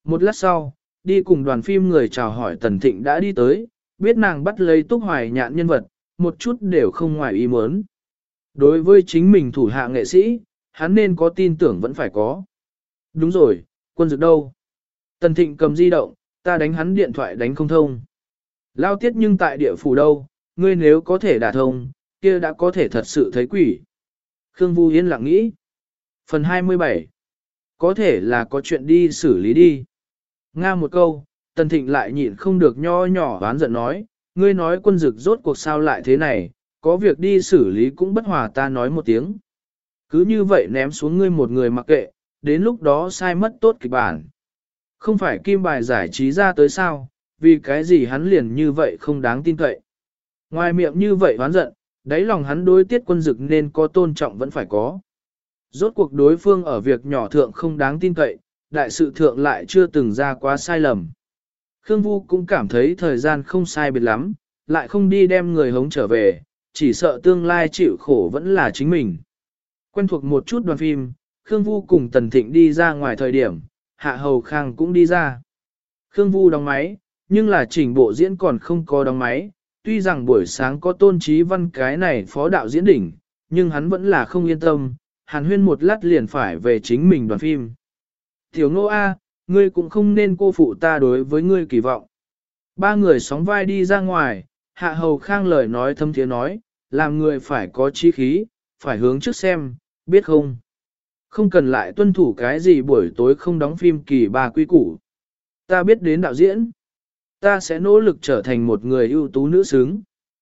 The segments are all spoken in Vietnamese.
Một lát sau, đi cùng đoàn phim người chào hỏi Tần Thịnh đã đi tới, biết nàng bắt lấy Túc Hoài Nhạn nhân vật, một chút đều không ngoài ý muốn. Đối với chính mình thủ hạ nghệ sĩ, hắn nên có tin tưởng vẫn phải có. Đúng rồi, Quân Dực đâu? Tần Thịnh cầm di động, ta đánh hắn điện thoại đánh không thông. Lao Tiết nhưng tại địa phủ đâu, ngươi nếu có thể đả thông, kia đã có thể thật sự thấy quỷ. Khương Vu Yên lặng nghĩ. Phần 27. Có thể là có chuyện đi xử lý đi. Nga một câu, Tần Thịnh lại nhịn không được nho nhỏ oán giận nói, ngươi nói Quân Dực rốt cuộc sao lại thế này, có việc đi xử lý cũng bất hòa ta nói một tiếng. Cứ như vậy ném xuống ngươi một người mặc kệ, đến lúc đó sai mất tốt kịch bản. Không phải kim bài giải trí ra tới sao, vì cái gì hắn liền như vậy không đáng tin cậy. Ngoài miệng như vậy oán giận, đáy lòng hắn đối Tiết Quân Dực nên có tôn trọng vẫn phải có. Rốt cuộc đối phương ở việc nhỏ thượng không đáng tin cậy, đại sự thượng lại chưa từng ra quá sai lầm. Khương Vu cũng cảm thấy thời gian không sai biệt lắm, lại không đi đem người hống trở về, chỉ sợ tương lai chịu khổ vẫn là chính mình. Quen thuộc một chút đoàn phim, Khương Vu cùng Tần Thịnh đi ra ngoài thời điểm, Hạ Hầu Khang cũng đi ra. Khương Vu đóng máy, nhưng là chỉnh bộ diễn còn không có đóng máy, tuy rằng buổi sáng có Tôn Chí Văn cái này phó đạo diễn đỉnh, nhưng hắn vẫn là không yên tâm, hàn huyên một lát liền phải về chính mình đoàn phim. Tiểu Ngô A, ngươi cũng không nên cô phụ ta đối với ngươi kỳ vọng. Ba người sóng vai đi ra ngoài, Hạ Hầu Khang lời nói thâm thiế nói, làm người phải có chí khí, phải hướng trước xem, biết không? Không cần lại tuân thủ cái gì buổi tối không đóng phim kỳ ba quy củ. Ta biết đến đạo diễn. Ta sẽ nỗ lực trở thành một người ưu tú nữ xứng.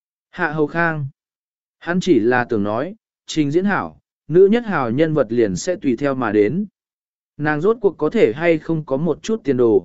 Hạ Hầu Khang. Hắn chỉ là tưởng nói, trình diễn hảo, nữ nhất hảo nhân vật liền sẽ tùy theo mà đến. Nàng rốt cuộc có thể hay không có một chút tiền đồ.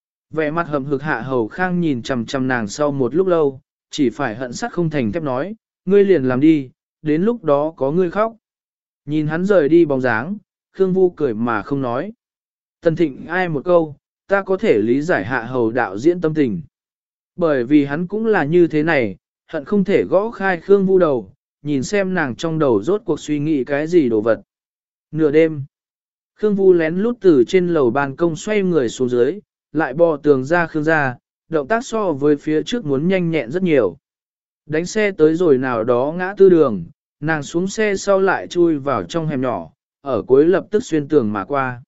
Vẻ mặt hầm hực Hạ Hầu Khang nhìn chằm chằm nàng sau một lúc lâu, chỉ phải hận sắt không thành thép nói, ngươi liền làm đi, đến lúc đó có ngươi khóc. Nhìn hắn rời đi bóng dáng, Khương Vu cười mà không nói. Tần Thịnh ai một câu, ta có thể lý giải Hạ Hầu đạo diễn tâm tình. Bởi vì hắn cũng là như thế này, hận không thể gõ khai Khương Vu đầu, nhìn xem nàng trong đầu rốt cuộc suy nghĩ cái gì đồ vật. Nửa đêm, Khương Vu lén lút từ trên lầu ban công xoay người xuống dưới, lại bò tường ra Khương ra, động tác so với phía trước muốn nhanh nhẹn rất nhiều. Đánh xe tới rồi nào đó ngã tư đường, nàng xuống xe sau lại chui vào trong hẻm nhỏ, ở cuối lập tức xuyên tường mà qua.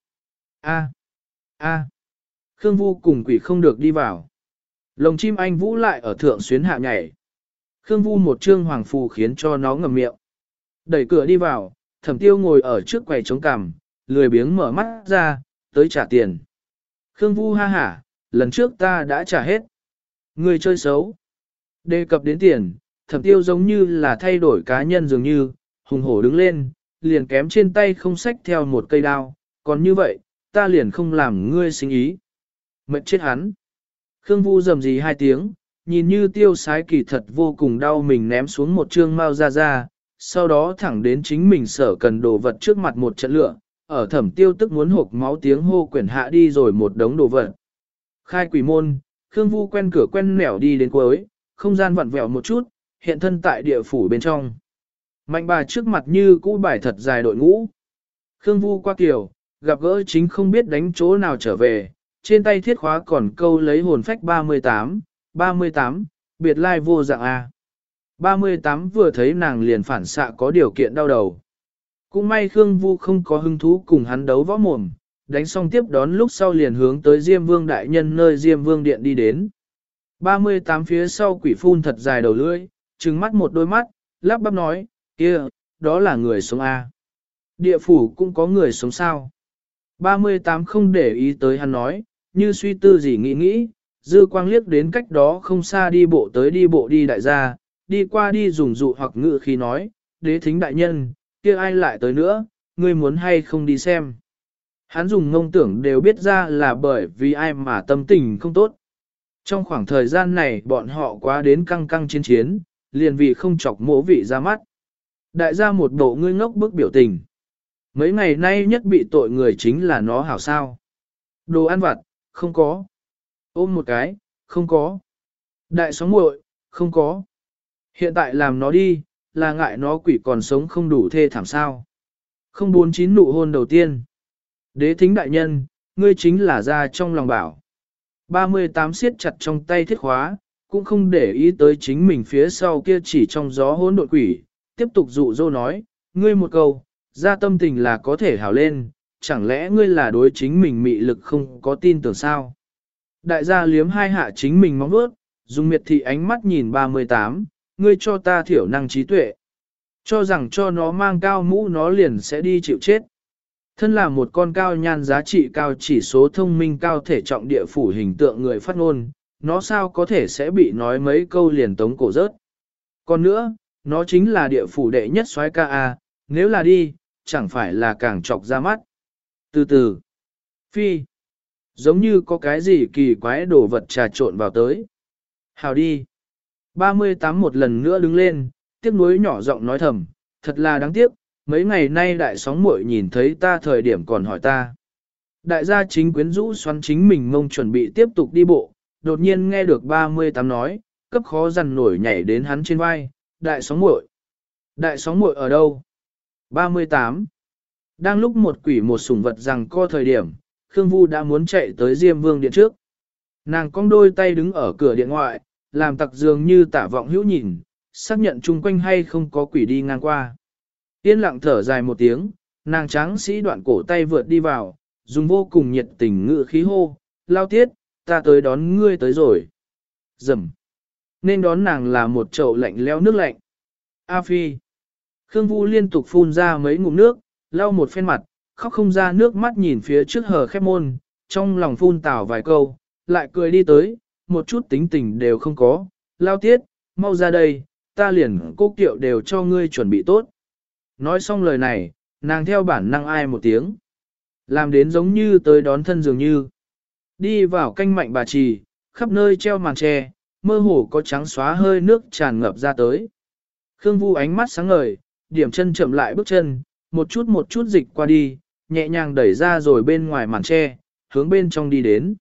A. Khương Vu cùng quỷ không được đi vào. Lồng chim anh vũ lại ở thượng xuyến hạ nhảy. Khương Vu một trương hoàng phù khiến cho nó ngậm miệng. Đẩy cửa đi vào, Thẩm Tiêu ngồi ở trước quầy chống cằm, lười biếng mở mắt ra, tới trả tiền. Khương Vu ha hả, lần trước ta đã trả hết. Người chơi xấu. Đề cập đến tiền, Thẩm Tiêu giống như là thay đổi cá nhân dường như, hùng hổ đứng lên, liền kém trên tay không xách theo một cây đao, còn như vậy, ta liền không làm ngươi sinh ý. Mệt chết hắn. Khương Vu rầm rì hai tiếng, nhìn như tiêu sái kỳ thật vô cùng đau mình ném xuống một trương mao ra, sau đó thẳng đến chính mình sở cần đồ vật trước mặt một trận lửa, ở Thẩm Tiêu tức muốn hộp máu tiếng hô quyển hạ đi rồi một đống đồ vật. Khai quỷ môn, Khương Vu quen cửa quen nẻo đi đến cuối, không gian vặn vẹo một chút, hiện thân tại địa phủ bên trong. Mạnh bà trước mặt như cũ bài thật dài đội ngũ. Khương Vu qua kiều, gặp gỡ chính không biết đánh chỗ nào trở về, trên tay thiết khóa còn câu lấy hồn phách 38, biệt lai vô dạng A. 38 vừa thấy nàng liền phản xạ có điều kiện đau đầu. Cũng may Khương Vu không có hứng thú cùng hắn đấu võ mồm, đánh xong tiếp đón lúc sau liền hướng tới Diêm Vương đại nhân nơi Diêm Vương điện đi đến. 38 phía sau quỷ phun thật dài đầu lưỡi, trừng mắt một đôi mắt, lắp bắp nói, kia, đó là người sống A. Địa phủ cũng có người sống sao. 38 không để ý tới hắn nói, như suy tư gì nghĩ, dư quang liếc đến cách đó không xa đi bộ tới đi bộ đi đại gia, đi qua đi dùng dụ hoặc ngự khi nói, đế thính đại nhân, kia ai lại tới nữa, ngươi muốn hay không đi xem. Hắn dùng ngông tưởng đều biết ra là bởi vì ai mà tâm tình không tốt. Trong khoảng thời gian này bọn họ quá đến căng căng chiến, liền vì không chọc mỗ vị ra mắt. Đại gia một bộ ngươi ngốc bức biểu tình. Mấy ngày nay nhất bị tội người chính là nó hảo sao. Đồ ăn vặt, không có. Ôm một cái, không có. Đại sóng muội, không có. Hiện tại làm nó đi, là ngại nó quỷ còn sống không đủ thê thảm sao. Không 49 nụ hôn đầu tiên. Đế thính đại nhân, ngươi chính là ra trong lòng bảo. 38 siết chặt trong tay thiết khóa, cũng không để ý tới chính mình phía sau kia chỉ trong gió hỗn độn quỷ, tiếp tục dụ dỗ nói, ngươi một câu, ra tâm tình là có thể hào lên, chẳng lẽ ngươi là đối chính mình mị lực không có tin tưởng sao? Đại gia liếm hai hạ chính mình móng vuốt, dùng miệt thị ánh mắt nhìn 38, ngươi cho ta thiểu năng trí tuệ. Cho rằng cho nó mang cao mũ nó liền sẽ đi chịu chết. Thân là một con cao nhan giá trị cao chỉ số thông minh cao thể trọng địa phủ hình tượng người phát ngôn, nó sao có thể sẽ bị nói mấy câu liền tống cổ rớt. Còn nữa, nó chính là địa phủ đệ nhất soái ca A, nếu là đi, chẳng phải là càng chọc ra mắt. Từ từ, phi, giống như có cái gì kỳ quái đồ vật trà trộn vào tới. Hào đi. 38 một lần nữa đứng lên, tiếc nuối nhỏ giọng nói thầm, thật là đáng tiếc, mấy ngày nay đại sóng muội nhìn thấy ta thời điểm còn hỏi ta. Đại gia chính quyến rũ xoắn chính mình mông chuẩn bị tiếp tục đi bộ, đột nhiên nghe được 38 nói, cấp khó dằn nổi nhảy đến hắn trên vai, đại sóng muội. Đại sóng muội ở đâu? 38. Đang lúc một quỷ một sủng vật rằng co thời điểm, Khương Vu đã muốn chạy tới Diêm Vương điện trước. Nàng cong đôi tay đứng ở cửa điện ngoại, làm tặc dường như tả vọng hữu nhìn, xác nhận chung quanh hay không có quỷ đi ngang qua. Yên lặng thở dài một tiếng, nàng tráng sĩ đoạn cổ tay vượt đi vào, dùng vô cùng nhiệt tình ngự khí hô, lao tiết, ta tới đón ngươi tới rồi. Dầm. Nên đón nàng là một chậu lạnh leo nước lạnh. A Phi. Khương Vu liên tục phun ra mấy ngụm nước, lau một phen mặt, khóc không ra nước mắt nhìn phía trước hờ khép môn, trong lòng phun tảo vài câu, lại cười đi tới, một chút tính tình đều không có. Lao tiết, mau ra đây, ta liền cô kiệu đều cho ngươi chuẩn bị tốt. Nói xong lời này, nàng theo bản năng ai một tiếng. Làm đến giống như tới đón thân dường như. Đi vào canh mạnh bà trì, khắp nơi treo màn tre, mơ hồ có trắng xóa hơi nước tràn ngập ra tới. Khương Vu ánh mắt sáng ngời, điểm chân chậm lại bước chân, một chút dịch qua đi, nhẹ nhàng đẩy ra rồi bên ngoài màn tre, hướng bên trong đi đến.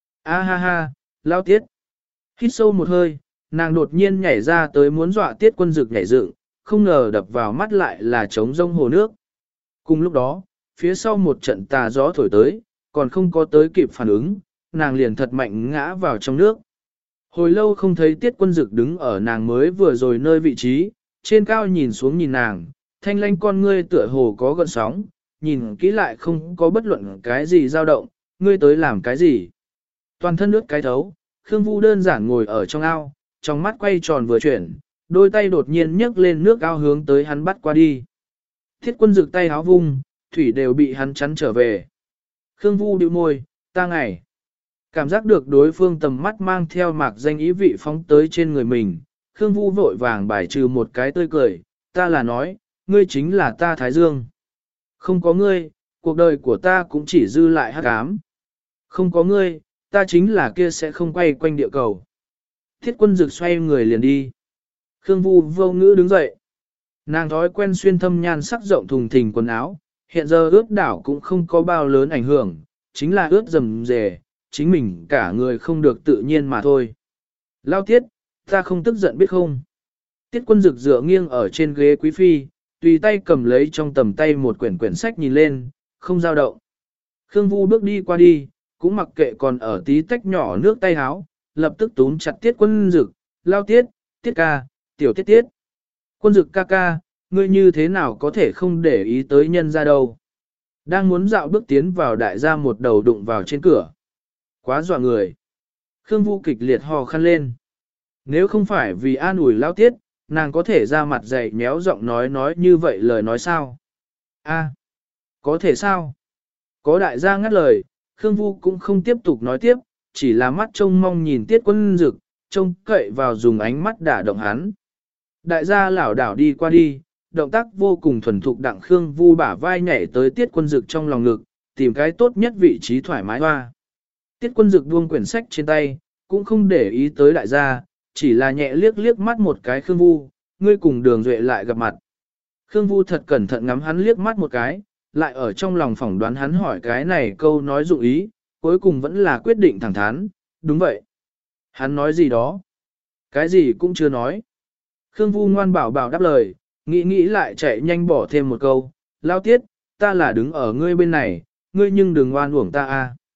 A ha ha, lao tiết. Hít sâu một hơi, nàng đột nhiên nhảy ra tới muốn dọa Tiết Quân Dực nhảy dựng, không ngờ đập vào mắt lại là trống rông hồ nước. Cùng lúc đó, phía sau một trận tà gió thổi tới, còn không có tới kịp phản ứng, nàng liền thật mạnh ngã vào trong nước. Hồi lâu không thấy Tiết Quân Dực đứng ở nàng mới vừa rồi nơi vị trí, trên cao nhìn xuống nhìn nàng, thanh lanh con ngươi tựa hồ có gợn sóng, nhìn kỹ lại không có bất luận cái gì dao động, ngươi tới làm cái gì. Toàn thân nước cái thấu, Khương Vu đơn giản ngồi ở trong ao, trong mắt quay tròn vừa chuyển, đôi tay đột nhiên nhấc lên nước ao hướng tới hắn bắt qua đi. Thiết Quân Dực tay háo vung, thủy đều bị hắn chắn trở về. Khương Vu bĩu môi, ta ngày. Cảm giác được đối phương tầm mắt mang theo mạc danh ý vị phóng tới trên người mình, Khương Vu vội vàng bài trừ một cái tươi cười, ta là nói, ngươi chính là ta Thái Dương. Không có ngươi, cuộc đời của ta cũng chỉ dư lại hắc ám. Không có ngươi, ta chính là kia sẽ không quay quanh địa cầu. Thiết Quân Dực xoay người liền đi. Khương Vu vô ngữ đứng dậy. Nàng thói quen xuyên thâm nhan sắc rộng thùng thình quần áo, hiện giờ ướt đảo cũng không có bao lớn ảnh hưởng, chính là ướt rầm rề, chính mình cả người không được tự nhiên mà thôi. Lao Tiết, ta không tức giận biết không? Tiết Quân Dực dựa nghiêng ở trên ghế quý phi, tùy tay cầm lấy trong tầm tay một quyển sách nhìn lên, không dao động. Khương Vu bước đi qua đi, cũng mặc kệ còn ở tí tách nhỏ nước tay háo, lập tức túm chặt Tiết Quân Dực, Lao Tiết, Tiết ca, tiểu Tiết Tiết. Quân Dực ca ca, ngươi như thế nào có thể không để ý tới nhân ra đâu. Đang muốn dạo bước tiến vào đại gia một đầu đụng vào trên cửa. Quá dọa người. Khương Vu kịch liệt hò khăn lên. Nếu không phải vì an ủi Lao Tiết, nàng có thể ra mặt dày méo giọng nói như vậy lời nói sao? A, có thể sao? Có đại gia ngắt lời, Khương Vu cũng không tiếp tục nói tiếp, chỉ là mắt trông mong nhìn Tiết Quân Dực, trông cậy vào dùng ánh mắt đả động hắn. Đại gia lảo đảo đi qua đi, động tác vô cùng thuần thục đặng Khương Vu bả vai nhảy tới Tiết Quân Dực trong lòng ngực, tìm cái tốt nhất vị trí thoải mái hoa. Tiết Quân Dực buông quyển sách trên tay, cũng không để ý tới đại gia, chỉ là nhẹ liếc liếc mắt một cái Khương Vu, ngươi cùng Đường Duệ lại gặp mặt. Khương Vu thật cẩn thận ngắm hắn liếc mắt một cái, lại ở trong lòng phỏng đoán hắn hỏi cái này câu nói dụng ý, cuối cùng vẫn là quyết định thẳng thắn, đúng vậy. Hắn nói gì đó? Cái gì cũng chưa nói. Khương Vu ngoan bảo bảo đáp lời, nghĩ lại chạy nhanh bỏ thêm một câu, Lao Tiết, ta là đứng ở ngươi bên này, ngươi nhưng đừng oan uổng ta a.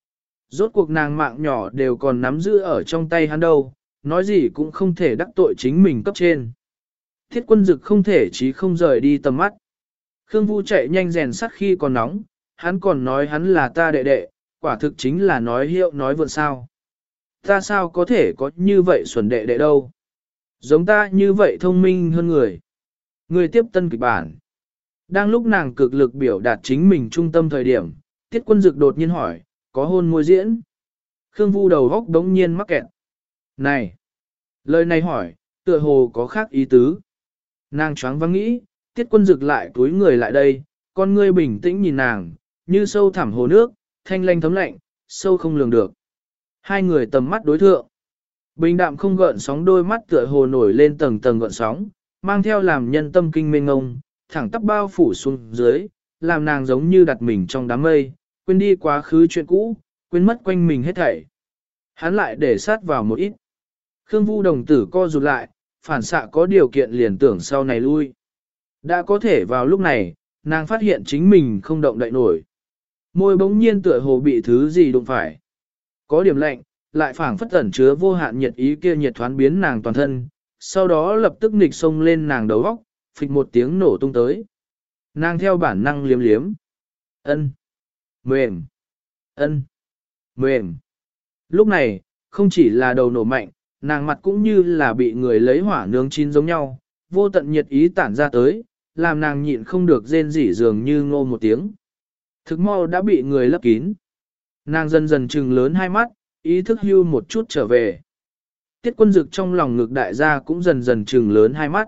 Rốt cuộc nàng mạng nhỏ đều còn nắm giữ ở trong tay hắn đâu, nói gì cũng không thể đắc tội chính mình cấp trên. Thiết quân dực không thể chí không rời đi tầm mắt. Khương Vu chạy nhanh rèn sắt khi còn nóng, hắn còn nói hắn là ta đệ đệ, quả thực chính là nói hiệu nói vượn sao. Ta sao có thể có như vậy xuẩn đệ đệ đâu. Giống ta như vậy thông minh hơn người. Người tiếp tân kịch bản. Đang lúc nàng cực lực biểu đạt chính mình trung tâm thời điểm, Tiết Quân Dực đột nhiên hỏi, có hôn môi diễn? Khương Vu đầu góc đống nhiên mắc kẹt. Này! Lời này hỏi, tựa hồ có khác ý tứ. Nàng choáng vắng nghĩ, Tiết Quân Dực lại túi người lại đây, con ngươi bình tĩnh nhìn nàng, như sâu thẳm hồ nước, thanh lanh thấm lạnh, sâu không lường được. Hai người tầm mắt đối thượng. Bình đạm không gợn sóng đôi mắt tựa hồ nổi lên tầng tầng gợn sóng, mang theo làm nhân tâm kinh mênh ngông, thẳng tắp bao phủ xuống dưới, làm nàng giống như đặt mình trong đám mây, quên đi quá khứ chuyện cũ, quên mất quanh mình hết thảy. Hắn lại để sát vào một ít. Khương Vu đồng tử co rụt lại, phản xạ có điều kiện liền tưởng sau này lui. Đã có thể vào lúc này, nàng phát hiện chính mình không động đậy nổi. Môi bỗng nhiên tựa hồ bị thứ gì đụng phải. Có điểm lạnh, lại phảng phất ẩn chứa vô hạn nhiệt ý kia nhiệt thoán biến nàng toàn thân, sau đó lập tức nghịch xông lên nàng đầu óc, phịch một tiếng nổ tung tới. Nàng theo bản năng liếm liếm. Ân. Mềm. Ân. Mềm. Lúc này, không chỉ là đầu nổ mạnh, nàng mặt cũng như là bị người lấy hỏa nướng chín giống nhau, vô tận nhiệt ý tản ra tới, làm nàng nhịn không được rên rỉ dường như ngô một tiếng. Thực mau đã bị người lấp kín. Nàng dần dần trừng lớn hai mắt, ý thức hưu một chút trở về. Tiết Quân Dực trong lòng ngực đại gia cũng dần dần trừng lớn hai mắt.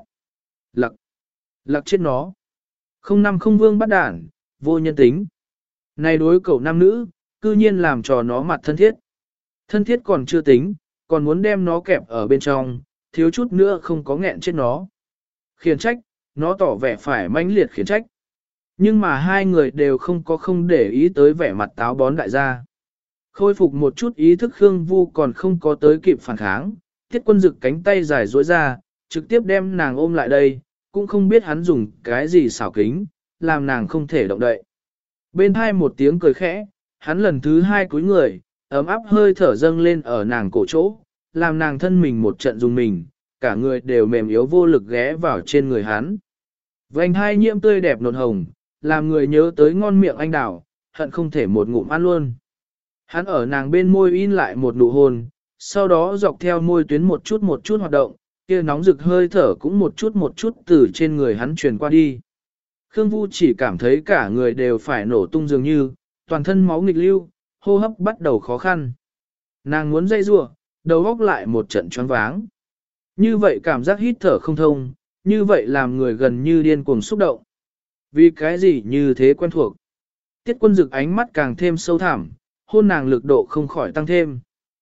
Lặc chết nó. Không năm không vương bắt đản, vô nhân tính. Này đối cậu nam nữ, cư nhiên làm cho nó mặt thân thiết. Thân thiết còn chưa tính, còn muốn đem nó kẹp ở bên trong, thiếu chút nữa không có nghẹn chết nó. Khiển trách, nó tỏ vẻ phải mãnh liệt khiển trách. Nhưng mà hai người đều không để ý tới vẻ mặt táo bón đại gia. Khôi phục một chút ý thức Khương Vu còn không có tới kịp phản kháng, Tiết Quân Dực cánh tay dài duỗi ra, trực tiếp đem nàng ôm lại đây, cũng không biết hắn dùng cái gì xảo kính, làm nàng không thể động đậy. Bên hai một tiếng cười khẽ, hắn lần thứ hai cúi người, ấm áp hơi thở dâng lên ở nàng cổ chỗ, làm nàng thân mình một trận dùng mình, cả người đều mềm yếu vô lực ghé vào trên người hắn. Vành hai nhiễm tươi đẹp nộn hồng, làm người nhớ tới ngon miệng anh đào, hận không thể một ngụm ăn luôn. Hắn ở nàng bên môi in lại một nụ hôn, sau đó dọc theo môi tuyến một chút hoạt động, kia nóng rực hơi thở cũng một chút từ trên người hắn truyền qua đi. Khương Vu chỉ cảm thấy cả người đều phải nổ tung dường như, toàn thân máu nghịch lưu, hô hấp bắt đầu khó khăn. Nàng muốn dây rủa, đầu óc lại một trận choáng váng. Như vậy cảm giác hít thở không thông, như vậy làm người gần như điên cuồng xúc động. Vì cái gì như thế quen thuộc? Tiết Quân Dực ánh mắt càng thêm sâu thẳm, hôn nàng lực độ không khỏi tăng thêm.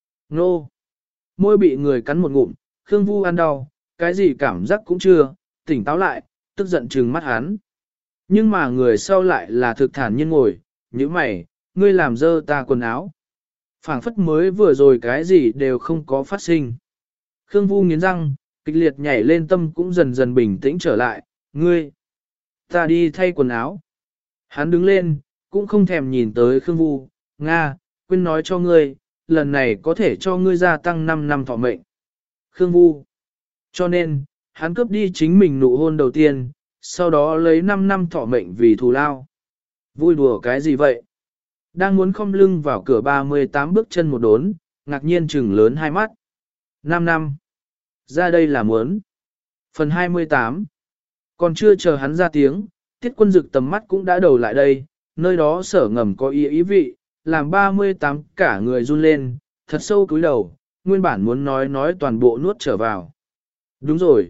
Nô! Môi bị người cắn một ngụm, Khương Vu ăn đau, cái gì cảm giác cũng chưa, tỉnh táo lại, tức giận trừng mắt hắn. Nhưng mà người sau lại là thực thản nhiên ngồi, như mày, ngươi làm dơ ta quần áo. Phảng phất mới vừa rồi cái gì đều không có phát sinh. Khương Vu nghiến răng, kịch liệt nhảy lên tâm cũng dần dần bình tĩnh trở lại, ngươi. Ta đi thay quần áo. Hắn đứng lên, cũng không thèm nhìn tới Khương Vu, Nga, quên nói cho ngươi, lần này có thể cho ngươi gia tăng 5 năm thọ mệnh. Khương Vu. Cho nên, hắn cướp đi chính mình nụ hôn đầu tiên, sau đó lấy 5 năm thọ mệnh vì thù lao. Vui đùa cái gì vậy? Đang muốn khom lưng vào cửa 38 bước chân một đốn, ngạc nhiên trừng lớn hai mắt. 5 năm. Ra đây là muốn. Phần 28. Còn chưa chờ hắn ra tiếng, Tiết Quân Dực tầm mắt cũng đã đầu lại đây, nơi đó sở ngầm có ý vị, làm 38 cả người run lên, thật sâu cúi đầu, nguyên bản muốn nói toàn bộ nuốt trở vào. Đúng rồi.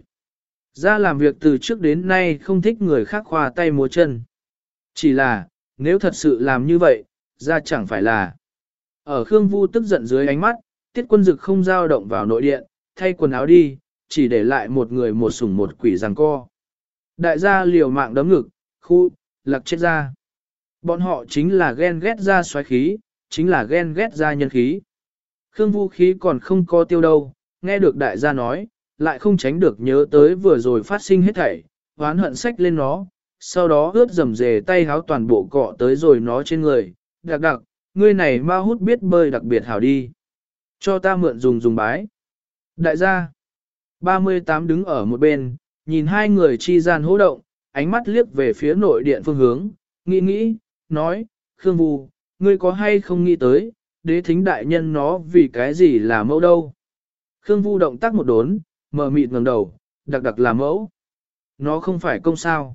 Ra làm việc từ trước đến nay không thích người khác khoa tay múa chân. Chỉ là, nếu thật sự làm như vậy, ra chẳng phải là. Ở Khương Vu tức giận dưới ánh mắt, Tiết Quân Dực không dao động vào nội điện, thay quần áo đi, chỉ để lại một người một sủng một quỷ giằng co. Đại gia liều mạng đấm ngực, khu, lặc chết ra. Bọn họ chính là ghen ghét ra xoáy khí, chính là ghen ghét ra nhân khí. Khương Vu khí còn không có tiêu đâu, nghe được đại gia nói, lại không tránh được nhớ tới vừa rồi phát sinh hết thảy, oán hận xách lên nó, sau đó ướt dầm dề tay háo toàn bộ cọ tới rồi nó trên người, đặc, ngươi này ma hút biết bơi đặc biệt hảo đi. Cho ta mượn dùng bái. Đại gia, 38 đứng ở một bên, nhìn hai người chi gian hô động, ánh mắt liếc về phía nội điện phương hướng, nghĩ, nói, Khương Vu, ngươi có hay không nghĩ tới, đế thính đại nhân nó vì cái gì là mẫu đâu. Khương Vu động tác một đốn, mờ mịt ngẩng đầu, đặc là mẫu. Nó không phải công sao.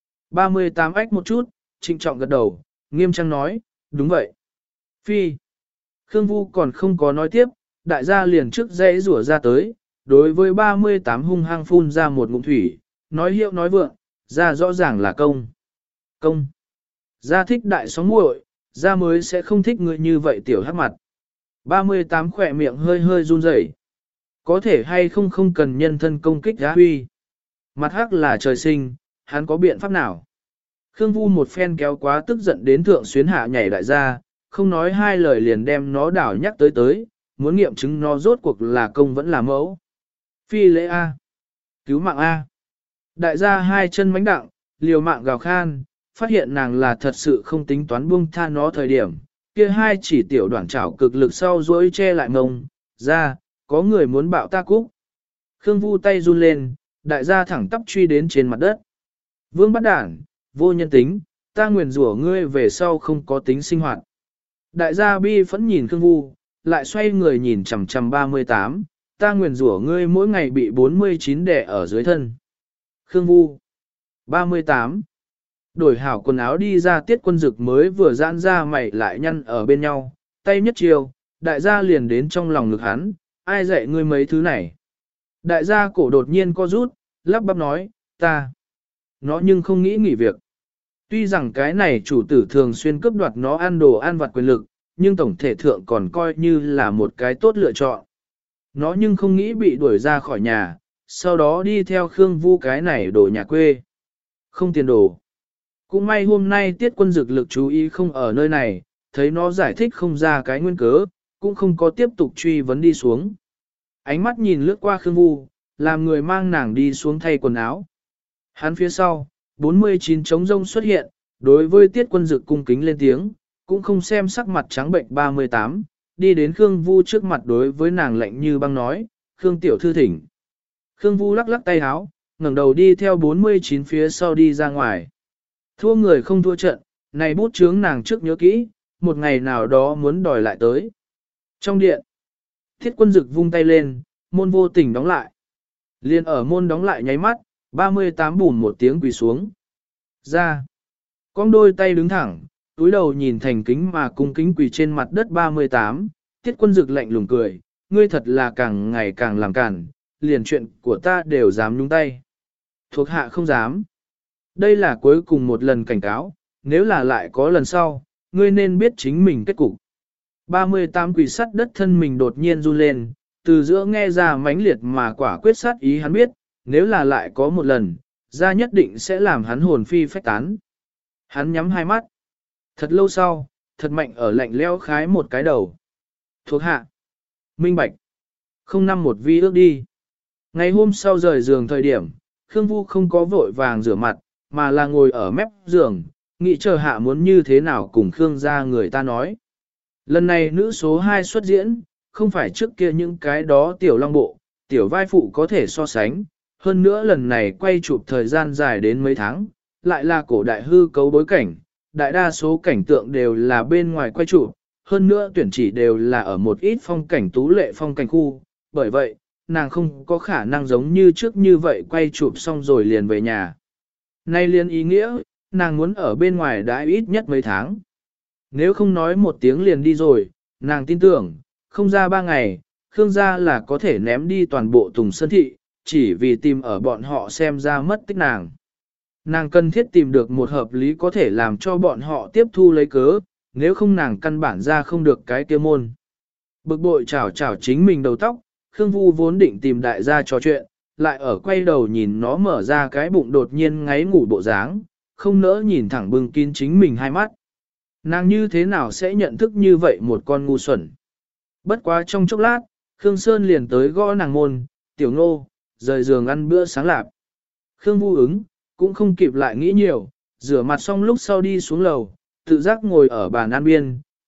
38 ách một chút, trịnh trọng gật đầu, nghiêm trang nói, đúng vậy. Phi. Khương Vu còn không có nói tiếp, đại gia liền trước dãy rủa ra tới, đối với 38 hung hăng phun ra một ngụm thủy, nói hiệu nói vượng, ra rõ ràng là công. Công. Ra thích đại sóng muội, ra mới sẽ không thích người như vậy tiểu hắc mặt. 38 khỏe miệng hơi run rẩy. Có thể hay không cần nhân thân công kích giá huy. Mặt hắc là trời sinh, hắn có biện pháp nào? Khương Vu một phen kéo quá tức giận đến thượng xuyến hạ nhảy đại gia, không nói hai lời liền đem nó đảo nhắc tới, muốn nghiệm chứng nó rốt cuộc là công vẫn là mẫu. Phi lễ A. Cứu mạng A. Đại gia hai chân mánh đặng, liều mạng gào khan, phát hiện nàng là thật sự không tính toán buông tha nó thời điểm. Kia hai chỉ tiểu đoạn chảo cực lực sau dối che lại mông, ra, có người muốn bạo ta cúc. Khương Vu tay run lên, đại gia thẳng tắp truy đến trên mặt đất. Vương bắt đản, vô nhân tính, ta nguyền rủa ngươi về sau không có tính sinh hoạt. Đại gia bi phẫn nhìn Khương Vu, lại xoay người nhìn chằm chằm 38, ta nguyền rủa ngươi mỗi ngày bị 49 đẻ ở dưới thân. Khương Vu 38. Đổi hảo quần áo đi ra tiết quân dực mới vừa giãn ra mày lại nhăn ở bên nhau, tay nhất chiều, đại gia liền đến trong lòng ngực hắn, ai dạy ngươi mấy thứ này. Đại gia cổ đột nhiên co rút, lắp bắp nói, ta. Nó nhưng không nghĩ nghỉ việc. Tuy rằng cái này chủ tử thường xuyên cướp đoạt nó ăn đồ ăn vặt quyền lực, nhưng tổng thể thượng còn coi như là một cái tốt lựa chọn. Nó nhưng không nghĩ bị đuổi ra khỏi nhà, sau đó đi theo Khương Vu cái này đổ nhà quê. Không tiền đồ. Cũng may hôm nay tiết quân dực lực chú ý không ở nơi này, thấy nó giải thích không ra cái nguyên cớ, cũng không có tiếp tục truy vấn đi xuống. Ánh mắt nhìn lướt qua Khương Vu, làm người mang nàng đi xuống thay quần áo. Hắn phía sau, 49 trống rông xuất hiện, đối với tiết quân dực cung kính lên tiếng, cũng không xem sắc mặt trắng bệnh 38, đi đến Khương Vu trước mặt đối với nàng lạnh như băng nói, Khương tiểu thư thỉnh. Khương Vu lắc lắc tay áo, ngẩng đầu đi theo 49 phía sau đi ra ngoài. Thua người không thua trận, này bút chướng nàng trước nhớ kỹ, một ngày nào đó muốn đòi lại tới. Trong điện, thiết quân dực vung tay lên, môn vô tình đóng lại. Liên ở môn đóng lại nháy mắt, 38 bùn một tiếng quỳ xuống. Ra, con đôi tay đứng thẳng, túi đầu nhìn thành kính mà cung kính quỳ trên mặt đất 38, tiết quân dực lạnh lùng cười, ngươi thật là càng ngày càng làm cản, liền chuyện của ta đều dám nhúng tay. Thuộc hạ không dám. Đây là cuối cùng một lần cảnh cáo, nếu là lại có lần sau, ngươi nên biết chính mình kết cục. 38 quỳ sắt đất thân mình đột nhiên run lên, từ giữa nghe ra mãnh liệt mà quả quyết sát ý hắn biết, nếu là lại có một lần, ra nhất định sẽ làm hắn hồn phi phách tán. Hắn nhắm hai mắt. Thật lâu sau, thật mạnh ở lạnh leo khái một cái đầu. Thuộc hạ. Minh bạch. Không năm một vi ước đi. Ngày hôm sau rời giường thời điểm, Khương Vu không có vội vàng rửa mặt, mà là ngồi ở mép giường, nghĩ chờ hạ muốn như thế nào cùng Khương gia người ta nói. Lần này nữ số 2 xuất diễn, không phải trước kia những cái đó tiểu long bộ, tiểu vai phụ có thể so sánh. Hơn nữa lần này quay chụp thời gian dài đến mấy tháng, lại là cổ đại hư cấu bối cảnh, đại đa số cảnh tượng đều là bên ngoài quay chụp, hơn nữa tuyển chỉ đều là ở một ít phong cảnh tú lệ phong cảnh khu, bởi vậy, nàng không có khả năng giống như trước như vậy quay chụp xong rồi liền về nhà. Nay liền ý nghĩa, nàng muốn ở bên ngoài đã ít nhất mấy tháng. Nếu không nói một tiếng liền đi rồi, nàng tin tưởng, không ra 3 ngày, Khương gia là có thể ném đi toàn bộ Tùng Sơn Thị, chỉ vì tìm ở bọn họ xem ra mất tích nàng. Nàng cần thiết tìm được một hợp lý có thể làm cho bọn họ tiếp thu lấy cớ, nếu không nàng căn bản ra không được cái kia môn. Bực bội chảo chính mình đầu tóc, Khương Vu vốn định tìm đại gia trò chuyện, lại ở quay đầu nhìn nó mở ra cái bụng đột nhiên ngáy ngủ bộ dáng, không nỡ nhìn thẳng bưng kín chính mình hai mắt. Nàng như thế nào sẽ nhận thức như vậy một con ngu xuẩn. Bất quá trong chốc lát, Khương Sơn liền tới gõ nàng môn, tiểu ngô, rời giường ăn bữa sáng lạp. Khương Vu ứng, cũng không kịp lại nghĩ nhiều, rửa mặt xong lúc sau đi xuống lầu, tự giác ngồi ở bàn ăn biên,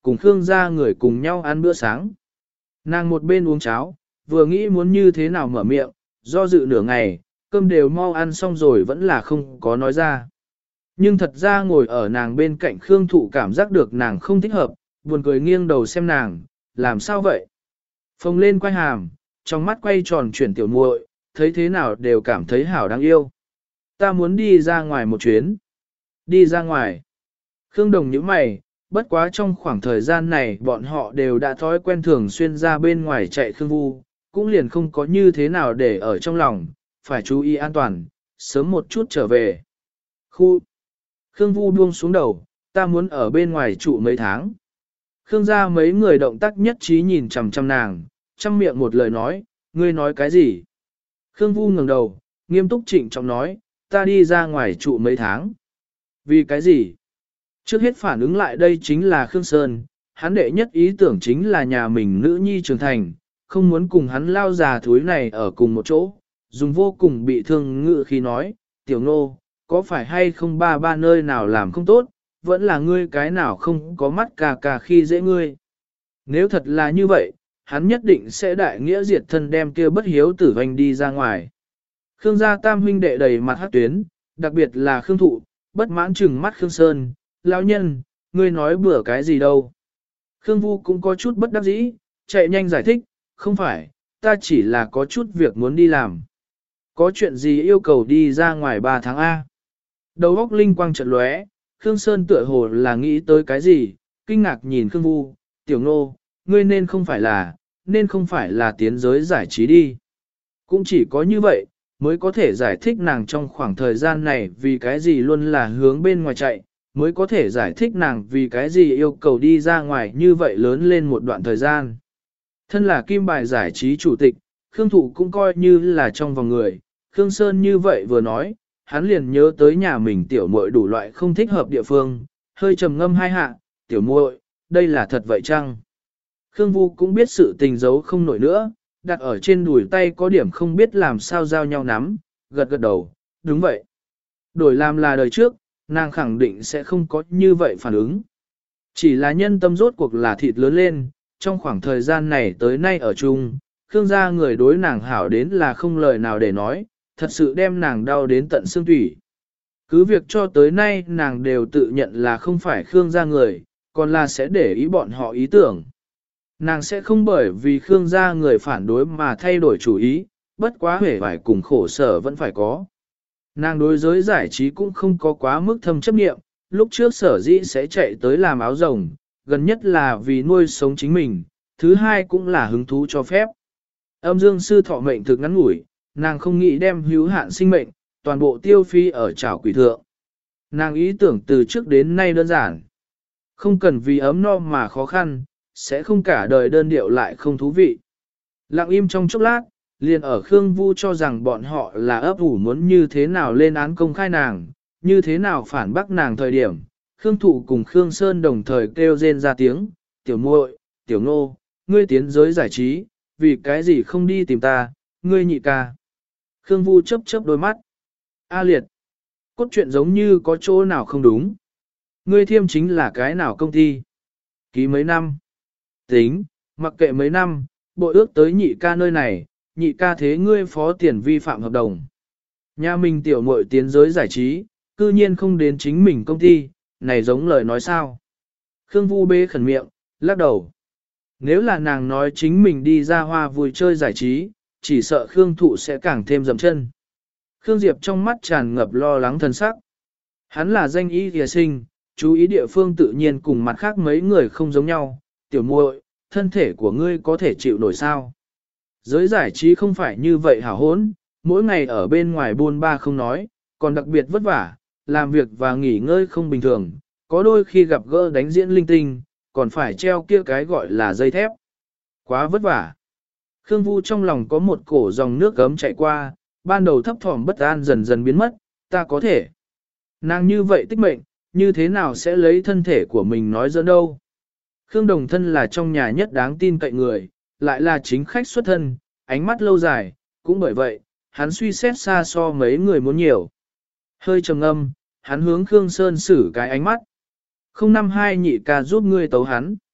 cùng Khương gia người cùng nhau ăn bữa sáng. Nàng một bên uống cháo, vừa nghĩ muốn như thế nào mở miệng, do dự nửa ngày, cơm đều mau ăn xong rồi vẫn là không có nói ra. Nhưng thật ra ngồi ở nàng bên cạnh Khương Thụ cảm giác được nàng không thích hợp, buồn cười nghiêng đầu xem nàng, làm sao vậy? Phồng lên quay hàm, trong mắt quay tròn chuyển tiểu muội, thấy thế nào đều cảm thấy hảo đáng yêu. Ta muốn đi ra ngoài một chuyến. Đi ra ngoài. Khương Đồng nhíu mày, bất quá trong khoảng thời gian này bọn họ đều đã thói quen thường xuyên ra bên ngoài chạy Khương Vu, cũng liền không có như thế nào để ở trong lòng, phải chú ý an toàn, sớm một chút trở về. Khu. Khương Vu buông xuống đầu, ta muốn ở bên ngoài trụ mấy tháng. Khương gia mấy người động tác nhất trí nhìn chằm chằm nàng, chăm miệng một lời nói, ngươi nói cái gì? Khương Vu ngẩng đầu, nghiêm túc trịnh trọng nói, ta đi ra ngoài trụ mấy tháng. Vì cái gì? Trước hết phản ứng lại đây chính là Khương Sơn, hắn đệ nhất ý tưởng chính là nhà mình nữ nhi trưởng thành, không muốn cùng hắn lao già thúi này ở cùng một chỗ, dùng vô cùng bị thương ngự khi nói, tiểu nô, có phải hay không ba nơi nào làm không tốt, vẫn là ngươi cái nào không có mắt cà khi dễ ngươi. Nếu thật là như vậy, hắn nhất định sẽ đại nghĩa diệt thân đem kia bất hiếu tử hoành đi ra ngoài. Khương gia tam huynh đệ đầy mặt hắc tuyến, đặc biệt là Khương Thụ, bất mãn trừng mắt Khương Sơn, lão nhân, ngươi nói bừa cái gì đâu. Khương Vu cũng có chút bất đắc dĩ, chạy nhanh giải thích, không phải, ta chỉ là có chút việc muốn đi làm. Có chuyện gì yêu cầu đi ra ngoài 3 tháng A. Đầu óc linh quang chợt lóe, Khương Sơn tựa hồ là nghĩ tới cái gì, kinh ngạc nhìn Khương Vu, tiểu nô, ngươi nên không phải là tiến giới giải trí đi. Cũng chỉ có như vậy, mới có thể giải thích nàng trong khoảng thời gian này vì cái gì luôn là hướng bên ngoài chạy, mới có thể giải thích nàng vì cái gì yêu cầu đi ra ngoài như vậy lớn lên một đoạn thời gian. Thân là kim bài giải trí chủ tịch, Khương Thụ cũng coi như là trong vòng người, Khương Sơn như vậy vừa nói, hắn liền nhớ tới nhà mình tiểu muội đủ loại không thích hợp địa phương, hơi trầm ngâm hai hạ, tiểu muội, đây là thật vậy chăng? Khương Vu cũng biết sự tình giấu không nổi nữa, đặt ở trên đùi tay có điểm không biết làm sao giao nhau nắm, gật gật đầu, đúng vậy. Đổi làm là đời trước, nàng khẳng định sẽ không có như vậy phản ứng. Chỉ là nhân tâm rốt cuộc là thịt lớn lên, trong khoảng thời gian này tới nay ở chung, Khương gia người đối nàng hảo đến là không lời nào để nói, thật sự đem nàng đau đến tận xương thủy. Cứ việc cho tới nay nàng đều tự nhận là không phải Khương gia người, còn là sẽ để ý bọn họ ý tưởng. Nàng sẽ không bởi vì Khương gia người phản đối mà thay đổi chủ ý, bất quá hể vải cùng khổ sở vẫn phải có. Nàng đối giới giải trí cũng không có quá mức thâm chấp nghiệm, lúc trước sở dĩ sẽ chạy tới làm áo rồng, gần nhất là vì nuôi sống chính mình, thứ hai cũng là hứng thú cho phép. Âm dương sư thọ mệnh thực ngắn ngủi, nàng không nghĩ đem hữu hạn sinh mệnh, toàn bộ tiêu phi ở trảo quỷ thượng. Nàng ý tưởng từ trước đến nay đơn giản. Không cần vì ấm no mà khó khăn, sẽ không cả đời đơn điệu lại không thú vị. Lặng im trong chốc lát, liền ở Khương Vu cho rằng bọn họ là ấp ủ muốn như thế nào lên án công khai nàng, như thế nào phản bác nàng thời điểm. Khương Thụ cùng Khương Sơn đồng thời kêu rên ra tiếng, tiểu muội, tiểu ngô, ngươi tiến giới giải trí, vì cái gì không đi tìm ta, ngươi nhị ca. Khương Vu chớp chớp đôi mắt. A liệt, cốt truyện giống như có chỗ nào không đúng. Ngươi thiêm chính là cái nào công ty? Ký mấy năm? Tính, mặc kệ mấy năm, bội ước tới nhị ca nơi này, nhị ca thế ngươi phó tiền vi phạm hợp đồng. Nhà mình tiểu muội tiến giới giải trí, cư nhiên không đến chính mình công ty, này giống lời nói sao. Khương Vu bê khẩn miệng, lắc đầu. Nếu là nàng nói chính mình đi ra hoa vui chơi giải trí, chỉ sợ Khương Thụ sẽ càng thêm dậm chân. Khương Diệp trong mắt tràn ngập lo lắng thân sắc. Hắn là danh y thìa sinh, chú ý địa phương tự nhiên cùng mặt khác mấy người không giống nhau. Tiểu muội, thân thể của ngươi có thể chịu nổi sao? Giới giải trí không phải như vậy hảo hốn, mỗi ngày ở bên ngoài buôn ba không nói, còn đặc biệt vất vả, làm việc và nghỉ ngơi không bình thường, có đôi khi gặp gỡ đánh diễn linh tinh, còn phải treo kia cái gọi là dây thép. Quá vất vả. Khương Vu trong lòng có một cổ dòng nước gấm chạy qua, ban đầu thấp thỏm bất an dần dần biến mất, ta có thể. Nàng như vậy tích mệnh, như thế nào sẽ lấy thân thể của mình nói giỡn đâu. Khương Đồng thân là trong nhà nhất đáng tin cậy người, lại là chính khách xuất thân, ánh mắt lâu dài, cũng bởi vậy, hắn suy xét xa so mấy người muốn nhiều. Hơi trầm ngâm, hắn hướng Khương Sơn xử cái ánh mắt. 052 nhị ca giúp ngươi tấu hắn.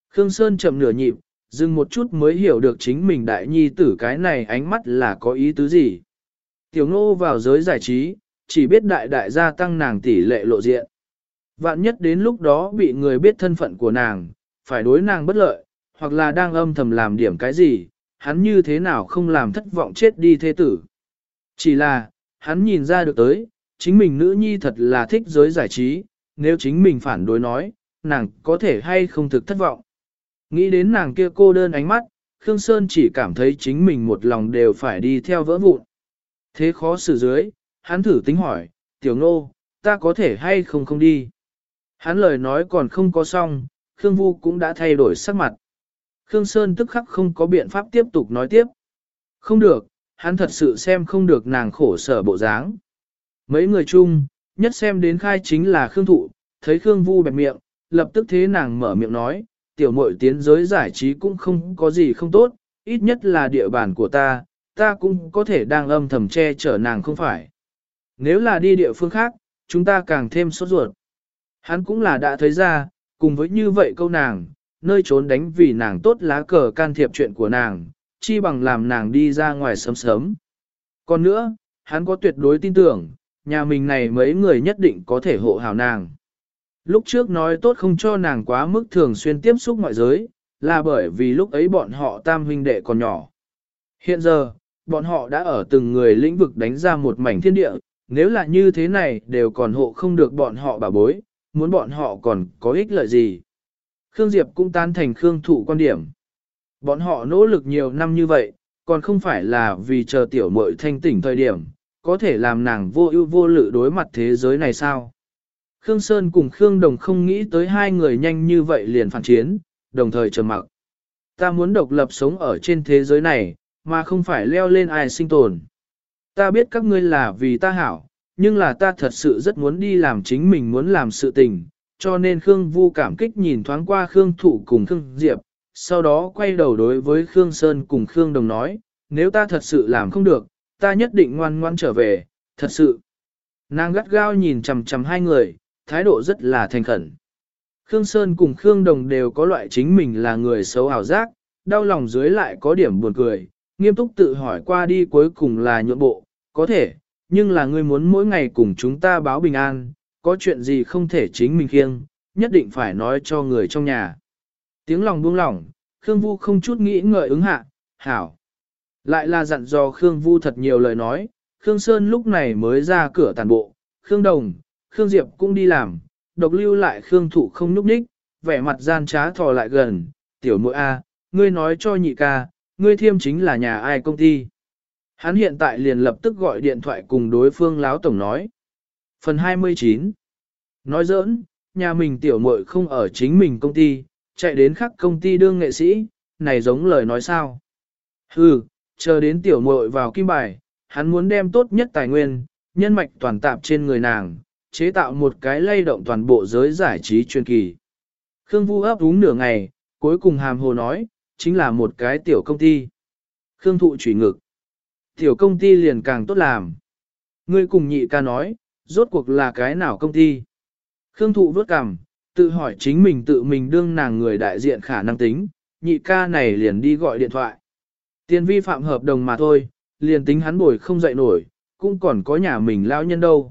Khương Sơn chậm nửa nhịp, dừng một chút mới hiểu được chính mình đại nhi tử cái này ánh mắt là có ý tứ gì. Tiểu Ngô vào giới giải trí, chỉ biết đại đại gia tăng nàng tỷ lệ lộ diện. Vạn nhất đến lúc đó bị người biết thân phận của nàng, phải đối nàng bất lợi, hoặc là đang âm thầm làm điểm cái gì, hắn như thế nào không làm thất vọng chết đi thế tử. Chỉ là, hắn nhìn ra được tới, chính mình nữ nhi thật là thích giới giải trí, nếu chính mình phản đối nói, nàng có thể hay không thực thất vọng. Nghĩ đến nàng kia cô đơn ánh mắt, Khương Sơn chỉ cảm thấy chính mình một lòng đều phải đi theo vỡ vụn. Thế khó xử dưới, hắn thử tính hỏi, Tiểu Ngô, ta có thể hay không đi. Hắn lời nói còn không có xong, Khương Vu cũng đã thay đổi sắc mặt. Khương Sơn tức khắc không có biện pháp tiếp tục nói tiếp. Không được, hắn thật sự xem không được nàng khổ sở bộ dáng. Mấy người chung, nhất xem đến khai chính là Khương Thụ, thấy Khương Vu bẹp miệng, lập tức thế nàng mở miệng nói, tiểu muội tiến giới giải trí cũng không có gì không tốt, ít nhất là địa bàn của ta cũng có thể đang âm thầm che chở nàng không phải. Nếu là đi địa phương khác, chúng ta càng thêm sốt ruột. Hắn cũng là đã thấy ra, cùng với như vậy câu nàng, nơi trốn đánh vì nàng tốt lá cờ can thiệp chuyện của nàng, chi bằng làm nàng đi ra ngoài sớm sớm. Còn nữa, hắn có tuyệt đối tin tưởng, nhà mình này mấy người nhất định có thể hộ hảo nàng. Lúc trước nói tốt không cho nàng quá mức thường xuyên tiếp xúc ngoại giới, là bởi vì lúc ấy bọn họ tam huynh đệ còn nhỏ. Hiện giờ, bọn họ đã ở từng người lĩnh vực đánh ra một mảnh thiên địa, nếu là như thế này đều còn hộ không được bọn họ bảo bối, muốn bọn họ còn có ích lợi gì. Khương Diệp cũng tán thành Khương Thụ quan điểm. Bọn họ nỗ lực nhiều năm như vậy, còn không phải là vì chờ tiểu muội thanh tỉnh thời điểm, có thể làm nàng vô ưu vô lự đối mặt thế giới này sao. Khương Sơn cùng Khương Đồng không nghĩ tới hai người nhanh như vậy liền phản chiến, đồng thời trầm mặc. Ta muốn độc lập sống ở trên thế giới này, mà không phải leo lên ai sinh tồn. Ta biết các ngươi là vì ta hảo, nhưng là ta thật sự rất muốn đi làm chính mình muốn làm sự tình, cho nên Khương Vu cảm kích nhìn thoáng qua Khương Thụ cùng Khương Diệp, sau đó quay đầu đối với Khương Sơn cùng Khương Đồng nói, nếu ta thật sự làm không được, ta nhất định ngoan ngoan trở về, thật sự. Nàng gắt gao nhìn chằm chằm hai người, thái độ rất là thành khẩn. Khương Sơn cùng Khương Đồng đều có loại chính mình là người xấu ảo giác, đau lòng dưới lại có điểm buồn cười, nghiêm túc tự hỏi qua đi cuối cùng là nhượng bộ, có thể, nhưng là ngươi muốn mỗi ngày cùng chúng ta báo bình an, có chuyện gì không thể chính mình khiêng, nhất định phải nói cho người trong nhà. Tiếng lòng buông lỏng, Khương Vu không chút nghĩ ngợi ứng hạ, hảo. Lại là dặn dò Khương Vu thật nhiều lời nói, Khương Sơn lúc này mới ra cửa tàn bộ, Khương Đồng, Khương Diệp cũng đi làm, độc lưu lại Khương Thụ không nhúc nhích, vẻ mặt gian trá thò lại gần, tiểu muội A, ngươi nói cho nhị ca, ngươi thiêm chính là nhà ai công ty. Hắn hiện tại liền lập tức gọi điện thoại cùng đối phương láo tổng nói. Phần 29 nói giỡn, nhà mình tiểu muội không ở chính mình công ty, chạy đến khác công ty đương nghệ sĩ, này giống lời nói sao. Hừ, chờ đến tiểu muội vào kim bài, hắn muốn đem tốt nhất tài nguyên, nhân mạch toàn tạp trên người nàng, chế tạo một cái lay động toàn bộ giới giải trí chuyên kỳ. Khương Vu ấp úng nửa ngày, cuối cùng hàm hồ nói, chính là một cái tiểu công ty. Khương Thụ chủy ngực. Tiểu công ty liền càng tốt làm. Ngươi cùng nhị ca nói, rốt cuộc là cái nào công ty? Khương Thụ vớt cằm, tự hỏi chính mình tự mình đương nàng người đại diện khả năng tính, nhị ca này liền đi gọi điện thoại. Tiền vi phạm hợp đồng mà thôi, liền tính hắn bồi không dậy nổi, cũng còn có nhà mình lão nhân đâu.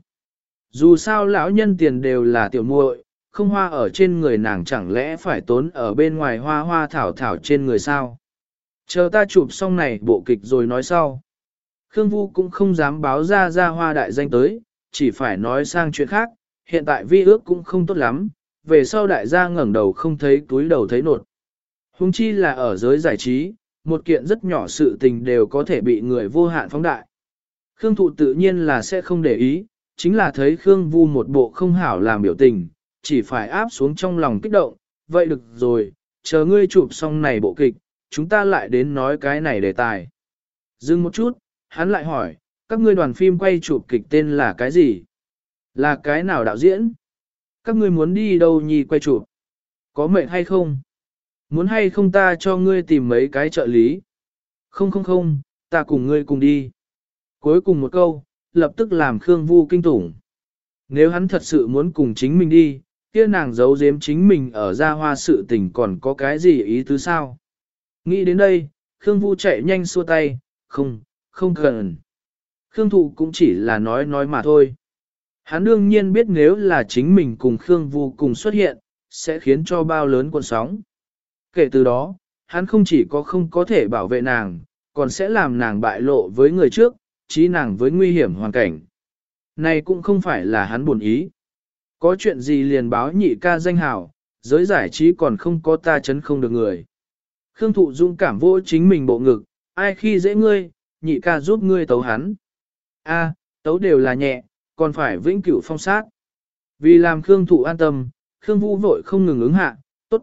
Dù sao lão nhân tiền đều là tiểu muội, không hoa ở trên người nàng chẳng lẽ phải tốn ở bên ngoài hoa hoa thảo thảo trên người sao. Chờ ta chụp xong này bộ kịch rồi nói sau. Khương Vu cũng không dám báo ra hoa đại danh tới, chỉ phải nói sang chuyện khác, hiện tại vi ước cũng không tốt lắm, về sau đại gia ngẩng đầu không thấy túi đầu thấy nột. Huống chi là ở giới giải trí, một kiện rất nhỏ sự tình đều có thể bị người vô hạn phóng đại. Khương Thụ tự nhiên là sẽ không để ý, chính là thấy Khương Vu một bộ không hảo làm biểu tình, chỉ phải áp xuống trong lòng kích động, vậy được rồi, chờ ngươi chụp xong này bộ kịch, chúng ta lại đến nói cái này đề tài. Dừng một chút, hắn lại hỏi, các ngươi đoàn phim quay chụp kịch tên là cái gì? Là cái nào đạo diễn? Các ngươi muốn đi đâu nhì quay chụp? Có mệt hay không? Muốn hay không ta cho ngươi tìm mấy cái trợ lý? Không, ta cùng ngươi cùng đi. Cuối cùng một câu, lập tức làm Khương Vu kinh tủng. Nếu hắn thật sự muốn cùng chính mình đi, kia nàng giấu giếm chính mình ở Gia Hoa sự tình còn có cái gì ý tứ sao? Nghĩ đến đây, Khương Vu chạy nhanh xua tay, không cần. Khương Thụ cũng chỉ là nói mà thôi. Hắn đương nhiên biết nếu là chính mình cùng Khương Vu cùng xuất hiện, sẽ khiến cho bao lớn cuộn sóng. Kể từ đó, hắn không chỉ không có thể bảo vệ nàng, còn sẽ làm nàng bại lộ với người trước, chí nàng với nguy hiểm hoàn cảnh. Này cũng không phải là hắn buồn ý. Có chuyện gì liền báo nhị ca danh hào, giới giải trí còn không có ta chấn không được người. Khương Thụ dung cảm vỗ chính mình bộ ngực, ai khi dễ ngươi, nhị ca giúp ngươi tấu hắn. A, tấu đều là nhẹ, còn phải vĩnh cửu phong sát. Vì làm Khương Thụ an tâm, Khương Vu vội không ngừng ứng hạ, tốt.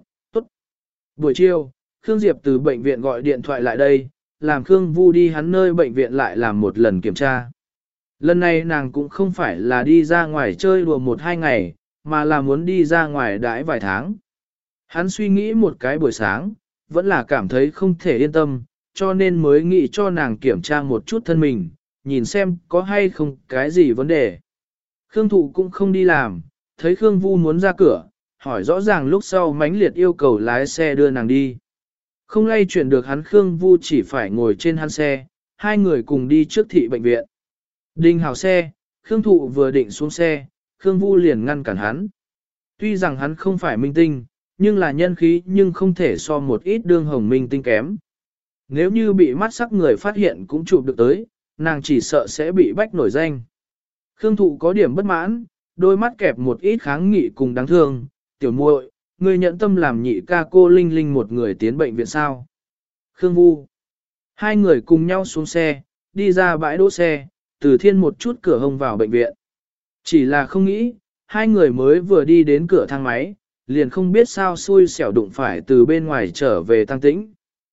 Buổi chiều, Khương Diệp từ bệnh viện gọi điện thoại lại đây, làm Khương Vu đi hắn nơi bệnh viện lại làm một lần kiểm tra. Lần này nàng cũng không phải là đi ra ngoài chơi đùa 1-2 ngày, mà là muốn đi ra ngoài đãi vài tháng. Hắn suy nghĩ một cái buổi sáng, vẫn là cảm thấy không thể yên tâm, cho nên mới nghĩ cho nàng kiểm tra một chút thân mình, nhìn xem có hay không cái gì vấn đề. Khương Thụ cũng không đi làm, thấy Khương Vu muốn ra cửa, hỏi rõ ràng lúc sau mãnh liệt yêu cầu lái xe đưa nàng đi. Không lay chuyển được hắn, Khương Vu chỉ phải ngồi trên hắn xe, hai người cùng đi trước thị bệnh viện. Đinh hào xe, Khương Thụ vừa định xuống xe, Khương Vu liền ngăn cản hắn. Tuy rằng hắn không phải minh tinh, nhưng là nhân khí nhưng không thể so một ít đương hồng minh tinh kém. Nếu như bị mắt sắc người phát hiện cũng chụp được tới, nàng chỉ sợ sẽ bị bách nổi danh. Khương Thụ có điểm bất mãn, đôi mắt kẹp một ít kháng nghị cùng đáng thương, tiểu muội, ngươi nhận tâm làm nhị ca cô Linh Linh một người tiến bệnh viện sao. Khương Vu. Hai người cùng nhau xuống xe, đi ra bãi đỗ xe, Từ Thiên một chút cửa hông vào bệnh viện. Chỉ là không nghĩ, hai người mới vừa đi đến cửa thang máy, liền không biết sao xui xẻo đụng phải từ bên ngoài trở về Tăng Tĩnh.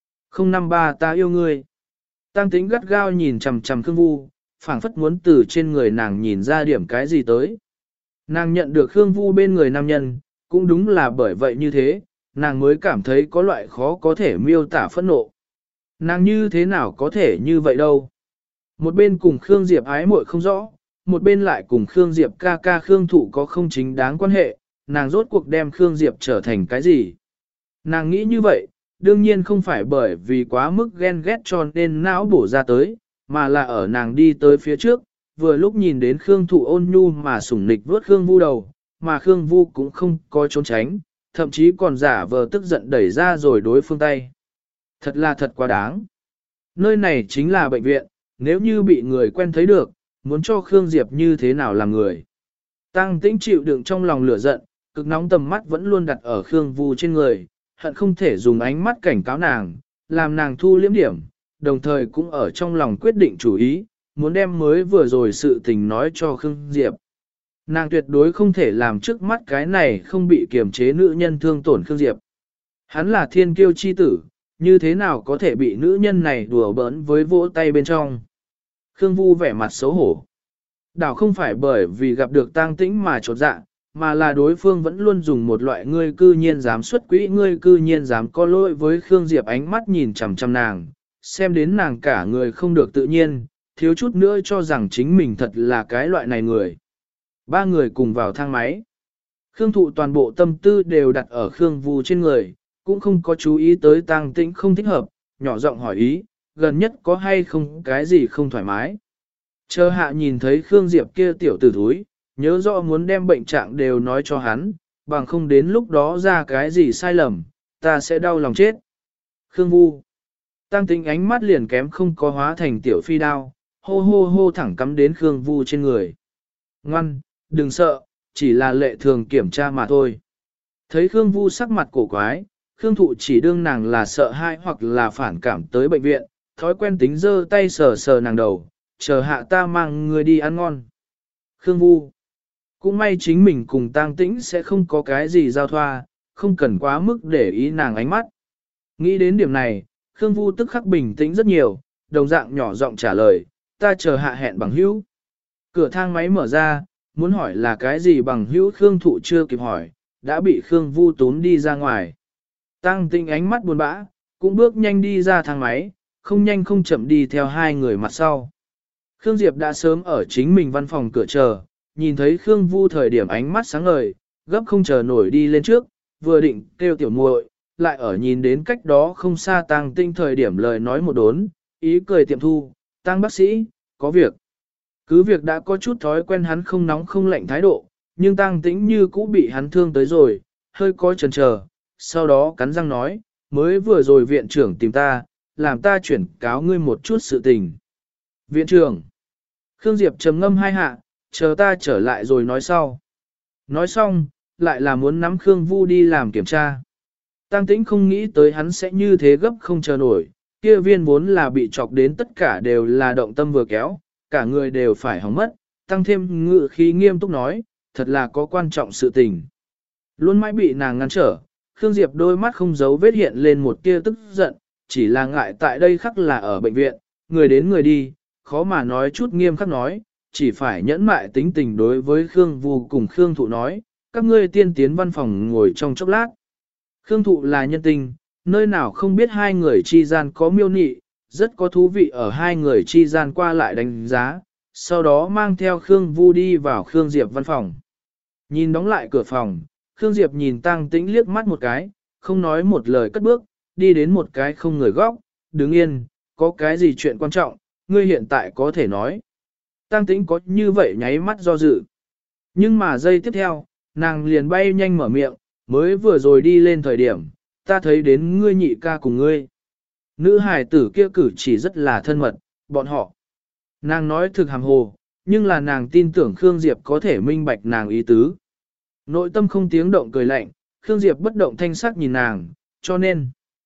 053 ta yêu ngươi. Tăng Tĩnh gắt gao nhìn chằm chằm Khương Vu, phảng phất muốn từ trên người nàng nhìn ra điểm cái gì tới. Nàng nhận được Khương Vu bên người nam nhân, cũng đúng là bởi vậy như thế, nàng mới cảm thấy có loại khó có thể miêu tả phẫn nộ. Nàng như thế nào có thể như vậy đâu. Một bên cùng Khương Diệp ái muội không rõ, một bên lại cùng Khương Diệp ca ca Khương Thụ có không chính đáng quan hệ, nàng rốt cuộc đem Khương Diệp trở thành cái gì. Nàng nghĩ như vậy, đương nhiên không phải bởi vì quá mức ghen ghét cho nên não bổ ra tới, mà là ở nàng đi tới phía trước, vừa lúc nhìn đến Khương Thụ ôn nhu mà sủng nịch vuốt Khương Vu đầu, mà Khương Vu cũng không có trốn tránh, thậm chí còn giả vờ tức giận đẩy ra rồi đối phương tay. Thật là thật quá đáng. Nơi này chính là bệnh viện, nếu như bị người quen thấy được, muốn cho Khương Diệp như thế nào làm người. Tăng Tĩnh chịu đựng trong lòng lửa giận, cực nóng tầm mắt vẫn luôn đặt ở Khương Vu trên người, hận không thể dùng ánh mắt cảnh cáo nàng, làm nàng thu liễm điểm, đồng thời cũng ở trong lòng quyết định chủ ý, muốn đem mới vừa rồi sự tình nói cho Khương Diệp. Nàng tuyệt đối không thể làm trước mắt cái này không bị kiềm chế nữ nhân thương tổn Khương Diệp. Hắn là thiên kiêu chi tử, như thế nào có thể bị nữ nhân này đùa bỡn với vỗ tay bên trong. Khương Vu vẻ mặt xấu hổ. Đảo không phải bởi vì gặp được Tang Tĩnh mà chột dạ, mà là đối phương vẫn luôn dùng một loại ngươi cư nhiên dám xuất quỹ, ngươi cư nhiên dám có lỗi với Khương Diệp, ánh mắt nhìn chằm chằm nàng, xem đến nàng cả người không được tự nhiên, thiếu chút nữa cho rằng chính mình thật là cái loại này người. Ba người cùng vào thang máy. Khương Thụ toàn bộ tâm tư đều đặt ở Khương Vu trên người, cũng không có chú ý tới Tang Tĩnh không thích hợp, nhỏ giọng hỏi ý, gần nhất có hay không cái gì không thoải mái. Chờ hạ nhìn thấy Khương Diệp kia tiểu tử thúi, nhớ rõ muốn đem bệnh trạng đều nói cho hắn, bằng không đến lúc đó ra cái gì sai lầm, ta sẽ đau lòng chết. Khương Vu. Tăng Tĩnh ánh mắt liền kém không có hóa thành tiểu phi đao, hô hô hô thẳng cắm đến Khương Vu trên người. Ngoan, đừng sợ, chỉ là lệ thường kiểm tra mà thôi. Thấy Khương Vu sắc mặt cổ quái, Khương Thụ chỉ đương nàng là sợ hãi hoặc là phản cảm tới bệnh viện, thói quen tính giơ tay sờ sờ nàng đầu, chờ hạ ta mang người đi ăn ngon. Khương Vu. Cũng may chính mình cùng Tang Tĩnh sẽ không có cái gì giao thoa, không cần quá mức để ý nàng ánh mắt. Nghĩ đến điểm này, Khương Vu tức khắc bình tĩnh rất nhiều, đồng dạng nhỏ giọng trả lời, ta chờ hạ hẹn bằng hữu. Cửa thang máy mở ra, muốn hỏi là cái gì bằng hữu Khương Thụ chưa kịp hỏi, đã bị Khương Vu tốn đi ra ngoài. Tang Tĩnh ánh mắt buồn bã, cũng bước nhanh đi ra thang máy, không nhanh không chậm đi theo hai người mặt sau. Khương Diệp đã sớm ở chính mình văn phòng cửa chờ, nhìn thấy Khương Vu thời điểm ánh mắt sáng ngời, gấp không chờ nổi đi lên trước, vừa định kêu tiểu muội, lại ở nhìn đến cách đó không xa Tăng Tĩnh thời điểm lời nói một đốn, ý cười tiệm thu, Tăng bác sĩ, có việc. Cứ việc đã có chút thói quen hắn không nóng không lạnh thái độ, nhưng Tăng Tĩnh như cũ bị hắn thương tới rồi, hơi có chần chờ, sau đó cắn răng nói, mới vừa rồi viện trưởng tìm ta, làm ta chuyển cáo ngươi một chút sự tình. Viện trưởng, Khương Diệp trầm ngâm hai hạ, chờ ta trở lại rồi nói sau. Nói xong, lại là muốn nắm Khương Vu đi làm kiểm tra. Tăng Tĩnh không nghĩ tới hắn sẽ như thế gấp không chờ nổi, kia viên vốn là bị chọc đến tất cả đều là động tâm vừa kéo, cả người đều phải hỏng mất, tăng thêm ngự khí nghiêm túc nói, thật là có quan trọng sự tình. Luôn mãi bị nàng ngăn trở, Khương Diệp đôi mắt không giấu vết hiện lên một tia tức giận, chỉ là ngại tại đây khắc là ở bệnh viện, người đến người đi, khó mà nói chút nghiêm khắc nói, chỉ phải nhẫn mại tính tình đối với Khương Vu cùng Khương Thụ nói, các ngươi tiên tiến văn phòng ngồi trong chốc lát. Khương Thụ là nhân tình, nơi nào không biết hai người chi gian có miêu nị, rất có thú vị ở hai người chi gian qua lại đánh giá, sau đó mang theo Khương Vu đi vào Khương Diệp văn phòng. Nhìn đóng lại cửa phòng, Khương Diệp nhìn Tăng Tĩnh liếc mắt một cái, không nói một lời cất bước, đi đến một cái không người góc, đứng yên, có cái gì chuyện quan trọng, ngươi hiện tại có thể nói. Tăng Tĩnh có như vậy nháy mắt do dự. Nhưng mà giây tiếp theo, nàng liền bay nhanh mở miệng, mới vừa rồi đi lên thời điểm, ta thấy đến ngươi nhị ca cùng ngươi. Nữ hài tử kia cử chỉ rất là thân mật, bọn họ. Nàng nói thực hàm hồ, nhưng là nàng tin tưởng Khương Diệp có thể minh bạch nàng ý tứ. Nội tâm không tiếng động cười lạnh, Khương Diệp bất động thanh sắc nhìn nàng, cho nên.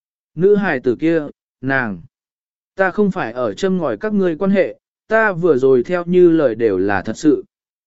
Nữ hài tử kia, nàng. Ta không phải ở châm ngòi các ngươi quan hệ, ta vừa rồi theo như lời đều là thật sự.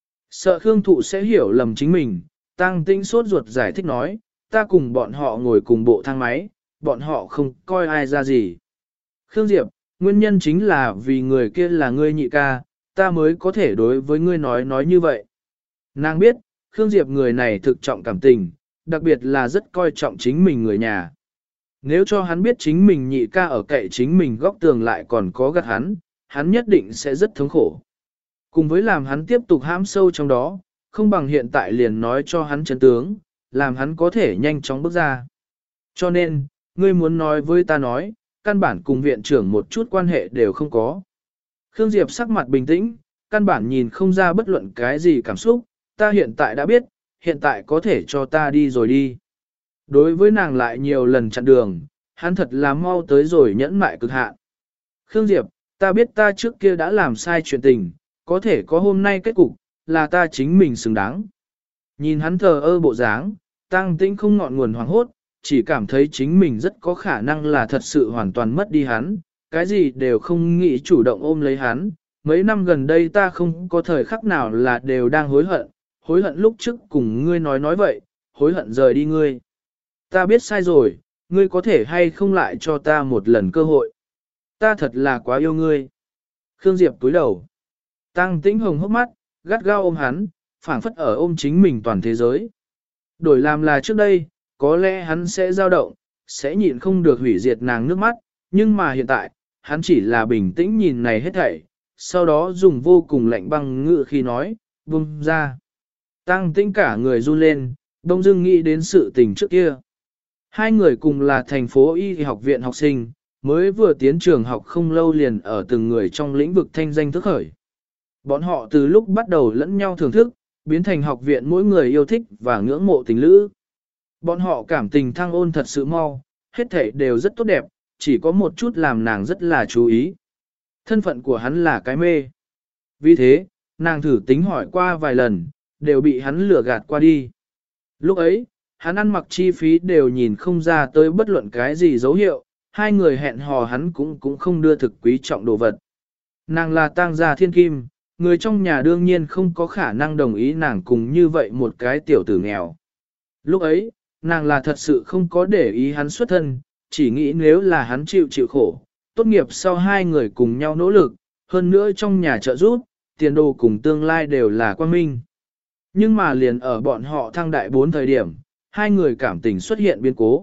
Sợ Khương Thụ sẽ hiểu lầm chính mình, Tăng Tĩnh sốt ruột giải thích nói, ta cùng bọn họ ngồi cùng bộ thang máy, bọn họ không coi ai ra gì. Khương Diệp, nguyên nhân chính là vì người kia là ngươi nhị ca, ta mới có thể đối với ngươi nói như vậy. Nàng biết, Khương Diệp người này thực trọng cảm tình, đặc biệt là rất coi trọng chính mình người nhà. Nếu cho hắn biết chính mình nhị ca ở cạnh chính mình góc tường lại còn có gắt hắn nhất định sẽ rất thống khổ. Cùng với làm hắn tiếp tục hãm sâu trong đó, không bằng hiện tại liền nói cho hắn chân tướng, làm hắn có thể nhanh chóng bước ra. Cho nên, ngươi muốn nói với ta nói, căn bản cùng viện trưởng một chút quan hệ đều không có. Khương Diệp sắc mặt bình tĩnh, căn bản nhìn không ra bất luận cái gì cảm xúc, ta hiện tại đã biết, hiện tại có thể cho ta đi rồi đi. Đối với nàng lại nhiều lần chặn đường, hắn thật là mau tới rồi nhẫn mại cực hạn. Khương Diệp, ta biết ta trước kia đã làm sai chuyện tình, có thể có hôm nay kết cục, là ta chính mình xứng đáng. Nhìn hắn thờ ơ bộ dáng, Tăng Tĩnh không ngọn nguồn hoảng hốt, chỉ cảm thấy chính mình rất có khả năng là thật sự hoàn toàn mất đi hắn, cái gì đều không nghĩ chủ động ôm lấy hắn. Mấy năm gần đây ta không có thời khắc nào là đều đang hối hận lúc trước cùng ngươi nói vậy, hối hận rời đi ngươi. Ta biết sai rồi, ngươi có thể hay không lại cho ta một lần cơ hội. Ta thật là quá yêu ngươi. Khương Diệp túi đầu. Tăng Tĩnh hồng hốc mắt, gắt gao ôm hắn, phảng phất ở ôm chính mình toàn thế giới. Đổi làm là trước đây, có lẽ hắn sẽ dao động, sẽ nhịn không được hủy diệt nàng nước mắt, nhưng mà hiện tại, hắn chỉ là bình tĩnh nhìn này hết thảy, sau đó dùng vô cùng lạnh băng ngữ khi nói, buông ra. Tăng Tĩnh cả người run lên, đông dưng nghĩ đến sự tình trước kia. Hai người cùng là thành phố y học viện học sinh, mới vừa tiến trường học không lâu liền ở từng người trong lĩnh vực thanh danh thức khởi. Bọn họ từ lúc bắt đầu lẫn nhau thưởng thức, biến thành học viện mỗi người yêu thích và ngưỡng mộ tình lữ. Bọn họ cảm tình thăng ôn thật sự mau, hết thảy đều rất tốt đẹp, chỉ có một chút làm nàng rất là chú ý. Thân phận của hắn là cái mê. Vì thế, nàng thử tính hỏi qua vài lần, đều bị hắn lừa gạt qua đi. Lúc ấy, hắn ăn mặc chi phí đều nhìn không ra tới bất luận cái gì dấu hiệu, hai người hẹn hò hắn cũng không đưa thực quý trọng đồ vật. Nàng là tang gia thiên kim, người trong nhà đương nhiên không có khả năng đồng ý nàng cùng như vậy một cái tiểu tử nghèo. Lúc ấy, nàng là thật sự không có để ý hắn xuất thân, chỉ nghĩ nếu là hắn chịu khổ, tốt nghiệp sau hai người cùng nhau nỗ lực, hơn nữa trong nhà trợ giúp, tiền đồ cùng tương lai đều là quang minh. Nhưng mà liền ở bọn họ thăng đại 4 thời điểm, hai người cảm tình xuất hiện biến cố.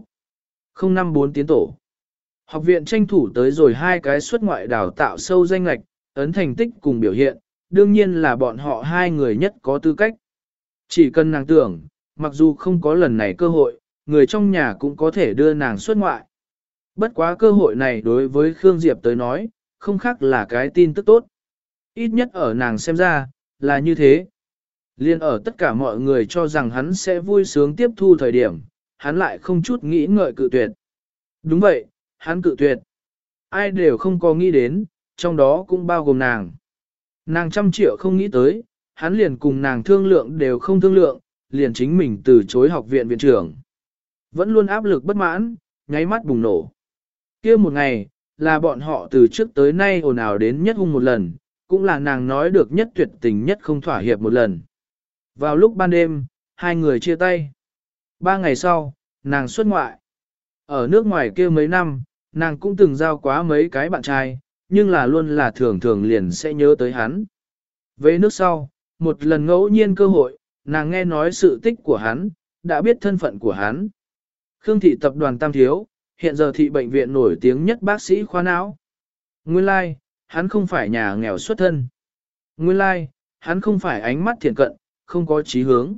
054 tiến tổ. Học viện tranh thủ tới rồi hai cái xuất ngoại đào tạo sâu danh lạch, ấn thành tích cùng biểu hiện, đương nhiên là bọn họ hai người nhất có tư cách. Chỉ cần nàng tưởng, mặc dù không có lần này cơ hội, người trong nhà cũng có thể đưa nàng xuất ngoại. Bất quá cơ hội này đối với Khương Diệp tới nói, không khác là cái tin tức tốt. Ít nhất ở nàng xem ra, là như thế. Liên ở tất cả mọi người cho rằng hắn sẽ vui sướng tiếp thu thời điểm, hắn lại không chút nghĩ ngợi cự tuyệt. Đúng vậy, hắn cự tuyệt. Ai đều không có nghĩ đến, trong đó cũng bao gồm nàng. Nàng 100 triệu không nghĩ tới, hắn liền cùng nàng thương lượng đều không thương lượng, liền chính mình từ chối học viện viện trưởng. Vẫn luôn áp lực bất mãn, nháy mắt bùng nổ. Kia một ngày, là bọn họ từ trước tới nay ồn ào đến nhất hung một lần, cũng là nàng nói được nhất tuyệt tình nhất không thỏa hiệp một lần. Vào lúc ban đêm, hai người chia tay. 3 ngày sau, nàng xuất ngoại. Ở nước ngoài kia mấy năm, nàng cũng từng giao quá mấy cái bạn trai, nhưng là luôn là thường thường liền sẽ nhớ tới hắn. Về nước sau, một lần ngẫu nhiên cơ hội, nàng nghe nói sự tích của hắn, đã biết thân phận của hắn. Khương thị tập đoàn Tam Thiếu, hiện giờ thị bệnh viện nổi tiếng nhất bác sĩ khoa não. Nguyên lai, like, hắn không phải nhà nghèo xuất thân. Nguyên lai, like, hắn không phải ánh mắt thiện cận, không có chí hướng.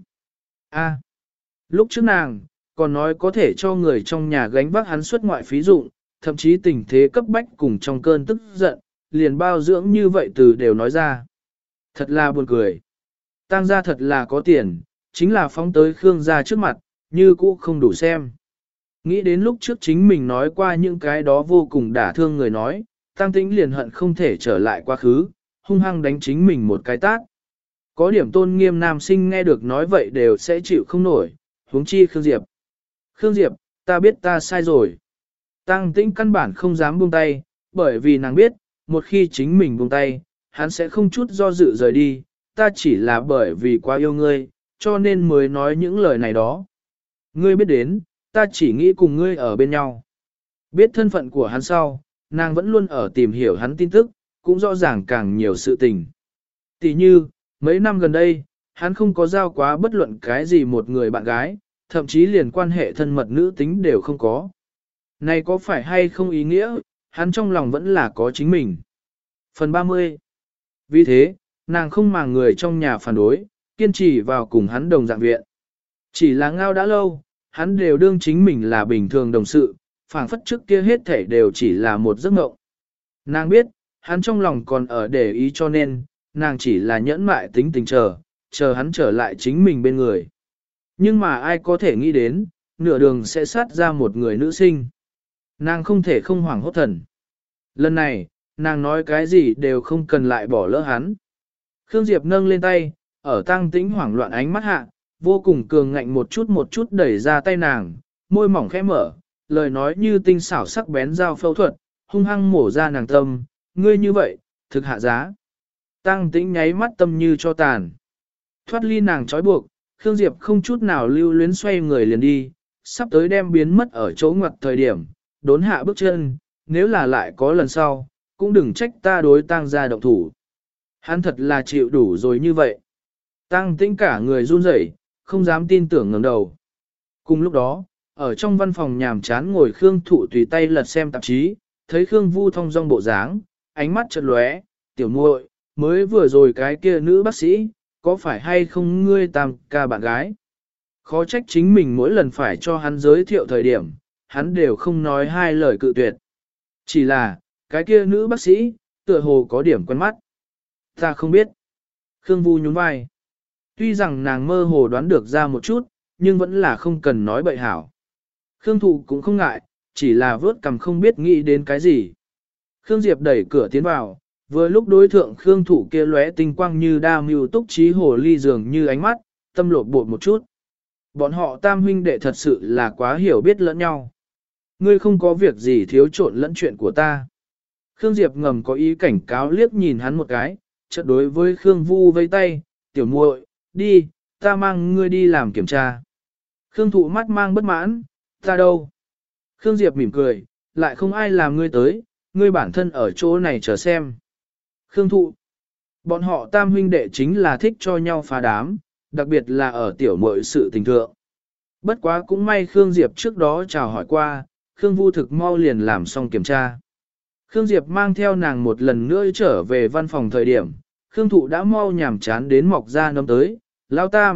Lúc trước nàng, còn nói có thể cho người trong nhà gánh vác hắn xuất ngoại phí dụng, thậm chí tình thế cấp bách cùng trong cơn tức giận, liền bao dưỡng như vậy từ đều nói ra. Thật là buồn cười. Tang gia thật là có tiền, chính là phóng tới Khương gia trước mặt, như cũ không đủ xem. Nghĩ đến lúc trước chính mình nói qua những cái đó vô cùng đả thương người nói, Tang Tĩnh liền hận không thể trở lại quá khứ, hung hăng đánh chính mình một cái tát. Có điểm tôn nghiêm nam sinh nghe được nói vậy đều sẽ chịu không nổi, huống chi Khương Diệp. Khương Diệp, ta biết ta sai rồi. Tang Tĩnh căn bản không dám buông tay, bởi vì nàng biết, một khi chính mình buông tay, hắn sẽ không chút do dự rời đi, ta chỉ là bởi vì quá yêu ngươi, cho nên mới nói những lời này đó. Ngươi biết đến, ta chỉ nghĩ cùng ngươi ở bên nhau. Biết thân phận của hắn sau, nàng vẫn luôn ở tìm hiểu hắn tin tức, cũng rõ ràng càng nhiều sự tình. Tỷ như, mấy năm gần đây, hắn không có giao quá bất luận cái gì một người bạn gái, thậm chí liền quan hệ thân mật nữ tính đều không có. Này có phải hay không ý nghĩa, hắn trong lòng vẫn là có chính mình. Phần 30. Vì thế, nàng không màng người trong nhà phản đối, kiên trì vào cùng hắn đồng dạng viện. Chỉ là ngao đã lâu, hắn đều đương chính mình là bình thường đồng sự, phảng phất trước kia hết thảy đều chỉ là một giấc mộng. Nàng biết, hắn trong lòng còn ở để ý cho nên, nàng chỉ là nhẫn mại tính tình chờ hắn trở lại chính mình bên người. Nhưng mà ai có thể nghĩ đến, nửa đường sẽ sát ra một người nữ sinh. Nàng không thể không hoảng hốt thần. Lần này, nàng nói cái gì đều không cần lại bỏ lỡ hắn. Khương Diệp nâng lên tay, ở Tang Tĩnh hoảng loạn ánh mắt hạ, vô cùng cường ngạnh một chút đẩy ra tay nàng, môi mỏng khẽ mở, lời nói như tinh xảo sắc bén dao phẫu thuật, hung hăng mổ ra nàng tâm, ngươi như vậy, thực hạ giá. Tang Tĩnh nháy mắt tâm như cho tàn. Thoát ly nàng trói buộc, Khương Diệp không chút nào lưu luyến xoay người liền đi, sắp tới đem biến mất ở chỗ ngoặt thời điểm, đốn hạ bước chân, nếu là lại có lần sau, cũng đừng trách ta đối Tang gia động thủ. Hắn thật là chịu đủ rồi như vậy. Tang Tĩnh cả người run rẩy, không dám tin tưởng ngẩng đầu. Cùng lúc đó, ở trong văn phòng nhàm chán ngồi Khương Thụ tùy tay lật xem tạp chí, thấy Khương Vu thong dong bộ dáng, ánh mắt chợt lóe, tiểu muội, mới vừa rồi cái kia nữ bác sĩ, có phải hay không ngươi Tam ca bạn gái? Khó trách chính mình mỗi lần phải cho hắn giới thiệu thời điểm, hắn đều không nói hai lời cự tuyệt. Chỉ là, cái kia nữ bác sĩ, tựa hồ có điểm quen mắt. Ta không biết. Khương Vu nhún vai. Tuy rằng nàng mơ hồ đoán được ra một chút, nhưng vẫn là không cần nói bậy hảo. Khương Thụ cũng không ngại, chỉ là vớt cằm không biết nghĩ đến cái gì. Khương Diệp đẩy cửa tiến vào, vừa lúc đối thượng Khương Thụ kia lóe tinh quang như đa mưu túc trí hồ ly dường như ánh mắt, tâm lột bột một chút. Bọn họ tam huynh đệ thật sự là quá hiểu biết lẫn nhau. Ngươi không có việc gì thiếu trộn lẫn chuyện của ta. Khương Diệp ngầm có ý cảnh cáo liếc nhìn hắn một cái, chợt đối với Khương Vu vây tay, tiểu muội, đi, ta mang ngươi đi làm kiểm tra. Khương Thụ mắt mang bất mãn, ta đâu? Khương Diệp mỉm cười, lại không ai làm ngươi tới, ngươi bản thân ở chỗ này chờ xem. Khương Thụ, bọn họ tam huynh đệ chính là thích cho nhau phá đám, đặc biệt là ở tiểu muội sự tình thượng. Bất quá cũng may Khương Diệp trước đó chào hỏi qua, Khương Vu thực mau liền làm xong kiểm tra. Khương Diệp mang theo nàng một lần nữa trở về văn phòng thời điểm, Khương Thụ đã mau nhảm chán đến mọc ra nấm tới, lao tam,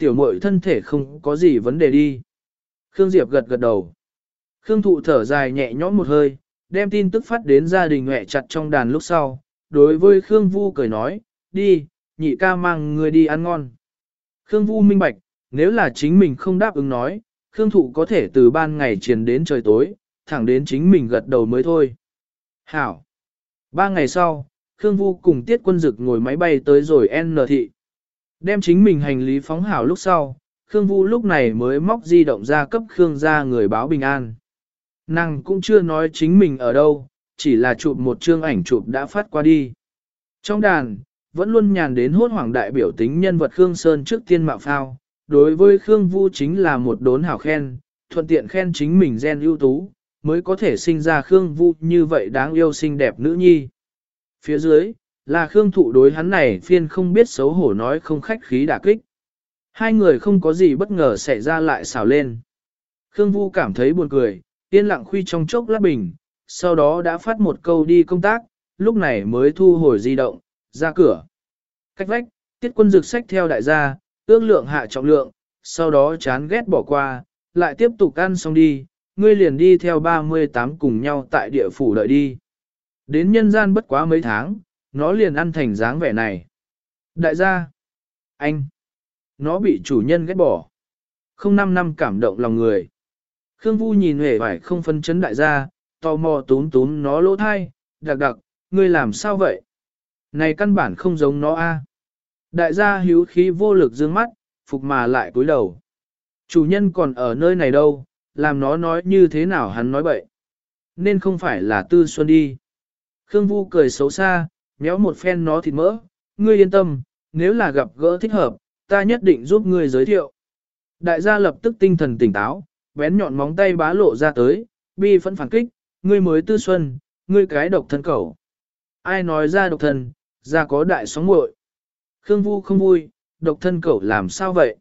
tiểu muội thân thể không có gì vấn đề đi. Khương Diệp gật gật đầu. Khương Thụ thở dài nhẹ nhõm một hơi, đem tin tức phát đến gia đình mẹ chặt trong đàn lúc sau. Đối với Khương Vu cười nói, đi, nhị ca mang người đi ăn ngon. Khương Vu minh bạch, nếu là chính mình không đáp ứng nói, Khương Thụ có thể từ ban ngày triền đến trời tối, thẳng đến chính mình gật đầu mới thôi. Hảo. 3 ngày sau, Khương Vu cùng Tiết Quân Dực ngồi máy bay tới rồi N thị. Đem chính mình hành lý phóng hảo lúc sau, Khương Vu lúc này mới móc di động ra cấp Khương gia người báo bình an. Nàng cũng chưa nói chính mình ở đâu, chỉ là chụp một chương ảnh chụp đã phát qua đi. Trong đàn, vẫn luôn nhàn đến hốt hoảng đại biểu tính nhân vật Khương Sơn trước tiên mạo phao. Đối với Khương Vu chính là một đốn hảo khen, thuận tiện khen chính mình gen ưu tú, mới có thể sinh ra Khương Vu như vậy đáng yêu xinh đẹp nữ nhi. Phía dưới, là Khương Thụ đối hắn này phiên không biết xấu hổ nói không khách khí đả kích. Hai người không có gì bất ngờ xảy ra lại xào lên. Khương Vu cảm thấy buồn cười, yên lặng khuy trong chốc lát bình, sau đó đã phát một câu đi công tác, lúc này mới thu hồi di động, ra cửa. Cách vách, Tiết Quân Dực xách theo đại gia, ước lượng hạ trọng lượng, sau đó chán ghét bỏ qua, lại tiếp tục ăn xong đi, ngươi liền đi theo 38 cùng nhau tại địa phủ đợi đi. Đến nhân gian bất quá mấy tháng, nó liền ăn thành dáng vẻ này. Đại gia, anh, nó bị chủ nhân ghét bỏ. Không 5 năm cảm động lòng người. Khương Vu nhìn hề vải không phân chấn đại gia, tò mò túm túm nó lỗ thai, đặc đặc, ngươi làm sao vậy? Này căn bản không giống nó a. Đại gia hiếu khí vô lực dương mắt, phục mà lại cúi đầu. Chủ nhân còn ở nơi này đâu, làm nó nói như thế nào hắn nói bậy. Nên không phải là Tư Xuân đi. Khương Vu cười xấu xa, méo một phen nó thịt mỡ, ngươi yên tâm, nếu là gặp gỡ thích hợp, ta nhất định giúp ngươi giới thiệu. Đại gia lập tức tinh thần tỉnh táo, bén nhọn móng tay bá lộ ra tới, bi phẫn phản kích, ngươi mới Tư Xuân, ngươi cái độc thân cẩu. Ai nói ra độc thân, ra có đại sóng muội. Khương Vu không vui, độc thân cẩu làm sao vậy?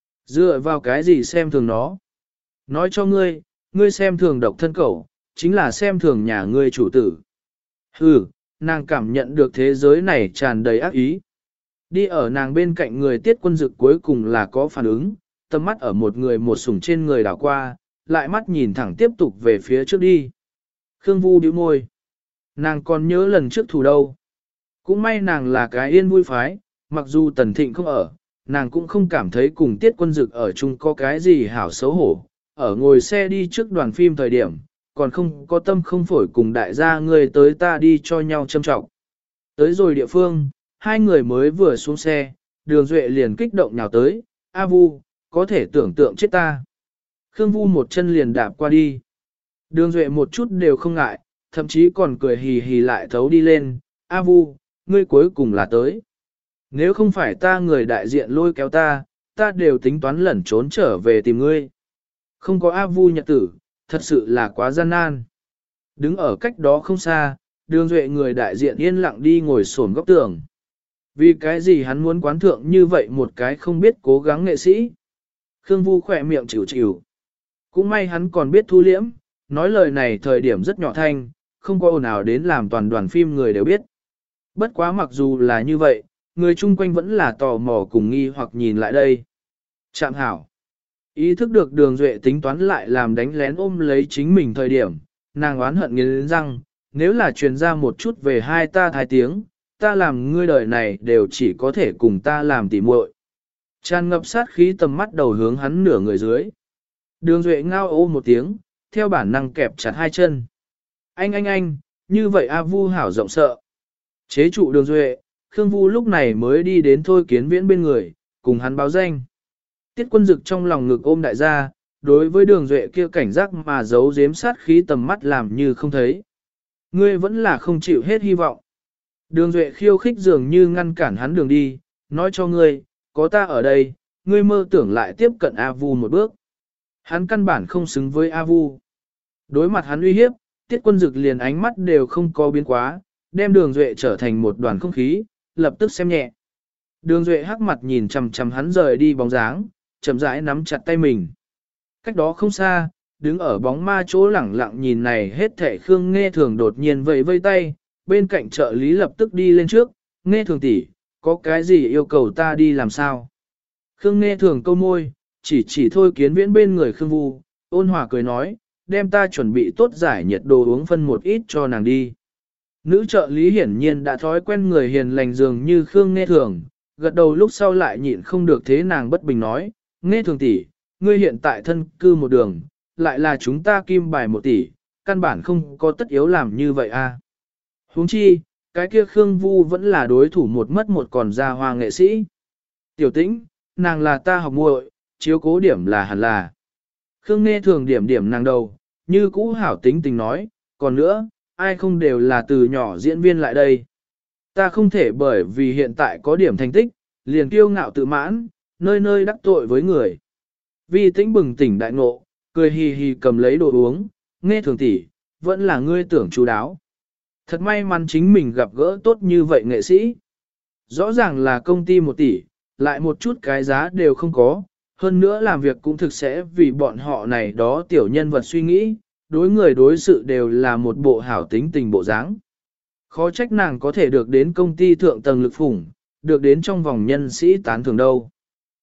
Dựa vào cái gì xem thường nó? Nói cho ngươi, ngươi xem thường độc thân cẩu, chính là xem thường nhà ngươi chủ tử. Hừ, nàng cảm nhận được thế giới này tràn đầy ác ý. Đi ở nàng bên cạnh người Tiết Quân Dực cuối cùng là có phản ứng, tầm mắt ở một người một sủng trên người đảo qua, lại mắt nhìn thẳng tiếp tục về phía trước đi. Khương Vu bĩu môi. Nàng còn nhớ lần trước thủ đâu. Cũng may nàng là cái yên vui phái, mặc dù Tần Thịnh không ở, nàng cũng không cảm thấy cùng Tiết Quân Dực ở chung có cái gì hảo xấu hổ. Ở ngồi xe đi trước đoàn phim thời điểm, còn không có tâm không phổi cùng đại gia người tới ta đi cho nhau châm trọng. Tới rồi địa phương, hai người mới vừa xuống xe, Đường Duệ liền kích động nhào tới, A Vu, có thể tưởng tượng chết ta. Khương Vu một chân liền đạp qua đi. Đường Duệ một chút đều không ngại, thậm chí còn cười hì hì lại thấu đi lên, A Vu, ngươi cuối cùng là tới. Nếu không phải ta người đại diện lôi kéo ta, ta đều tính toán lẩn trốn trở về tìm ngươi. Không có A Vu nhật tử, thật sự là quá gian nan. Đứng ở cách đó không xa, Đường Duệ người đại diện yên lặng đi ngồi xổm góc tường. Vì cái gì hắn muốn quán thượng như vậy một cái không biết cố gắng nghệ sĩ? Khương Vu khỏe miệng chịu chịu. Cũng may hắn còn biết thu liễm, nói lời này thời điểm rất nhỏ thanh, không có ồn ào đến làm toàn đoàn phim người đều biết. Bất quá mặc dù là như vậy, người chung quanh vẫn là tò mò cùng nghi hoặc nhìn lại đây. Chạm hảo. Ý thức được Đường Duệ tính toán lại làm đánh lén ôm lấy chính mình thời điểm, nàng oán hận nghiến răng, nếu là truyền ra một chút về hai ta thái tiếng, ta làm ngươi đời này đều chỉ có thể cùng ta làm tỉ muội. Tràn ngập sát khí tầm mắt đầu hướng hắn nửa người dưới. Đường Duệ ngao ô một tiếng, theo bản năng kẹp chặt hai chân. Anh, như vậy A Vu hảo rộng sợ. Chế trụ Đường Duệ, Khương Vu lúc này mới đi đến Thôi Kiến Viễn bên người, cùng hắn báo danh. Tiết Quân Dực trong lòng ngực ôm đại gia, đối với Đường Duệ kia cảnh giác mà giấu giếm sát khí tầm mắt làm như không thấy. Ngươi vẫn là không chịu hết hy vọng. Đường Duệ khiêu khích dường như ngăn cản hắn đường đi, nói cho ngươi, có ta ở đây, ngươi mơ tưởng lại tiếp cận A Vu một bước. Hắn căn bản không xứng với A Vu. Đối mặt hắn uy hiếp, Tiết Quân Dực liền ánh mắt đều không có biến quá, đem Đường Duệ trở thành một đoàn không khí, lập tức xem nhẹ. Đường Duệ hắc mặt nhìn chằm chằm hắn rời đi bóng dáng, chậm rãi nắm chặt tay mình. Cách đó không xa, đứng ở bóng ma chỗ lẳng lặng nhìn này hết thảy Khương Nghe Thường đột nhiên vẫy vây tay, bên cạnh trợ lý lập tức đi lên trước, Nghe Thường tỷ, có cái gì yêu cầu ta đi làm sao? Khương Nghe Thường câu môi, chỉ thôi kiến viễn bên người Khương Vu, ôn hòa cười nói, đem ta chuẩn bị tốt giải nhiệt đồ uống phân một ít cho nàng đi. Nữ trợ lý hiển nhiên đã thói quen người hiền lành dường như Khương Nghe Thường, gật đầu lúc sau lại nhịn không được thế nàng bất bình nói, Nghe Thường tỷ, ngươi hiện tại thân cư một đường, lại là chúng ta kim bài 1 tỷ, căn bản không có tất yếu làm như vậy a. Huống chi, cái kia Khương Vu vẫn là đối thủ một mất một còn ra hoa nghệ sĩ. Tiểu Tĩnh, nàng là ta học muội, chiếu cố điểm là hẳn là. Khương Nghe Thường điểm điểm nàng đầu, như cũ hảo tính tình nói, còn nữa, ai không đều là từ nhỏ diễn viên lại đây. Ta không thể bởi vì hiện tại có điểm thành tích, liền kiêu ngạo tự mãn, nơi nơi đắc tội với người. Vi Tĩnh bừng tỉnh đại ngộ, cười hì hì cầm lấy đồ uống, Nghe Thường tỷ, vẫn là ngươi tưởng chú đáo. Thật may mắn chính mình gặp gỡ tốt như vậy nghệ sĩ. Rõ ràng là công ty 1 tỷ, lại một chút cái giá đều không có, hơn nữa làm việc cũng thực sẽ vì bọn họ này đó tiểu nhân vật suy nghĩ, đối người đối sự đều là một bộ hảo tính tình bộ dáng. Khó trách nàng có thể được đến công ty thượng tầng lực phủng, được đến trong vòng nhân sĩ tán thưởng đâu.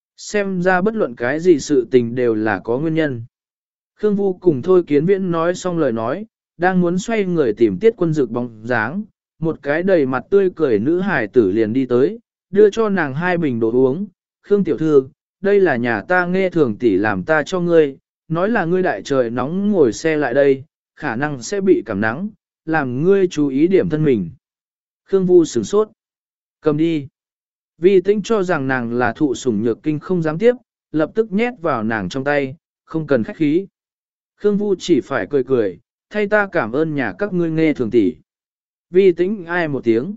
Xem ra bất luận cái gì sự tình đều là có nguyên nhân. Khương Vu cùng Thôi Kiến Viễn nói xong lời nói, đang muốn xoay người tìm Tiết Quân Dực bóng dáng, một cái đầy mặt tươi cười nữ hài tử liền đi tới, đưa cho nàng 2 bình đồ uống. Khương tiểu thư, đây là nhà ta Nghe Thường tỷ làm ta cho ngươi, nói là ngươi đại trời nóng ngồi xe lại đây, khả năng sẽ bị cảm nắng, làm ngươi chú ý điểm thân mình. Khương Vu sửng sốt. Cầm đi. Vi Tĩnh cho rằng nàng là thụ sủng nhược kinh không dám tiếp, lập tức nhét vào nàng trong tay, không cần khách khí. Khương Vu chỉ phải cười cười, thay ta cảm ơn nhà các ngươi Nghe Thường tỷ. Vi Tĩnh ai một tiếng.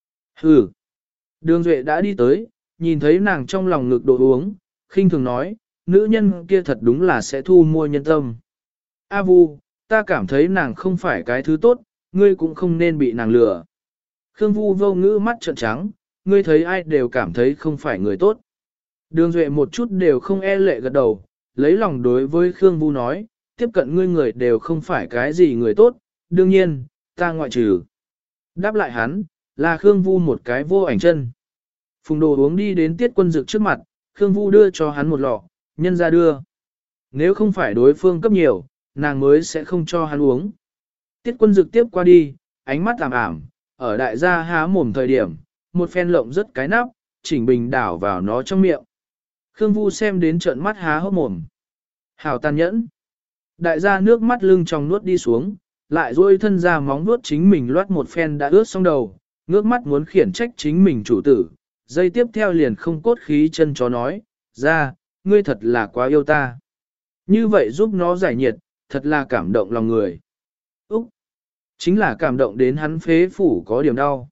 Hừ. Đường Duệ đã đi tới, nhìn thấy nàng trong lòng ngực đồ uống, khinh thường nói, nữ nhân kia thật đúng là sẽ thu mua nhân tâm. A Vu, ta cảm thấy nàng không phải cái thứ tốt, ngươi cũng không nên bị nàng lừa. Khương Vu vô ngữ mắt trợn trắng, ngươi thấy ai đều cảm thấy không phải người tốt. Đường Duệ một chút đều không e lệ gật đầu, lấy lòng đối với Khương Vu nói, tiếp cận ngươi người đều không phải cái gì người tốt, đương nhiên, ta ngoại trừ. Đáp lại hắn, là Khương Vu một cái vô ảnh chân. Phùng đồ uống đi đến Tiết Quân Dực trước mặt, Khương Vu đưa cho hắn một lọ, nhân ra đưa. Nếu không phải đối phương cấp nhiều, nàng mới sẽ không cho hắn uống. Tiết Quân Dực tiếp qua đi, ánh mắt ảm ảm, ở đại gia há mồm thời điểm, một phen lộng rất cái nắp, chỉnh bình đảo vào nó trong miệng. Khương Vu xem đến trợn mắt há hốc mồm. Hảo tàn nhẫn. Đại gia nước mắt lưng trong nuốt đi xuống, lại duỗi thân ra móng nuốt chính mình loát một phen đã ướt xong đầu, ngước mắt muốn khiển trách chính mình chủ tử. Giây tiếp theo liền không cốt khí chân chó nói, ra, ngươi thật là quá yêu ta. Như vậy giúp nó giải nhiệt, thật là cảm động lòng người. Úc! Chính là cảm động đến hắn phế phủ có điểm đau.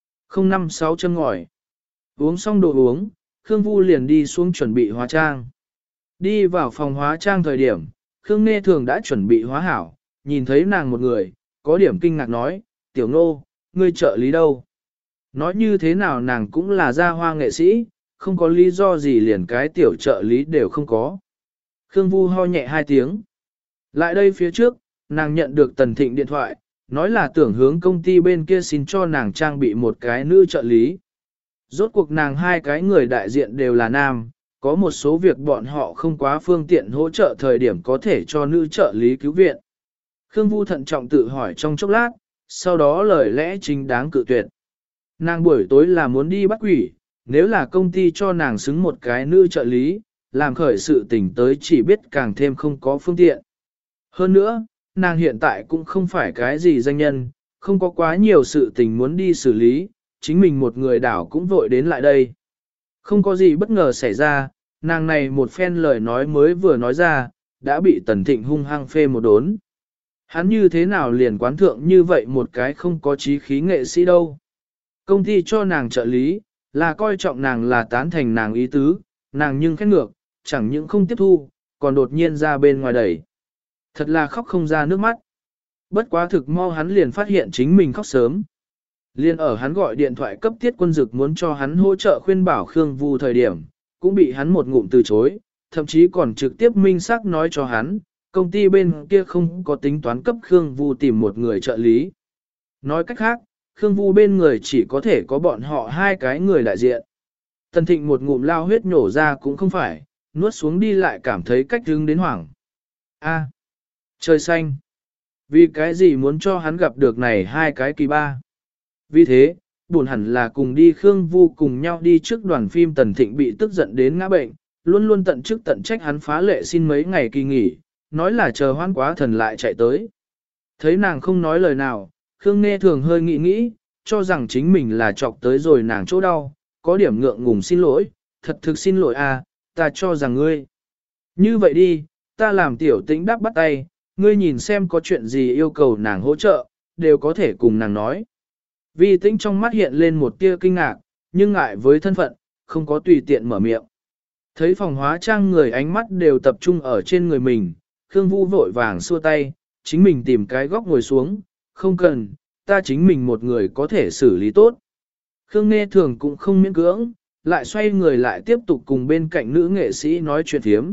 056 chân ngòi. Uống xong đồ uống, Khương Vu liền đi xuống chuẩn bị hóa trang. Đi vào phòng hóa trang thời điểm, Khương Nghe Thường đã chuẩn bị hóa hảo, nhìn thấy nàng một người, có điểm kinh ngạc nói, tiểu Ngô, ngươi trợ lý đâu? Nói như thế nào nàng cũng là gia hoa nghệ sĩ, không có lý do gì liền cái tiểu trợ lý đều không có. Khương Vu ho nhẹ 2 tiếng. Lại đây phía trước, nàng nhận được Tần Thịnh điện thoại, nói là tưởng hướng công ty bên kia xin cho nàng trang bị một cái nữ trợ lý. Rốt cuộc nàng 2 cái người đại diện đều là nam, có một số việc bọn họ không quá phương tiện hỗ trợ thời điểm có thể cho nữ trợ lý cứu viện. Khương Vu thận trọng tự hỏi trong chốc lát, sau đó lời lẽ chính đáng cự tuyệt. Nàng buổi tối là muốn đi bắt quỷ, nếu là công ty cho nàng xứng một cái nữ trợ lý, làm khởi sự tình tới chỉ biết càng thêm không có phương tiện. Hơn nữa, nàng hiện tại cũng không phải cái gì danh nhân, không có quá nhiều sự tình muốn đi xử lý, chính mình một người đảo cũng vội đến lại đây. Không có gì bất ngờ xảy ra, nàng này một phen lời nói mới vừa nói ra, đã bị Tần Thịnh hung hăng phê một đốn. Hắn như thế nào liền quán thượng như vậy một cái không có chí khí nghệ sĩ đâu. Công ty cho nàng trợ lý, là coi trọng nàng là tán thành nàng ý tứ, nàng nhưng khét ngược, chẳng những không tiếp thu, còn đột nhiên ra bên ngoài đẩy. Thật là khóc không ra nước mắt. Bất quá thực mau hắn liền phát hiện chính mình khóc sớm. Liên ở hắn gọi điện thoại cấp Tiết Quân Dực muốn cho hắn hỗ trợ khuyên bảo Khương Vu thời điểm, cũng bị hắn một ngụm từ chối, thậm chí còn trực tiếp minh xác nói cho hắn, công ty bên kia không có tính toán cấp Khương Vu tìm một người trợ lý. Nói cách khác, Khương Vu bên người chỉ có thể có bọn họ 2 cái người đại diện. Tần Thịnh một ngụm lao huyết nhổ ra cũng không phải, nuốt xuống đi lại cảm thấy cách hứng đến hoảng. A, trời xanh! Vì cái gì muốn cho hắn gặp được này hai cái kỳ ba? Vì thế, buồn hẳn là cùng đi Khương Vu cùng nhau đi trước đoàn phim. Tần Thịnh bị tức giận đến ngã bệnh, luôn luôn tận chức tận trách hắn phá lệ xin mấy ngày kỳ nghỉ, nói là chờ hoan quá thần lại chạy tới. Thấy nàng không nói lời nào, Khương Nghe Thường hơi nghĩ nghĩ, cho rằng chính mình là chọc tới rồi nàng chỗ đau, có điểm ngượng ngùng xin lỗi, thật thực xin lỗi à, ta cho rằng ngươi. Như vậy đi, ta làm tiểu tĩnh đáp bắt tay, ngươi nhìn xem có chuyện gì yêu cầu nàng hỗ trợ, đều có thể cùng nàng nói. Vi tĩnh trong mắt hiện lên một tia kinh ngạc, nhưng ngại với thân phận, không có tùy tiện mở miệng. Thấy phòng hóa trang người ánh mắt đều tập trung ở trên người mình, Khương Vu vội vàng xua tay, chính mình tìm cái góc ngồi xuống, không cần, ta chính mình một người có thể xử lý tốt. Khương Nghe Thường cũng không miễn cưỡng, lại xoay người lại tiếp tục cùng bên cạnh nữ nghệ sĩ nói chuyện thiếm.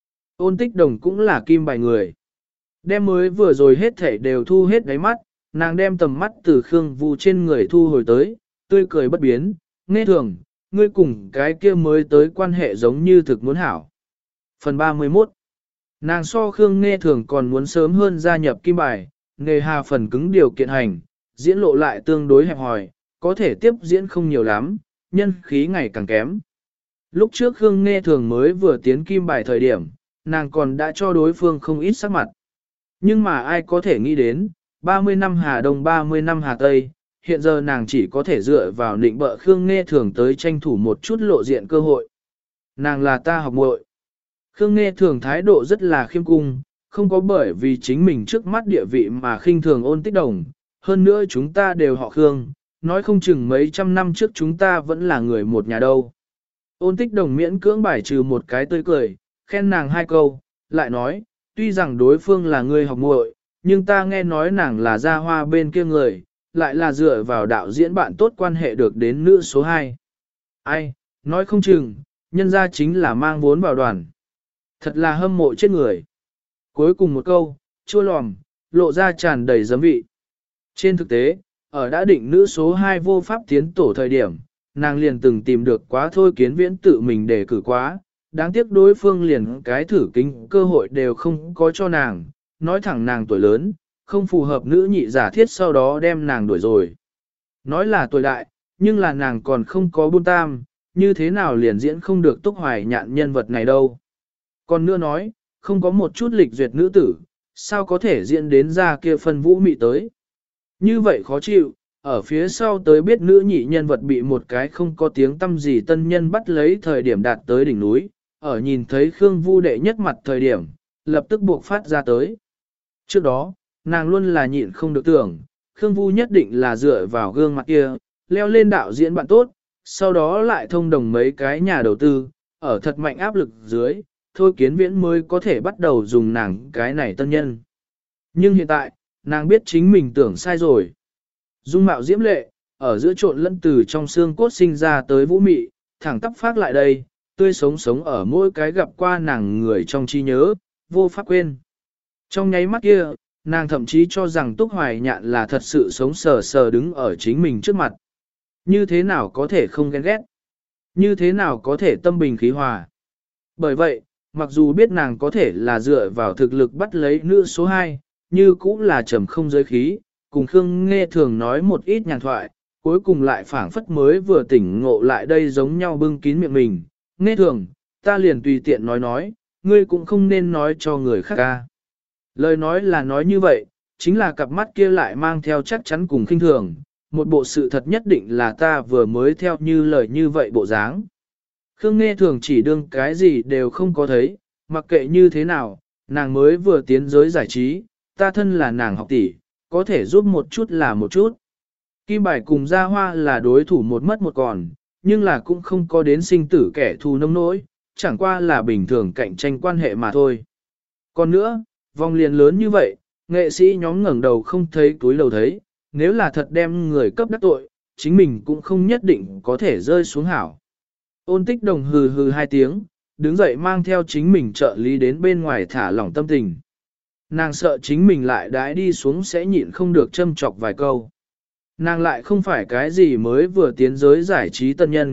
Ôn Tích Đồng cũng là kim bài người. Đem mới vừa rồi hết thể đều thu hết đáy mắt, nàng đem tầm mắt từ Khương Vu trên người thu hồi tới, tươi cười bất biến, Nghe Thường, ngươi cùng cái kia mới tới quan hệ giống như thực muốn hảo. Phần 31. Nàng so Khương Nghe Thường còn muốn sớm hơn gia nhập kim bài, nghề hà phần cứng điều kiện hành, diễn lộ lại tương đối hẹp hòi, có thể tiếp diễn không nhiều lắm, nhân khí ngày càng kém. Lúc trước Khương Nghe Thường mới vừa tiến kim bài thời điểm, nàng còn đã cho đối phương không ít sắc mặt. Nhưng mà ai có thể nghĩ đến, 30 năm Hà Đông 30 năm Hà Tây, hiện giờ nàng chỉ có thể dựa vào định bợ Khương Nghe Thường tới tranh thủ một chút lộ diện cơ hội. Nàng là ta học muội. Khương Nghe Thường thái độ rất là khiêm cung, không có bởi vì chính mình trước mắt địa vị mà khinh thường Ôn Tích Đồng. Hơn nữa chúng ta đều họ Khương, nói không chừng mấy trăm năm trước chúng ta vẫn là người một nhà đâu. Ôn Tích Đồng miễn cưỡng bài trừ một cái tươi cười, khen nàng hai câu, lại nói, tuy rằng đối phương là người học muội, nhưng ta nghe nói nàng là gia hoa bên kia người, lại là dựa vào đạo diễn bạn tốt quan hệ được đến nữ số 2. Ai, nói không chừng, nhân ra chính là mang vốn vào đoàn. Thật là hâm mộ chết người. Cuối cùng một câu, chua lòm, lộ ra tràn đầy giấm vị. Trên thực tế, ở đã định nữ số 2 vô pháp tiến tổ thời điểm, nàng liền từng tìm được quá Thôi Kiến Viễn tự mình đề cử quá, đáng tiếc đối phương liền cái thử kính cơ hội đều không có cho nàng, nói thẳng nàng tuổi lớn, không phù hợp nữ nhị giả thiết, sau đó đem nàng đuổi rồi. Nói là tuổi đại, nhưng là nàng còn không có buôn tam, như thế nào liền diễn không được Túc Hoài Nhạn nhân vật này đâu. Còn nữa nói, không có một chút lịch duyệt nữ tử, sao có thể diễn đến ra kia phân vũ mị tới. Như vậy khó chịu, ở phía sau tới biết nữ nhị nhân vật bị một cái không có tiếng tâm gì tân nhân bắt lấy thời điểm đạt tới đỉnh núi, ở nhìn thấy Khương Vu đệ nhất mặt thời điểm, lập tức buộc phát ra tới. Trước đó, nàng luôn là nhịn không được tưởng, Khương Vu nhất định là dựa vào gương mặt kia, leo lên đạo diễn bạn tốt, sau đó lại thông đồng mấy cái nhà đầu tư, ở thật mạnh áp lực dưới, Thôi Kiến Viễn mới có thể bắt đầu dùng nàng cái này tân nhân. Nhưng hiện tại, nàng biết chính mình tưởng sai rồi. Dung mạo diễm lệ, ở giữa trộn lẫn từ trong xương cốt sinh ra tới vũ mị, thẳng tắp phát lại đây, tươi sống sống ở mỗi cái gặp qua nàng người trong trí nhớ, vô pháp quên. Trong nháy mắt kia, nàng thậm chí cho rằng Túc Hoài Nhạn là thật sự sống sờ sờ đứng ở chính mình trước mặt. Như thế nào có thể không ghen ghét? Như thế nào có thể tâm bình khí hòa? Bởi vậy, mặc dù biết nàng có thể là dựa vào thực lực bắt lấy nữ số 2, như cũng là trầm không giới khí, cùng Khương Nghe Thường nói một ít nhàn thoại, cuối cùng lại phảng phất mới vừa tỉnh ngộ lại đây giống nhau bưng kín miệng mình. Nghe Thường, ta liền tùy tiện nói, ngươi cũng không nên nói cho người khác ca. Lời nói là nói như vậy, chính là cặp mắt kia lại mang theo chắc chắn cùng khinh thường, một bộ sự thật nhất định là ta vừa mới theo như lời như vậy bộ dáng. Khương Nghe Thường chỉ đương cái gì đều không có thấy, mặc kệ như thế nào, nàng mới vừa tiến giới giải trí, ta thân là nàng học tỷ, có thể giúp một chút là một chút. Kim Bài cùng Gia Hoa là đối thủ một mất một còn, nhưng là cũng không có đến sinh tử kẻ thù nông nỗi, chẳng qua là bình thường cạnh tranh quan hệ mà thôi. Còn nữa, vòng liền lớn như vậy, nghệ sĩ nhóm ngẩng đầu không thấy túi lầu thấy, nếu là thật đem người cấp đắc tội, chính mình cũng không nhất định có thể rơi xuống hảo. Ôn Tích Đồng hừ hừ hai tiếng, đứng dậy mang theo chính mình trợ lý đến bên ngoài thả lỏng tâm tình. Nàng sợ chính mình lại đãi đi xuống sẽ nhịn không được châm chọc vài câu. Nàng lại không phải cái gì mới vừa tiến giới giải trí tân nhân,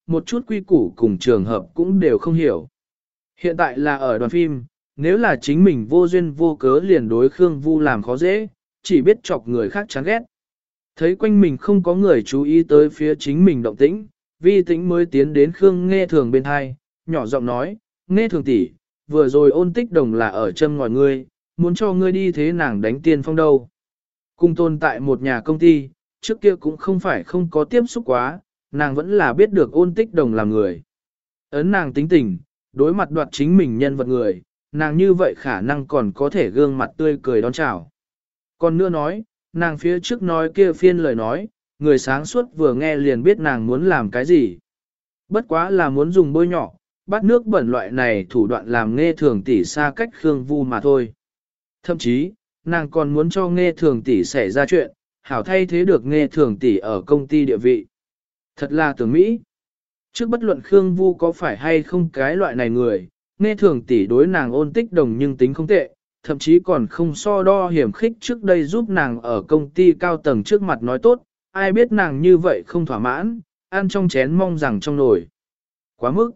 một chút quy củ cùng trường hợp cũng đều không hiểu. Hiện tại là ở đoàn phim, nếu là chính mình vô duyên vô cớ liền đối Khương Vu làm khó dễ, chỉ biết chọc người khác chán ghét. Thấy quanh mình không có người chú ý tới phía chính mình động tĩnh, Vi Tĩnh mới tiến đến Khương Nghe Thường bên hai, nhỏ giọng nói, Nghe Thường tỷ, vừa rồi Ôn Tích Đồng là ở châm ngòi ngươi, muốn cho ngươi đi thế nàng đánh tiên phong đâu. Cùng tồn tại một nhà công ty, trước kia cũng không phải không có tiếp xúc quá, nàng vẫn là biết được Ôn Tích Đồng là người. Ấn nàng tính tình, đối mặt đoạt chính mình nhân vật người, nàng như vậy khả năng còn có thể gương mặt tươi cười đón chào. Còn nữa nói, nàng phía trước nói kia phiên lời nói, người sáng suốt vừa nghe liền biết nàng muốn làm cái gì. Bất quá là muốn dùng bôi nhỏ, bắt nước bẩn loại này thủ đoạn làm Nghe Thường tỷ xa cách Khương Vu mà thôi. Thậm chí, nàng còn muốn cho Nghe Thường tỷ xảy ra chuyện, hảo thay thế được Nghe Thường tỷ ở công ty địa vị. Thật là tưởng Mỹ. Trước bất luận Khương Vu có phải hay không cái loại này người, Nghe Thường tỷ đối nàng Ôn Tích Đồng nhưng tính không tệ, thậm chí còn không so đo hiểm khích trước đây giúp nàng ở công ty cao tầng trước mặt nói tốt, ai biết nàng như vậy không thỏa mãn, ăn trong chén mong rằng trong nồi. Quá mức.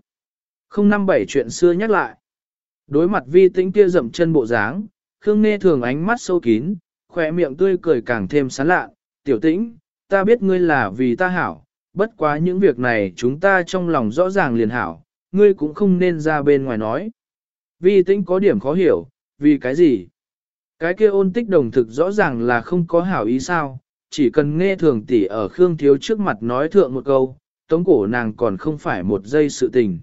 057 chuyện xưa nhắc lại. Đối mặt Vi Tĩnh kia dậm chân bộ dáng, Khương Nghe Thường ánh mắt sâu kín, khỏe miệng tươi cười càng thêm sán lạ. Tiểu Tĩnh, ta biết ngươi là vì ta hảo, bất quá những việc này chúng ta trong lòng rõ ràng liền hảo, ngươi cũng không nên ra bên ngoài nói. Vi Tĩnh có điểm khó hiểu, vì cái gì? Cái kia Ôn Tích Đồng thực rõ ràng là không có hảo ý sao, chỉ cần Nghe Thường tỷ ở Khương Thiếu trước mặt nói thượng một câu, tống cổ nàng còn không phải một giây sự tình.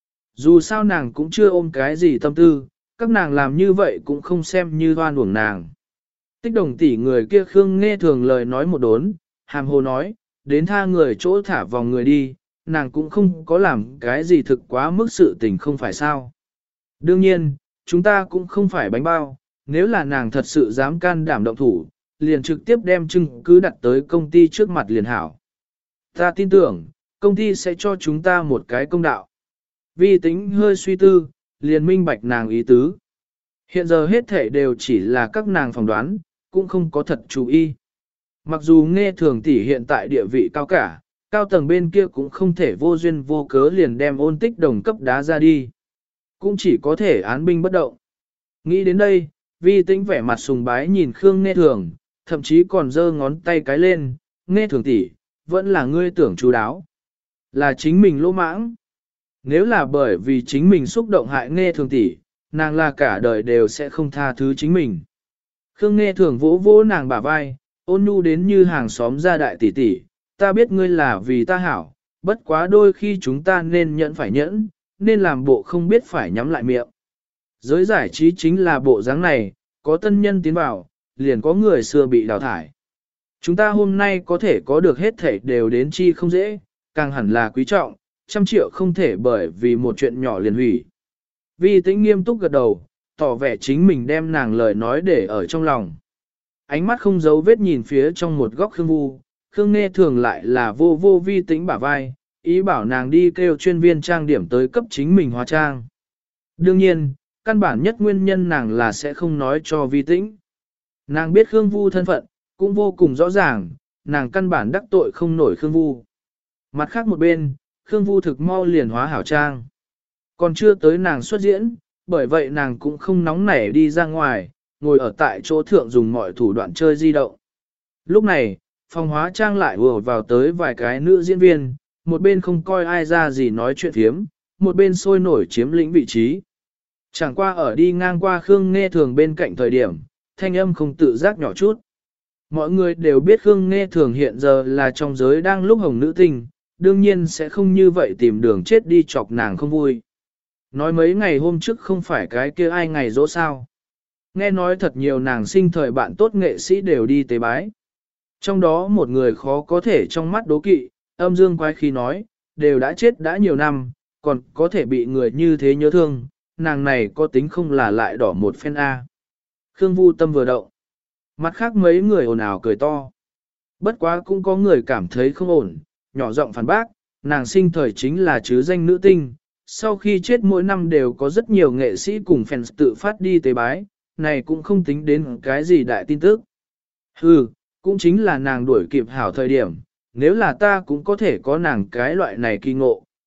Dù sao nàng cũng chưa ôm cái gì tâm tư, các nàng làm như vậy cũng không xem như hoan uổng nàng. Tích Đồng tỷ người kia Khương Nghe Thường lời nói một đốn, hàm hồ nói, đến tha người chỗ thả vòng người đi, nàng cũng không có làm cái gì thực quá mức sự tình không phải sao. Đương nhiên, chúng ta cũng không phải bánh bao, nếu là nàng thật sự dám can đảm động thủ, liền trực tiếp đem chứng cứ đặt tới công ty trước mặt liền hảo. Ta tin tưởng, công ty sẽ cho chúng ta một cái công đạo. Vi Tĩnh hơi suy tư, liền minh bạch nàng ý tứ. Hiện giờ hết thể đều chỉ là các nàng phỏng đoán, cũng không có thật chú ý. Mặc dù Nghe Thường tỷ hiện tại địa vị cao cả, cao tầng bên kia cũng không thể vô duyên vô cớ liền đem Ôn Tích Đồng cấp đá ra đi. Cũng chỉ có thể án binh bất động. Nghĩ đến đây, Vi Tĩnh vẻ mặt sùng bái nhìn Khương Nghe Thường, thậm chí còn giơ ngón tay cái lên, Nghe Thường tỷ, vẫn là ngươi tưởng chú đáo. Là chính mình lỗ mãng. Nếu là bởi vì chính mình xúc động hại Nghe Thường tỷ, nàng là cả đời đều sẽ không tha thứ chính mình. Khương Nghe Thường vỗ vỗ nàng bả vai, ôn nhu đến như hàng xóm gia đại tỷ tỷ, ta biết ngươi là vì ta hảo, bất quá đôi khi chúng ta nên nhẫn phải nhẫn, nên làm bộ không biết phải nhắm lại miệng. Giới giải trí chính là bộ dáng này, có tân nhân tiến vào, liền có người xưa bị đào thải. Chúng ta hôm nay có thể có được hết thể đều đến chi không dễ, càng hẳn là quý trọng, 100 triệu không thể bởi vì một chuyện nhỏ liền hủy. Vi Tĩnh nghiêm túc gật đầu, tỏ vẻ chính mình đem nàng lời nói để ở trong lòng. Ánh mắt không giấu vết nhìn phía trong một góc Khương Vu, Khương Nghe Thường lại là vô vô Vi Tĩnh bả vai, ý bảo nàng đi kêu chuyên viên trang điểm tới cấp chính mình hóa trang. Đương nhiên, căn bản nhất nguyên nhân nàng là sẽ không nói cho Vi Tĩnh. Nàng biết Khương Vu thân phận, cũng vô cùng rõ ràng, nàng căn bản đắc tội không nổi Khương Vu. Mặt khác một bên, Khương Vu thực mau liền hóa hảo trang. Còn chưa tới nàng xuất diễn, bởi vậy nàng cũng không nóng nảy đi ra ngoài, ngồi ở tại chỗ thượng dùng mọi thủ đoạn chơi di động. Lúc này, phòng hóa trang lại vừa vào tới vài cái nữ diễn viên, một bên không coi ai ra gì nói chuyện thiếm, một bên sôi nổi chiếm lĩnh vị trí. Chẳng qua ở đi ngang qua Khương Nghe Thường bên cạnh thời điểm, thanh âm không tự giác nhỏ chút. Mọi người đều biết Khương Nghe Thường hiện giờ là trong giới đang lúc hồng nữ tình, đương nhiên sẽ không như vậy tìm đường chết đi chọc nàng không vui. Nói mấy ngày hôm trước không phải cái kia ai ngày dỗ sao. Nghe nói thật nhiều nàng sinh thời bạn tốt nghệ sĩ đều đi tế bái. Trong đó một người khó có thể trong mắt đố kỵ, âm dương quái khí nói, đều đã chết đã nhiều năm, còn có thể bị người như thế nhớ thương, nàng này có tính không là lại đỏ một phen A. Khương Vu tâm vừa động. Mặt khác mấy người ồn ào cười to. Bất quá cũng có người cảm thấy không ổn, nhỏ giọng phản bác, nàng sinh thời chính là chứ danh nữ tinh. Sau khi chết mỗi năm đều có rất nhiều nghệ sĩ cùng fans tự phát đi tế bái, này cũng không tính đến cái gì đại tin tức. Hừ, cũng chính là nàng đuổi kịp hảo thời điểm, nếu là ta cũng có thể có nàng cái loại này kỳ ngộ,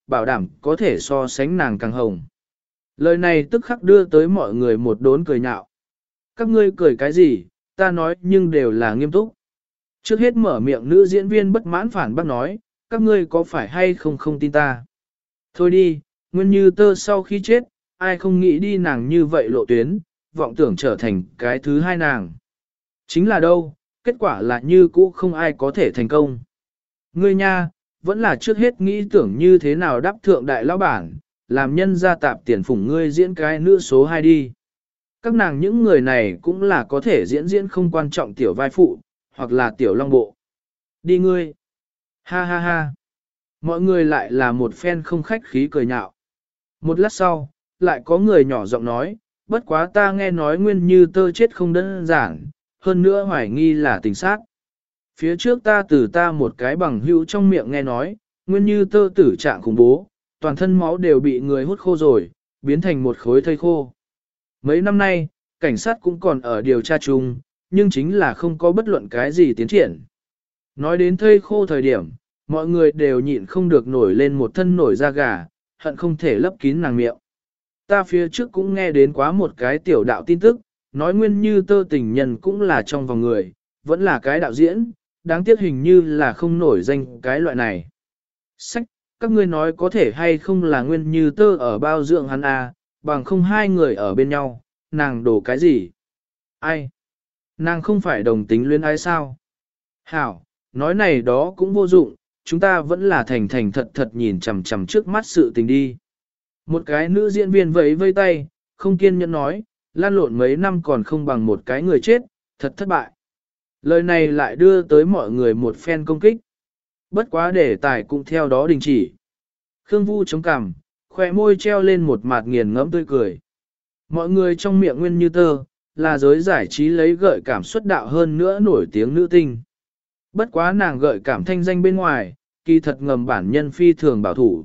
bảo đảm có thể so sánh nàng càng hồng. Lời này tức khắc đưa tới mọi người một đốn cười nhạo. Các ngươi cười cái gì, ta nói nhưng đều là nghiêm túc. Trước hết mở miệng nữ diễn viên bất mãn phản bác nói, các ngươi có phải hay không không tin ta. Thôi đi, Nguyên Như Tơ sau khi chết, ai không nghĩ đi nàng như vậy lộ tuyến, vọng tưởng trở thành cái thứ hai nàng. Chính là đâu, kết quả là như cũ không ai có thể thành công. Ngươi nha, vẫn là trước hết nghĩ tưởng như thế nào đáp thượng đại lão bản, làm nhân gia tạp tiền phủng ngươi diễn cái nữ số 2 đi. Các nàng những người này cũng là có thể diễn không quan trọng tiểu vai phụ, hoặc là tiểu long bộ. Đi ngươi. Ha ha ha. Mọi người lại là một phen không khách khí cười nhạo. Một lát sau, lại có người nhỏ giọng nói, bất quá ta nghe nói Nguyên Như Tơ chết không đơn giản, hơn nữa hoài nghi là tình sát. Phía trước ta từ ta một cái bằng hữu trong miệng nghe nói, Nguyên Như Tơ tử trạng khủng bố, toàn thân máu đều bị người hút khô rồi, biến thành một khối thây khô. Mấy năm nay, cảnh sát cũng còn ở điều tra chung, nhưng chính là không có bất luận cái gì tiến triển. Nói đến thây khô thời điểm, mọi người đều nhịn không được nổi lên một thân nổi da gà, hận không thể lấp kín nàng miệng. Ta phía trước cũng nghe đến quá một cái tiểu đạo tin tức, nói Nguyên Như Tơ tình nhân cũng là trong vòng người, vẫn là cái đạo diễn, đáng tiếc hình như là không nổi danh cái loại này. Sách, các ngươi nói có thể hay không là Nguyên Như Tơ ở bao dưỡng hắn à, bằng không hai người ở bên nhau, nàng đổ cái gì? Ai? Nàng không phải đồng tính luyến ái sao? Hảo, nói này đó cũng vô dụng, chúng ta vẫn là thành thành thật thật nhìn chằm chằm trước mắt sự tình đi. Một cái nữ diễn viên vẫy vây tay, không kiên nhẫn nói, lan lộn mấy năm còn không bằng một cái người chết, thật thất bại. Lời này lại đưa tới mọi người một phen công kích. Bất quá đề tài cũng theo đó đình chỉ. Khương Vu chống cằm, khỏe môi treo lên một mặt nghiền ngẫm tươi cười. Mọi người trong miệng Nguyên Như Tơ, là giới giải trí lấy gợi cảm xuất đạo hơn nữa nổi tiếng nữ tinh. Bất quá nàng gợi cảm thanh danh bên ngoài, kỳ thật ngầm bản nhân phi thường bảo thủ.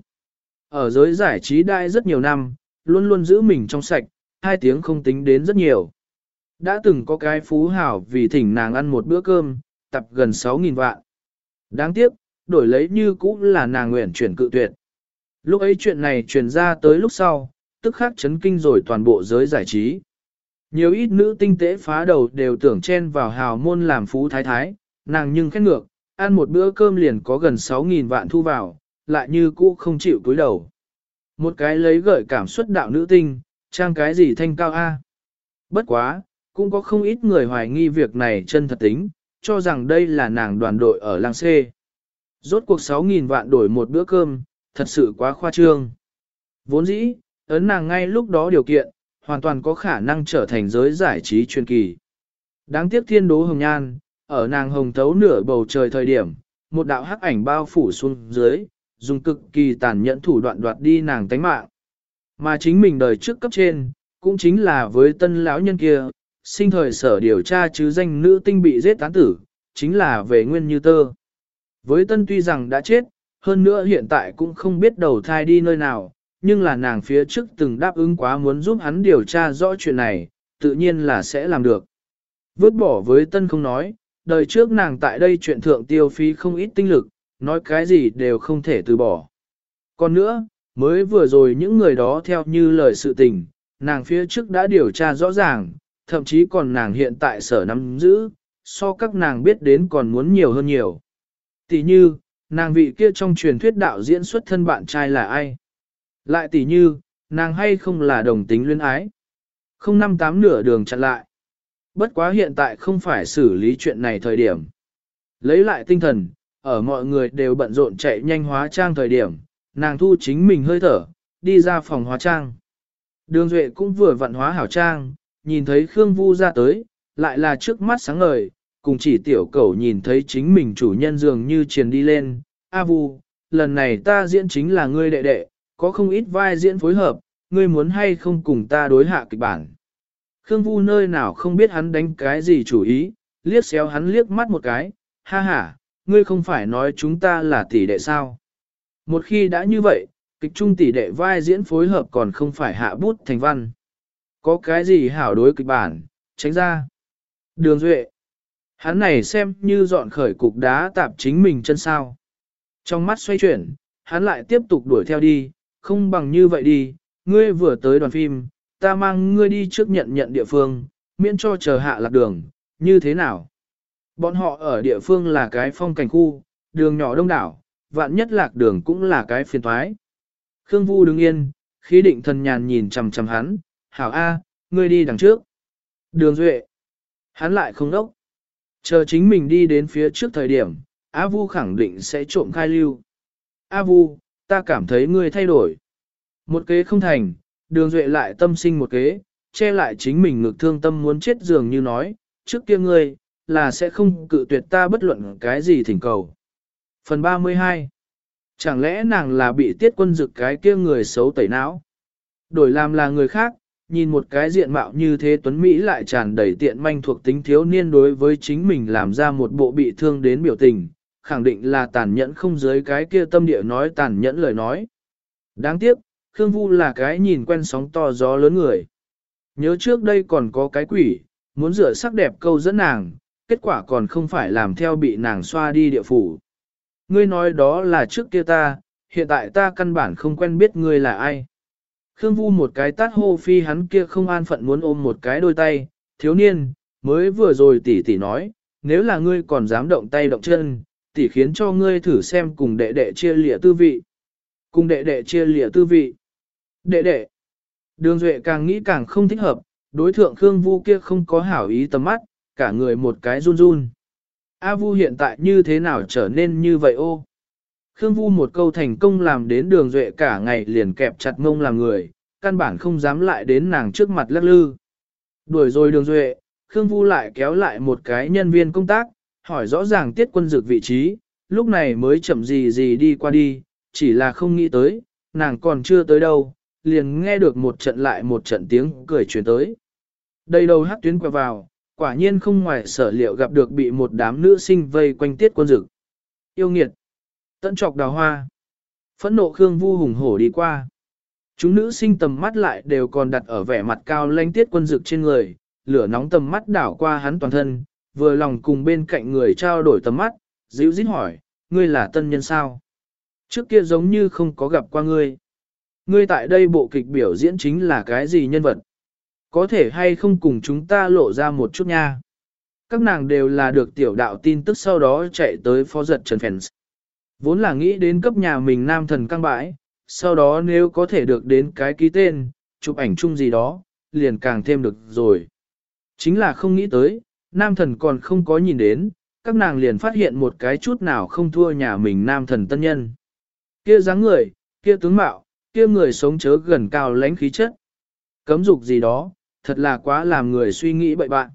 Ở giới giải trí đại rất nhiều năm, luôn luôn giữ mình trong sạch, hai tiếng không tính đến rất nhiều. Đã từng có cái phú hảo vì thỉnh nàng ăn một bữa cơm, tập gần 6.000 vạn. Đáng tiếc, đổi lấy như cũ là nàng nguyện chuyển cự tuyệt. Lúc ấy chuyện này truyền ra tới lúc sau, tức khắc chấn kinh rồi toàn bộ giới giải trí. Nhiều ít nữ tinh tế phá đầu đều tưởng chen vào hào môn làm phú thái thái, nàng nhưng khét ngược, ăn một bữa cơm liền có gần 6.000 vạn thu vào, lại như cũ không chịu cúi đầu. Một cái lấy gợi cảm xuất đạo nữ tinh, trang cái gì thanh cao A. Bất quá, cũng có không ít người hoài nghi việc này chân thật tính, cho rằng đây là nàng đoàn đội ở làng C. Rốt cuộc 6.000 vạn đổi một bữa cơm, thật sự quá khoa trương. Vốn dĩ, ấn nàng ngay lúc đó điều kiện, hoàn toàn có khả năng trở thành giới giải trí truyền kỳ. Đáng tiếc thiên đố hồng nhan, ở nàng hồng thấu nửa bầu trời thời điểm, một đạo hắc ảnh bao phủ xuống dưới, dùng cực kỳ tàn nhẫn thủ đoạn đoạt đi nàng tánh mạng. Mà chính mình đời trước cấp trên, cũng chính là với tân lão nhân kia, sinh thời sở điều tra chứ danh nữ tinh bị giết tán tử, chính là về Nguyên Như Tơ. Với tân tuy rằng đã chết, hơn nữa hiện tại cũng không biết đầu thai đi nơi nào, nhưng là nàng phía trước từng đáp ứng quá muốn giúp hắn điều tra rõ chuyện này, tự nhiên là sẽ làm được. Vứt bỏ với tân không nói, đời trước nàng tại đây chuyện thượng tiêu phí không ít tinh lực, nói cái gì đều không thể từ bỏ. Còn nữa, mới vừa rồi những người đó theo như lời sự tình, nàng phía trước đã điều tra rõ ràng, thậm chí còn nàng hiện tại sở nắm giữ, so các nàng biết đến còn muốn nhiều hơn nhiều. Tỷ như, nàng vị kia trong truyền thuyết đạo diễn xuất thân bạn trai là ai? Lại tỷ như, nàng hay không là đồng tính luyến ái? 058 nửa đường chặn lại. Bất quá hiện tại không phải xử lý chuyện này thời điểm. Lấy lại tinh thần, ở mọi người đều bận rộn chạy nhanh hóa trang thời điểm, nàng thu chính mình hơi thở, đi ra phòng hóa trang. Đường Duệ cũng vừa vặn hóa hảo trang, nhìn thấy Khương Vu ra tới, lại là trước mắt sáng ngời, cùng chỉ tiểu cẩu nhìn thấy chính mình chủ nhân dường như truyền đi lên. A Vu, lần này ta diễn chính là ngươi đệ đệ, có không ít vai diễn phối hợp, ngươi muốn hay không cùng ta đối hạ kịch bản. Khương Vu nơi nào không biết hắn đánh cái gì chủ ý, liếc xéo hắn liếc mắt một cái, ha ha, ngươi không phải nói chúng ta là tỷ đệ sao. Một khi đã như vậy, kịch trung tỷ đệ vai diễn phối hợp còn không phải hạ bút thành văn. Có cái gì hảo đối kịch bản, tránh ra. Đường Duệ, hắn này xem như dọn khởi cục đá tạp chính mình chân sao. Trong mắt xoay chuyển, hắn lại tiếp tục đuổi theo đi, không bằng như vậy đi, ngươi vừa tới đoàn phim, ta mang ngươi đi trước nhận địa phương, miễn cho chờ hạ lạc đường, như thế nào? Bọn họ ở địa phương là cái phong cảnh khu, đường nhỏ đông đảo, vạn nhất lạc đường cũng là cái phiền toái. Khương Vu đứng yên, khí định thần nhàn nhìn chằm chằm hắn, hảo A, ngươi đi đằng trước. Đường Duệ. Hắn lại không đốc. Chờ chính mình đi đến phía trước thời điểm, A Vu khẳng định sẽ trộm khai lưu. A Vu, ta cảm thấy ngươi thay đổi. Một kế không thành, đường Duệ lại tâm sinh một kế, che lại chính mình ngực thương tâm muốn chết dường như nói, trước kia ngươi, là sẽ không cự tuyệt ta bất luận cái gì thỉnh cầu. Phần 32. Chẳng lẽ nàng là bị Tiết Quân Dực cái kia người xấu tẩy não? Đổi làm là người khác, nhìn một cái diện mạo như thế tuấn Mỹ lại tràn đầy tiện manh thuộc tính thiếu niên đối với chính mình làm ra một bộ bị thương đến biểu tình, khẳng định là tàn nhẫn không dưới cái kia tâm địa nói tàn nhẫn lời nói. Đáng tiếc, Khương Vu là cái nhìn quen sóng to gió lớn người. Nhớ trước đây còn có cái quỷ, muốn rửa sắc đẹp câu dẫn nàng, kết quả còn không phải làm theo bị nàng xoa đi địa phủ. Ngươi nói đó là trước kia ta, hiện tại ta căn bản không quen biết ngươi là ai. Khương Vu một cái tát hô phi hắn kia không an phận muốn ôm một cái đôi tay, thiếu niên, mới vừa rồi tỷ nói, nếu là ngươi còn dám động tay động chân, tỷ khiến cho ngươi thử xem cùng đệ đệ chia lịa tư vị. Cùng đệ đệ chia lịa tư vị. Đệ đệ. Đường Duệ càng nghĩ càng không thích hợp, đối thượng Khương Vu kia không có hảo ý tầm mắt, cả người một cái run run. A Vu hiện tại như thế nào trở nên như vậy ô? Khương Vu một câu thành công làm đến đường Duệ cả ngày liền kẹp chặt mông làm người, căn bản không dám lại đến nàng trước mặt lắc lư. Đuổi rồi đường Duệ, Khương Vu lại kéo lại một cái nhân viên công tác, hỏi rõ ràng Tiết Quân Dực vị trí, lúc này mới chậm gì đi qua đi, chỉ là không nghĩ tới, nàng còn chưa tới đâu, liền nghe được một trận lại một trận tiếng cười truyền tới. Đầy đầu hát tuyến quẹo vào, quả nhiên không ngoài sở liệu gặp được bị một đám nữ sinh vây quanh Tiết Quân Dực. Yêu nghiệt, tận trọc đào hoa, phẫn nộ Khương Vu hùng hổ đi qua. Chúng nữ sinh tầm mắt lại đều còn đặt ở vẻ mặt cao lãnh Tiết Quân Dực trên người, lửa nóng tầm mắt đảo qua hắn toàn thân, vừa lòng cùng bên cạnh người trao đổi tầm mắt, dịu dít hỏi, ngươi là tân nhân sao? Trước kia giống như không có gặp qua ngươi. Ngươi tại đây bộ kịch biểu diễn chính là cái gì nhân vật? Có thể hay không cùng chúng ta lộ ra một chút nha? Các nàng đều là được tiểu đạo tin tức sau đó chạy tới phó giật Trần Fans. Vốn là nghĩ đến cấp nhà mình nam thần căng bãi, sau đó nếu có thể được đến cái ký tên, chụp ảnh chung gì đó, liền càng thêm được rồi. Chính là không nghĩ tới, nam thần còn không có nhìn đến, các nàng liền phát hiện một cái chút nào không thua nhà mình nam thần tân nhân. Kia dáng người, kia tướng mạo, kia người sống chớ gần cao lãnh khí chất. Cấm dục gì đó, thật là quá làm người suy nghĩ bậy bạn.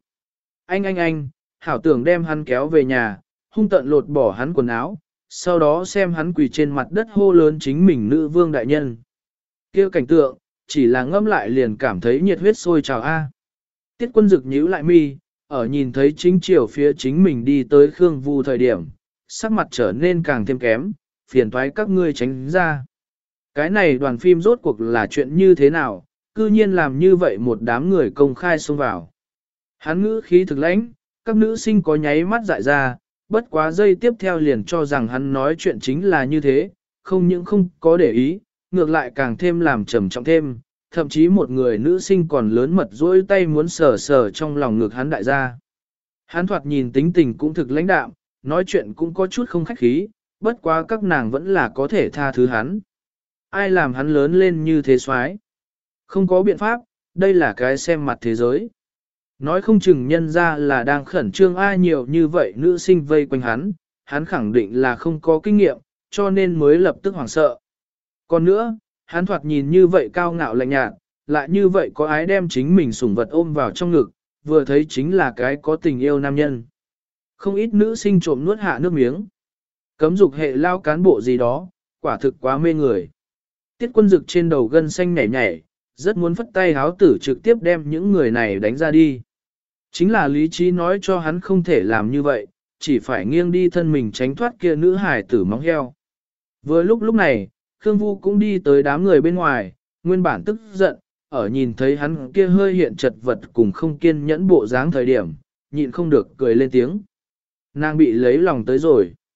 Anh, hảo tưởng đem hắn kéo về nhà, hung tận lột bỏ hắn quần áo, sau đó xem hắn quỳ trên mặt đất hô lớn chính mình nữ vương đại nhân. Kia cảnh tượng, chỉ là ngâm lại liền cảm thấy nhiệt huyết sôi trào a. Tiết Quân Dực nhíu lại mi, ở nhìn thấy chính chiều phía chính mình đi tới Khương Vu thời điểm, sắc mặt trở nên càng thêm kém, phiền toái các ngươi tránh ra. Cái này đoàn phim rốt cuộc là chuyện như thế nào, cư nhiên làm như vậy một đám người công khai xông vào. Hắn ngữ khí thực lãnh, các nữ sinh có nháy mắt dại ra, bất quá giây tiếp theo liền cho rằng hắn nói chuyện chính là như thế, không những không có để ý, ngược lại càng thêm làm trầm trọng thêm, thậm chí một người nữ sinh còn lớn mật dỗi tay muốn sờ sờ trong lòng ngực hắn đại gia. Hắn thoạt nhìn tính tình cũng thực lãnh đạm, nói chuyện cũng có chút không khách khí, bất quá các nàng vẫn là có thể tha thứ hắn. Ai làm hắn lớn lên như thế soái? Không có biện pháp, đây là cái xem mặt thế giới. Nói không chừng nhân ra là đang khẩn trương ai nhiều như vậy nữ sinh vây quanh hắn khẳng định là không có kinh nghiệm, cho nên mới lập tức hoảng sợ. Còn nữa, hắn thoạt nhìn như vậy cao ngạo lạnh nhạt, lại như vậy có ái đem chính mình sủng vật ôm vào trong ngực, vừa thấy chính là cái có tình yêu nam nhân. Không ít nữ sinh trộm nuốt hạ nước miếng. Cấm dục hệ lao cán bộ gì đó, quả thực quá mê người. Tiết Quân Dực trên đầu gân xanh nhảy nhảy, rất muốn phất tay háo tử trực tiếp đem những người này đánh ra đi. Chính là lý trí nói cho hắn không thể làm như vậy, chỉ phải nghiêng đi thân mình tránh thoát kia nữ hài tử móng heo. Vừa lúc này, Khương Vu cũng đi tới đám người bên ngoài, nguyên bản tức giận, ở nhìn thấy hắn kia hơi hiện chật vật cùng không kiên nhẫn bộ dáng thời điểm, nhịn không được cười lên tiếng. Nàng bị lấy lòng tới rồi.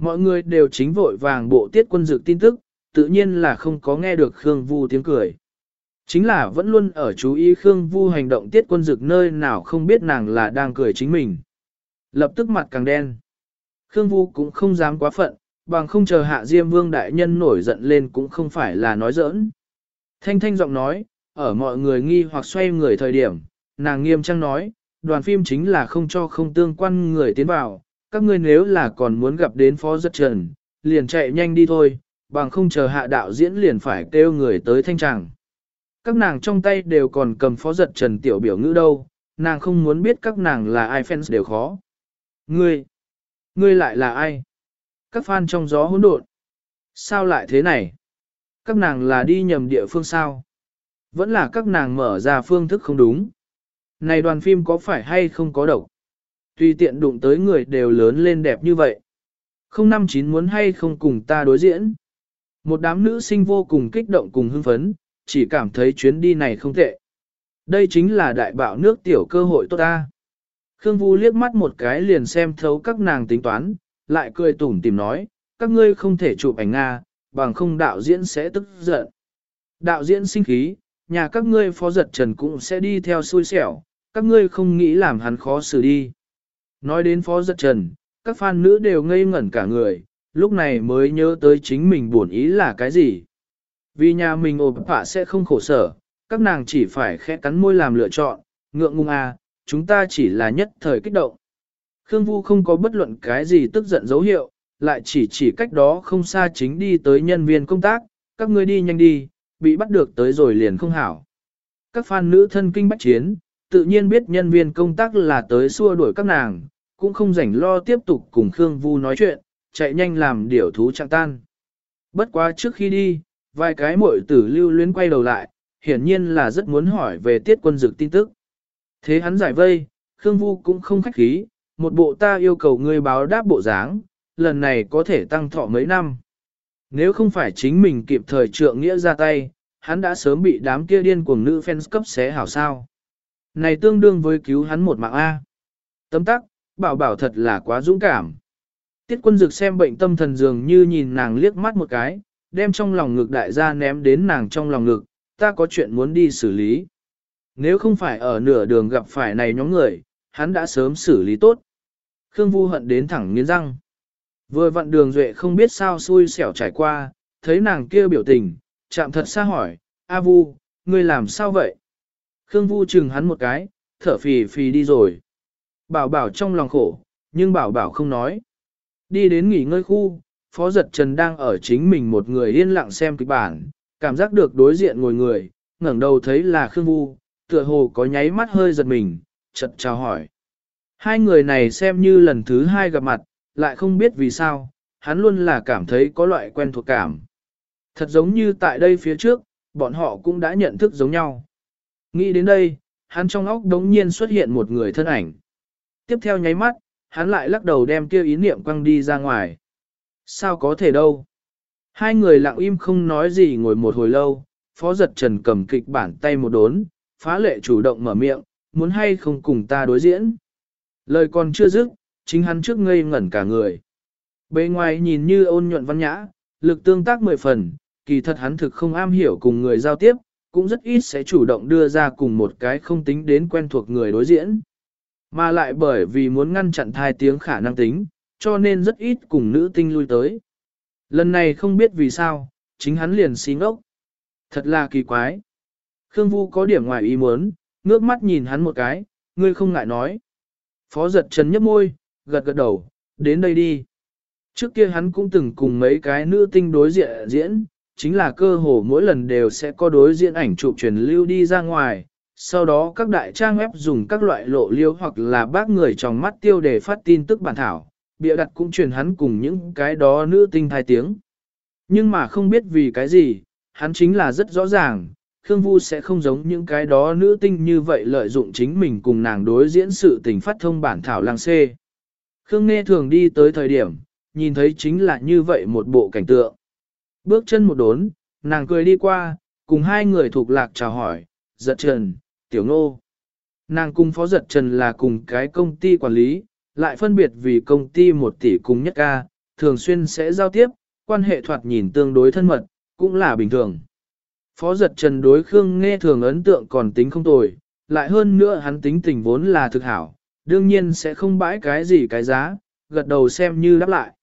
Mọi người đều chính vội vàng bộ Tiết Quân Dực tin tức, tự nhiên là không có nghe được Khương Vu tiếng cười. Chính là vẫn luôn ở chú ý Khương Vu hành động Tiết Quân Dực nơi nào không biết nàng là đang cười chính mình. Lập tức mặt càng đen. Khương Vu cũng không dám quá phận, bằng không chờ Hạ Diêm Vương đại nhân nổi giận lên cũng không phải là nói giỡn. Thanh thanh giọng nói, ở mọi người nghi hoặc xoay người thời điểm, nàng nghiêm trang nói, đoàn phim chính là không cho không tương quan người tiến vào, các ngươi nếu là còn muốn gặp đến Phó Giật Trần, liền chạy nhanh đi thôi, bằng không chờ hạ đạo diễn liền phải kêu người tới thanh tràng. Các nàng trong tay đều còn cầm Phó Giật Trần tiểu biểu ngữ đâu, nàng không muốn biết các nàng là ai fans đều khó. Ngươi lại là ai? Các fan trong gió hỗn độn. Sao lại thế này? Các nàng là đi nhầm địa phương sao? Vẫn là các nàng mở ra phương thức không đúng. Này đoàn phim có phải hay không có độc? Tùy tiện đụng tới người đều lớn lên đẹp như vậy. 059 muốn hay không cùng ta đối diễn. Một đám nữ sinh vô cùng kích động cùng hưng phấn, chỉ cảm thấy chuyến đi này không tệ. Đây chính là đại bạo nước tiểu cơ hội tốt ta. Khương Vu liếc mắt một cái liền xem thấu các nàng tính toán, lại cười tủm tìm nói, các ngươi không thể chụp ảnh Nga, bằng không đạo diễn sẽ tức giận. Đạo diễn sinh khí, nhà các ngươi Phó Giật Trần cũng sẽ đi theo xui xẻo, các ngươi không nghĩ làm hắn khó xử đi. Nói đến Phó Giật Trần, các fan nữ đều ngây ngẩn cả người, lúc này mới nhớ tới chính mình buồn ý là cái gì. Vì nhà mình ộp phả sẽ không khổ sở, các nàng chỉ phải khẽ cắn môi làm lựa chọn, ngượng ngùng à, chúng ta chỉ là nhất thời kích động. Khương Vu không có bất luận cái gì tức giận dấu hiệu, lại chỉ cách đó không xa chính đi tới nhân viên công tác, các ngươi đi nhanh đi, bị bắt được tới rồi liền không hảo. Các fan nữ thân kinh bách chiến, tự nhiên biết nhân viên công tác là tới xua đuổi các nàng, cũng không rảnh lo tiếp tục cùng Khương Vu nói chuyện, chạy nhanh làm điểu thú trạng tan. Bất quá trước khi đi, vài cái muội tử lưu luyến quay đầu lại, hiển nhiên là rất muốn hỏi về Tiết Quân Dực tin tức. Thế hắn giải vây, Khương Vu cũng không khách khí, một bộ ta yêu cầu ngươi báo đáp bộ dáng, lần này có thể tăng thọ mấy năm. Nếu không phải chính mình kịp thời trượng nghĩa ra tay, hắn đã sớm bị đám kia điên cuồng nữ fans cấp xé hảo sao. Này tương đương với cứu hắn một mạng A. Tấm tắc, bảo bảo thật là quá dũng cảm. Tiết Quân Dực xem bệnh tâm thần dường như nhìn nàng liếc mắt một cái, đem trong lòng ngực đại gia ném đến nàng trong lòng ngực, ta có chuyện muốn đi xử lý. Nếu không phải ở nửa đường gặp phải này nhóm người, hắn đã sớm xử lý tốt. Khương Vu hận đến thẳng nghiến răng. Vừa vặn Đường Duệ không biết sao xui xẻo trải qua, thấy nàng kia biểu tình, chạm thật xa hỏi, A Vu, ngươi làm sao vậy? Khương Vu chừng hắn một cái, thở phì phì đi rồi. Bảo bảo trong lòng khổ, nhưng bảo bảo không nói. Đi đến nghỉ ngơi khu, Phó Giật Trần đang ở chính mình một người yên lặng xem kịch bản, cảm giác được đối diện ngồi người, ngẩng đầu thấy là Khương Vu, tựa hồ có nháy mắt hơi giật mình, chợt chào hỏi. Hai người này xem như lần thứ hai gặp mặt, lại không biết vì sao, hắn luôn là cảm thấy có loại quen thuộc cảm. Thật giống như tại đây phía trước, bọn họ cũng đã nhận thức giống nhau. Nghĩ đến đây, hắn trong óc đống nhiên xuất hiện một người thân ảnh. Tiếp theo nháy mắt, hắn lại lắc đầu đem kia ý niệm quăng đi ra ngoài. Sao có thể đâu? Hai người lặng im không nói gì ngồi một hồi lâu, Phó Giật Trần cầm kịch bản tay một đốn, phá lệ chủ động mở miệng, muốn hay không cùng ta đối diễn. Lời còn chưa dứt, chính hắn trước ngây ngẩn cả người. Bề ngoài nhìn như ôn nhuận văn nhã, lực tương tác 10 phần, kỳ thật hắn thực không am hiểu cùng người giao tiếp, cũng rất ít sẽ chủ động đưa ra cùng một cái không tính đến quen thuộc người đối diễn. Mà lại bởi vì muốn ngăn chặn thai tiếng khả năng tính, cho nên rất ít cùng nữ tinh lui tới. Lần này không biết vì sao, chính hắn liền xí ngốc. Thật là kỳ quái. Khương Vu có điểm ngoài ý muốn, ngước mắt nhìn hắn một cái, ngươi không ngại nói. Phó Giật Trần nhấp môi, gật gật đầu, đến đây đi. Trước kia hắn cũng từng cùng mấy cái nữ tinh đối diện diễn, chính là cơ hồ mỗi lần đều sẽ có đối diễn ảnh chụp truyền lưu đi ra ngoài, sau đó các đại trang web dùng các loại lộ liêu hoặc là bác người trong mắt tiêu để phát tin tức bản thảo, bịa đặt cũng truyền hắn cùng những cái đó nữ tinh thai tiếng. Nhưng mà không biết vì cái gì, hắn chính là rất rõ ràng, Khương Vu sẽ không giống những cái đó nữ tinh như vậy lợi dụng chính mình cùng nàng đối diễn sự tình phát thông bản thảo làng xê. Khương Nghe thường đi tới thời điểm, nhìn thấy chính là như vậy một bộ cảnh tượng. Bước chân một đốn, nàng cười đi qua, cùng hai người thuộc lạc chào hỏi, Giật Trần, Tiểu Ngô. Nàng cùng Phó Giật Trần là cùng cái công ty quản lý, lại phân biệt vì công ty 1 tỷ cùng nhất ca, thường xuyên sẽ giao tiếp, quan hệ thoạt nhìn tương đối thân mật, cũng là bình thường. Phó giật trần đối Khương Nghe Thường ấn tượng còn tính không tồi, lại hơn nữa hắn tính tình vốn là thực hảo, đương nhiên sẽ không bãi cái gì cái giá, gật đầu xem như đáp lại.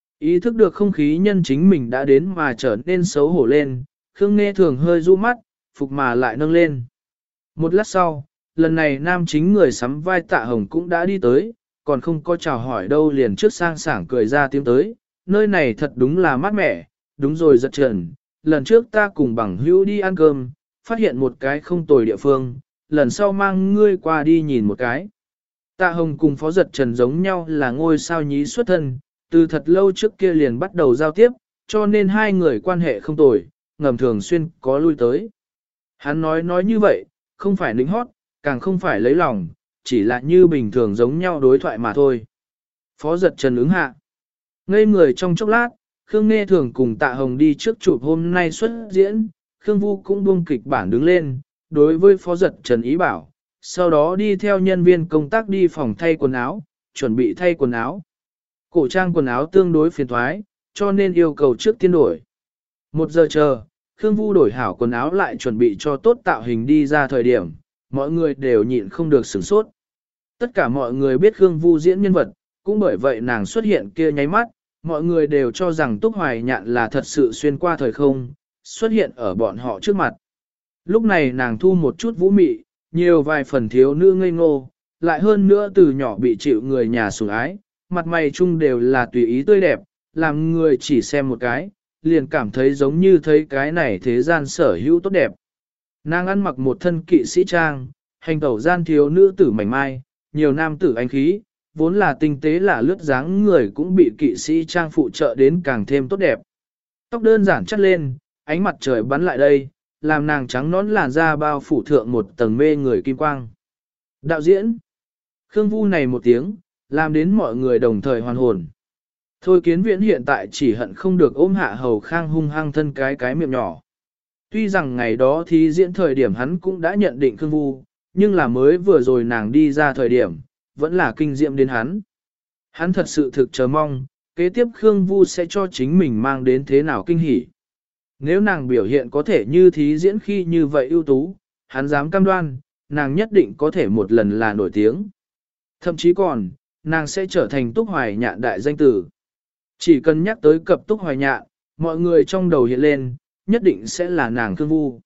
Ý thức được không khí nhân chính mình đã đến mà trở nên xấu hổ lên, Khương Nghe Thường hơi du mắt, phục mà lại nâng lên. Một lát sau, lần này nam chính người sắm vai Tạ Hồng cũng đã đi tới, còn không có chào hỏi đâu liền trước sang sảng cười ra tiếng tới, nơi này thật đúng là mát mẻ, đúng rồi giật trần, lần trước ta cùng bằng hữu đi ăn cơm, phát hiện một cái không tồi địa phương, lần sau mang ngươi qua đi nhìn một cái. Tạ Hồng cùng Phó Giật Trần giống nhau là ngôi sao nhí xuất thân, từ thật lâu trước kia liền bắt đầu giao tiếp, cho nên hai người quan hệ không tồi, ngầm thường xuyên có lui tới. Hắn nói như vậy, không phải lính hót, càng không phải lấy lòng, chỉ là như bình thường giống nhau đối thoại mà thôi. Phó Giật Trần ứng hạ. Ngây người trong chốc lát, Khương Nghe Thường cùng Tạ Hồng đi trước chụp hôm nay xuất diễn, Khương Vu cũng buông kịch bản đứng lên, đối với Phó Giật Trần ý bảo, sau đó đi theo nhân viên công tác đi phòng thay quần áo, chuẩn bị thay quần áo. Cổ trang quần áo tương đối phiền thoái, cho nên yêu cầu trước tiên đổi. 1 giờ chờ, Khương Vu đổi hảo quần áo lại chuẩn bị cho tốt tạo hình đi ra thời điểm, mọi người đều nhịn không được sửng sốt. Tất cả mọi người biết Khương Vu diễn nhân vật, cũng bởi vậy nàng xuất hiện kia nháy mắt, mọi người đều cho rằng Túc Hoài Nhạn là thật sự xuyên qua thời không, xuất hiện ở bọn họ trước mặt. Lúc này nàng thu một chút vũ mị, nhiều vài phần thiếu nữ ngây ngô, lại hơn nữa từ nhỏ bị chịu người nhà sủng ái, mặt mày chung đều là tùy ý tươi đẹp, làm người chỉ xem một cái, liền cảm thấy giống như thấy cái này thế gian sở hữu tốt đẹp. Nàng ăn mặc một thân kỵ sĩ trang, hành tẩu gian thiếu nữ tử mảnh mai, nhiều nam tử anh khí, vốn là tinh tế là lướt dáng người cũng bị kỵ sĩ trang phụ trợ đến càng thêm tốt đẹp. Tóc đơn giản chất lên, ánh mặt trời bắn lại đây, làm nàng trắng nón làn da bao phủ thượng một tầng mê người kim quang. Đạo diễn, Khương Vu này một tiếng, làm đến mọi người đồng thời hoàn hồn. Thôi Kiến Viễn hiện tại chỉ hận không được ôm Hạ Hầu Khang hung hăng thân cái miệng nhỏ. Tuy rằng ngày đó thì diễn thời điểm hắn cũng đã nhận định Khương Vu, nhưng là mới vừa rồi nàng đi ra thời điểm, vẫn là kinh diệm đến hắn. Hắn thật sự thực chờ mong, kế tiếp Khương Vu sẽ cho chính mình mang đến thế nào kinh hỉ. Nếu nàng biểu hiện có thể như thí diễn khi như vậy ưu tú, hắn dám cam đoan, nàng nhất định có thể một lần là nổi tiếng. Thậm chí còn, nàng sẽ trở thành Túc Hoài Nhạn đại danh tử. Chỉ cần nhắc tới cập Túc Hoài Nhạn, mọi người trong đầu hiện lên, nhất định sẽ là nàng Khương Vu.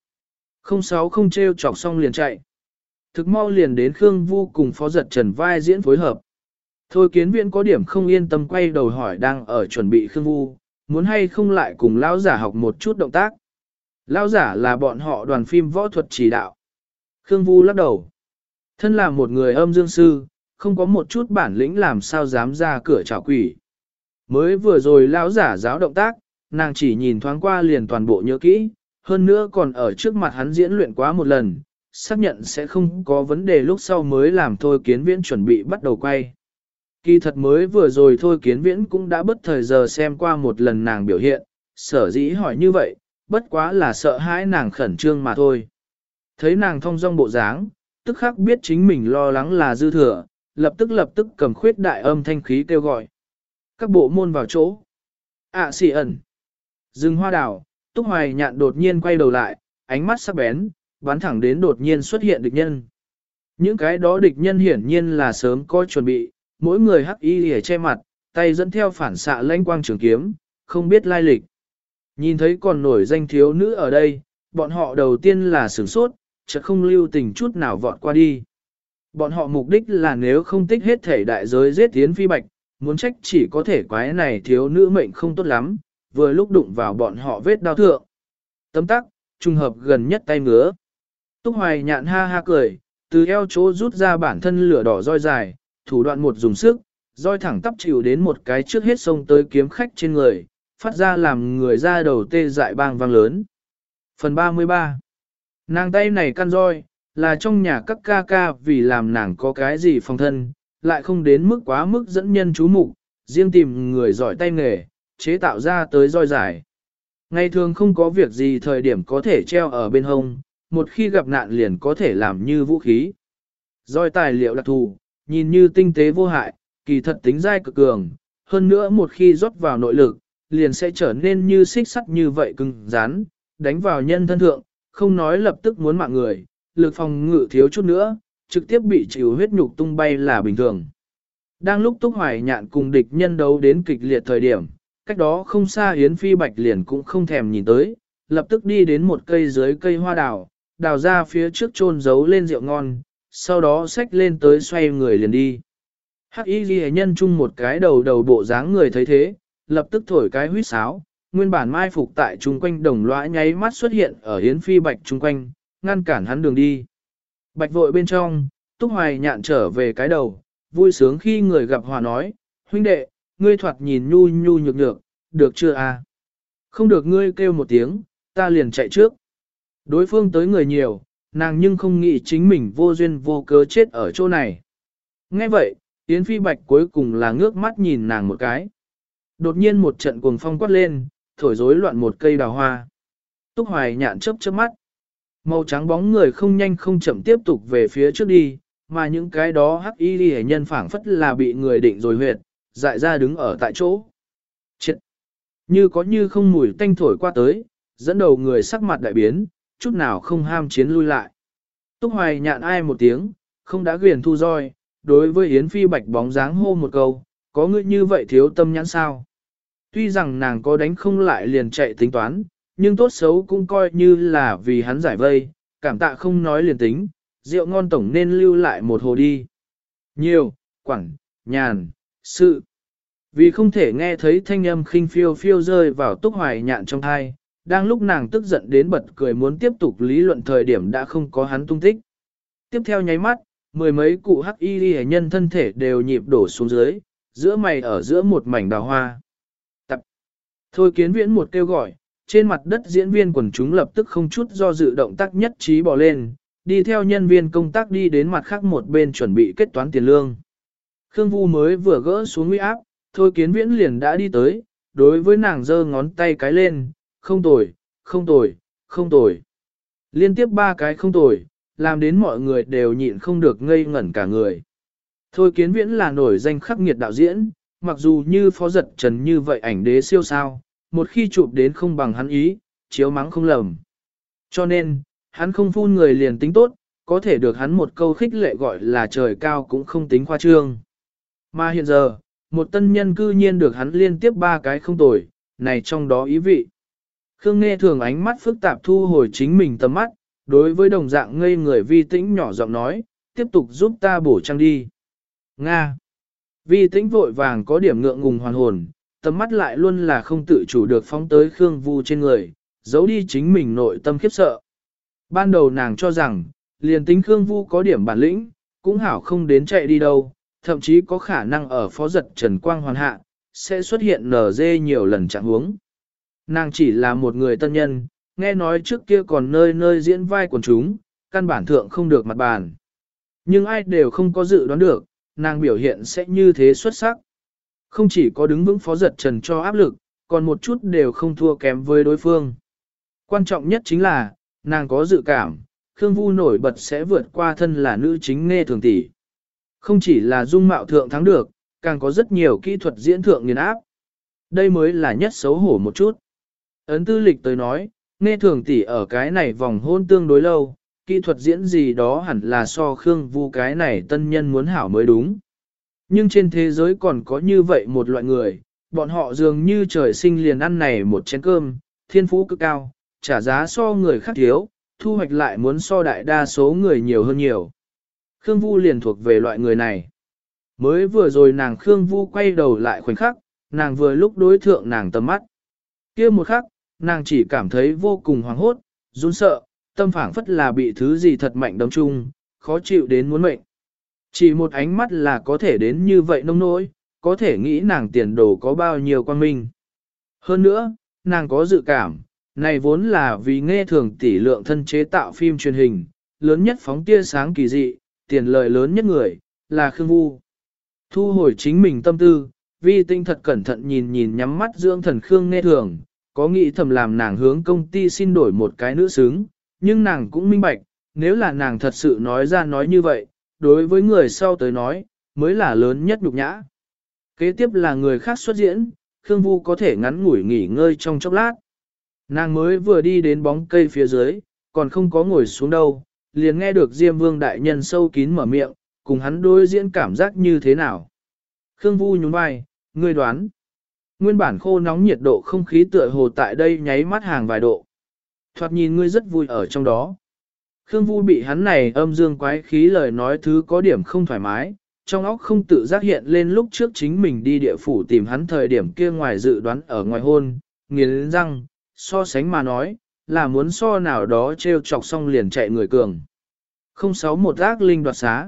06 không treo chọc xong liền chạy. Thực mau liền đến Khương Vu cùng Phó Giật Trần vai diễn phối hợp. Thôi Kiến Viễn có điểm không yên tâm quay đầu hỏi đang ở chuẩn bị Khương Vu, muốn hay không lại cùng lão giả học một chút động tác. Lão giả là bọn họ đoàn phim võ thuật chỉ đạo. Khương Vu lắc đầu. Thân là một người âm dương sư, không có một chút bản lĩnh làm sao dám ra cửa chào quỷ. Mới vừa rồi lão giả giáo động tác, nàng chỉ nhìn thoáng qua liền toàn bộ nhớ kỹ, hơn nữa còn ở trước mặt hắn diễn luyện quá một lần, xác nhận sẽ không có vấn đề lúc sau mới làm Thôi Kiến Viễn chuẩn bị bắt đầu quay. Kỳ thật mới vừa rồi Thôi Kiến Viễn cũng đã bất thời giờ xem qua một lần nàng biểu hiện, sở dĩ hỏi như vậy, bất quá là sợ hãi nàng khẩn trương mà thôi. Thấy nàng thong dong bộ dáng, tức khắc biết chính mình lo lắng là dư thừa, lập tức cầm khuyết đại âm thanh khí kêu gọi. Các bộ môn vào chỗ. Xì ẩn. Rừng hoa đảo, Túc Hoài Nhạn đột nhiên quay đầu lại, ánh mắt sắc bén, bắn thẳng đến đột nhiên xuất hiện địch nhân. Những cái đó địch nhân hiển nhiên là sớm có chuẩn bị, mỗi người hắc y lìa che mặt, tay dẫn theo phản xạ lãnh quang trường kiếm, không biết lai lịch. Nhìn thấy còn nổi danh thiếu nữ ở đây, bọn họ đầu tiên là sửng sốt, chợt không lưu tình chút nào vọt qua đi. Bọn họ mục đích là nếu không tích hết thể đại giới giết Yến Phi Bạch, muốn trách chỉ có thể quái này thiếu nữ mệnh không tốt lắm, vừa lúc đụng vào bọn họ vết đau thượng. Tấm tắc, trùng hợp gần nhất tay ngứa. Túc Hoài Nhạn ha ha cười, từ eo chỗ rút ra bản thân lửa đỏ roi dài, thủ đoạn một dùng sức, roi thẳng tắp chịu đến một cái trước hết sông tới kiếm khách trên người, phát ra làm người ra đầu tê dại bang vang lớn. Phần 33. Nàng tay này căn roi, là trong nhà các ca ca vì làm nàng có cái gì phòng thân, lại không đến mức quá mức dẫn nhân chú mục, riêng tìm người giỏi tay nghề, chế tạo ra tới roi dài. Ngày thường không có việc gì thời điểm có thể treo ở bên hông, một khi gặp nạn liền có thể làm như vũ khí. Roi tài liệu đặc thù, nhìn như tinh tế vô hại, kỳ thật tính dai cực cường, hơn nữa một khi rót vào nội lực, liền sẽ trở nên như xích sắt như vậy cứng rắn, đánh vào nhân thân thượng, không nói lập tức muốn mạng người, lực phòng ngự thiếu chút nữa, trực tiếp bị chịu huyết nhục tung bay là bình thường. Đang lúc Túc Hoài Nhạn cùng địch nhân đấu đến kịch liệt thời điểm, cách đó không xa Yến Phi Bạch liền cũng không thèm nhìn tới, lập tức đi đến một cây dưới cây hoa đào, đào ra phía trước chôn giấu lên rượu ngon, sau đó xách lên tới xoay người liền đi. Hắc Y Ghi nhân chung một cái đầu bộ dáng người thấy thế, lập tức thổi cái huýt sáo, nguyên bản mai phục tại chung quanh đồng lõa nháy mắt xuất hiện ở Yến Phi Bạch chung quanh, ngăn cản hắn đường đi. Bạch vội bên trong, Túc Hoài Nhạn trở về cái đầu, vui sướng khi người gặp hòa nói, huynh đệ, ngươi thoạt nhìn nhu nhu nhược nhược, được chưa à? Không được ngươi kêu một tiếng, ta liền chạy trước. Đối phương tới người nhiều, nàng nhưng không nghĩ chính mình vô duyên vô cớ chết ở chỗ này. Nghe vậy, Yến Phi Bạch cuối cùng là ngước mắt nhìn nàng một cái. Đột nhiên một trận cuồng phong quát lên, thổi rối loạn một cây đào hoa. Túc Hoài Nhạn chớp chớp mắt. Màu trắng bóng người không nhanh không chậm tiếp tục về phía trước đi, mà những cái đó hắc y liễu nhân phảng phất là bị người định rồi huyệt, dại ra đứng ở tại chỗ. Chết! Như có như không mùi tanh thổi qua tới, dẫn đầu người sắc mặt đại biến, chút nào không ham chiến lui lại. Túc Hoài Nhạn ai một tiếng, không đã quyền thu roi, đối với Yến Phi Bạch bóng dáng hô một câu, có ngươi như vậy thiếu tâm nhãn sao? Tuy rằng nàng có đánh không lại liền chạy tính toán, nhưng tốt xấu cũng coi như là vì hắn giải vây, cảm tạ không nói liền tính, rượu ngon tổng nên lưu lại một hồ đi. Nhiều, quảng, nhàn, sự. Vì không thể nghe thấy thanh âm khinh phiêu phiêu rơi vào Túc Hoài Nhạn trong thai, đang lúc nàng tức giận đến bật cười muốn tiếp tục lý luận thời điểm đã không có hắn tung tích. Tiếp theo nháy mắt, mười mấy cụ hắc y liễu nhân thân thể đều nhịp đổ xuống dưới, giữa mày ở giữa một mảnh đào hoa. Tập. Thôi Kiến Viễn một kêu gọi, trên mặt đất diễn viên quần chúng lập tức không chút do dự động tác nhất trí bỏ lên, đi theo nhân viên công tác đi đến mặt khác một bên chuẩn bị kết toán tiền lương. Khương Vu mới vừa gỡ xuống uy áp, Thôi Kiến Viễn liền đã đi tới, đối với nàng giơ ngón tay cái lên, không tồi, không tồi, không tồi. Liên tiếp 3 cái không tồi, làm đến mọi người đều nhịn không được ngây ngẩn cả người. Thôi Kiến Viễn là nổi danh khắc nghiệt đạo diễn, mặc dù như Phó Giật Trần như vậy ảnh đế siêu sao, một khi chụp đến không bằng hắn ý, chiếu mắng không lầm. Cho nên, hắn không phun người liền tính tốt, có thể được hắn một câu khích lệ gọi là trời cao cũng không tính khoa trương. Mà hiện giờ, một tân nhân cư nhiên được hắn liên tiếp 3 cái không tồi, này trong đó ý vị. Khương Nghe Thường ánh mắt phức tạp thu hồi chính mình tầm mắt, đối với đồng dạng ngây người Vi Tĩnh nhỏ giọng nói, tiếp tục giúp ta bổ trang đi. Nga. Vi Tĩnh vội vàng có điểm ngượng ngùng hoàn hồn, tầm mắt lại luôn là không tự chủ được phóng tới Khương Vu trên người, giấu đi chính mình nội tâm khiếp sợ. Ban đầu nàng cho rằng, liền tính Khương Vu có điểm bản lĩnh, cũng hảo không đến chạy đi đâu, thậm chí có khả năng ở Phó Giật Trần Quang hoàn hạ, sẽ xuất hiện nở dê nhiều lần trạng huống. Nàng chỉ là một người tân nhân, nghe nói trước kia còn nơi nơi diễn vai quần chúng, căn bản thượng không được mặt bàn. Nhưng ai đều không có dự đoán được, nàng biểu hiện sẽ như thế xuất sắc. Không chỉ có đứng vững Phó Giật Trần cho áp lực, còn một chút đều không thua kém với đối phương. Quan trọng nhất chính là, nàng có dự cảm, Khương Vu nổi bật sẽ vượt qua thân là nữ chính Nghe Thường tỷ. Không chỉ là dung mạo thượng thắng được, càng có rất nhiều kỹ thuật diễn thượng nghiền áp. Đây mới là nhất xấu hổ một chút. Ấn tư lịch tới nói, Nghe Thường tỷ ở cái này vòng hôn tương đối lâu, kỹ thuật diễn gì đó hẳn là so Khương Vu cái này tân nhân muốn hảo mới đúng. Nhưng trên thế giới còn có như vậy một loại người, bọn họ dường như trời sinh liền ăn này một chén cơm, thiên phú cực cao, trả giá so người khác thiếu, thu hoạch lại muốn so đại đa số người nhiều hơn nhiều. Khương Vu liền thuộc về loại người này. Mới vừa rồi nàng Khương Vu quay đầu lại khoảnh khắc, nàng vừa lúc đối thượng nàng tầm mắt. Kia một khắc, nàng chỉ cảm thấy vô cùng hoảng hốt, run sợ, tâm phảng phất là bị thứ gì thật mạnh đấm chung, khó chịu đến muốn mệnh. Chỉ một ánh mắt là có thể đến như vậy nông nỗi, có thể nghĩ nàng tiền đồ có bao nhiêu quan minh. Hơn nữa, nàng có dự cảm, này vốn là vì Nghe Thường tỷ lượng thân chế tạo phim truyền hình, lớn nhất phóng tia sáng kỳ dị, tiền lợi lớn nhất người, là Khương Vu. Thu hồi chính mình tâm tư, Vi Tinh thật cẩn thận nhìn nhìn nhắm mắt dưỡng thần Khương Nghe Thường, có nghĩ thầm làm nàng hướng công ty xin đổi một cái nữ xứng, nhưng nàng cũng minh bạch, nếu là nàng thật sự nói ra nói như vậy, đối với người sau tới nói, mới là lớn nhất nhục nhã. Kế tiếp là người khác xuất diễn, Khương Vu có thể ngắn ngủi nghỉ ngơi trong chốc lát. Nàng mới vừa đi đến bóng cây phía dưới, còn không có ngồi xuống đâu, liền nghe được Diêm Vương đại nhân sâu kín mở miệng, cùng hắn đối diễn cảm giác như thế nào. Khương Vu nhún vai, ngươi đoán. Nguyên bản khô nóng nhiệt độ không khí tựa hồ tại đây nháy mắt hàng vài độ. Thoạt nhìn ngươi rất vui ở trong đó. Khương Vu bị hắn này âm dương quái khí lời nói thứ có điểm không thoải mái, trong óc không tự giác hiện lên lúc trước chính mình đi địa phủ tìm hắn thời điểm kia ngoài dự đoán ở ngoài hôn, nghiến răng, so sánh mà nói, là muốn so nào đó treo chọc xong liền chạy người cường. 061 ác linh đoạt xá.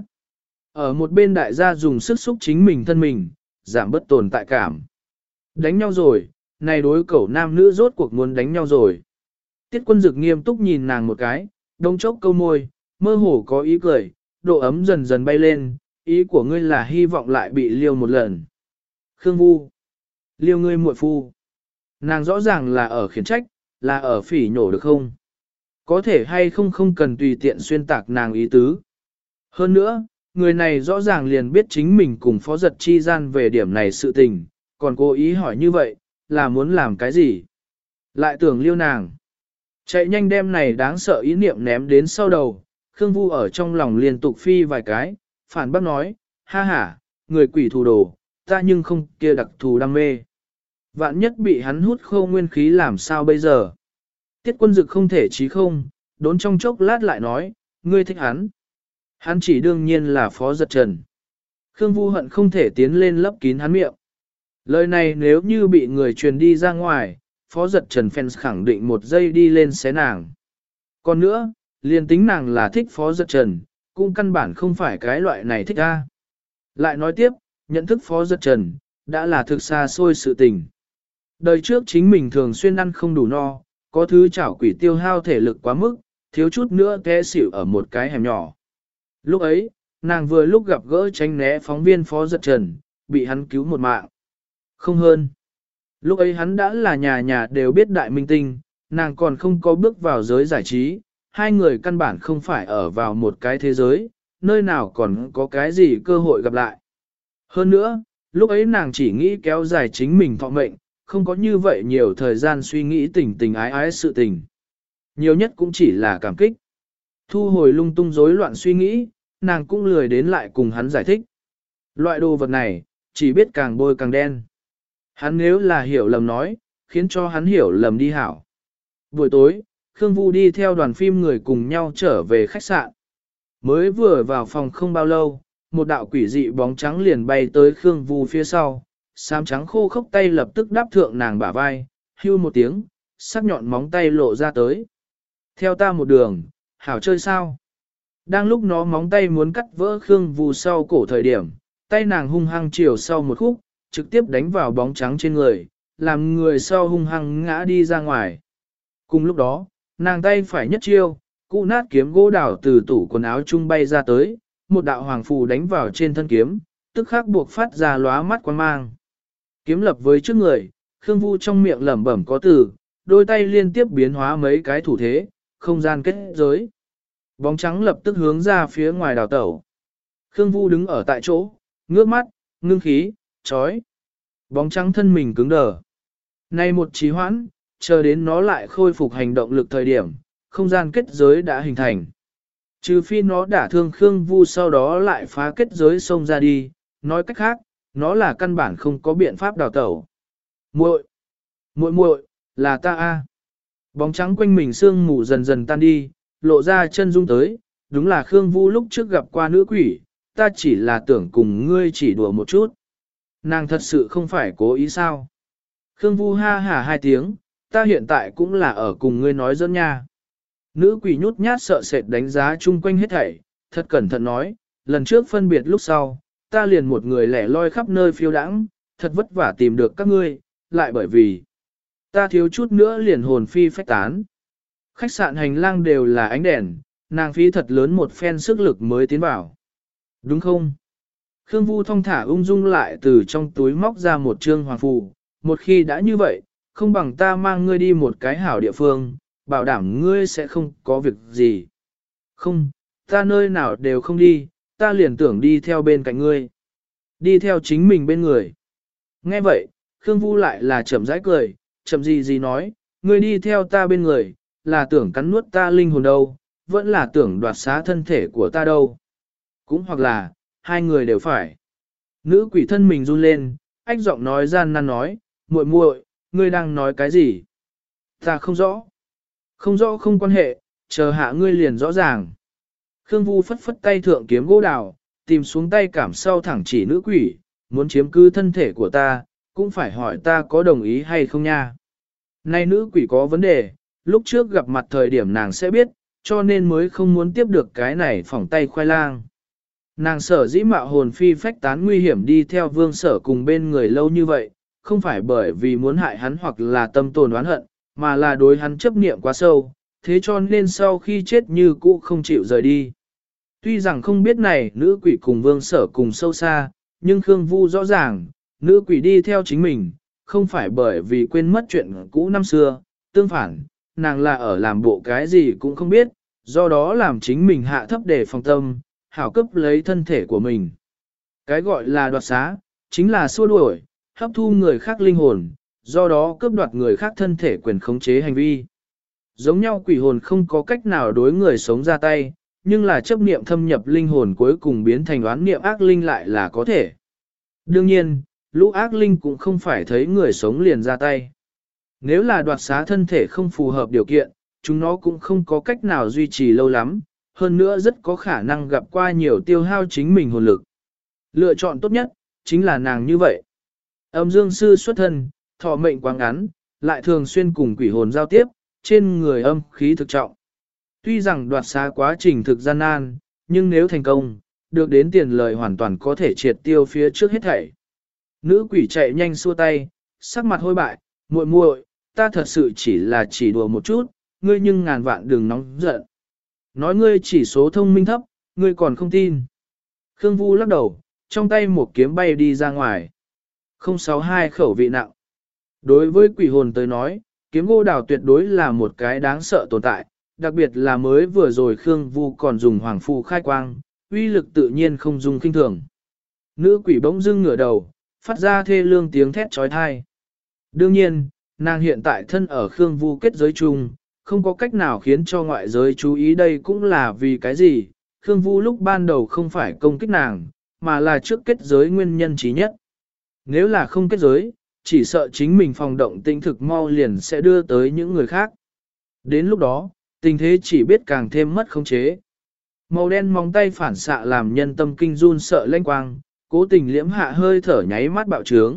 Ở một bên đại gia dùng sức xúc chính mình thân mình, giảm bất tồn tại cảm. Đánh nhau rồi, này đối cẩu nam nữ rốt cuộc muốn đánh nhau rồi. Tiết Quân Dực nghiêm túc nhìn nàng một cái, đông chốc câu môi, mơ hồ có ý cười, độ ấm dần dần bay lên, ý của ngươi là hy vọng lại bị liêu một lần. Khương Vu, liêu ngươi muội phu. Nàng rõ ràng là ở khiển trách, là ở phỉ nhổ được không? Có thể hay không không cần tùy tiện xuyên tạc nàng ý tứ. Hơn nữa, người này rõ ràng liền biết chính mình cùng phó giật chi gian về điểm này sự tình, còn cố ý hỏi như vậy, là muốn làm cái gì? Lại tưởng liêu nàng. Chạy nhanh đem này đáng sợ ý niệm ném đến sau đầu, Khương Vu ở trong lòng liên tục phi vài cái, phản bác nói, ha ha, người quỷ thù đồ, ta nhưng không kia đặc thù đam mê. Vạn nhất bị hắn hút khô nguyên khí làm sao bây giờ? Tiết Quân Dực không thể chí không, đốn trong chốc lát lại nói, ngươi thích hắn. Hắn chỉ đương nhiên là phó giật trần. Khương Vu hận không thể tiến lên lấp kín hắn miệng. Lời này nếu như bị người truyền đi ra ngoài, phó giật trần fans khẳng định một giây đi lên xé nàng. Còn nữa, liền tính nàng là thích phó giật trần, cũng căn bản không phải cái loại này thích ra. Lại nói tiếp, nhận thức phó giật trần, đã là thực xa xôi sự tình. Đời trước chính mình thường xuyên ăn không đủ no, có thứ chảo quỷ tiêu hao thể lực quá mức, thiếu chút nữa té xỉu ở một cái hẻm nhỏ. Lúc ấy, nàng vừa lúc gặp gỡ tránh né phóng viên phó giật trần, bị hắn cứu một mạng. Không hơn. Lúc ấy hắn đã là nhà nhà đều biết đại minh tinh, nàng còn không có bước vào giới giải trí, hai người căn bản không phải ở vào một cái thế giới, nơi nào còn có cái gì cơ hội gặp lại. Hơn nữa, lúc ấy nàng chỉ nghĩ kéo dài chính mình thọ mệnh, không có như vậy nhiều thời gian suy nghĩ tình tình ái ái sự tình. Nhiều nhất cũng chỉ là cảm kích. Thu hồi lung tung rối loạn suy nghĩ, nàng cũng lười đến lại cùng hắn giải thích. Loại đồ vật này, chỉ biết càng bôi càng đen. Hắn nếu là hiểu lầm nói, khiến cho hắn hiểu lầm đi hảo. Buổi tối, Khương Vu đi theo đoàn phim người cùng nhau trở về khách sạn. Mới vừa vào phòng không bao lâu, một đạo quỷ dị bóng trắng liền bay tới Khương Vu phía sau, xám trắng khô khốc tay lập tức đáp thượng nàng bả vai, hưu một tiếng, sắc nhọn móng tay lộ ra tới. Theo ta một đường, hảo chơi sao? Đang lúc nó móng tay muốn cắt vỡ Khương Vu sau cổ thời điểm, tay nàng hung hăng chiều sau một khúc, trực tiếp đánh vào bóng trắng trên người, làm người sau hung hăng ngã đi ra ngoài. Cùng lúc đó, nàng tay phải nhất chiêu, cụ nát kiếm gỗ đảo từ tủ quần áo trung bay ra tới, một đạo hoàng phù đánh vào trên thân kiếm, tức khắc buộc phát ra lóa mắt quan mang. Kiếm lập với trước người, Khương Vu trong miệng lẩm bẩm có từ, đôi tay liên tiếp biến hóa mấy cái thủ thế, không gian kết giới. Bóng trắng lập tức hướng ra phía ngoài đào tẩu. Khương Vu đứng ở tại chỗ, ngước mắt, ngưng khí, chói. Bóng trắng thân mình cứng đờ. Nay một trì hoãn, chờ đến nó lại khôi phục hành động lực thời điểm, không gian kết giới đã hình thành. Trừ phi nó đả thương Khương Vu sau đó lại phá kết giới xông ra đi, nói cách khác, nó là căn bản không có biện pháp đào tẩu. Muội, muội, là ta a. Bóng trắng quanh mình sương mù dần dần tan đi, lộ ra chân dung tới, đúng là Khương Vu lúc trước gặp qua nữ quỷ, ta chỉ là tưởng cùng ngươi chỉ đùa một chút. Nàng thật sự không phải cố ý sao. Khương Vu ha hả hai tiếng, ta hiện tại cũng là ở cùng ngươi nói dẫn nha. Nữ quỷ nhút nhát sợ sệt đánh giá chung quanh hết thảy, thật cẩn thận nói, lần trước phân biệt lúc sau, ta liền một người lẻ loi khắp nơi phiêu đãng, thật vất vả tìm được các ngươi, lại bởi vì ta thiếu chút nữa liền hồn phi phách tán. Khách sạn hành lang đều là ánh đèn, nàng phí thật lớn một phen sức lực mới tiến vào. Đúng không? Khương Vu thong thả ung dung lại từ trong túi móc ra một trương hoàng phù, một khi đã như vậy, không bằng ta mang ngươi đi một cái hảo địa phương, bảo đảm ngươi sẽ không có việc gì. Không, ta nơi nào đều không đi, ta liền tưởng đi theo bên cạnh ngươi. Đi theo chính mình bên người. Nghe vậy, Khương Vu lại là chậm rãi cười, chậm gì nói, ngươi đi theo ta bên người, là tưởng cắn nuốt ta linh hồn đâu, vẫn là tưởng đoạt xá thân thể của ta đâu. Cũng hoặc là, hai người đều phải. Nữ quỷ thân mình run lên, ách giọng nói gian nan nói, muội muội, ngươi đang nói cái gì? Ta không rõ. Không rõ không quan hệ, chờ hạ ngươi liền rõ ràng. Khương Vu phất phất tay thượng kiếm gỗ đào, tìm xuống tay cảm sau thẳng chỉ nữ quỷ, muốn chiếm cứ thân thể của ta, cũng phải hỏi ta có đồng ý hay không nha. Nay nữ quỷ có vấn đề, lúc trước gặp mặt thời điểm nàng sẽ biết, cho nên mới không muốn tiếp được cái này phỏng tay khoai lang. Nàng sở dĩ mạo hồn phi phách tán nguy hiểm đi theo vương sở cùng bên người lâu như vậy, không phải bởi vì muốn hại hắn hoặc là tâm tồn oán hận, mà là đối hắn chấp niệm quá sâu, thế cho nên sau khi chết như cũ không chịu rời đi. Tuy rằng không biết này nữ quỷ cùng vương sở cùng sâu xa, nhưng Khương Vu rõ ràng, nữ quỷ đi theo chính mình, không phải bởi vì quên mất chuyện cũ năm xưa, tương phản, nàng là ở làm bộ cái gì cũng không biết, do đó làm chính mình hạ thấp để phòng tâm, hảo cấp lấy thân thể của mình. Cái gọi là đoạt xá, chính là xua đuổi, hấp thu người khác linh hồn, do đó cướp đoạt người khác thân thể quyền khống chế hành vi. Giống nhau quỷ hồn không có cách nào đối người sống ra tay, nhưng là chấp niệm thâm nhập linh hồn cuối cùng biến thành oán niệm ác linh lại là có thể. Đương nhiên, lũ ác linh cũng không phải thấy người sống liền ra tay. Nếu là đoạt xá thân thể không phù hợp điều kiện, chúng nó cũng không có cách nào duy trì lâu lắm, hơn nữa rất có khả năng gặp qua nhiều tiêu hao chính mình hồn lực. Lựa chọn tốt nhất, chính là nàng như vậy. Âm dương sư xuất thân, thọ mệnh quá ngắn, lại thường xuyên cùng quỷ hồn giao tiếp, trên người âm khí thực trọng. Tuy rằng đoạt xá quá trình thực gian nan, nhưng nếu thành công, được đến tiền lời hoàn toàn có thể triệt tiêu phía trước hết thảy. Nữ quỷ chạy nhanh xua tay, sắc mặt hôi bại, muội muội, ta thật sự chỉ đùa một chút, ngươi nhưng ngàn vạn đừng nóng giận. Nói ngươi chỉ số thông minh thấp, ngươi còn không tin. Khương Vu lắc đầu, trong tay một kiếm bay đi ra ngoài. 062 khẩu vị nặng. Đối với quỷ hồn tới nói, kiếm gỗ đào tuyệt đối là một cái đáng sợ tồn tại, đặc biệt là mới vừa rồi Khương Vu còn dùng hoàng phù khai quang, uy lực tự nhiên không dùng kinh thường. Nữ quỷ bỗng dưng ngửa đầu, phát ra thê lương tiếng thét trói thai. Đương nhiên, nàng hiện tại thân ở Khương Vu kết giới chung, không có cách nào khiến cho ngoại giới chú ý đây cũng là vì cái gì, Khương Vu lúc ban đầu không phải công kích nàng, mà là trước kết giới nguyên nhân trí nhất. Nếu là không kết giới, chỉ sợ chính mình phòng động tinh thực mau liền sẽ đưa tới những người khác. Đến lúc đó, tình thế chỉ biết càng thêm mất khống chế. Màu đen móng tay phản xạ làm nhân tâm kinh run sợ lanh quang, cố tình liễm hạ hơi thở nháy mắt bạo trướng.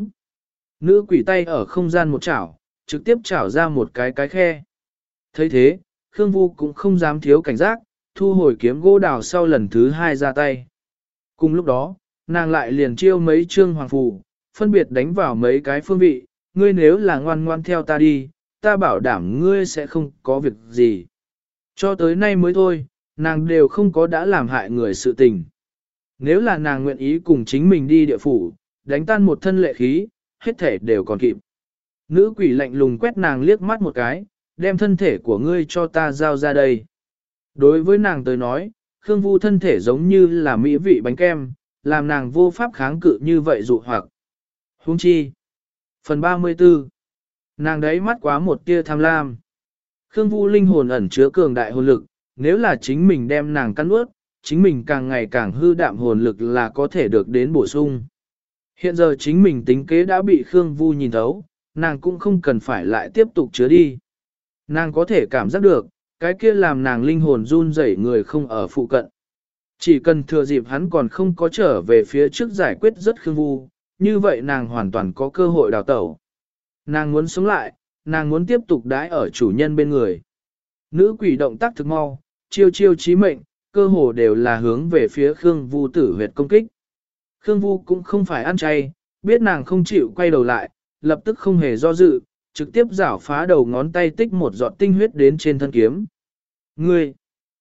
Nữ quỷ tay ở không gian một chảo, trực tiếp chảo ra một cái khe. thấy thế, Khương Vu cũng không dám thiếu cảnh giác, thu hồi kiếm gỗ đào sau lần thứ hai ra tay. Cùng lúc đó, nàng lại liền chiêu mấy trương hoàng phù, phân biệt đánh vào mấy cái phương vị, ngươi nếu là ngoan ngoan theo ta đi, ta bảo đảm ngươi sẽ không có việc gì. Cho tới nay mới thôi, nàng đều không có đã làm hại người sự tình. Nếu là nàng nguyện ý cùng chính mình đi địa phủ, đánh tan một thân lệ khí, hết thể đều còn kịp. Nữ quỷ lạnh lùng quét nàng liếc mắt một cái, đem thân thể của ngươi cho ta giao ra đây. Đối với nàng tới nói, Khương Vu thân thể giống như là mỹ vị bánh kem, làm nàng vô pháp kháng cự như vậy dụ hoặc. Huống chi. Phần 34. Nàng đấy mắt quá một tia tham lam. Khương Vu linh hồn ẩn chứa cường đại hồn lực, nếu là chính mình đem nàng cắn nuốt, chính mình càng ngày càng hư đạm hồn lực là có thể được đến bổ sung. Hiện giờ chính mình tính kế đã bị Khương Vu nhìn thấu, nàng cũng không cần phải lại tiếp tục chứa đi. Nàng có thể cảm giác được, cái kia làm nàng linh hồn run rẩy người không ở phụ cận. Chỉ cần thừa dịp hắn còn không có trở về phía trước giải quyết rất Khương Vu, như vậy nàng hoàn toàn có cơ hội đào tẩu. Nàng muốn sống lại, nàng muốn tiếp tục đãi ở chủ nhân bên người. Nữ quỷ động tác thực mau, chiêu chiêu chí mệnh, cơ hồ đều là hướng về phía Khương Vu tử huyệt công kích. Khương Vu cũng không phải ăn chay, biết nàng không chịu quay đầu lại, lập tức không hề do dự, trực tiếp rảo phá đầu ngón tay tích một giọt tinh huyết đến trên thân kiếm. Ngươi!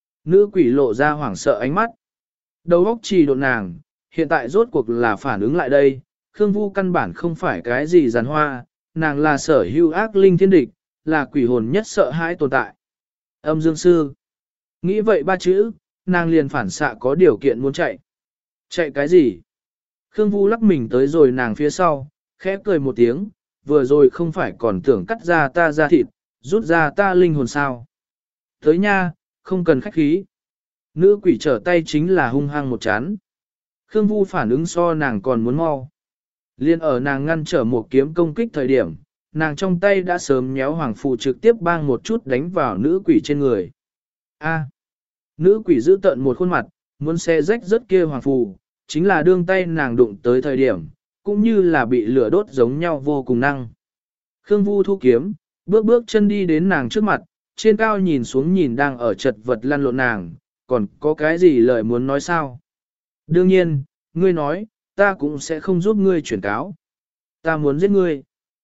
Nữ quỷ lộ ra hoảng sợ ánh mắt. Đầu óc trì độn nàng, hiện tại rốt cuộc là phản ứng lại đây, Khương Vu căn bản không phải cái gì giàn hoa, nàng là sở hữu ác linh thiên địch, là quỷ hồn nhất sợ hãi tồn tại. Âm dương sư. Nghĩ vậy ba chữ, nàng liền phản xạ có điều kiện muốn chạy. Chạy cái gì? Khương Vu lắc mình tới rồi nàng phía sau, Khẽ cười một tiếng, vừa rồi không phải còn tưởng cắt ra ta da thịt, rút ra ta linh hồn sao. Tới nha, không cần khách khí. Nữ quỷ trở tay chính là hung hăng một chán. Khương Vu phản ứng so nàng còn muốn mau. Liên ở nàng ngăn trở một kiếm công kích thời điểm, nàng trong tay đã sớm nhéo hoàng phù trực tiếp bang một chút đánh vào nữ quỷ trên người. A. Nữ quỷ giữ tận một khuôn mặt, muốn xé rách rất kia hoàng phù, chính là đương tay nàng đụng tới thời điểm, cũng như là bị lửa đốt giống nhau vô cùng năng. Khương Vu thu kiếm, bước bước chân đi đến nàng trước mặt, trên cao nhìn xuống nhìn đang ở chật vật lăn lộn nàng, còn có cái gì lời muốn nói sao? Đương nhiên, ngươi nói, ta cũng sẽ không giúp ngươi chuyển cáo. Ta muốn giết ngươi.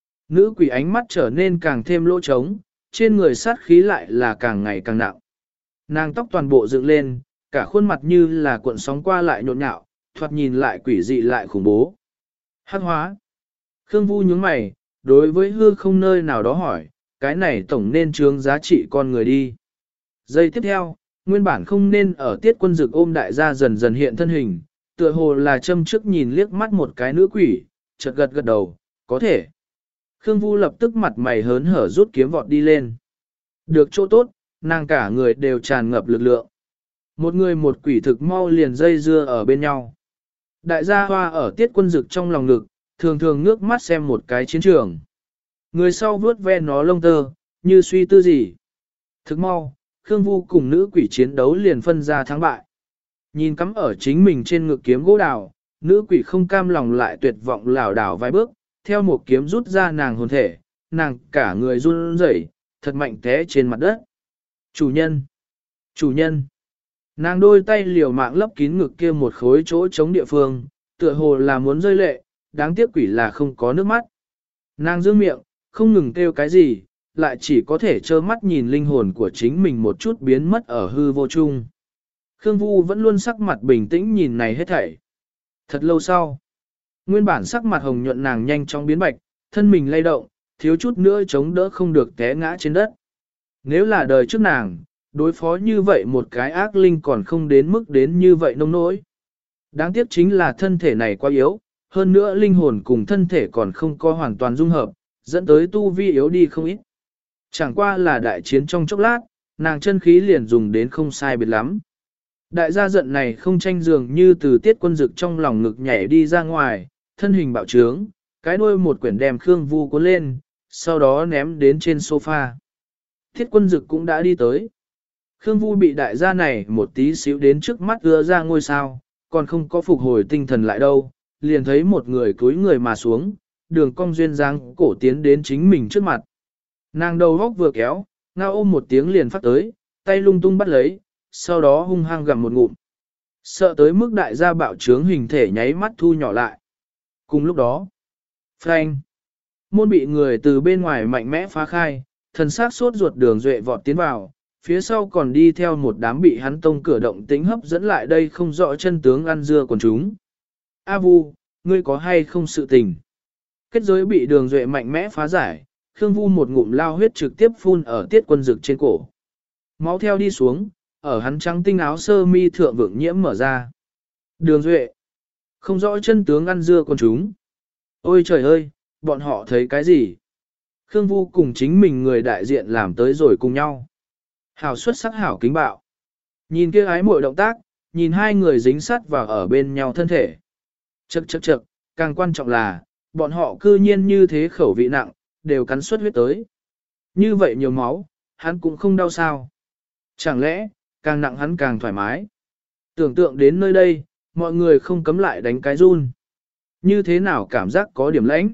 Nữ quỷ ánh mắt trở nên càng thêm lỗ trống, trên người sát khí lại là càng ngày càng nặng. Nàng tóc toàn bộ dựng lên, cả khuôn mặt như là cuộn sóng qua lại nhộn nhạo, thoạt nhìn lại quỷ dị lại khủng bố. Hắc hóa. Khương Vu nhướng mày, đối với hư không nơi nào đó hỏi, cái này tổng nên trướng giá trị con người đi. Giây tiếp theo, nguyên bản không nên ở Tiết Quân Dực ôm đại gia dần dần hiện thân hình, tựa hồ là châm trước nhìn liếc mắt một cái nữ quỷ, chợt gật gật đầu, có thể. Khương Vu lập tức mặt mày hớn hở rút kiếm vọt đi lên. Được chỗ tốt, nàng cả người đều tràn ngập lực lượng. Một người một quỷ thực mau liền dây dưa ở bên nhau. Đại gia Hoa ở Tiết Quân Dực trong lòng ngực, thường thường ngước mắt xem một cái chiến trường. Người sau vuốt ve nó lông tơ, như suy tư gì. Thực mau, Khương Vu cùng nữ quỷ chiến đấu liền phân ra thắng bại. Nhìn cắm ở chính mình trên ngực kiếm gỗ đào, nữ quỷ không cam lòng lại tuyệt vọng lảo đảo vài bước, theo một kiếm rút ra nàng hồn thể, nàng cả người run rẩy, thật mạnh té trên mặt đất. Chủ nhân! Chủ nhân! Nàng đôi tay liều mạng lấp kín ngực kia một khối chỗ trống địa phương, tựa hồ là muốn rơi lệ, đáng tiếc quỷ là không có nước mắt. Nàng dương miệng, không ngừng kêu cái gì, lại chỉ có thể trơ mắt nhìn linh hồn của chính mình một chút biến mất ở hư vô chung. Khương Vu vẫn luôn sắc mặt bình tĩnh nhìn này hết thảy. Thật lâu sau, nguyên bản sắc mặt hồng nhuận nàng nhanh chóng biến bạch, thân mình lay động, thiếu chút nữa chống đỡ không được té ngã trên đất. Nếu là đời trước nàng, đối phó như vậy một cái ác linh còn không đến mức đến như vậy nông nỗi. Đáng tiếc chính là thân thể này quá yếu, hơn nữa linh hồn cùng thân thể còn không có hoàn toàn dung hợp, dẫn tới tu vi yếu đi không ít. Chẳng qua là đại chiến trong chốc lát, nàng chân khí liền dùng đến không sai biệt lắm. Đại gia giận này không tranh dường như từ Tiết Quân Dực trong lòng ngực nhảy đi ra ngoài, thân hình bạo trướng, cái đuôi một quyển đem Khương Vu cuốn lên, sau đó ném đến trên sofa. Tiết Quân Dực cũng đã đi tới. Khương Vu bị đại gia này một tí xíu đến trước mắt ưa ra ngôi sao, còn không có phục hồi tinh thần lại đâu, liền thấy một người cúi người mà xuống, đường cong duyên dáng cổ tiến đến chính mình trước mặt. Nàng đầu góc vừa kéo, ngao ôm một tiếng liền phát tới, tay lung tung bắt lấy, sau đó hung hăng gặm một ngụm. Sợ tới mức đại gia bạo trướng hình thể nháy mắt thu nhỏ lại. Cùng lúc đó, phanh, môn bị người từ bên ngoài mạnh mẽ phá khai, thần sắc sốt ruột Đường Duệ vọt tiến vào, phía sau còn đi theo một đám bị hắn tông cửa động tính hấp dẫn lại đây không rõ chân tướng ăn dưa còn chúng. A Vu, ngươi có hay không sự tình? Kết giới bị Đường Duệ mạnh mẽ phá giải, Khương Vu một ngụm lao huyết trực tiếp phun ở Tiết Quân Dực trên cổ. Máu theo đi xuống, ở hắn trắng tinh áo sơ mi thượng vượng nhiễm mở ra. Đường Duệ, không rõ chân tướng ăn dưa còn chúng. Ôi trời ơi, bọn họ thấy cái gì? Khương Vu cùng chính mình người đại diện làm tới rồi cùng nhau. Hảo xuất sắc hảo kính bạo. Nhìn kia ái muội động tác, nhìn hai người dính sát vào ở bên nhau thân thể. Chậc chậc chậc, càng quan trọng là, bọn họ cư nhiên như thế khẩu vị nặng, đều cắn suất huyết tới. Như vậy nhiều máu, hắn cũng không đau sao. Chẳng lẽ, càng nặng hắn càng thoải mái. Tưởng tượng đến nơi đây, mọi người không cấm lại đánh cái run. Như thế nào cảm giác có điểm lãnh?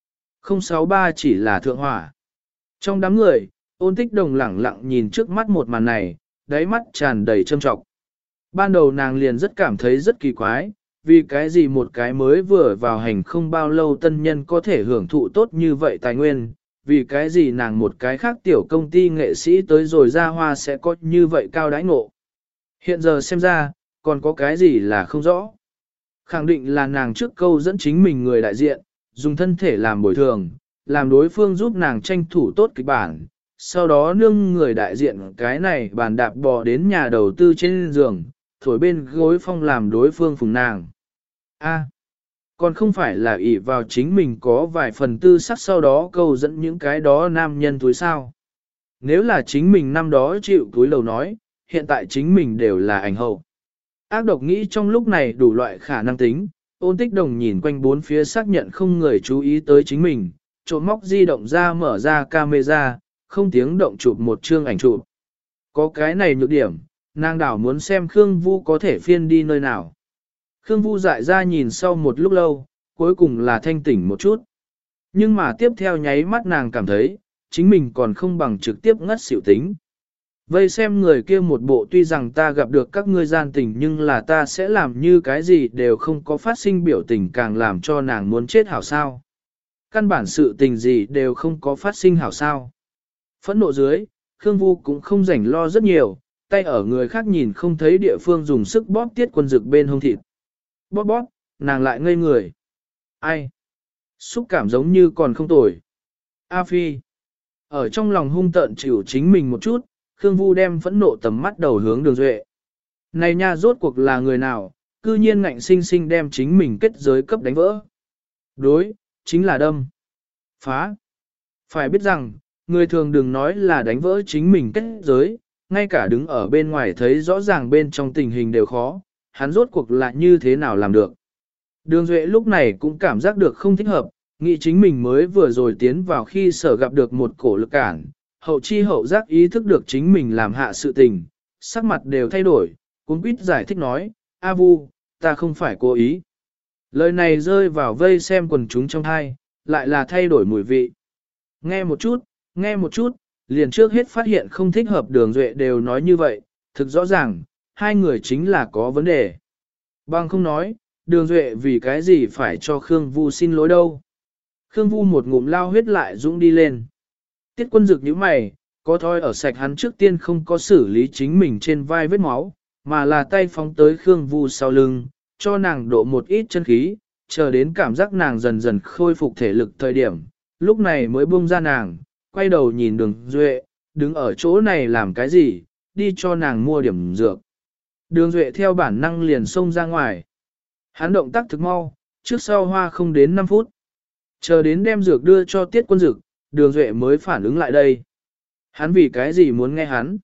063 chỉ là thượng hỏa. Trong đám người, Ôn Tích Đồng lẳng lặng nhìn trước mắt một màn này, đáy mắt tràn đầy châm trọng. Ban đầu nàng liền rất cảm thấy rất kỳ quái, vì cái gì một cái mới vừa vào hành không bao lâu tân nhân có thể hưởng thụ tốt như vậy tài nguyên, vì cái gì nàng một cái khác tiểu công ty nghệ sĩ tới rồi ra hoa sẽ có như vậy cao đãi ngộ. Hiện giờ xem ra, còn có cái gì là không rõ. Khẳng định là nàng trước câu dẫn chính mình người đại diện, dùng thân thể làm bồi thường, làm đối phương giúp nàng tranh thủ tốt kịch bản, sau đó nương người đại diện cái này bàn đạp bò đến nhà đầu tư trên giường, thổi bên gối phong làm đối phương phùng nàng. A. Còn không phải là ỷ vào chính mình có vài phần tư sắc sau đó câu dẫn những cái đó nam nhân túi sao. Nếu là chính mình năm đó chịu túi lầu nói, hiện tại chính mình đều là ảnh hậu. Ác độc nghĩ trong lúc này đủ loại khả năng tính, Ôn Tích Đồng nhìn quanh bốn phía xác nhận không người chú ý tới chính mình, trộm móc di động ra mở ra camera, không tiếng động chụp một chương ảnh chụp. Có cái này nhược điểm, nàng đảo muốn xem Khương Vu có thể phiên đi nơi nào. Khương Vu dại ra nhìn sau một lúc lâu, cuối cùng là thanh tỉnh một chút. Nhưng mà tiếp theo nháy mắt nàng cảm thấy, chính mình còn không bằng trực tiếp ngất xỉu tính. Vây xem người kia một bộ tuy rằng ta gặp được các ngươi gian tình nhưng là ta sẽ làm như cái gì đều không có phát sinh biểu tình càng làm cho nàng muốn chết hảo sao. Căn bản sự tình gì đều không có phát sinh hảo sao. Phẫn nộ dưới, Khương Vu cũng không rảnh lo rất nhiều, tay ở người khác nhìn không thấy địa phương dùng sức bóp Tiết Quân Dực bên hông thịt. Bóp bóp, nàng lại ngây người. Ai? Xúc cảm giống như còn không tồi. A Phi. Ở trong lòng hung tợn chịu chính mình một chút, Khương Vu đem phẫn nộ tầm mắt đầu hướng Đường Duệ. Này nha rốt cuộc là người nào, cư nhiên ngạnh sinh sinh đem chính mình kết giới cấp đánh vỡ. Đối, chính là đâm. Phá. Phải biết rằng, người thường đừng nói là đánh vỡ chính mình kết giới, ngay cả đứng ở bên ngoài thấy rõ ràng bên trong tình hình đều khó, hắn rốt cuộc là như thế nào làm được. Đường Duệ lúc này cũng cảm giác được không thích hợp, nghĩ chính mình mới vừa rồi tiến vào khi sở gặp được một cổ lực cản, hậu chi hậu giác ý thức được chính mình làm hạ sự tình, sắc mặt đều thay đổi, cuốn quýt giải thích nói, A Vu, ta không phải cố ý. Lời này rơi vào vây xem quần chúng trong hai, lại là thay đổi mùi vị. Nghe một chút, liền trước hết phát hiện không thích hợp Đường Duệ đều nói như vậy, thực rõ ràng, hai người chính là có vấn đề. Bằng không nói, Đường Duệ vì cái gì phải cho Khương Vu xin lỗi đâu. Khương Vu một ngụm lao huyết lại dũng đi lên. Tiết Quân Dực nhíu mày, có thói ở sạch hắn trước tiên không có xử lý chính mình trên vai vết máu, mà là tay phóng tới Khương Vu sau lưng, cho nàng độ một ít chân khí, chờ đến cảm giác nàng dần dần khôi phục thể lực thời điểm, lúc này mới buông ra nàng, quay đầu nhìn Đường Duệ, đứng ở chỗ này làm cái gì, đi cho nàng mua điểm dược. Đường Duệ theo bản năng liền xông ra ngoài. Hắn động tác thực mau, trước sau hoa không đến 5 phút. Chờ đến đem dược đưa cho Tiết Quân Dực, Đường Duệ mới phản ứng lại đây. Hắn vì cái gì muốn nghe hắn?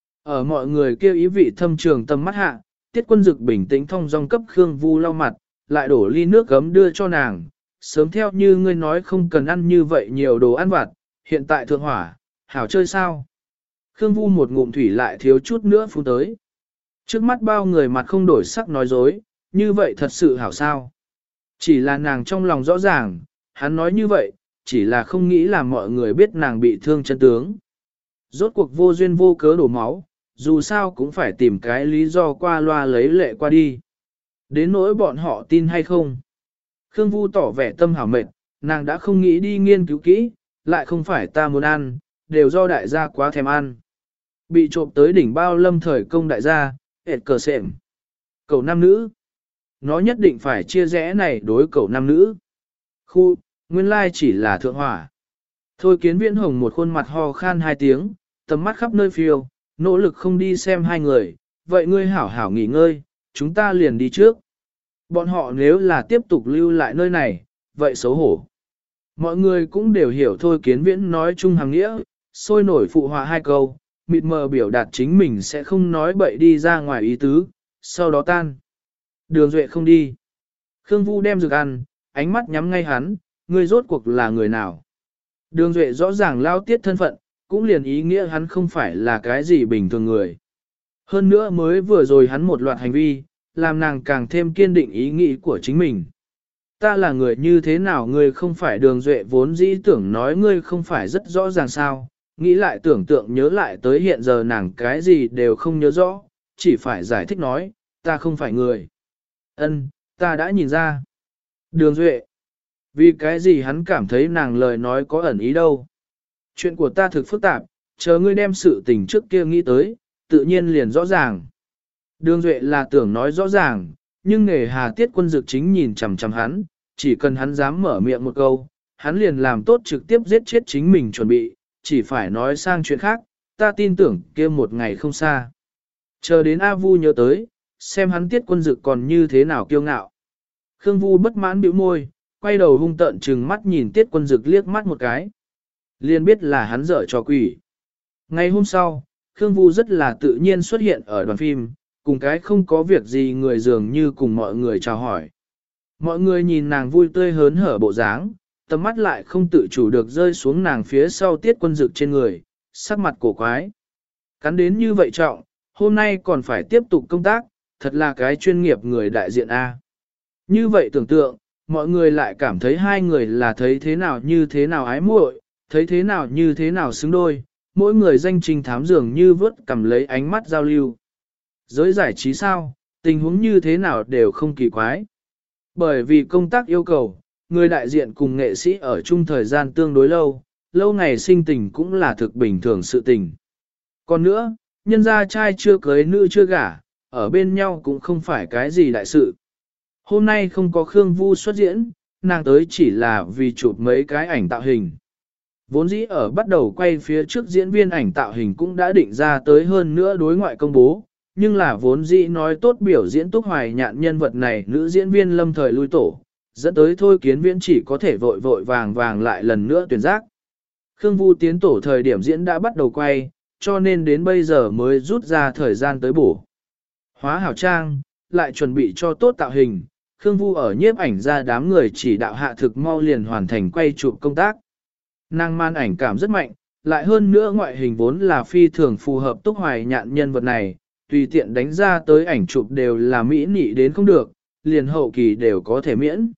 Ở mọi người kêu ý vị thâm trường tâm mắt hạ, Tiết Quân Dực bình tĩnh thong dong cấp Khương Vu lau mặt, lại đổ ly nước gấm đưa cho nàng. Sớm theo như ngươi nói không cần ăn như vậy nhiều đồ ăn vặt, hiện tại thượng hỏa, hảo chơi sao? Khương Vu một ngụm thủy lại thiếu chút nữa phun tới. Trước mắt bao người mặt không đổi sắc nói dối, như vậy thật sự hảo sao? Chỉ là nàng trong lòng rõ ràng, hắn nói như vậy, chỉ là không nghĩ là mọi người biết nàng bị thương chân tướng. Rốt cuộc vô duyên vô cớ đổ máu, dù sao cũng phải tìm cái lý do qua loa lấy lệ qua đi. Đến nỗi bọn họ tin hay không. Khương Vu tỏ vẻ tâm hảo mệt, nàng đã không nghĩ đi nghiên cứu kỹ, lại không phải ta muốn ăn, đều do đại gia quá thèm ăn. Bị trộm tới đỉnh bao lâm thời công đại gia, hệt cờ sệm. Cầu nam nữ. Nó nhất định phải chia rẽ này đối cầu nam nữ. Khu, nguyên lai chỉ là thượng hỏa. Thôi Kiến Viễn Hồng một khuôn mặt ho khan hai tiếng, tầm mắt khắp nơi phiêu, nỗ lực không đi xem hai người, vậy ngươi hảo hảo nghỉ ngơi, chúng ta liền đi trước. Bọn họ nếu là tiếp tục lưu lại nơi này, vậy xấu hổ. Mọi người cũng đều hiểu Thôi Kiến Viễn nói chung hàng nghĩa, sôi nổi phụ họa hai câu, mịt mờ biểu đạt chính mình sẽ không nói bậy đi ra ngoài ý tứ, sau đó tan. Đường Duệ không đi. Khương Vu đem dược ăn, ánh mắt nhắm ngay hắn, ngươi rốt cuộc là người nào. Đường Duệ rõ ràng lao tiết thân phận, cũng liền ý nghĩa hắn không phải là cái gì bình thường người. Hơn nữa mới vừa rồi hắn một loạt hành vi, làm nàng càng thêm kiên định ý nghĩ của chính mình. Ta là người như thế nào ngươi không phải Đường Duệ vốn dĩ tưởng nói ngươi không phải rất rõ ràng sao, nghĩ lại tưởng tượng nhớ lại tới hiện giờ nàng cái gì đều không nhớ rõ, chỉ phải giải thích nói, ta không phải người. Ân, ta đã nhìn ra. Đường Duệ. Vì cái gì hắn cảm thấy nàng lời nói có ẩn ý đâu. Chuyện của ta thực phức tạp, chờ ngươi đem sự tình trước kia nghĩ tới, tự nhiên liền rõ ràng. Đường Duệ là tưởng nói rõ ràng, nhưng nghề Hà Tiết Quân Dực chính nhìn chằm chằm hắn, chỉ cần hắn dám mở miệng một câu, hắn liền làm tốt trực tiếp giết chết chính mình chuẩn bị, chỉ phải nói sang chuyện khác, ta tin tưởng kia một ngày không xa. Chờ đến A Vu nhớ tới, xem hắn Tiết Quân Dực còn như thế nào kiêu ngạo. Khương Vu bất mãn bĩu môi, quay đầu hung tợn trừng mắt nhìn Tiết Quân Dực liếc mắt một cái. Liền biết là hắn dở trò quỷ. Ngày hôm sau, Khương Vu rất là tự nhiên xuất hiện ở đoàn phim, cùng cái không có việc gì người dường như cùng mọi người chào hỏi. Mọi người nhìn nàng vui tươi hớn hở bộ dáng, tầm mắt lại không tự chủ được rơi xuống nàng phía sau Tiết Quân Dực trên người, sắc mặt cổ quái. Cắn đến như vậy trọng, hôm nay còn phải tiếp tục công tác, thật là cái chuyên nghiệp người đại diện A. Như vậy tưởng tượng, mọi người lại cảm thấy hai người là thấy thế nào như thế nào ái muội, thấy thế nào như thế nào xứng đôi, mỗi người danh trình thám dường như vớt cầm lấy ánh mắt giao lưu. Giới giải trí sao, tình huống như thế nào đều không kỳ quái. Bởi vì công tác yêu cầu, người đại diện cùng nghệ sĩ ở chung thời gian tương đối lâu, lâu ngày sinh tình cũng là thực bình thường sự tình. Còn nữa, nhân gia trai chưa cưới nữ chưa gả, ở bên nhau cũng không phải cái gì đại sự. Hôm nay không có Khương Vu xuất diễn, nàng tới chỉ là vì chụp mấy cái ảnh tạo hình. Vốn dĩ ở bắt đầu quay phía trước diễn viên ảnh tạo hình cũng đã định ra tới hơn nữa đối ngoại công bố, nhưng là vốn dĩ nói tốt biểu diễn Túc Hoài Nhạn nhân vật này nữ diễn viên lâm thời lui tổ, dẫn tới Thôi Kiến Viễn chỉ có thể vội vội vàng vàng lại lần nữa tuyển giác. Khương Vu tiến tổ thời điểm diễn đã bắt đầu quay, cho nên đến bây giờ mới rút ra thời gian tới bổ. Hóa hảo trang, lại chuẩn bị cho tốt tạo hình, Khương Vu ở nhiếp ảnh ra đám người chỉ đạo hạ thực mau liền hoàn thành quay chụp công tác. Nàng man ảnh cảm rất mạnh, lại hơn nữa ngoại hình vốn là phi thường phù hợp Túc Hoài Nhạn nhân vật này, tùy tiện đánh ra tới ảnh chụp đều là mỹ nị đến không được, liền hậu kỳ đều có thể miễn.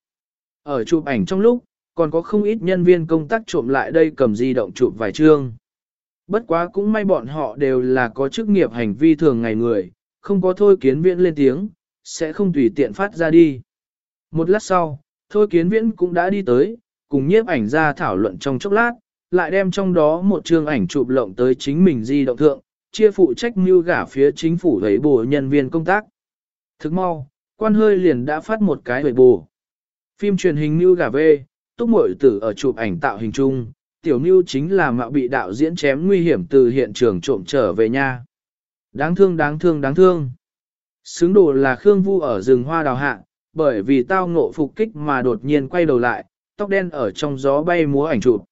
Ở chụp ảnh trong lúc, còn có không ít nhân viên công tác trộm lại đây cầm di động chụp vài chương. Bất quá cũng may bọn họ đều là có chức nghiệp hành vi thường ngày người, không có Thôi Kiến Viễn lên tiếng, sẽ không tùy tiện phát ra đi. Một lát sau, Thôi Kiến Viễn cũng đã đi tới, cùng nhiếp ảnh ra thảo luận trong chốc lát, lại đem trong đó một chương ảnh chụp lộng tới chính mình di động thượng, chia phụ trách mưu gả phía chính phủ thấy bổ nhân viên công tác. Thức mau, quan hơi liền đã phát một cái huệ bù. Phim truyền hình mưu gả về, Túc Mội Tử ở chụp ảnh tạo hình chung, tiểu mưu chính là mạo bị đạo diễn chém nguy hiểm từ hiện trường trộm trở về nhà. Đáng thương đáng thương đáng thương. Xứng đồ là Khương Vu ở rừng hoa đào hạ, bởi vì tao ngộ phục kích mà đột nhiên quay đầu lại, tóc đen ở trong gió bay múa ảnh chụp.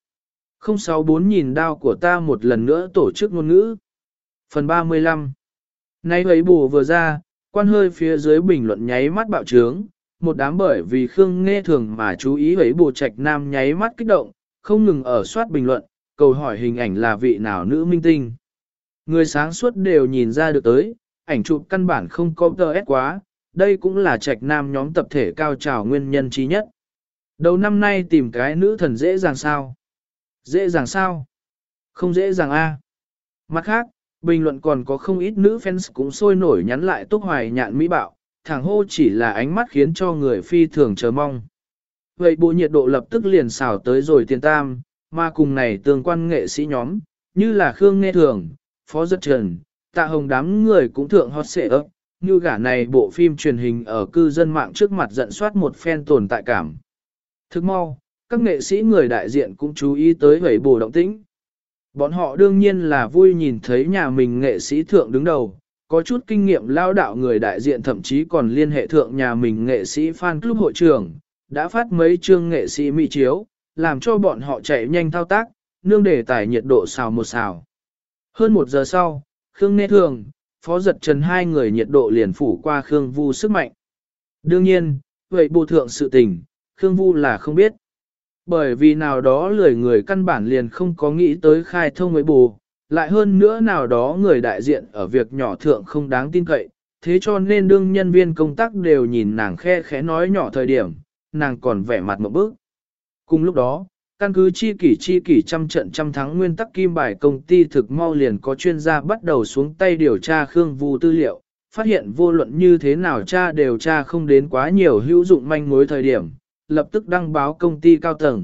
064 nhìn đao của ta một lần nữa tổ chức ngôn ngữ. Phần 35. Nay ấy bù vừa ra, quan hơi phía dưới bình luận nháy mắt bạo trướng, một đám bởi vì Khương Nghe Thường mà chú ý ấy bù trạch nam nháy mắt kích động, không ngừng ở soát bình luận, cầu hỏi hình ảnh là vị nào nữ minh tinh. Người sáng suốt đều nhìn ra được tới, ảnh chụp căn bản không có DS quá, đây cũng là trạch nam nhóm tập thể cao trào nguyên nhân trí nhất. Đầu năm nay tìm cái nữ thần dễ dàng sao? Dễ dàng sao? Không dễ dàng a. Mặt khác, bình luận còn có không ít nữ fans cũng sôi nổi nhắn lại Túc Hoài Nhạn mỹ bạo, thẳng hô chỉ là ánh mắt khiến cho người phi thường chờ mong. Vậy bộ nhiệt độ lập tức liền xào tới rồi tiền tam, mà cùng này tương quan nghệ sĩ nhóm, như là Khương Nghe Thường, Phó Dật Trần, Tạ Hồng đám người cũng thượng hot xệ ấp, như gả này bộ phim truyền hình ở cư dân mạng trước mặt giận soát một phen tồn tại cảm. Thức mau, các nghệ sĩ người đại diện cũng chú ý tới vậy bộ động tĩnh. Bọn họ đương nhiên là vui nhìn thấy nhà mình nghệ sĩ thượng đứng đầu, có chút kinh nghiệm lao đạo người đại diện thậm chí còn liên hệ thượng nhà mình nghệ sĩ fan club hội trưởng, đã phát mấy chương nghệ sĩ mỹ chiếu, làm cho bọn họ chạy nhanh thao tác, nương đề tải nhiệt độ xào một xào. Hơn 1 giờ sau, Khương Nghe Thường, Phó Dật Trần hai người nhiệt độ liền phủ qua Khương Vu sức mạnh. Đương nhiên, vậy bộ thượng sự tình, Khương Vu là không biết. Bởi vì nào đó lười người căn bản liền không có nghĩ tới khai thông với bù, lại hơn nữa nào đó người đại diện ở việc nhỏ thượng không đáng tin cậy, thế cho nên đương nhân viên công tác đều nhìn nàng khe khẽ nói nhỏ thời điểm, nàng còn vẻ mặt một bước. Cùng lúc đó, căn cứ chi kỷ trăm trận trăm thắng nguyên tắc kim bài công ty thực mau liền có chuyên gia bắt đầu xuống tay điều tra Khương Vu tư liệu, phát hiện vô luận như thế nào tra đều tra không đến quá nhiều hữu dụng manh mối thời điểm, lập tức đăng báo công ty cao tầng.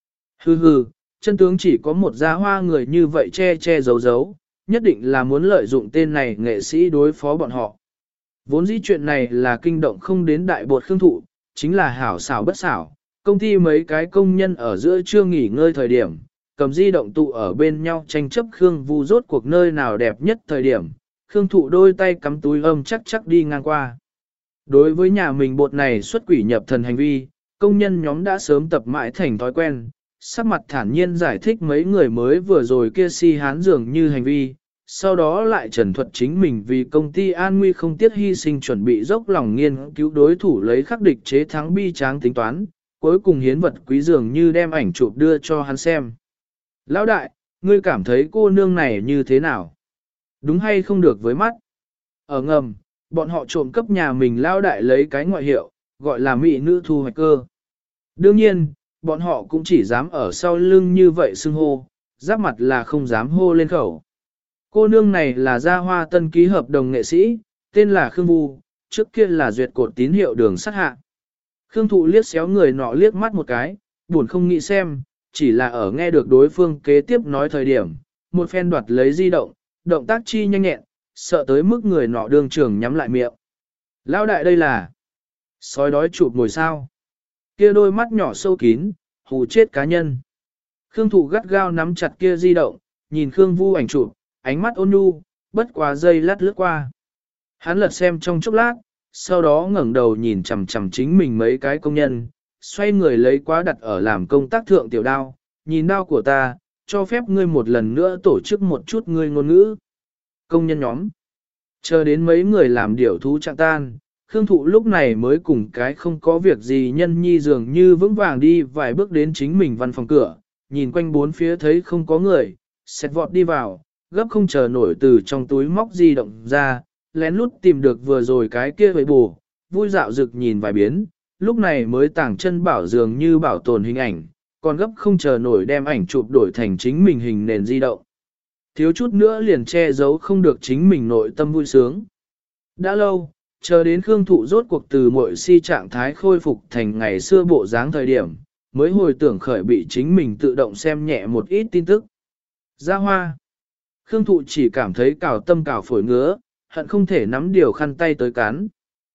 Hừ hừ, chân tướng chỉ có một gia hoa người như vậy che che giấu giấu, nhất định là muốn lợi dụng tên này nghệ sĩ đối phó bọn họ. Vốn dĩ chuyện này là kinh động không đến đại bột Khương Thụ, chính là hảo xảo bất xảo, công ty mấy cái công nhân ở giữa chưa nghỉ ngơi thời điểm, cầm di động tụ ở bên nhau tranh chấp Khương Vu rốt cuộc nơi nào đẹp nhất thời điểm, Khương Thụ đôi tay cắm túi âm chắc chắc đi ngang qua. Đối với nhà mình bột này xuất quỷ nhập thần hành vi, công nhân nhóm đã sớm tập mãi thành thói quen, sắc mặt thản nhiên giải thích mấy người mới vừa rồi kia si hán dường như hành vi, sau đó lại trần thuật chính mình vì công ty an nguy không tiếc hy sinh chuẩn bị dốc lòng nghiên cứu đối thủ lấy khắc địch chế thắng bi tráng tính toán, cuối cùng hiến vật quý dường như đem ảnh chụp đưa cho hắn xem. Lão đại, ngươi cảm thấy cô nương này như thế nào? Đúng hay không được với mắt? Ở ngầm, bọn họ trộm cấp nhà mình lão đại lấy cái ngoại hiệu, gọi là mỹ nữ thu hoạch cơ. Đương nhiên, bọn họ cũng chỉ dám ở sau lưng như vậy xưng hô, giáp mặt là không dám hô lên khẩu. Cô nương này là gia hoa tân ký hợp đồng nghệ sĩ, tên là Khương Vu, trước kia là duyệt cột tín hiệu đường sắt hạ. Khương Thụ liếc xéo người nọ liếc mắt một cái, buồn không nghĩ xem, chỉ là ở nghe được đối phương kế tiếp nói thời điểm, một phen đoạt lấy di động, động tác chi nhanh nhẹn, sợ tới mức người nọ đương trường nhắm lại miệng. Lão đại đây là sói đói chụp ngồi sao. Kia đôi mắt nhỏ sâu kín, hù chết cá nhân. Khương Thụ gắt gao nắm chặt kia di động, nhìn Khương Vu ảnh chụp, ánh mắt ôn nhu, bất quá giây lát lướt qua. Hắn lật xem trong chốc lát, sau đó ngẩng đầu nhìn chằm chằm chính mình mấy cái công nhân, xoay người lấy quá đặt ở làm công tác thượng tiểu đao, nhìn đao của ta, cho phép ngươi một lần nữa tổ chức một chút ngươi ngôn ngữ. Công nhân nhóm, chờ đến mấy người làm điều thú trạng tan, Khương Thụ lúc này mới cùng cái không có việc gì nhân nhi dường như vững vàng đi vài bước đến chính mình văn phòng cửa, nhìn quanh bốn phía thấy không có người, xẹt vọt đi vào, gấp không chờ nổi từ trong túi móc di động ra, lén lút tìm được vừa rồi cái kia với bù, vui dạo rực nhìn vài biến, lúc này mới tảng chân bảo dường như bảo tồn hình ảnh, còn gấp không chờ nổi đem ảnh chụp đổi thành chính mình hình nền di động. Thiếu chút nữa liền che giấu không được chính mình nội tâm vui sướng. Đã lâu, chờ đến Khương Thụ rốt cuộc từ mọi si trạng thái khôi phục thành ngày xưa bộ dáng thời điểm, mới hồi tưởng khởi bị chính mình tự động xem nhẹ một ít tin tức. Ra hoa. Khương Thụ chỉ cảm thấy cào tâm cào phổi ngứa, hận không thể nắm điều khăn tay tới cán.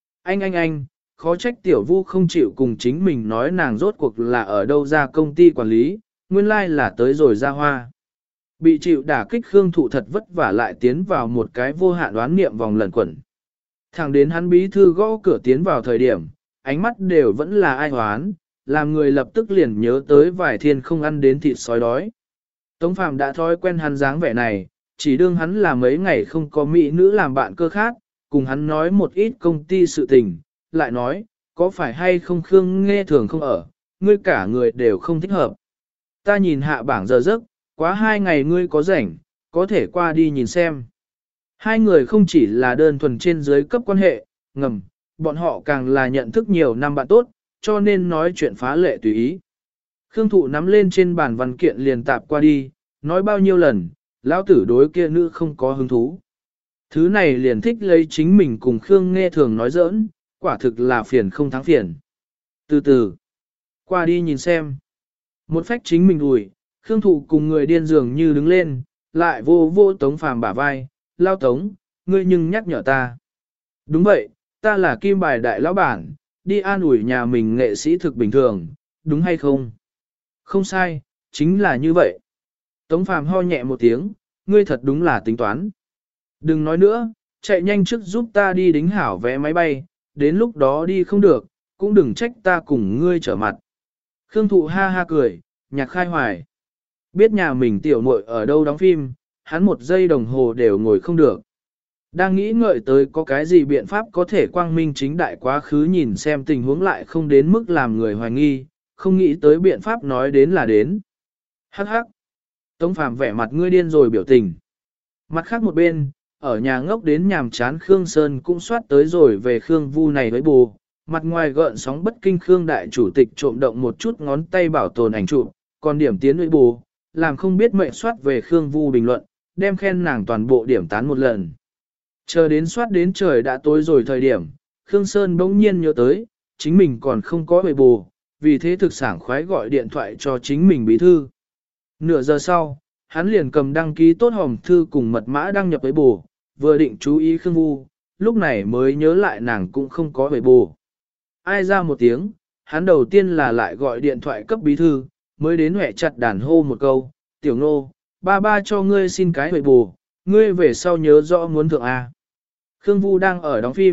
Anh, khó trách tiểu vu không chịu cùng chính mình nói nàng rốt cuộc là ở đâu ra công ty quản lý, nguyên lai là tới rồi ra hoa. Bị chịu đả kích Khương Thụ thật vất vả lại tiến vào một cái vô hạn đoán niệm vòng lẩn quẩn. Thẳng đến hắn bí thư gõ cửa tiến vào thời điểm, ánh mắt đều vẫn là ai hoán, làm người lập tức liền nhớ tới vài thiên không ăn đến thịt sói đói. Tống Phạm đã thói quen hắn dáng vẻ này, chỉ đương hắn là mấy ngày không có mỹ nữ làm bạn cơ khác, cùng hắn nói một ít công ty sự tình, lại nói, có phải hay không Khương nghe thường không ở, ngươi cả người đều không thích hợp. Ta nhìn hạ bảng giờ giấc, quá 2 ngày ngươi có rảnh, có thể qua đi nhìn xem. Hai người không chỉ là đơn thuần trên dưới cấp quan hệ, ngầm, bọn họ càng là nhận thức nhiều năm bạn tốt, cho nên nói chuyện phá lệ tùy ý. Khương Thụ nắm lên trên bàn văn kiện liền tạp qua đi, nói bao nhiêu lần, lão tử đối kia nữ không có hứng thú. Thứ này liền thích lấy chính mình cùng Khương nghe thường nói giỡn, quả thực là phiền không thắng phiền. Từ từ, qua đi nhìn xem. Một phách chính mình đùi, Khương Thụ cùng người điên dường như đứng lên, lại vô vô Tống Phàm bả vai, lao Tống, ngươi nhưng nhắc nhở ta. Đúng vậy, ta là kim bài đại lão bản, đi an ủi nhà mình nghệ sĩ thực bình thường, đúng hay không? Không sai, chính là như vậy. Tống Phàm ho nhẹ một tiếng, ngươi thật đúng là tính toán. Đừng nói nữa, chạy nhanh trước giúp ta đi đính hảo vé máy bay, đến lúc đó đi không được, cũng đừng trách ta cùng ngươi trở mặt. Khương Thụ ha ha cười, nhạc khai hoài. Biết nhà mình tiểu muội ở đâu đóng phim, hắn 1 giây đồng hồ đều ngồi không được. Đang nghĩ ngợi tới có cái gì biện pháp có thể quang minh chính đại quá khứ nhìn xem tình huống lại không đến mức làm người hoài nghi, không nghĩ tới biện pháp nói đến là đến. Hắc hắc. Tống Phàm vẻ mặt ngươi điên rồi biểu tình. Mặt khác một bên, ở nhà ngốc đến nhàm chán Khương Sơn cũng soát tới rồi về Khương Vu này với bù. Mặt ngoài gợn sóng bất kinh Khương đại chủ tịch trộm động một chút ngón tay bảo tồn ảnh chụp, còn điểm tiến với bù, làm không biết mệnh soát về Khương Vu bình luận, đem khen nàng toàn bộ điểm tán một lần. Chờ đến soát đến trời đã tối rồi thời điểm, Khương Sơn bỗng nhiên nhớ tới, chính mình còn không có bề bù, vì thế thực sảng khoái gọi điện thoại cho chính mình bí thư. Nửa giờ sau, hắn liền cầm đăng ký tốt hòm thư cùng mật mã đăng nhập với bù, vừa định chú ý Khương Vu, lúc này mới nhớ lại nàng cũng không có bề bù. Ai ra một tiếng, hắn đầu tiên là lại gọi điện thoại cấp bí thư, mới đến huệ chặt đàn hô một câu, tiểu nô, ba cho ngươi xin cái huệ bù, ngươi về sau nhớ rõ muốn thượng A. Khương Vu đang ở đóng phim,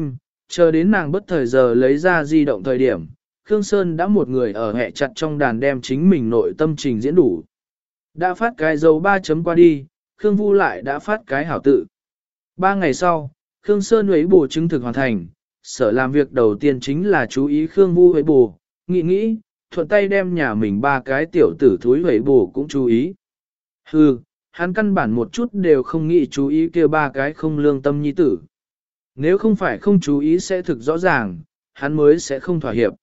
chờ đến nàng bất thời giờ lấy ra di động thời điểm, Khương Sơn đã một người ở hẹ chặt trong đàn đem chính mình nội tâm trình diễn đủ. Đã phát cái dấu 3 chấm qua đi, Khương Vu lại đã phát cái hảo tự. 3 ngày sau, Khương Sơn ấy bổ chứng thực hoàn thành, sở làm việc đầu tiên chính là chú ý Khương Vu ấy bổ, nghĩ, thuận tay đem nhà mình 3 cái tiểu tử thúi ấy bổ cũng chú ý. Hừ, hắn căn bản một chút đều không nghĩ chú ý kia 3 cái không lương tâm nhi tử. Nếu không phải không chú ý sẽ thực rõ ràng, hắn mới sẽ không thỏa hiệp.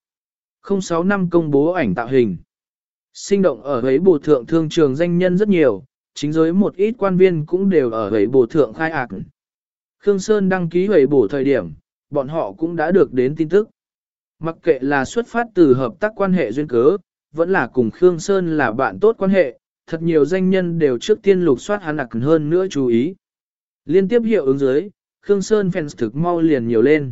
06 năm công bố ảnh tạo hình. Sinh động ở ấy bổ thượng thương trường danh nhân rất nhiều, chính giới một ít quan viên cũng đều ở ấy bổ thượng khai ạc. Khương Sơn đăng ký ấy bổ thời điểm, bọn họ cũng đã được đến tin tức. Mặc kệ là xuất phát từ hợp tác quan hệ duyên cớ, vẫn là cùng Khương Sơn là bạn tốt quan hệ, thật nhiều danh nhân đều trước tiên lục soát hắn ạc hơn nữa chú ý. Liên tiếp hiệu ứng dưới, Khương Sơn fans thực mau liền nhiều lên.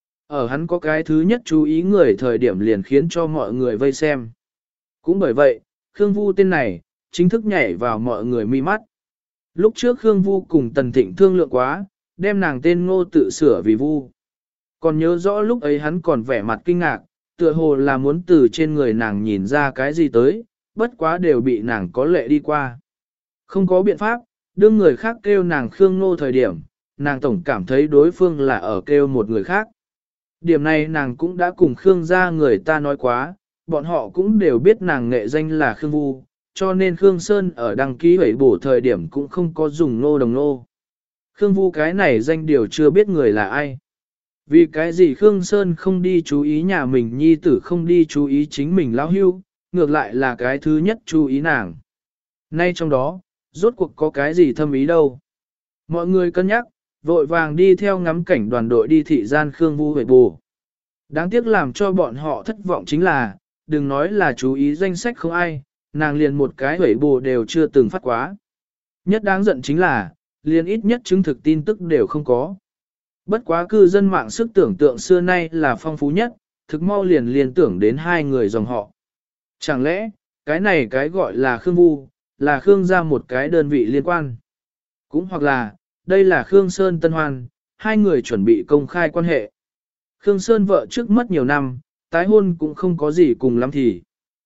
Ở hắn có cái thứ nhất chú ý người thời điểm liền khiến cho mọi người vây xem. Cũng bởi vậy, Khương Vu tên này, chính thức nhảy vào mọi người mi mắt. Lúc trước Khương Vu cùng Tần Thịnh thương lượng quá, đem nàng tên Ngô tự sửa vì Vu. Còn nhớ rõ lúc ấy hắn còn vẻ mặt kinh ngạc, tựa hồ là muốn từ trên người nàng nhìn ra cái gì tới, bất quá đều bị nàng có lệ đi qua. Không có biện pháp, đương người khác kêu nàng Khương Ngô thời điểm, nàng tổng cảm thấy đối phương là ở kêu một người khác. Điểm này nàng cũng đã cùng Khương gia người ta nói quá, bọn họ cũng đều biết nàng nghệ danh là Khương Vu, cho nên Khương Sơn ở đăng ký hủy bổ thời điểm cũng không có dùng nô đồng nô. Khương Vu cái này danh điều chưa biết người là ai. Vì cái gì Khương Sơn không đi chú ý nhà mình nhi tử không đi chú ý chính mình lão hưu, ngược lại là cái thứ nhất chú ý nàng. Nay trong đó, rốt cuộc có cái gì thâm ý đâu. Mọi người cân nhắc, vội vàng đi theo ngắm cảnh đoàn đội đi thị gian Khương Vu hủy bổ. Đáng tiếc làm cho bọn họ thất vọng chính là, đừng nói là chú ý danh sách không ai, nàng liền một cái hủy bổ đều chưa từng phát quá. Nhất đáng giận chính là, liền ít nhất chứng thực tin tức đều không có. Bất quá cư dân mạng sức tưởng tượng xưa nay là phong phú nhất, thực mau liền liên tưởng đến hai người dòng họ. Chẳng lẽ, cái này cái gọi là Khương Vu, là Khương gia một cái đơn vị liên quan. Cũng hoặc là, đây là Khương Sơn Tân Hoan, hai người chuẩn bị công khai quan hệ. Khương Sơn vợ trước mất nhiều năm, tái hôn cũng không có gì cùng lắm thì.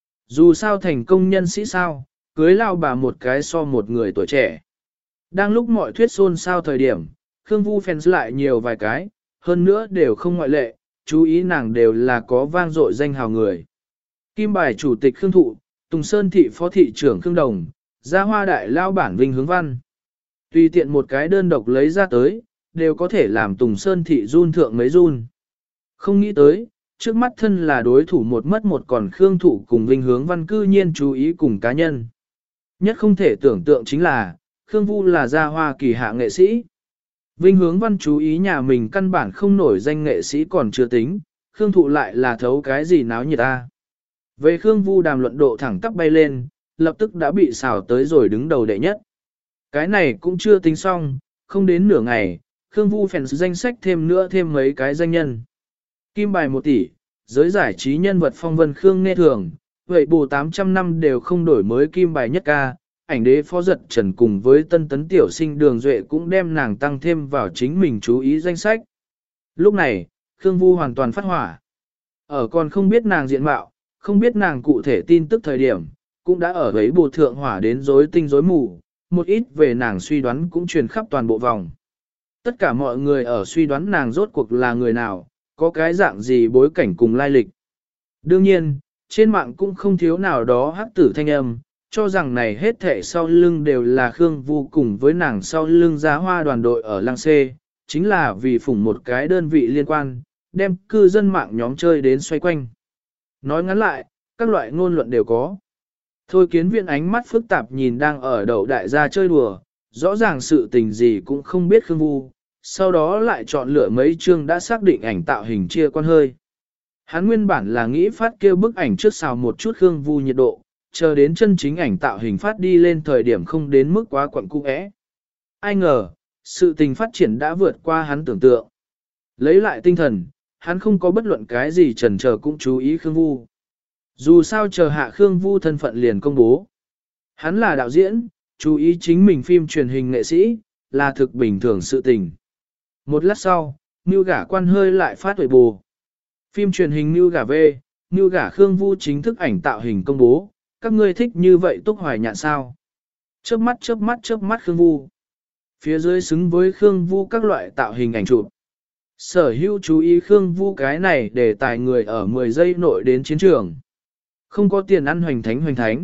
Dù sao thành công nhân sĩ sao, cưới lao bà một cái so một người tuổi trẻ. Đang lúc mọi thuyết xôn xao thời điểm, Khương Vu fans lại nhiều vài cái, hơn nữa đều không ngoại lệ, chú ý nàng đều là có vang dội danh hào người. Kim Bài Chủ tịch Khương Thụ, Tùng Sơn Thị Phó Thị trưởng Khương Đồng, Gia Hoa Đại Lao Bản Vinh Hướng Văn. Tùy tiện một cái đơn độc lấy ra tới, đều có thể làm Tùng Sơn Thị run thượng mấy run. Không nghĩ tới, trước mắt thân là đối thủ một mất một còn Khương Thụ cùng Vinh Hướng Văn cư nhiên chú ý cùng cá nhân. Nhất không thể tưởng tượng chính là, Khương Vu là Gia Hoa kỳ hạ nghệ sĩ. Vinh Hướng Văn chú ý nhà mình căn bản không nổi danh nghệ sĩ còn chưa tính, Khương Thụ lại là thấu cái gì náo nhiệt ta. Về Khương Vu đàm luận độ thẳng tắp bay lên, lập tức đã bị xào tới rồi đứng đầu đệ nhất. Cái này cũng chưa tính xong, không đến nửa ngày, Khương Vu fans danh sách thêm nữa thêm mấy cái danh nhân. Kim Bài 1 tỷ, giới giải trí nhân vật phong vân Khương Nghe Thường, vậy bù 800 năm đều không đổi mới Kim Bài nhất ca, ảnh đế phó giật trần cùng với tân tấn tiểu sinh Đường Duệ cũng đem nàng tăng thêm vào chính mình chú ý danh sách. Lúc này, Khương Vu hoàn toàn phát hỏa. Ở còn không biết nàng diện mạo, không biết nàng cụ thể tin tức thời điểm, cũng đã ở ấy bù thượng hỏa đến rối tinh rối mù, một ít về nàng suy đoán cũng truyền khắp toàn bộ vòng. Tất cả mọi người ở suy đoán nàng rốt cuộc là người nào, có cái dạng gì bối cảnh cùng lai lịch. Đương nhiên, trên mạng cũng không thiếu nào đó hắc tử thanh âm, cho rằng này hết thảy sau lưng đều là Khương Vu cùng với nàng sau lưng Giá Hoa đoàn đội ở Lăng Xê, chính là vì phủng một cái đơn vị liên quan, đem cư dân mạng nhóm chơi đến xoay quanh. Nói ngắn lại, các loại ngôn luận đều có. Thôi Kiến Viễn ánh mắt phức tạp nhìn đang ở đầu đại gia chơi đùa, rõ ràng sự tình gì cũng không biết Khương Vu, sau đó lại chọn lựa mấy chương đã xác định ảnh tạo hình chia quan hơi. Hắn nguyên bản là nghĩ phát kêu bức ảnh trước xào một chút Khương Vu nhiệt độ, chờ đến chân chính ảnh tạo hình phát đi lên thời điểm không đến mức quá quặn cung ẽ. Ai ngờ, sự tình phát triển đã vượt qua hắn tưởng tượng. Lấy lại tinh thần, hắn không có bất luận cái gì chần chờ cũng chú ý Khương Vu. Dù sao chờ hạ Khương Vu thân phận liền công bố. Hắn là đạo diễn, chú ý chính mình phim truyền hình nghệ sĩ, là thực bình thường sự tình. Một lát sau, Mưu gả quan hơi lại phát huệ bù. Phim truyền hình Mưu gả về, Mưu gả Khương Vu chính thức ảnh tạo hình công bố, các ngươi thích như vậy Túc Hoài Nhạn sao? Chớp mắt Khương Vu. Phía dưới xứng với Khương Vu các loại tạo hình ảnh chụp. Sở hữu chú ý Khương Vu cái này để tài người ở 10 giây nội đến chiến trường. Không có tiền ăn hoành thánh,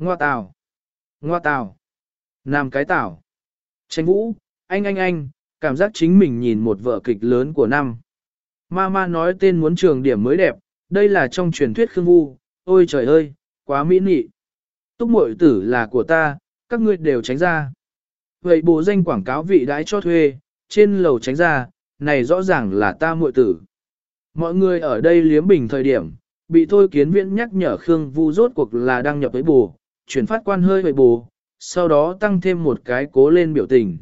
ngoa tào, nam cái tảo. Tranh vũ, anh, cảm giác chính mình nhìn một vở kịch lớn của năm. Mama nói tên muốn trường điểm mới đẹp, đây là trong truyền thuyết Khương Vu, ôi trời ơi, quá mỹ nị. Túc muội tử là của ta, các ngươi đều tránh ra. Vậy bộ danh quảng cáo vị đãi cho thuê, trên lầu tránh ra, này rõ ràng là ta muội tử. Mọi người ở đây liếm bình thời điểm, bị Thôi Kiến Viễn nhắc nhở Khương Vu rốt cuộc là đăng nhập với bù, chuyển phát quan hơi với bù, sau đó tăng thêm một cái cố lên biểu tình.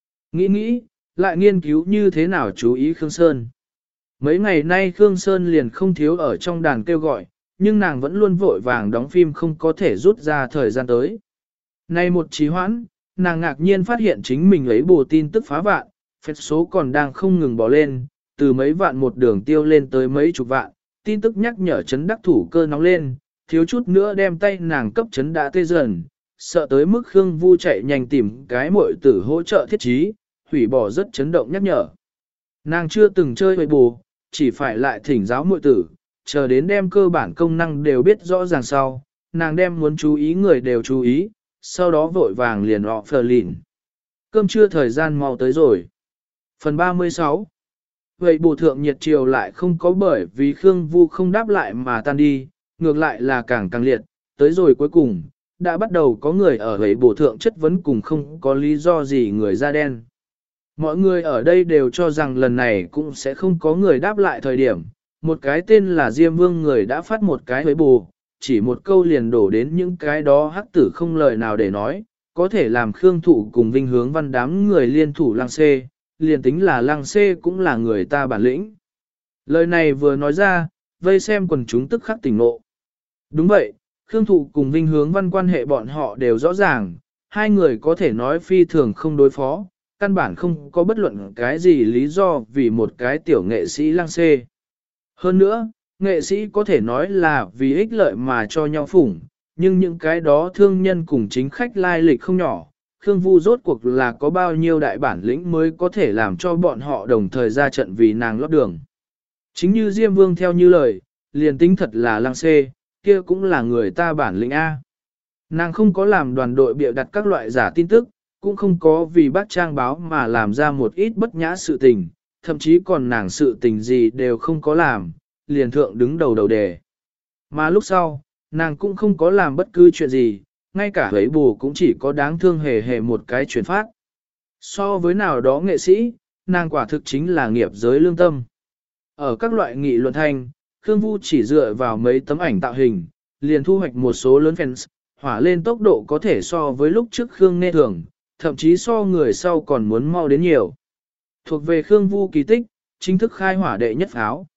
Nghĩ, lại nghiên cứu như thế nào chú ý Khương Sơn. Mấy ngày nay Khương Sơn liền không thiếu ở trong đàn kêu gọi, nhưng nàng vẫn luôn vội vàng đóng phim không có thể rút ra thời gian tới. Nay một trì hoãn, nàng ngạc nhiên phát hiện chính mình lấy bù tin tức phá vạn, phép số còn đang không ngừng bỏ lên, từ mấy vạn một đường tiêu lên tới mấy chục vạn, tin tức nhắc nhở chấn đắc thủ cơ nóng lên, thiếu chút nữa đem tay nàng cấp chấn đã tê dần, sợ tới mức Khương Vu chạy nhanh tìm cái muội tử hỗ trợ thiết trí, hủy bỏ rất chấn động nhắc nhở. Nàng chưa từng chơi với bù, chỉ phải lại thỉnh giáo muội tử, chờ đến đem cơ bản công năng đều biết rõ ràng sau, nàng đem muốn chú ý người đều chú ý, sau đó vội vàng liền họ phờ lịn. Cơm trưa thời gian mau tới rồi. Phần 36. Vậy bù thượng nhiệt chiều lại không có bởi vì Khương Vu không đáp lại mà tan đi, ngược lại là càng liệt, tới rồi cuối cùng, đã bắt đầu có người ở vậy bù thượng chất vấn cùng không có lý do gì người da đen. Mọi người ở đây đều cho rằng lần này cũng sẽ không có người đáp lại thời điểm, một cái tên là Diêm Vương người đã phát một cái với bù, chỉ một câu liền đổ đến những cái đó hắc tử không lời nào để nói, có thể làm Khương Thụ cùng Vinh Hướng Văn đám người liên thủ lăng xê, liền tính là lăng xê cũng là người ta bản lĩnh. Lời này vừa nói ra, vây xem quần chúng tức khắc tỉnh ngộ. Đúng vậy, Khương Thụ cùng Vinh Hướng Văn quan hệ bọn họ đều rõ ràng, hai người có thể nói phi thường không đối phó, căn bản không có bất luận cái gì lý do vì một cái tiểu nghệ sĩ lăng xê. Hơn nữa, nghệ sĩ có thể nói là vì ích lợi mà cho nhau phủng, nhưng những cái đó thương nhân cùng chính khách lai lịch không nhỏ, Khương Vu rốt cuộc là có bao nhiêu đại bản lĩnh mới có thể làm cho bọn họ đồng thời ra trận vì nàng lót đường. Chính như Diêm Vương theo như lời, liền tính thật là lăng xê, kia cũng là người ta bản lĩnh A. Nàng không có làm đoàn đội bịa đặt các loại giả tin tức, cũng không có vì bác trang báo mà làm ra một ít bất nhã sự tình, thậm chí còn nàng sự tình gì đều không có làm, liền thượng đứng đầu đề. Mà lúc sau, nàng cũng không có làm bất cứ chuyện gì, ngay cả ấy bù cũng chỉ có đáng thương hề một cái chuyển phát. So với nào đó nghệ sĩ, nàng quả thực chính là nghiệp giới lương tâm. Ở các loại nghị luận thanh, Khương Vu chỉ dựa vào mấy tấm ảnh tạo hình, liền thu hoạch một số lớn fans, hỏa lên tốc độ có thể so với lúc trước Khương Nghe Thường, thậm chí so người sau còn muốn mau đến nhiều. Thuộc về Khương Vu kỳ tích, chính thức khai hỏa đệ nhất pháo.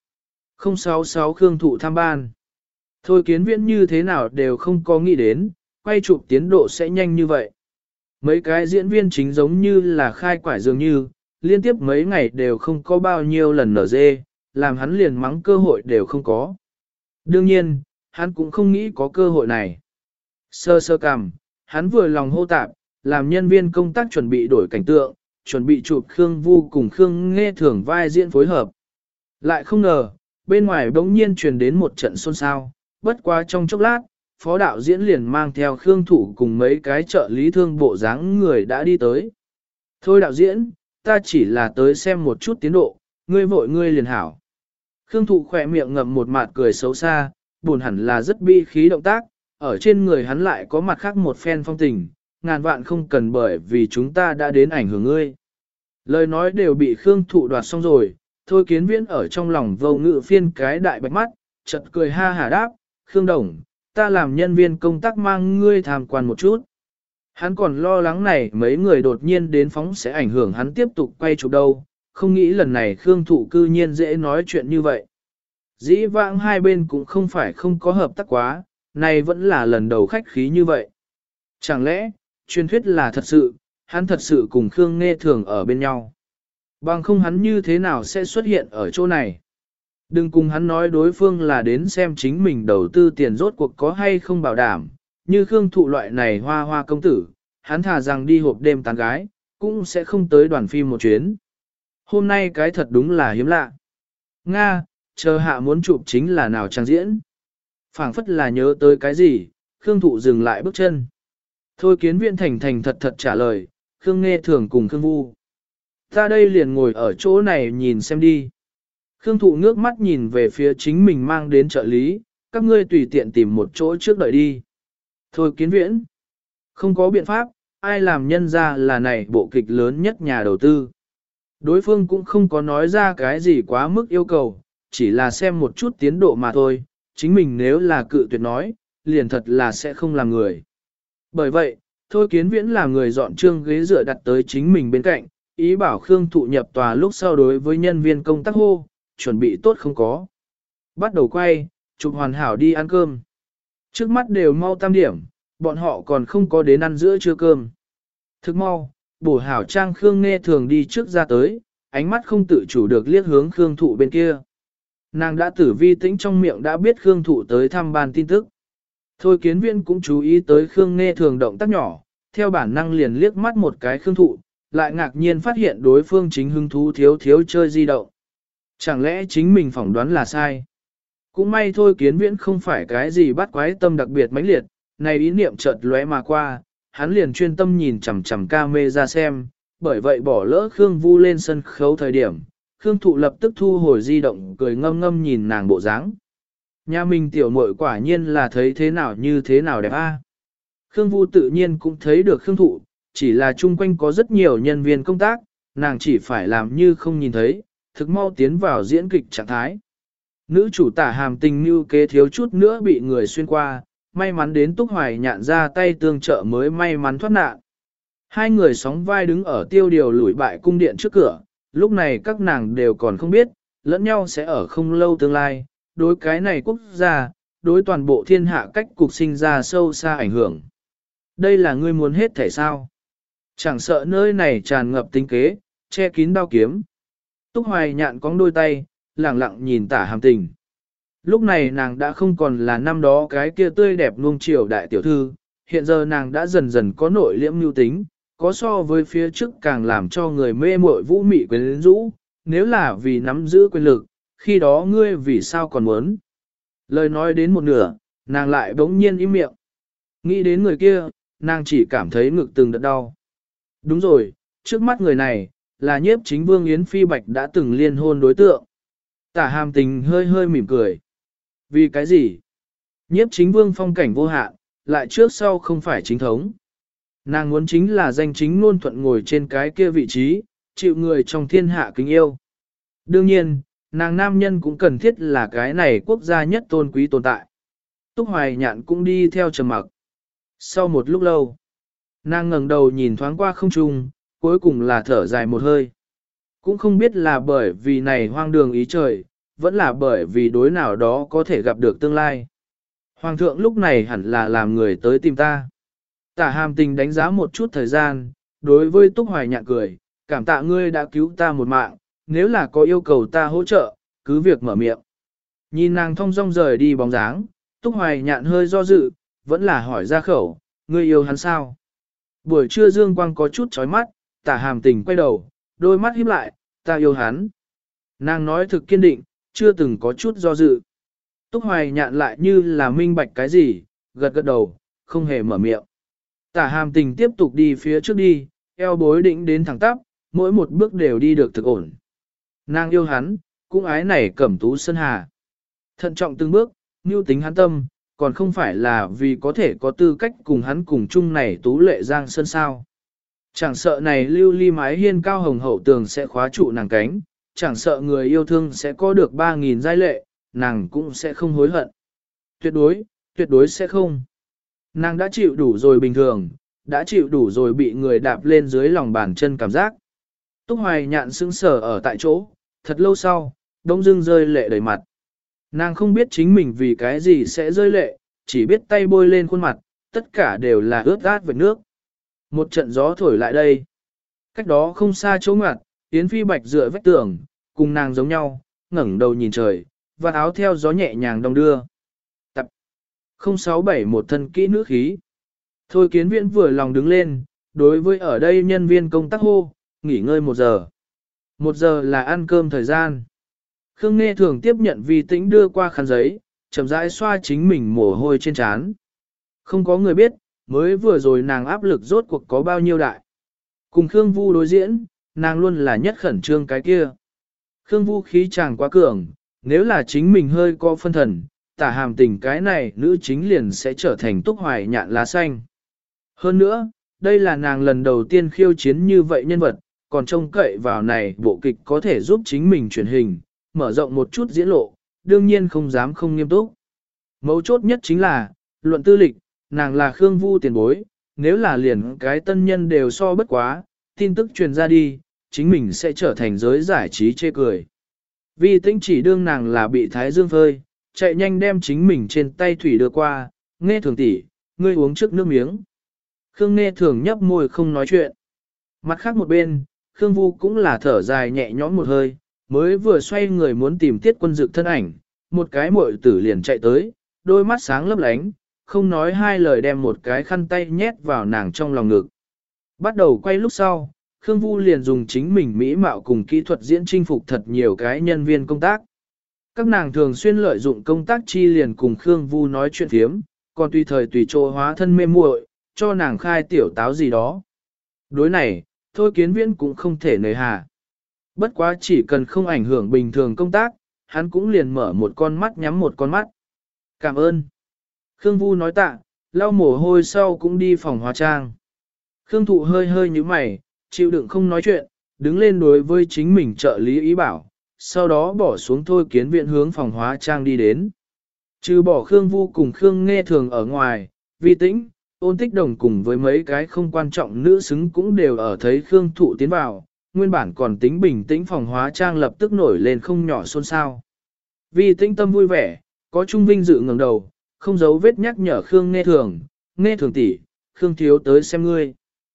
066 Khương Thụ tham ban. Thôi Kiến Viễn như thế nào đều không có nghĩ đến, quay chụp tiến độ sẽ nhanh như vậy. Mấy cái diễn viên chính giống như là khai quải dường như, liên tiếp mấy ngày đều không có bao nhiêu lần nở dê, làm hắn liền mắng cơ hội đều không có. Đương nhiên, hắn cũng không nghĩ có cơ hội này. Sơ cằm, hắn vừa lòng hô tạp, làm nhân viên công tác chuẩn bị đổi cảnh tượng, chuẩn bị chụp Khương Vu cùng Khương Nghe Thường vai diễn phối hợp. Lại không ngờ, bên ngoài bỗng nhiên truyền đến một trận xôn xao, bất quá trong chốc lát, phó đạo diễn liền mang theo Khương Thụ cùng mấy cái trợ lý thương bộ dáng người đã đi tới. Thôi đạo diễn, ta chỉ là tới xem một chút tiến độ, ngươi vội ngươi liền hảo. Khương Thụ khỏe miệng ngậm một mặt cười xấu xa, buồn hẳn là rất bi khí động tác, ở trên người hắn lại có mặt khác một phen phong tình, ngàn vạn không cần bởi vì chúng ta đã đến ảnh hưởng ngươi. Lời nói đều bị Khương Thụ đoạt xong rồi, Thôi Kiến Viễn ở trong lòng vô ngự phiên cái đại bạch mắt, chợt cười ha hả đáp, Khương Đồng, ta làm nhân viên công tác mang ngươi tham quan một chút. Hắn còn lo lắng này mấy người đột nhiên đến phóng sẽ ảnh hưởng hắn tiếp tục quay chụp đâu, không nghĩ lần này Khương Thụ cư nhiên dễ nói chuyện như vậy. Dĩ vãng hai bên cũng không phải không có hợp tác quá, này vẫn là lần đầu khách khí như vậy. Chẳng lẽ, truyền thuyết là thật sự, hắn thật sự cùng Khương Nghe Thường ở bên nhau. Bằng không hắn như thế nào sẽ xuất hiện ở chỗ này. Đừng cùng hắn nói đối phương là đến xem chính mình đầu tư tiền rốt cuộc có hay không bảo đảm, như Khương Thụ loại này hoa hoa công tử, hắn thà rằng đi hộp đêm tán gái, cũng sẽ không tới đoàn phim một chuyến. Hôm nay cái thật đúng là hiếm lạ. Nga, chờ hạ muốn chụp chính là nào trang diễn. Phảng phất là nhớ tới cái gì, Khương Thụ dừng lại bước chân. Thôi Kiến Viễn thành thành thật thật trả lời, Khương Nghe Thường cùng Khương Vu. Ta đây liền ngồi ở chỗ này nhìn xem đi. Khương Thụ ngước mắt nhìn về phía chính mình mang đến trợ lý, các ngươi tùy tiện tìm một chỗ trước đợi đi. Thôi Kiến Viễn. Không có biện pháp, ai làm nhân ra là này bộ kịch lớn nhất nhà đầu tư. Đối phương cũng không có nói ra cái gì quá mức yêu cầu, chỉ là xem một chút tiến độ mà thôi, chính mình nếu là cự tuyệt nói, liền thật là sẽ không làm người. Bởi vậy, Thôi Kiến Viễn là người dọn trương ghế dựa đặt tới chính mình bên cạnh, ý bảo Khương Thụ nhập tòa lúc sau đối với nhân viên công tác hô, chuẩn bị tốt không có. Bắt đầu quay, chụp hoàn hảo đi ăn cơm. Trước mắt đều mau tam điểm, bọn họ còn không có đến ăn giữa trưa cơm. Thức mau, bổ hảo trang Khương Nghe Thường đi trước ra tới, ánh mắt không tự chủ được liếc hướng Khương Thụ bên kia. Nàng đã tử vi tĩnh trong miệng đã biết Khương Thụ tới thăm ban tin tức. Thôi Kiến Viễn cũng chú ý tới Khương Nghe Thường động tác nhỏ, theo bản năng liền liếc mắt một cái Khương Thụ, lại ngạc nhiên phát hiện đối phương chính hứng thú thiếu chơi di động. Chẳng lẽ chính mình phỏng đoán là sai? Cũng may Thôi Kiến Viễn không phải cái gì bắt quái tâm đặc biệt mãnh liệt, này ý niệm chợt lóe mà qua, hắn liền chuyên tâm nhìn chằm chằm camera xem, bởi vậy bỏ lỡ Khương Vu lên sân khấu thời điểm, Khương Thụ lập tức thu hồi di động cười ngâm ngâm nhìn nàng bộ dáng. Nhà mình tiểu muội quả nhiên là thấy thế nào như thế nào đẹp a. Khương Vu tự nhiên cũng thấy được Khương Thụ, chỉ là chung quanh có rất nhiều nhân viên công tác, nàng chỉ phải làm như không nhìn thấy, thực mau tiến vào diễn kịch trạng thái. Nữ chủ tả hàm tình như kế thiếu chút nữa bị người xuyên qua, may mắn đến Túc Hoài nhạn ra tay tương trợ mới may mắn thoát nạn. Hai người sóng vai đứng ở tiêu điều lủi bại cung điện trước cửa, lúc này các nàng đều còn không biết, lẫn nhau sẽ ở không lâu tương lai, đối cái này quốc gia, đối toàn bộ thiên hạ cách cục sinh ra sâu xa ảnh hưởng. Đây là ngươi muốn hết thể sao? Chẳng sợ nơi này tràn ngập tinh kế, che kín đao kiếm. Túc Hoài nhạn cong đôi tay, lẳng lặng nhìn tả hàm tình. Lúc này nàng đã không còn là năm đó cái kia tươi đẹp nuông chiều đại tiểu thư, hiện giờ nàng đã dần dần có nội liễm mưu tính, có so với phía trước càng làm cho người mê muội vũ mị quyến rũ, nếu là vì nắm giữ quyền lực, khi đó ngươi vì sao còn muốn. Lời nói đến một nửa, nàng lại bỗng nhiên im miệng. Nghĩ đến người kia, nàng chỉ cảm thấy ngực từng đợt đau. Đúng rồi, trước mắt người này, là Nhiếp Chính Vương Yến Phi Bạch đã từng liên hôn đối tượng. Tả hàm tình hơi hơi mỉm cười. Vì cái gì? Nhiếp Chính Vương phong cảnh vô hạn, lại trước sau không phải chính thống. Nàng muốn chính là danh chính ngôn thuận ngồi trên cái kia vị trí, chịu người trong thiên hạ kính yêu. Đương nhiên, nàng nam nhân cũng cần thiết là cái này quốc gia nhất tôn quý tồn tại. Túc Hoài nhạn cũng đi theo trầm mặc. Sau một lúc lâu, nàng ngẩng đầu nhìn thoáng qua không trung, cuối cùng là thở dài một hơi. Cũng không biết là bởi vì này hoang đường ý trời, vẫn là bởi vì đối nào đó có thể gặp được tương lai. Hoàng thượng lúc này hẳn là làm người tới tìm ta. Tả hàm tình đánh giá một chút thời gian, đối với Túc Hoài nhạn cười, cảm tạ ngươi đã cứu ta một mạng, nếu là có yêu cầu ta hỗ trợ, cứ việc mở miệng. Nhìn nàng thong dong rời đi bóng dáng, Túc Hoài nhạn hơi do dự, vẫn là hỏi ra khẩu, ngươi yêu hắn sao? Buổi trưa dương quang có chút chói mắt, tả hàm tình quay đầu, đôi mắt híp lại, ta yêu hắn. Nàng nói thực kiên định, chưa từng có chút do dự. Túc Hoài nhạn lại như là minh bạch cái gì, gật gật đầu, không hề mở miệng. Tả hàm tình tiếp tục đi phía trước đi, eo bối định đến thẳng tắp, mỗi một bước đều đi được thực ổn. Nàng yêu hắn, cũng ái này cẩm tú sơn hà. Thận trọng từng bước, mưu tính hắn tâm, còn không phải là vì có thể có tư cách cùng hắn cùng chung này tú lệ giang sơn sao. Chẳng sợ này lưu ly mái hiên cao hồng hậu tường sẽ khóa trụ nàng cánh, chẳng sợ người yêu thương sẽ có được 3.000 giai lệ, nàng cũng sẽ không hối hận. Tuyệt đối sẽ không. Nàng đã chịu đủ rồi bình thường, đã chịu đủ rồi bị người đạp lên dưới lòng bàn chân cảm giác. Túc Hoài nhạn sững sờ ở tại chỗ, thật lâu sau, đông dưng rơi lệ đầy mặt. Nàng không biết chính mình vì cái gì sẽ rơi lệ, chỉ biết tay bôi lên khuôn mặt, tất cả đều là ướt át vệt nước. Một trận gió thổi lại đây. Cách đó không xa chỗ ngoặt, Yến Phi Bạch dựa vách tường, cùng nàng giống nhau, ngẩng đầu nhìn trời, và áo theo gió nhẹ nhàng đong đưa. Tập 067 một thân kỹ nữ khí. Thôi Kiến Viễn vừa lòng đứng lên, đối với ở đây nhân viên công tác hô, nghỉ ngơi 1 giờ. 1 giờ là ăn cơm thời gian. Khương Nghê thường tiếp nhận Vi Tĩnh đưa qua khăn giấy, chậm rãi xoa chính mình mồ hôi trên trán. Không có người biết, mới vừa rồi nàng áp lực rốt cuộc có bao nhiêu đại. Cùng Khương Vu đối diễn, nàng luôn là nhất khẩn trương cái kia. Khương Vu khí chàng quá cường, nếu là chính mình hơi có phân thần, tả hàm tình cái này nữ chính liền sẽ trở thành túc hoài nhạn lá xanh. Hơn nữa, đây là nàng lần đầu tiên khiêu chiến như vậy nhân vật, còn trông cậy vào này bộ kịch có thể giúp chính mình truyền hình, mở rộng một chút diễn lộ, đương nhiên không dám không nghiêm túc. Mấu chốt nhất chính là, luận tư lịch, nàng là Khương Vu tiền bối, nếu là liền cái tân nhân đều so bất quá, tin tức truyền ra đi, chính mình sẽ trở thành giới giải trí chê cười. Vi Tĩnh chỉ đương nàng là bị thái dương phơi, chạy nhanh đem chính mình trên tay thủy đưa qua, Nghe Thường tỷ, ngươi uống trước nước miếng. Khương Nghe Thường nhấp môi không nói chuyện. Mặt khác một bên, Khương Vu cũng là thở dài nhẹ nhõm một hơi, mới vừa xoay người muốn tìm Tiết Quân Dực thân ảnh, một cái muội tử liền chạy tới, đôi mắt sáng lấp lánh, không nói hai lời đem một cái khăn tay nhét vào nàng trong lòng ngực. Bắt đầu quay lúc sau, Khương Vu liền dùng chính mình mỹ mạo cùng kỹ thuật diễn chinh phục thật nhiều cái nhân viên công tác. Các nàng thường xuyên lợi dụng công tác chi liền cùng Khương Vu nói chuyện thiếm, còn tùy thời tùy chỗ hóa thân mê muội, cho nàng khai tiểu táo gì đó. Đối này, Thôi Kiến Viễn cũng không thể nề hà. Bất quá chỉ cần không ảnh hưởng bình thường công tác, hắn cũng liền mở một con mắt nhắm một con mắt. Cảm ơn. Khương Vu nói tạ, lau mồ hôi sau cũng đi phòng hóa trang. Khương Thụ hơi hơi như mày, chịu đựng không nói chuyện, đứng lên đối với chính mình trợ lý ý bảo, sau đó bỏ xuống Thôi Kiến Viễn hướng phòng hóa trang đi đến. Trừ bỏ Khương Vu cùng Khương Nghe Thường ở ngoài, Vi Tĩnh, Ôn Tích Đồng cùng với mấy cái không quan trọng nữ xứng cũng đều ở thấy Khương Thụ tiến vào, nguyên bản còn tính bình tĩnh phòng hóa trang lập tức nổi lên không nhỏ xôn xao. Vi Tĩnh tâm vui vẻ, có Trung Vinh dự ngẩng đầu, không giấu vết nhắc nhở Khương Nghe Thường tỷ, Khương thiếu tới xem ngươi.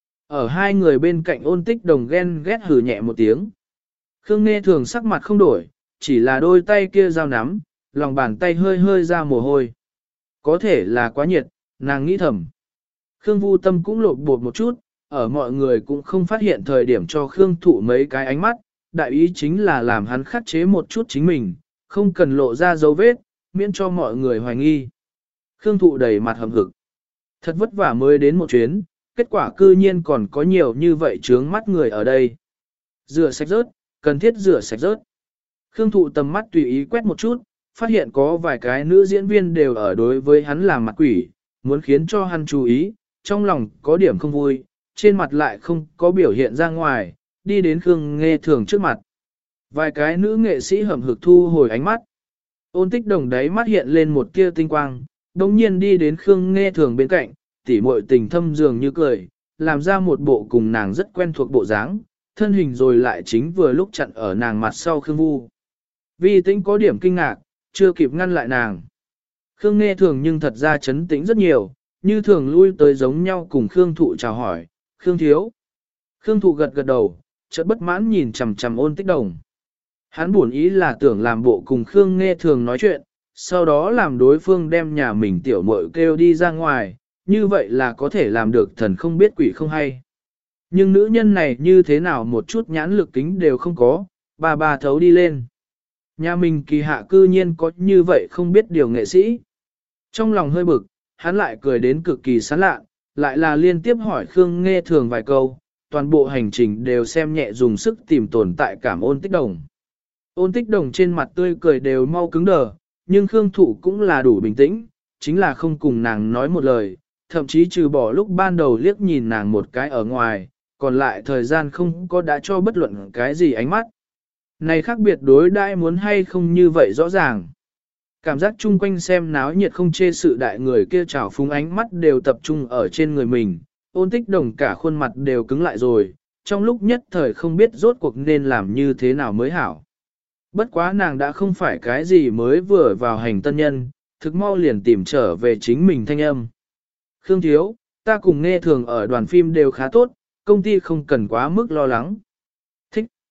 Ở hai người bên cạnh Ôn Tích Đồng ghen ghét hừ nhẹ một tiếng. Khương Nghe Thường sắc mặt không đổi, chỉ là đôi tay kia giao nắm, lòng bàn tay hơi hơi ra mồ hôi. Có thể là quá nhiệt, nàng nghĩ thầm. Khương Vu tâm cũng lột bột một chút, ở mọi người cũng không phát hiện thời điểm cho Khương Thụ mấy cái ánh mắt, đại ý chính là làm hắn khắc chế một chút chính mình, không cần lộ ra dấu vết, miễn cho mọi người hoài nghi. Khương Thụ đầy mặt hầm hực. Thật vất vả mới đến một chuyến, kết quả cư nhiên còn có nhiều như vậy trướng mắt người ở đây. Rửa sạch rớt, cần thiết rửa sạch rớt. Khương Thụ tầm mắt tùy ý quét một chút, phát hiện có vài cái nữ diễn viên đều ở đối với hắn làm mặt quỷ, muốn khiến cho hắn chú ý, trong lòng có điểm không vui, trên mặt lại không có biểu hiện ra ngoài, đi đến Khương Nghe Thường trước mặt. Vài cái nữ nghệ sĩ hầm hực thu hồi ánh mắt. Ôn Tích Đồng đáy mắt hiện lên một tia tinh quang, đồng nhiên đi đến Khương Nghe Thường bên cạnh, tỉ muội tình thâm dường như cười, làm ra một bộ cùng nàng rất quen thuộc bộ dáng, thân hình rồi lại chính vừa lúc chặn ở nàng mặt sau Khương Vu. Vi Tĩnh có điểm kinh ngạc, chưa kịp ngăn lại nàng. Khương Nghe Thường nhưng thật ra chấn tĩnh rất nhiều, như thường lui tới giống nhau cùng Khương Thụ chào hỏi, Khương thiếu. Khương Thụ gật gật đầu, chợt bất mãn nhìn chằm chằm Ôn Tích Đồng. Hắn buồn ý là tưởng làm bộ cùng Khương Nghe Thường nói chuyện, sau đó làm đối phương đem nhà mình tiểu muội kêu đi ra ngoài, như vậy là có thể làm được thần không biết quỷ không hay. Nhưng nữ nhân này như thế nào một chút nhãn lực kính đều không có, bà thấu đi lên. Nhà mình kỳ hạ cư nhiên có như vậy không biết điều nghệ sĩ. Trong lòng hơi bực, hắn lại cười đến cực kỳ sán lạ, lại là liên tiếp hỏi Khương Nghe Thường vài câu, toàn bộ hành trình đều xem nhẹ dùng sức tìm tồn tại cảm Ôn Tích Đồng. Ôn Tích Đồng trên mặt tươi cười đều mau cứng đờ, nhưng Khương Thụ cũng là đủ bình tĩnh, chính là không cùng nàng nói một lời, thậm chí trừ bỏ lúc ban đầu liếc nhìn nàng một cái ở ngoài, còn lại thời gian không có đã cho bất luận cái gì ánh mắt. Này khác biệt đối đãi muốn hay không như vậy rõ ràng. Cảm giác chung quanh xem náo nhiệt không chê sự đại người kia trào phúng ánh mắt đều tập trung ở trên người mình, Ôn Tích Đồng cả khuôn mặt đều cứng lại rồi, trong lúc nhất thời không biết rốt cuộc nên làm như thế nào mới hảo. Bất quá nàng đã không phải cái gì mới vừa vào hành tân nhân, thực mau liền tìm trở về chính mình thanh âm. Khương thiếu, ta cùng Nghe Thường ở đoàn phim đều khá tốt, công ty không cần quá mức lo lắng. Thích.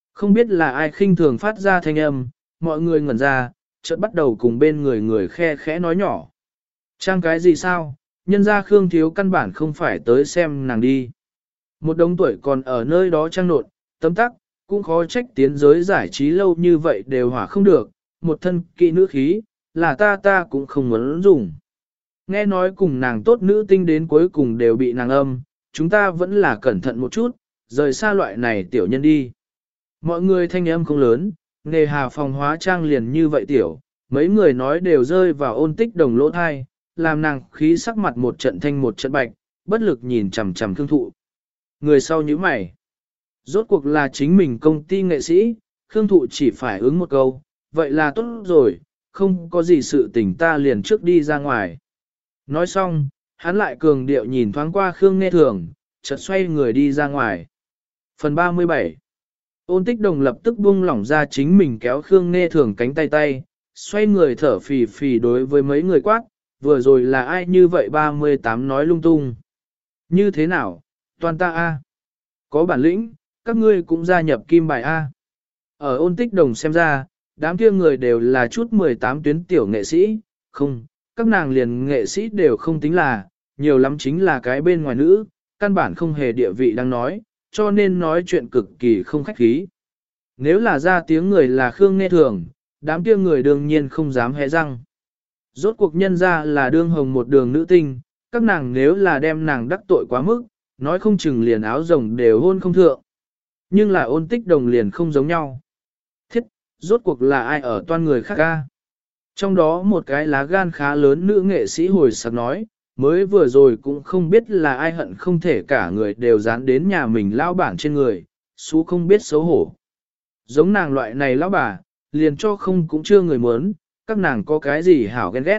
Không biết là ai khinh thường phát ra thanh âm, mọi người ngẩn ra, chợt bắt đầu cùng bên người người khe khẽ nói nhỏ. Trang cái gì sao, nhân ra Khương Thiếu căn bản không phải tới xem nàng đi. Một đống tuổi còn ở nơi đó trang nộn, tấm tắc, cũng khó trách tiến giới giải trí lâu như vậy đều hỏa không được, một thân kỵ nữ khí, là ta cũng không muốn dùng. Nghe nói cùng nàng tốt nữ tinh đến cuối cùng đều bị nàng âm, chúng ta vẫn là cẩn thận một chút, rời xa loại này tiểu nhân đi. Mọi người thanh âm không lớn, nghề hà phòng hóa trang liền như vậy tiểu, mấy người nói đều rơi vào ôn tích đồng lỗ thai, làm nàng khí sắc mặt một trận thanh một trận bạch, bất lực nhìn chằm chằm Khương Thụ. Người sau nhíu mày. Rốt cuộc là chính mình công ty nghệ sĩ, Khương Thụ chỉ phải ứng một câu, vậy là tốt rồi, không có gì sự tình ta liền trước đi ra ngoài. Nói xong, hắn lại cường điệu nhìn thoáng qua Khương Nghe Thường, chợt xoay người đi ra ngoài. Phần 37. Ôn tích đồng lập tức buông lỏng ra chính mình kéo Khương Nghe Thường cánh tay, xoay người thở phì phì đối với mấy người quát, vừa rồi là ai như vậy 38 nói lung tung. Như thế nào, toàn ta A. Có bản lĩnh, các ngươi cũng gia nhập kim bài A. Ở ôn tích đồng xem ra, đám kia người đều là chút 18 tuyến tiểu nghệ sĩ, không, các nàng liền nghệ sĩ đều không tính là, nhiều lắm chính là cái bên ngoài nữ, căn bản không hề địa vị đang nói, cho nên nói chuyện cực kỳ không khách khí. Nếu là ra tiếng người là Khương Nghe Thường, đám kia người đương nhiên không dám hé răng. Rốt cuộc nhân ra là đương hồng một đường nữ tinh, các nàng nếu là đem nàng đắc tội quá mức, nói không chừng liền áo rồng đều hôn không thượng. Nhưng là ôn tích đồng liền không giống nhau. Thiết, rốt cuộc là ai ở toan người khác ca? Trong đó một cái lá gan khá lớn nữ nghệ sĩ hồi sạc nói, mới vừa rồi cũng không biết là ai hận không thể cả người đều dán đến nhà mình lao bản trên người, xú không biết xấu hổ. Giống nàng loại này lão bà, liền cho không cũng chưa người muốn, các nàng có cái gì hảo ghen ghét.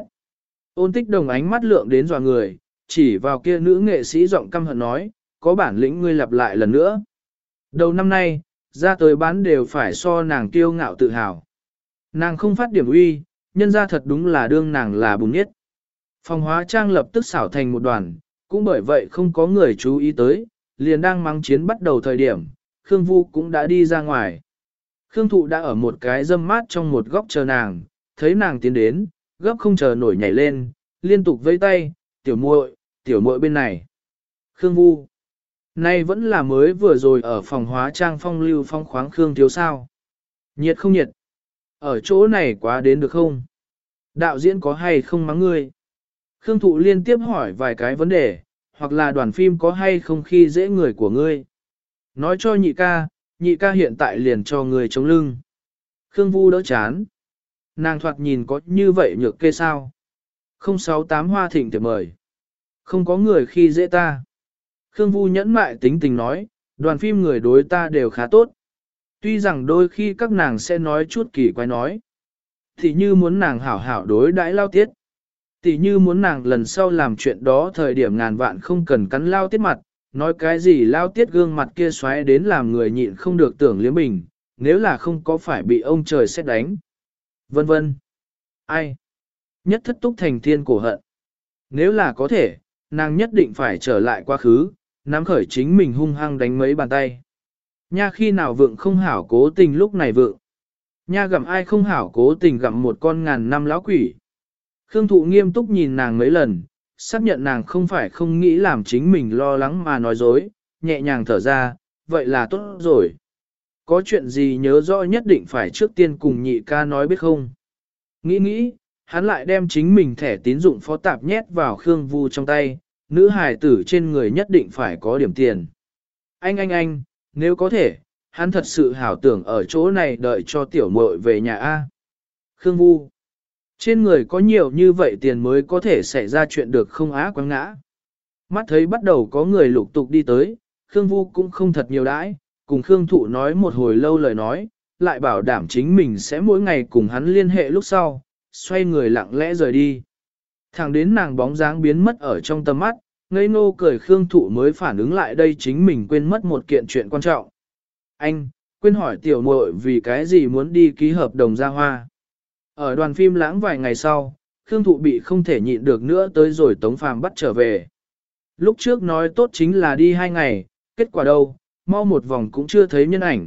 Ôn tích đồng ánh mắt lượng đến dò người, chỉ vào kia nữ nghệ sĩ giọng căm hận nói, có bản lĩnh ngươi lặp lại lần nữa. Đầu năm nay, ra tới bán đều phải so nàng kiêu ngạo tự hào. Nàng không phát điểm uy, nhân ra thật đúng là đương nàng là bùn nhất. Phòng hóa trang lập tức xảo thành một đoàn, cũng bởi vậy không có người chú ý tới, liền đang mắng chiến bắt đầu thời điểm, Khương Vu cũng đã đi ra ngoài. Khương Thụ đã ở một cái râm mát trong một góc chờ nàng, thấy nàng tiến đến, gấp không chờ nổi nhảy lên, liên tục vẫy tay, tiểu muội bên này. Khương Vu. Nay vẫn là mới vừa rồi ở phòng hóa trang phong lưu phong khoáng Khương thiếu sao. Nhiệt không nhiệt? Ở chỗ này quá đến được không? Đạo diễn có hay không mắng ngươi? Khương Thụ liên tiếp hỏi vài cái vấn đề, hoặc là đoàn phim có hay không khi dễ người của ngươi. Nói cho nhị ca hiện tại liền cho người chống lưng. Khương Vu đỡ chán. Nàng thoạt nhìn có như vậy nhược kê sao? 068 Hoa Thịnh tiệp mời. Không có người khi dễ ta. Khương Vu nhẫn mại tính tình nói, đoàn phim người đối ta đều khá tốt. Tuy rằng đôi khi các nàng sẽ nói chút kỳ quái nói. Thì như muốn nàng hảo hảo đối đãi Lao Tiết. Thì như muốn nàng lần sau làm chuyện đó thời điểm ngàn vạn không cần cắn Lao Tiết mặt, nói cái gì Lao Tiết gương mặt kia xoáy đến làm người nhịn không được tưởng liếm bình, nếu là không có phải bị ông trời xét đánh. Vân vân. Ai? Nhất thất túc thành thiên cổ hận. Nếu là có thể, nàng nhất định phải trở lại quá khứ, nắm khởi chính mình hung hăng đánh mấy bàn tay. Nha khi nào vượng không hảo cố tình lúc này vượng. Nha gặm ai không hảo cố tình gặm một con ngàn năm lão quỷ. Khương Thụ nghiêm túc nhìn nàng mấy lần, xác nhận nàng không phải không nghĩ làm chính mình lo lắng mà nói dối, nhẹ nhàng thở ra, vậy là tốt rồi. Có chuyện gì nhớ rõ nhất định phải trước tiên cùng nhị ca nói biết không. Nghĩ, hắn lại đem chính mình thẻ tín dụng phó tạp nhét vào Khương Vu trong tay, nữ hài tử trên người nhất định phải có điểm tiền. Anh, nếu có thể, hắn thật sự hảo tưởng ở chỗ này đợi cho tiểu muội về nhà A. Khương Vu. Trên người có nhiều như vậy tiền mới có thể xảy ra chuyện được không á quăng ngã. Mắt thấy bắt đầu có người lục tục đi tới, Khương Vu cũng không thật nhiều đãi, cùng Khương Thụ nói một hồi lâu lời nói, lại bảo đảm chính mình sẽ mỗi ngày cùng hắn liên hệ lúc sau, xoay người lặng lẽ rời đi. Thẳng đến nàng bóng dáng biến mất ở trong tầm mắt, ngây ngô cười Khương Thụ mới phản ứng lại đây chính mình quên mất một kiện chuyện quan trọng. Anh, quên hỏi tiểu muội vì cái gì muốn đi ký hợp đồng ra hoa. Ở đoàn phim lãng vài ngày sau, Khương Thụ bị không thể nhịn được nữa tới rồi Tống Phàm bắt trở về. Lúc trước nói tốt chính là đi 2 ngày, kết quả đâu, mau một vòng cũng chưa thấy nhân ảnh,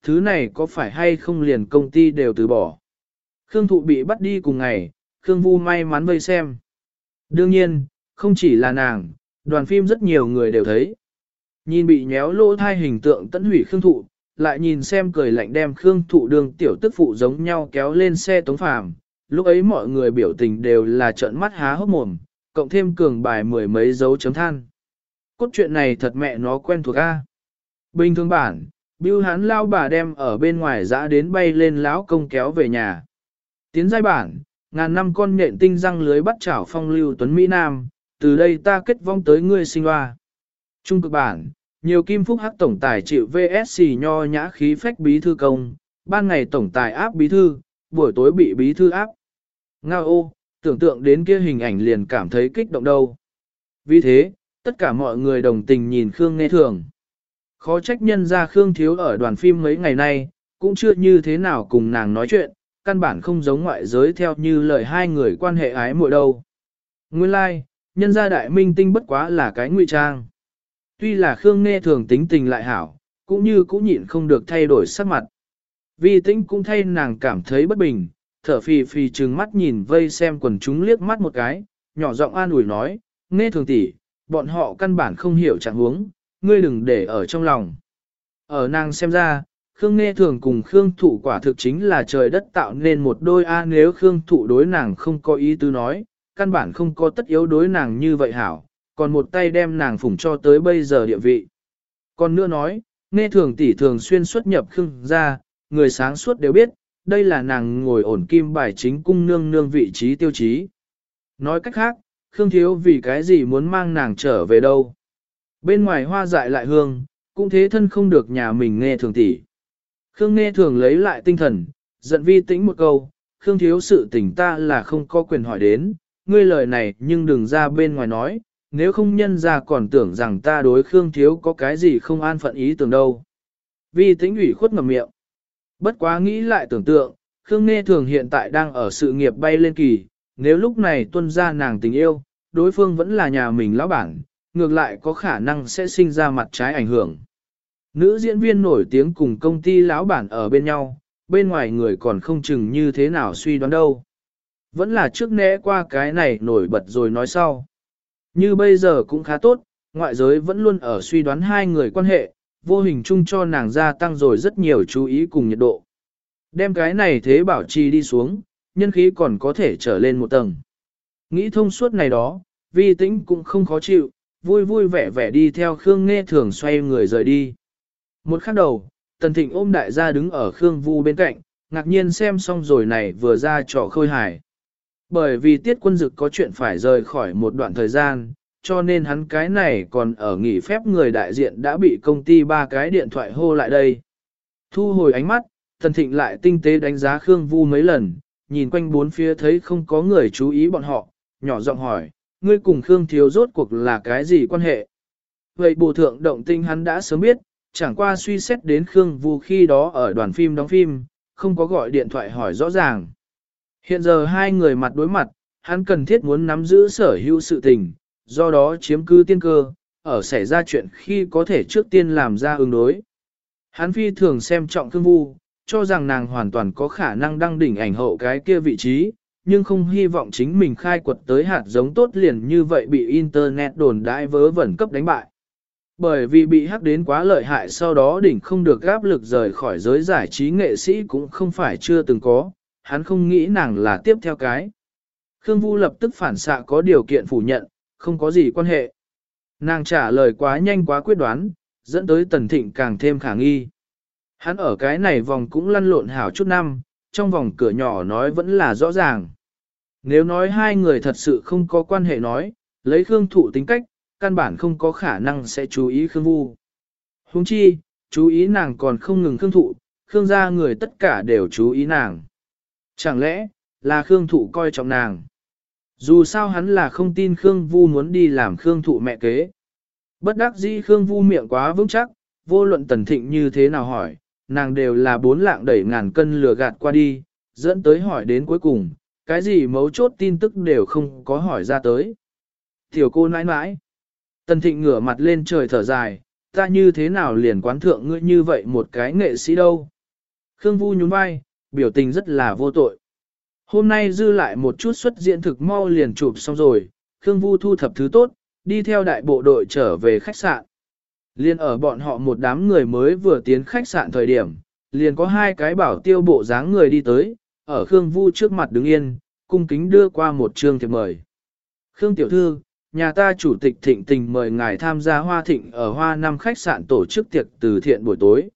thứ này có phải hay không liền công ty đều từ bỏ. Khương Thụ bị bắt đi cùng ngày, Khương Vu may mắn vây xem. Đương nhiên, không chỉ là nàng, đoàn phim rất nhiều người đều thấy. Nhìn bị nhéo lỗ thai hình tượng tận hủy Khương Thụ, lại nhìn xem cười lạnh đem Khương Thụ đường tiểu tức phụ giống nhau kéo lên xe Tống Phàm. Lúc ấy mọi người biểu tình đều là trợn mắt há hốc mồm, cộng thêm cường bài mười mấy dấu chấm than. Cốt truyện này thật mẹ nó quen thuộc a. Bình thường bản, Bưu Hán lao bà đem ở bên ngoài dã đến bay lên lão công kéo về nhà. Tiến giai bản, ngàn năm con nhện tinh răng lưới bắt chảo phong lưu tuấn Mỹ Nam, từ đây ta kết vong tới ngươi sinh hoa. Trung cực bản, nhiều kim phúc hắc tổng tài chịu VSC nho nhã khí phách bí thư công, ban ngày tổng tài áp bí thư, buổi tối bị bí thư áp. Ngao ô, tưởng tượng đến kia hình ảnh liền cảm thấy kích động đâu. Vì thế, tất cả mọi người đồng tình nhìn Khương Nghe Thường. Khó trách nhân ra Khương Thiếu ở đoàn phim mấy ngày nay, cũng chưa như thế nào cùng nàng nói chuyện, căn bản không giống ngoại giới theo như lời hai người quan hệ ái muội đâu. Nguyên lai, like, nhân gia đại minh tinh bất quá là cái ngụy trang. Tuy là Khương Nghe Thường tính tình lại hảo, cũng như cũng nhịn không được thay đổi sắc mặt. Vi Tĩnh cũng thay nàng cảm thấy bất bình, thở phì phì trừng mắt nhìn vây xem quần chúng liếc mắt một cái, nhỏ giọng an ủi nói, Nghe Thường tỷ, bọn họ căn bản không hiểu trạng huống, ngươi đừng để ở trong lòng. Ở nàng xem ra, Khương Nghe Thường cùng Khương Thụ quả thực chính là trời đất tạo nên một đôi a, nếu Khương Thụ đối nàng không có ý tứ nói, căn bản không có tất yếu đối nàng như vậy hảo, còn một tay đem nàng phủng cho tới bây giờ địa vị. Còn nữa nói, Nghe Thường tỷ thường xuyên xuất nhập Khương gia, người sáng suốt đều biết, đây là nàng ngồi ổn kim bài chính cung nương nương vị trí tiêu chí. Nói cách khác, Khương Thiếu vì cái gì muốn mang nàng trở về đâu. Bên ngoài hoa dại lại hương, cũng thế thân không được nhà mình Nghe Thường tỷ. Khương Nghe Thường lấy lại tinh thần, giận Vi Tĩnh một câu, Khương Thiếu sự tình ta là không có quyền hỏi đến, ngươi lời này nhưng đừng ra bên ngoài nói, nếu không nhân ra còn tưởng rằng ta đối Khương Thiếu có cái gì không an phận ý tưởng đâu. Vi Tĩnh ủy khuất ngậm miệng. Bất quá nghĩ lại tưởng tượng, Khương Nghe Thường hiện tại đang ở sự nghiệp bay lên kỳ, nếu lúc này tuân ra nàng tình yêu, đối phương vẫn là nhà mình lão bản, ngược lại có khả năng sẽ sinh ra mặt trái ảnh hưởng. Nữ diễn viên nổi tiếng cùng công ty lão bản ở bên nhau, bên ngoài người còn không chừng như thế nào suy đoán đâu. Vẫn là trước né qua cái này nổi bật rồi nói sau. Như bây giờ cũng khá tốt, ngoại giới vẫn luôn ở suy đoán hai người quan hệ, vô hình chung cho nàng gia tăng rồi rất nhiều chú ý cùng nhiệt độ. Đem cái này thế bảo trì đi xuống, nhân khí còn có thể trở lên một tầng. Nghĩ thông suốt này đó, Vi Tĩnh cũng không khó chịu, vui vui vẻ vẻ đi theo Khương Nghe Thường xoay người rời đi. Một khắc đầu, Tần Thịnh ôm đại gia đứng ở Khương Vu bên cạnh, ngạc nhiên xem xong rồi này vừa ra trò khôi hài. Bởi vì Tiết Quân Dực có chuyện phải rời khỏi một đoạn thời gian, cho nên hắn cái này còn ở nghỉ phép người đại diện đã bị công ty ba cái điện thoại hô lại đây. Thu hồi ánh mắt, Tần Thịnh lại tinh tế đánh giá Khương Vu mấy lần, nhìn quanh bốn phía thấy không có người chú ý bọn họ, nhỏ giọng hỏi, ngươi cùng Khương Thiếu rốt cuộc là cái gì quan hệ? Vậy bổ thượng động tinh hắn đã sớm biết, chẳng qua suy xét đến Khương Vu khi đó ở đoàn phim đóng phim, không có gọi điện thoại hỏi rõ ràng. Hiện giờ hai người mặt đối mặt, hắn cần thiết muốn nắm giữ sở hữu sự tình, do đó chiếm cứ tiên cơ, ở xảy ra chuyện khi có thể trước tiên làm ra ứng đối. Hắn phi thường xem trọng Khương Vu, cho rằng nàng hoàn toàn có khả năng đăng đỉnh ảnh hậu cái kia vị trí, nhưng không hy vọng chính mình khai quật tới hạt giống tốt liền như vậy bị Internet đồn đại vớ vẩn cấp đánh bại. Bởi vì bị hắc đến quá lợi hại sau đó đỉnh không được áp lực rời khỏi giới giải trí nghệ sĩ cũng không phải chưa từng có, hắn không nghĩ nàng là tiếp theo cái. Khương Vu lập tức phản xạ có điều kiện phủ nhận, không có gì quan hệ. Nàng trả lời quá nhanh quá quyết đoán, dẫn tới Tần Thịnh càng thêm khả nghi. Hắn ở cái này vòng cũng lăn lộn hảo chút năm, trong vòng cửa nhỏ nói vẫn là rõ ràng. Nếu nói hai người thật sự không có quan hệ nói, lấy Khương Thụ tính cách, căn bản không có khả năng sẽ chú ý Khương Vu. Huống chi, chú ý nàng còn không ngừng Khương Thụ, Khương gia người tất cả đều chú ý nàng. Chẳng lẽ, là Khương Thụ coi trọng nàng? Dù sao hắn là không tin Khương Vu muốn đi làm Khương Thụ mẹ kế. Bất đắc dĩ Khương Vu miệng quá vững chắc, vô luận Tần Thịnh như thế nào hỏi, nàng đều là 4 lạng đẩy ngàn cân lừa gạt qua đi, dẫn tới hỏi đến cuối cùng, cái gì mấu chốt tin tức đều không có hỏi ra tới. Tiểu cô nãi nãi. Tần Thịnh ngửa mặt lên trời thở dài, ta như thế nào liền quán thượng ngươi như vậy một cái nghệ sĩ đâu, Khương Vu nhún vai, biểu tình rất là vô tội. Hôm nay dư lại một chút xuất diễn thực mau liền chụp xong rồi, Khương Vu thu thập thứ tốt, đi theo đại bộ đội trở về khách sạn. Liên ở bọn họ một đám người mới vừa tiến khách sạn thời điểm, liền có hai cái bảo tiêu bộ dáng người đi tới, ở Khương Vu trước mặt đứng yên, cung kính đưa qua một trương thiệp mời. Khương tiểu thư, nhà ta chủ tịch Thịnh Tình mời ngài tham gia Hoa Thịnh ở Hoa Năm khách sạn tổ chức tiệc từ thiện buổi tối.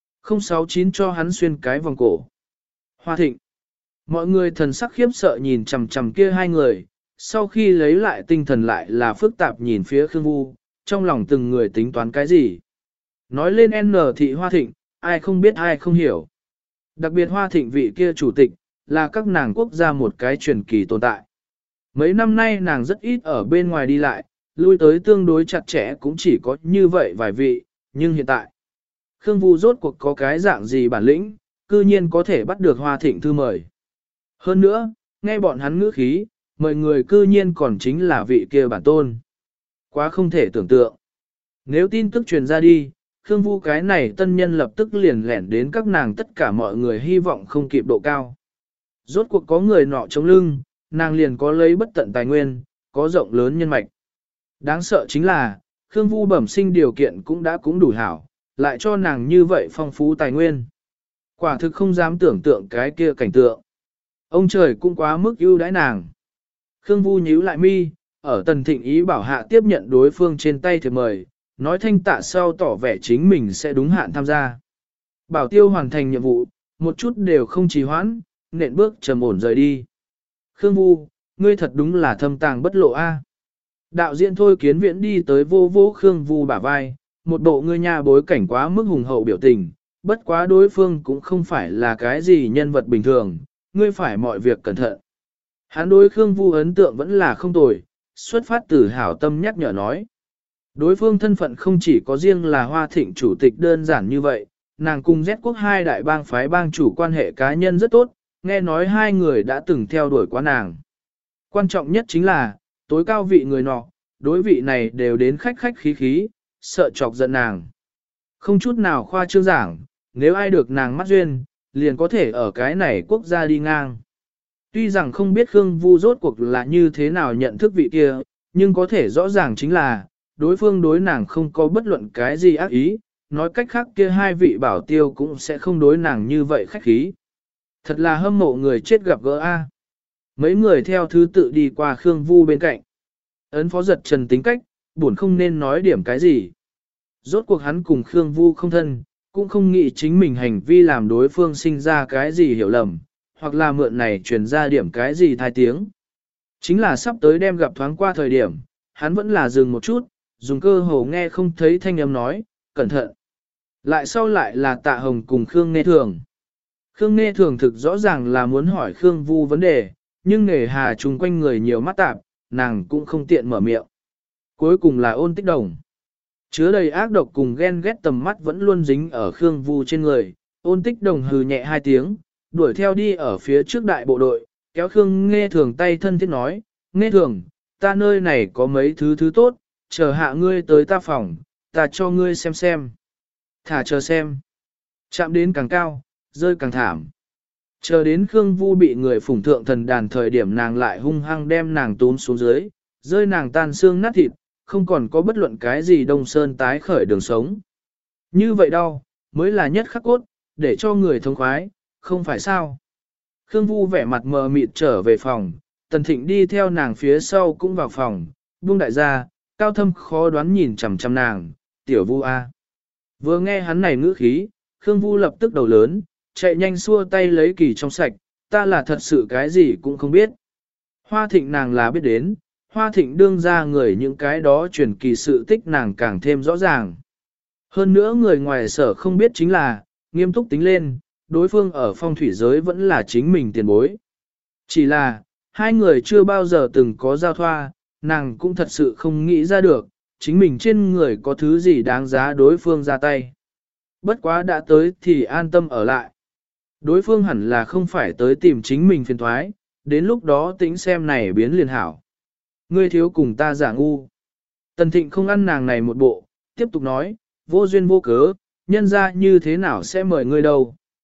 069 cho hắn xuyên cái vòng cổ. Hoa Thịnh. Mọi người thần sắc khiếp sợ nhìn chằm chằm kia hai người, sau khi lấy lại tinh thần lại là phức tạp nhìn phía Khương Vu, trong lòng từng người tính toán cái gì. Nói lên N thị Hoa Thịnh, ai không biết ai không hiểu. Đặc biệt Hoa Thịnh vị kia chủ tịch, là các nàng quốc gia một cái truyền kỳ tồn tại. Mấy năm nay nàng rất ít ở bên ngoài đi lại, lui tới tương đối chặt chẽ cũng chỉ có như vậy vài vị, nhưng hiện tại, Khương Vu rốt cuộc có cái dạng gì bản lĩnh, cư nhiên có thể bắt được Hoa Thịnh thư mời. Hơn nữa, nghe bọn hắn ngữ khí, mời người cư nhiên còn chính là vị kia bản tôn. Quá không thể tưởng tượng. Nếu tin tức truyền ra đi, Khương Vu cái này tân nhân lập tức liền lẻn đến các nàng tất cả mọi người hy vọng không kịp độ cao. Rốt cuộc có người nọ chống lưng, nàng liền có lấy bất tận tài nguyên, có rộng lớn nhân mạch. Đáng sợ chính là, Khương Vu bẩm sinh điều kiện cũng đủ hảo, lại cho nàng như vậy phong phú tài nguyên. Quả thực không dám tưởng tượng cái kia cảnh tượng. Ông trời cũng quá mức ưu đãi nàng. Khương Vu nhíu lại mi, ở Tần Thịnh ý bảo hạ tiếp nhận đối phương trên tay thiệp mời, nói thanh tạ sau tỏ vẻ chính mình sẽ đúng hạn tham gia. Bảo tiêu hoàn thành nhiệm vụ, một chút đều không trì hoãn, nện bước trầm ổn rời đi. Khương Vu, ngươi thật đúng là thâm tàng bất lộ a. Đạo diễn Thôi Kiến Viễn đi tới vô vô Khương Vu bả vai, một bộ ngươi nhà bối cảnh quá mức hùng hậu biểu tình, bất quá đối phương cũng không phải là cái gì nhân vật bình thường, ngươi phải mọi việc cẩn thận. Hắn đối Khương Vu ấn tượng vẫn là không tồi, xuất phát từ hảo tâm nhắc nhở nói. Đối phương thân phận không chỉ có riêng là Hoa Thịnh chủ tịch đơn giản như vậy, nàng cùng Z quốc hai đại bang phái bang chủ quan hệ cá nhân rất tốt, nghe nói hai người đã từng theo đuổi quá nàng. Quan trọng nhất chính là, tối cao vị người nọ, đối vị này đều đến khách khách khí khí, sợ chọc giận nàng. Không chút nào khoa trương giảng, nếu ai được nàng mắt duyên, liền có thể ở cái này quốc gia đi ngang. Tuy rằng không biết Khương Vu rốt cuộc là như thế nào nhận thức vị kia, nhưng có thể rõ ràng chính là, đối phương đối nàng không có bất luận cái gì ác ý, nói cách khác kia hai vị bảo tiêu cũng sẽ không đối nàng như vậy khách khí. Thật là hâm mộ người chết gặp gỡ A. Mấy người theo thứ tự đi qua Khương Vu bên cạnh. Ấn phó giật trần tính cách, buồn không nên nói điểm cái gì. Rốt cuộc hắn cùng Khương Vu không thân, cũng không nghĩ chính mình hành vi làm đối phương sinh ra cái gì hiểu lầm, hoặc là mượn này truyền ra điểm cái gì thai tiếng. Chính là sắp tới đem gặp thoáng qua thời điểm, hắn vẫn là dừng một chút, dùng cơ hồ nghe không thấy thanh âm nói, cẩn thận. Lại sau lại là Tạ Hồng cùng Khương Nghe Thường. Khương Nghe Thường thực rõ ràng là muốn hỏi Khương Vu vấn đề, nhưng nề hà chung quanh người nhiều mắt tạp, nàng cũng không tiện mở miệng. Cuối cùng là Ôn Tích Đồng. Chứa đầy ác độc cùng ghen ghét tầm mắt vẫn luôn dính ở Khương Vu trên người, Ôn Tích Đồng hừ nhẹ hai tiếng, đuổi theo đi ở phía trước đại bộ đội, kéo Khương Nghe Thường tay thân thiết nói, Nghe Thường, ta nơi này có mấy thứ tốt, chờ hạ ngươi tới ta phòng, ta cho ngươi xem. Thả chờ xem. Chạm đến càng cao, rơi càng thảm. Chờ đến Khương Vu bị người phủng thượng thần đàn thời điểm nàng lại hung hăng đem nàng túm xuống dưới, rơi nàng tan xương nát thịt, không còn có bất luận cái gì Đông Sơn tái khởi đường sống. Như vậy đâu, mới là nhất khắc cốt, để cho người thông khoái, không phải sao. Khương Vu vẻ mặt mờ mịt trở về phòng, Tần Thịnh đi theo nàng phía sau cũng vào phòng, buông đại gia, cao thâm khó đoán nhìn chằm chằm nàng, tiểu Vu A. Vừa nghe hắn này ngữ khí, Khương Vu lập tức đầu lớn, chạy nhanh xua tay lấy kỳ trong sạch, ta là thật sự cái gì cũng không biết. Hoa Thịnh nàng là biết đến, Hoa Thịnh đương ra người những cái đó truyền kỳ sự tích nàng càng thêm rõ ràng. Hơn nữa người ngoài sở không biết chính là, nghiêm túc tính lên, đối phương ở phong thủy giới vẫn là chính mình tiền bối. Chỉ là, hai người chưa bao giờ từng có giao thoa, nàng cũng thật sự không nghĩ ra được, chính mình trên người có thứ gì đáng giá đối phương ra tay. Bất quá đã tới thì an tâm ở lại. Đối phương hẳn là không phải tới tìm chính mình phiền thoái, đến lúc đó tính xem này biến liền hảo. Ngươi thiếu cùng ta giả ngu. Tần Thịnh không ăn nàng này một bộ, tiếp tục nói, vô duyên vô cớ, nhân ra như thế nào sẽ mời ngươi đâu.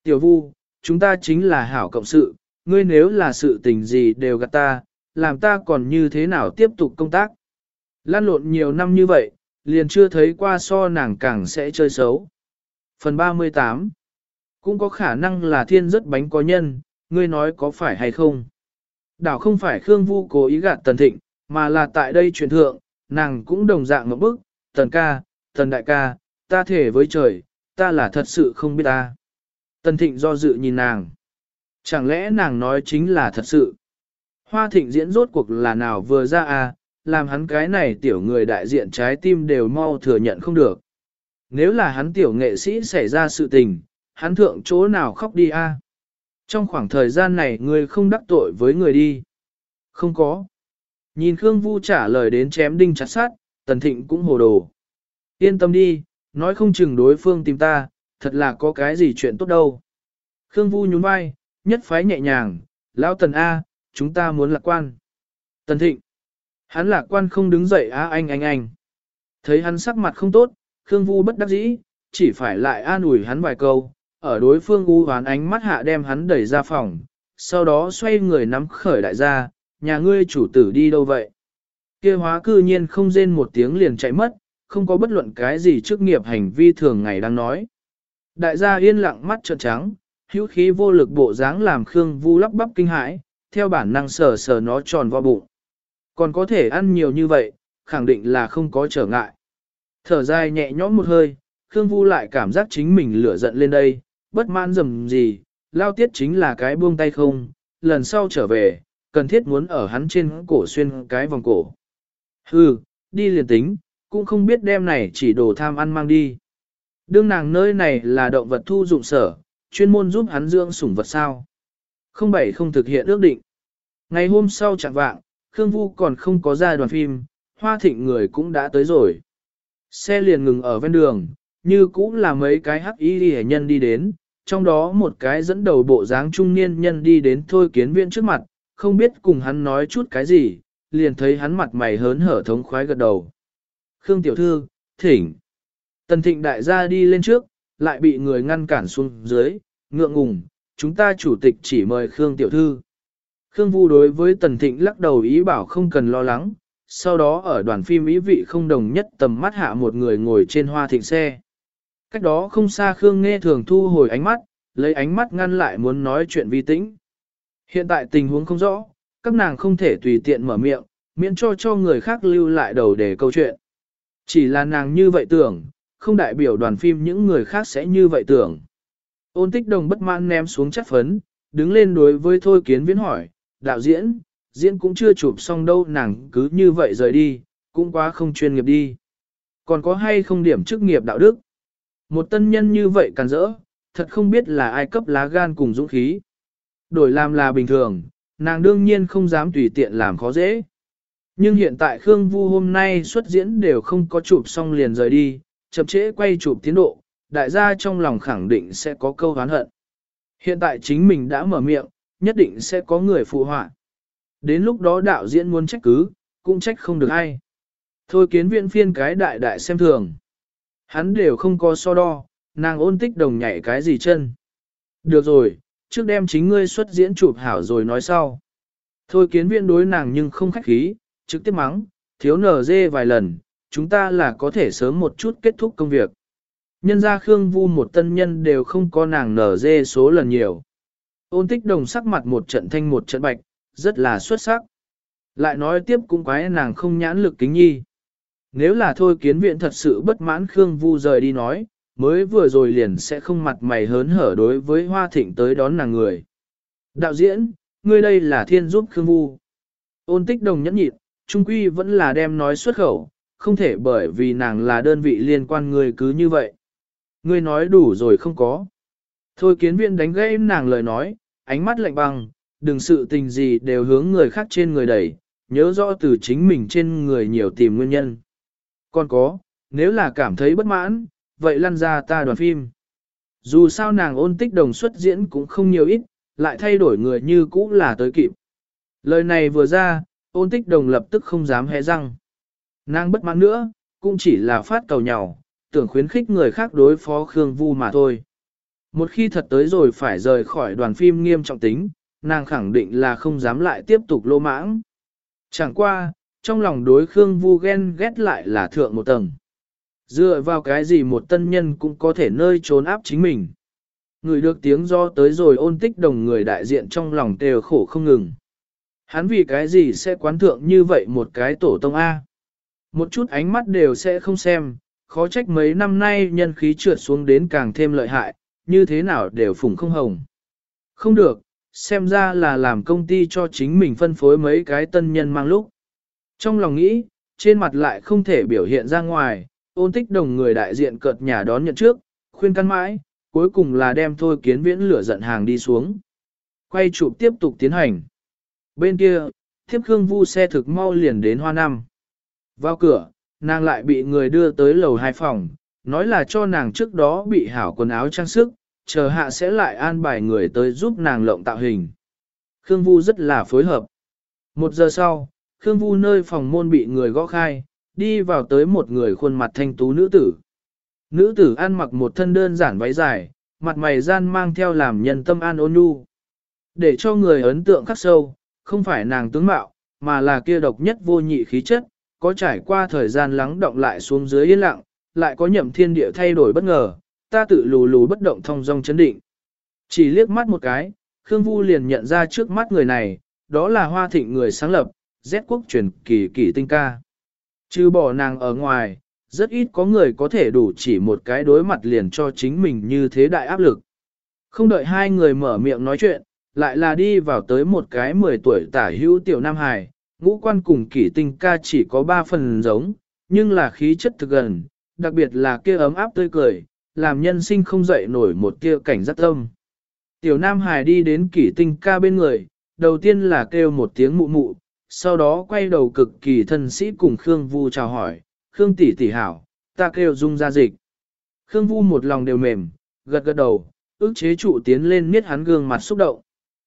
Tiểu Vu, chúng ta chính là hảo cộng sự, ngươi nếu là sự tình gì đều gạt ta, làm ta còn như thế nào tiếp tục công tác. Lan lộn nhiều năm như vậy, liền chưa thấy qua so nàng càng sẽ chơi xấu. Phần 38 cũng có khả năng là thiên rất bánh có nhân, ngươi nói có phải hay không? Đảo không phải Khương Vu cố ý gạt Tần Thịnh, mà là tại đây truyền thượng, nàng cũng đồng dạng một bức, Tần ca, Tần đại ca, ta thể với trời, ta là thật sự không biết ta. Tần Thịnh do dự nhìn nàng. Chẳng lẽ nàng nói chính là thật sự? Hoa Thịnh diễn rốt cuộc là nào vừa ra à, làm hắn cái này tiểu người đại diện trái tim đều mau thừa nhận không được. Nếu là hắn tiểu nghệ sĩ xảy ra sự tình, hắn thượng chỗ nào khóc đi a? Trong khoảng thời gian này người không đắc tội với người đi. Không có. Nhìn Khương Vu trả lời đến chém đinh chặt sát, Tần Thịnh cũng hồ đồ. Yên tâm đi, nói không chừng đối phương tìm ta, thật là có cái gì chuyện tốt đâu. Khương Vu nhún vai, nhất phái nhẹ nhàng, lão Tần A, chúng ta muốn lạc quan. Tần Thịnh. Hắn lạc quan không đứng dậy á anh. Thấy hắn sắc mặt không tốt, Khương Vu bất đắc dĩ, chỉ phải lại an ủi hắn vài câu, ở đối phương u hoán ánh mắt hạ đem hắn đẩy ra phòng, sau đó xoay người nắm khởi đại gia, nhà ngươi chủ tử đi đâu vậy? Kia hóa cư nhiên không rên một tiếng liền chạy mất, không có bất luận cái gì chức nghiệp hành vi thường ngày đang nói. Đại gia yên lặng mắt trợn trắng, hữu khí vô lực bộ dáng làm Khương Vu lắp bắp kinh hãi, theo bản năng sờ sờ nó tròn vo bụng. Còn có thể ăn nhiều như vậy, khẳng định là không có trở ngại. Thở dài nhẹ nhõm một hơi, Khương Vu lại cảm giác chính mình lửa giận lên đây, bất mãn dầm gì, lao tiết chính là cái buông tay không, lần sau trở về, cần thiết muốn ở hắn trên cổ xuyên cái vòng cổ. Hừ, đi liền tính, cũng không biết đem này chỉ đồ tham ăn mang đi. Đương nàng nơi này là động vật thu dụng sở, chuyên môn giúp hắn dưỡng sủng vật sao. Không thực hiện ước định. Ngày hôm sau chẳng vạng, Khương Vu còn không có ra đoàn phim, Hoa Thịnh người cũng đã tới rồi. Xe liền ngừng ở ven đường, như cũng là mấy cái hắc y hệ nhân đi đến, trong đó một cái dẫn đầu bộ dáng trung niên nhân đi đến Thôi Kiến Viễn trước mặt, không biết cùng hắn nói chút cái gì, liền thấy hắn mặt mày hớn hở thống khoái gật đầu. Khương tiểu thư, thỉnh. Tần Thịnh đại gia đi lên trước, lại bị người ngăn cản xuống dưới, ngượng ngùng, chúng ta chủ tịch chỉ mời Khương tiểu thư. Khương Vu đối với Tần Thịnh lắc đầu ý bảo không cần lo lắng, sau đó ở đoàn phim ý vị không đồng nhất tầm mắt hạ một người ngồi trên Hoa Thịnh xe. Cách đó không xa Khương Nghe thường thu hồi ánh mắt, lấy ánh mắt ngăn lại muốn nói chuyện vi tĩnh. Hiện tại tình huống không rõ, các nàng không thể tùy tiện mở miệng, miễn cho người khác lưu lại đầu để câu chuyện. Chỉ là nàng như vậy tưởng, không đại biểu đoàn phim những người khác sẽ như vậy tưởng. Ôn Tích Đồng bất mãn ném xuống chất phấn, đứng lên đối với Thôi Kiến Viễn hỏi, đạo diễn cũng chưa chụp xong đâu, nàng cứ như vậy rời đi, cũng quá không chuyên nghiệp đi. Còn có hay không điểm chức nghiệp đạo đức? Một tân nhân như vậy càn rỡ, thật không biết là ai cấp lá gan cùng dũng khí. Đổi làm là bình thường, nàng đương nhiên không dám tùy tiện làm khó dễ. Nhưng hiện tại Khương Vu hôm nay xuất diễn đều không có chụp xong liền rời đi, chậm trễ quay chụp tiến độ, đại gia trong lòng khẳng định sẽ có câu oán hận. Hiện tại chính mình đã mở miệng, nhất định sẽ có người phụ họa. Đến lúc đó đạo diễn muốn trách cứ, cũng trách không được ai. Thôi Kiến Viễn phiên cái đại xem thường. Hắn đều không có so đo, nàng Ôn Tích Đồng nhảy cái gì chân. Được rồi, trước đem chính ngươi xuất diễn chụp hảo rồi nói sau. Thôi Kiến Viễn đối nàng nhưng không khách khí, trực tiếp mắng, thiếu nở dê vài lần, chúng ta là có thể sớm một chút kết thúc công việc. Nhân ra Khương Vu một tân nhân đều không có nàng nở dê số lần nhiều. Ôn Tích Đồng sắc mặt một trận thanh một trận bạch, rất là xuất sắc. Lại nói tiếp cũng quái nàng không nhãn lực kính nhi. Nếu là Thôi Kiến Viễn thật sự bất mãn Khương Vu rời đi nói, mới vừa rồi liền sẽ không mặt mày hớn hở đối với Hoa Thịnh tới đón nàng người. Đạo diễn, ngươi đây là thiên giúp Khương Vu. Ôn Tích Đồng nhẫn nhịn, trung quy vẫn là đem nói xuất khẩu, không thể bởi vì nàng là đơn vị liên quan người cứ như vậy. Ngươi nói đủ rồi không có. Thôi Kiến Viễn đánh gãy nàng lời nói, ánh mắt lạnh băng, đừng sự tình gì đều hướng người khác trên người đẩy, nhớ rõ từ chính mình trên người nhiều tìm nguyên nhân. Còn có, nếu là cảm thấy bất mãn, vậy lăn ra ta đoàn phim. Dù sao nàng Ôn Tích Đồng xuất diễn cũng không nhiều ít, lại thay đổi người như cũ là tới kịp. Lời này vừa ra, Ôn Tích Đồng lập tức không dám hé răng. Nàng bất mãn nữa, cũng chỉ là phát cầu nhào, tưởng khuyến khích người khác đối phó Khương Vu mà thôi. Một khi thật tới rồi phải rời khỏi đoàn phim nghiêm trọng tính, nàng khẳng định là không dám lại tiếp tục lô mãng. Chẳng qua, trong lòng đối Khương Vu ghen ghét lại là thượng một tầng. Dựa vào cái gì một tân nhân cũng có thể nơi trốn áp chính mình. Người được tiếng do tới rồi Ôn Tích Đồng người đại diện trong lòng đều khổ không ngừng. Hắn vì cái gì sẽ quán thượng như vậy một cái tổ tông A. Một chút ánh mắt đều sẽ không xem, khó trách mấy năm nay nhân khí trượt xuống đến càng thêm lợi hại, như thế nào đều phủng không hồng. Không được, xem ra là làm công ty cho chính mình phân phối mấy cái tân nhân mang lúc. Trong lòng nghĩ, trên mặt lại không thể biểu hiện ra ngoài, Ôn Tích Đồng người đại diện cợt nhà đón nhận trước, khuyên can mãi, cuối cùng là đem Thôi Kiến Viễn lửa giận hàng đi xuống. Quay chụp tiếp tục tiến hành. Bên kia, thiếp Khương Vu xe thực mau liền đến Hoa Năm. Vào cửa, nàng lại bị người đưa tới lầu 2 phòng, nói là cho nàng trước đó bị hảo quần áo trang sức, chờ hạ sẽ lại an bài người tới giúp nàng lộng tạo hình. Khương Vu rất là phối hợp. 1 giờ sau, Khương Vu nơi phòng môn bị người gõ khai, đi vào tới một người khuôn mặt thanh tú nữ tử. Nữ tử ăn mặc một thân đơn giản váy dài, mặt mày gian mang theo làm nhân tâm an ôn nhu. Để cho người ấn tượng khắc sâu, không phải nàng tướng mạo, mà là kia độc nhất vô nhị khí chất, có trải qua thời gian lắng động lại xuống dưới yên lặng, lại có nhậm thiên địa thay đổi bất ngờ, ta tự lù lù bất động thong dong chấn định. Chỉ liếc mắt một cái, Khương Vu liền nhận ra trước mắt người này, đó là Hoa Thịnh người sáng lập, Z quốc truyền kỳ Kỷ Tinh ca. Trừ bỏ nàng ở ngoài, rất ít có người có thể đủ chỉ một cái đối mặt liền cho chính mình như thế đại áp lực. Không đợi hai người mở miệng nói chuyện, lại là đi vào tới một cái 10 tuổi tả hữu tiểu nam hài, ngũ quan cùng Kỷ Tinh ca chỉ có 3 phần giống, nhưng là khí chất thực gần, đặc biệt là kia ấm áp tươi cười, làm nhân sinh không dậy nổi một tia cảnh giác tâm. Tiểu nam hài đi đến Kỷ Tinh ca bên người, đầu tiên là kêu một tiếng mụ mụ, sau đó quay đầu cực kỳ thân sĩ cùng Khương Vu chào hỏi, Khương tỷ tỷ hảo, ta kêu Dung Gia Dịch. Khương Vu một lòng đều mềm, gật gật đầu, ức chế trụ tiến lên miết hắn gương mặt xúc động.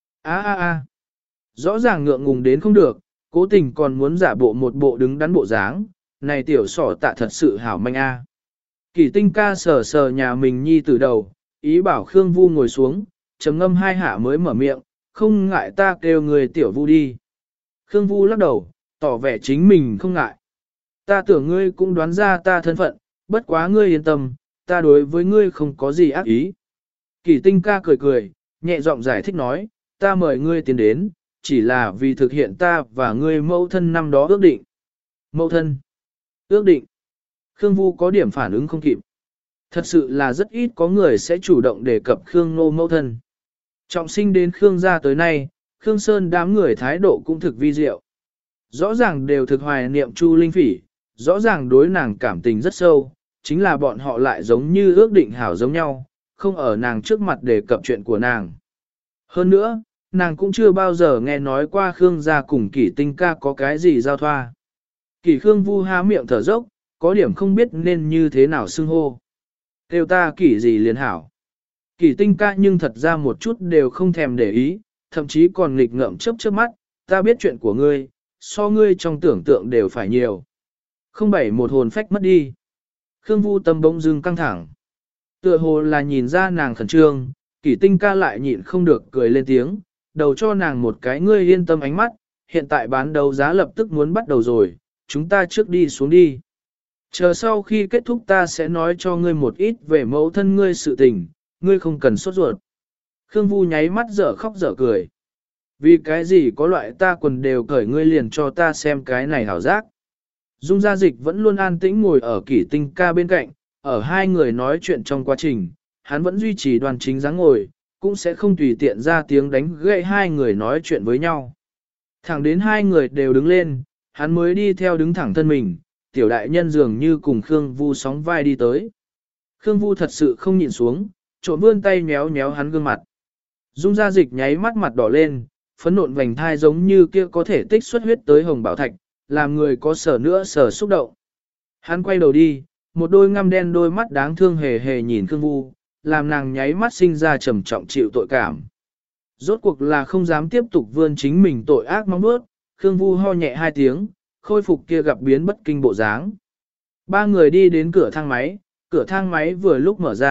Rõ ràng ngượng ngùng đến không được, cố tình còn muốn giả bộ một bộ đứng đắn bộ dáng, này tiểu sỏ tạ thật sự hảo manh a. Kỷ Tinh ca sờ sờ nhà mình nhi từ đầu, ý bảo Khương Vu ngồi xuống, trầm ngâm 2 hạ mới mở miệng, không ngại ta kêu người tiểu Vu đi. Khương Vu lắc đầu, tỏ vẻ chính mình không ngại. Ta tưởng ngươi cũng đoán ra ta thân phận, bất quá ngươi yên tâm, ta đối với ngươi không có gì ác ý. Kỷ Tinh ca cười cười, nhẹ giọng giải thích nói, ta mời ngươi tiến đến, chỉ là vì thực hiện ta và ngươi mẫu thân năm đó ước định. Mẫu thân? Ước định? Khương Vu có điểm phản ứng không kịp. Thật sự là rất ít có người sẽ chủ động đề cập Khương Nô mẫu thân. Trọng sinh đến Khương gia tới nay, Khương Sơn đám người thái độ cũng thực vi diệu. Rõ ràng đều thực hoài niệm Chu Linh Phỉ, rõ ràng đối nàng cảm tình rất sâu, chính là bọn họ lại giống như ước định hảo giống nhau, không ở nàng trước mặt đề cập chuyện của nàng. Hơn nữa, nàng cũng chưa bao giờ nghe nói qua Khương gia cùng Kỷ Tinh ca có cái gì giao thoa. Kỷ Khương Vu há miệng thở dốc, có điểm không biết nên như thế nào xưng hô. Kêu ta Kỷ gì liền hảo. Kỷ Tinh ca nhưng thật ra một chút đều không thèm để ý, thậm chí còn nghịch ngợm chớp chớp mắt, ta biết chuyện của ngươi, so ngươi trong tưởng tượng đều phải nhiều. Không bảy một hồn phách mất đi. Khương Vu tâm bỗng dưng căng thẳng. Tựa hồ là nhìn ra nàng khẩn trương, Kỷ Tinh ca lại nhịn không được cười lên tiếng, đầu cho nàng một cái ngươi yên tâm ánh mắt, hiện tại bán đấu giá lập tức muốn bắt đầu rồi, chúng ta trước đi xuống đi. Chờ sau khi kết thúc ta sẽ nói cho ngươi một ít về mẫu thân ngươi sự tình, ngươi không cần sốt ruột. Khương Vu nháy mắt dở khóc dở cười. Vì cái gì có loại ta quần đều cởi ngươi liền cho ta xem cái này hảo giác. Dung Gia Dịch vẫn luôn an tĩnh ngồi ở Kỷ Tinh ca bên cạnh, ở hai người nói chuyện trong quá trình, hắn vẫn duy trì đoan chính dáng ngồi, cũng sẽ không tùy tiện ra tiếng đánh gậy hai người nói chuyện với nhau. Thẳng đến hai người đều đứng lên, hắn mới đi theo đứng thẳng thân mình, tiểu đại nhân dường như cùng Khương Vu sóng vai đi tới. Khương Vu thật sự không nhịn xuống, trộn vươn tay nhéo nhéo hắn gương mặt. Dung Gia Dịch nháy mắt mặt đỏ lên, phấn nộn vành thai giống như kia có thể tích xuất huyết tới hồng bảo thạch, làm người có sở nữa sở xúc động. Hắn quay đầu đi, một đôi ngăm đen đôi mắt đáng thương hề hề nhìn Khương Vu, làm nàng nháy mắt sinh ra trầm trọng chịu tội cảm. Rốt cuộc là không dám tiếp tục vươn chính mình tội ác mong bước, Khương Vu ho nhẹ 2 tiếng, khôi phục kia gặp biến bất kinh bộ dáng. Ba người đi đến cửa thang máy vừa lúc mở ra,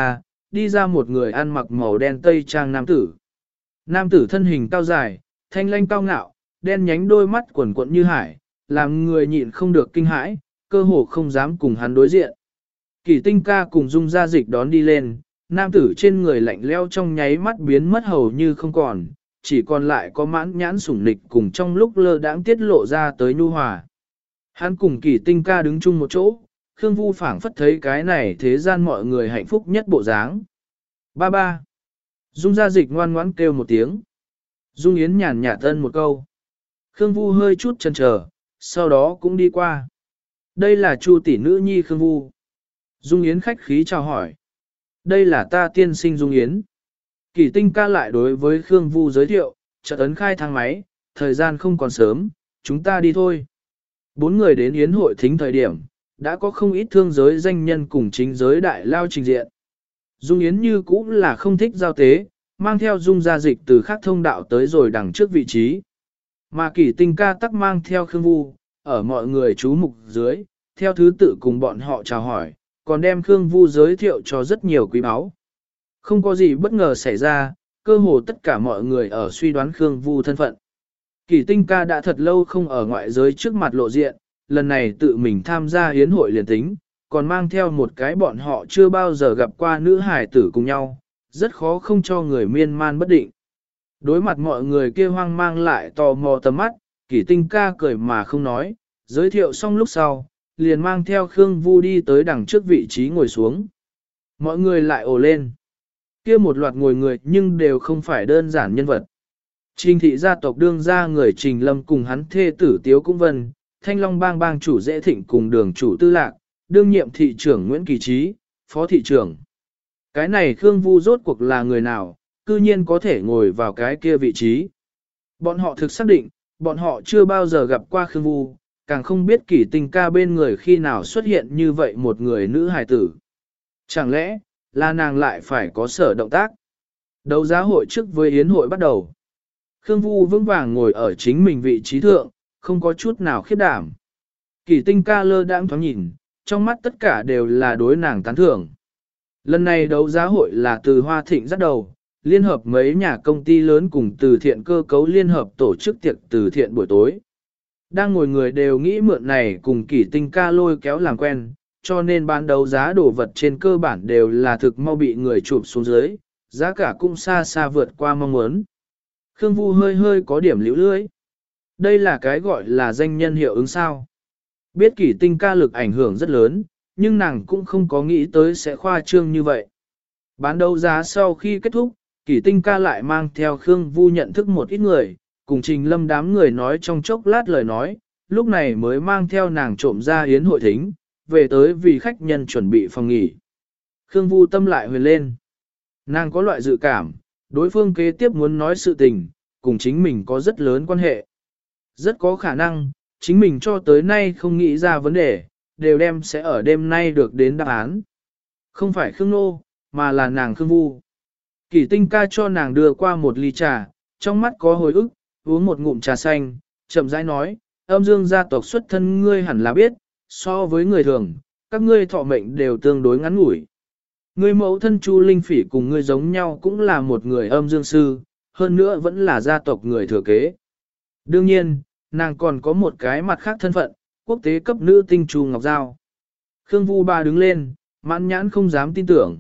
đi ra một người ăn mặc màu đen tây trang nam tử. Nam tử thân hình cao dài, thanh lanh cao ngạo, đen nhánh đôi mắt quần quận như hải, làm người nhịn không được kinh hãi, cơ hồ không dám cùng hắn đối diện. Kỳ Tinh ca cùng Dung Gia Dịch đón đi lên, nam tử trên người lạnh leo trong nháy mắt biến mất hầu như không còn, chỉ còn lại có mãn nhãn sủng nịch cùng trong lúc lơ đãng tiết lộ ra tới nhu hòa. Hắn cùng Kỳ Tinh ca đứng chung một chỗ, Khương Vu phảng phất thấy cái này thế gian mọi người hạnh phúc nhất bộ dáng. Ba ba. Dung Gia Dịch ngoan ngoãn kêu một tiếng. Dung Yến nhàn nhạt ân một câu. Khương Vu hơi chút chần chờ, sau đó cũng đi qua. Đây là Chu tỷ nữ nhi Khương Vu. Dung Yến khách khí chào hỏi. Đây là ta tiên sinh Dung Yến. Kỳ Tinh ca lại đối với Khương Vu giới thiệu, chợt ấn khai thang máy, thời gian không còn sớm, chúng ta đi thôi. Bốn người đến yến hội thính thời điểm, đã có không ít thương giới danh nhân cùng chính giới đại lao trình diện. Dung Yến như cũng là không thích giao tế, mang theo Dung Gia Dịch từ khác thông đạo tới rồi đằng trước vị trí. Mà Kỳ Tinh ca tắc mang theo Khương Vu, ở mọi người chú mục dưới, theo thứ tự cùng bọn họ chào hỏi, còn đem Khương Vu giới thiệu cho rất nhiều quý báu. Không có gì bất ngờ xảy ra, cơ hồ tất cả mọi người ở suy đoán Khương Vu thân phận. Kỳ Tinh ca đã thật lâu không ở ngoại giới trước mặt lộ diện, lần này tự mình tham gia yến hội liền tính, còn mang theo một cái bọn họ chưa bao giờ gặp qua nữ hải tử cùng nhau, rất khó không cho người miên man bất định. Đối mặt mọi người kia hoang mang lại tò mò tầm mắt, Kỳ Tinh ca cười mà không nói, giới thiệu xong lúc sau, liền mang theo Khương Vu đi tới đằng trước vị trí ngồi xuống. Mọi người lại ồ lên. Kia một loạt ngồi người nhưng đều không phải đơn giản nhân vật. Trình thị gia tộc đương gia người Trình Lâm cùng hắn thê tử Tiếu Cũng Vân, Thanh Long bang bang chủ Dễ Thịnh cùng đường chủ Tư Lạc, đương nhiệm thị trưởng Nguyễn Kỳ Trí, phó thị trưởng. Cái này Khương Vu rốt cuộc là người nào, cư nhiên có thể ngồi vào cái kia vị trí. Bọn họ thực xác định, bọn họ chưa bao giờ gặp qua Khương Vu, càng không biết Kỳ Tinh ca bên người khi nào xuất hiện như vậy một người nữ hài tử. Chẳng lẽ, là nàng lại phải có sở động tác? Đấu giá hội trước với yến hội bắt đầu. Khương Vu vững vàng ngồi ở chính mình vị trí thượng, không có chút nào khiếp đảm. Kỳ Tinh ca lơ đãng thoáng nhìn, trong mắt tất cả đều là đối nàng tán thưởng. Lần này đấu giá hội là từ Hoa Thịnh dắt đầu, liên hợp mấy nhà công ty lớn cùng từ thiện cơ cấu liên hợp tổ chức tiệc từ thiện buổi tối. Đang ngồi người đều nghĩ mượn này cùng Kỳ Tinh ca lôi kéo làm quen, cho nên bán đấu giá đồ vật trên cơ bản đều là thực mau bị người chụp xuống dưới, giá cả cũng xa xa vượt qua mong muốn. Khương Vu hơi hơi có điểm liễu lưỡi. Đây là cái gọi là danh nhân hiệu ứng sao. Biết Kỳ Tinh ca lực ảnh hưởng rất lớn, nhưng nàng cũng không có nghĩ tới sẽ khoa trương như vậy. Bán đấu giá sau khi kết thúc, Kỳ Tinh ca lại mang theo Khương Vu nhận thức một ít người, cùng Trình Lâm đám người nói trong chốc lát lời nói, lúc này mới mang theo nàng trộm ra yến hội thính, về tới vì khách nhân chuẩn bị phòng nghỉ. Khương Vu tâm lại huyền lên. Nàng có loại dự cảm, đối phương kế tiếp muốn nói sự tình, cùng chính mình có rất lớn quan hệ. Rất có khả năng, chính mình cho tới nay không nghĩ ra vấn đề, đều đem sẽ ở đêm nay được đến đáp án. Không phải Khương Nô, mà là nàng Khương Vu. Kỳ Tinh ca cho nàng đưa qua một ly trà, trong mắt có hồi ức, uống một ngụm trà xanh, chậm rãi nói, âm dương gia tộc xuất thân ngươi hẳn là biết, so với người thường, các ngươi thọ mệnh đều tương đối ngắn ngủi. Ngươi mẫu thân Chu Linh Phỉ cùng ngươi giống nhau cũng là một người âm dương sư, hơn nữa vẫn là gia tộc người thừa kế. Đương nhiên, nàng còn có một cái mặt khác thân phận, quốc tế cấp nữ tinh Chu Ngọc Giao. Khương Vu Ba đứng lên, mãn nhãn không dám tin tưởng.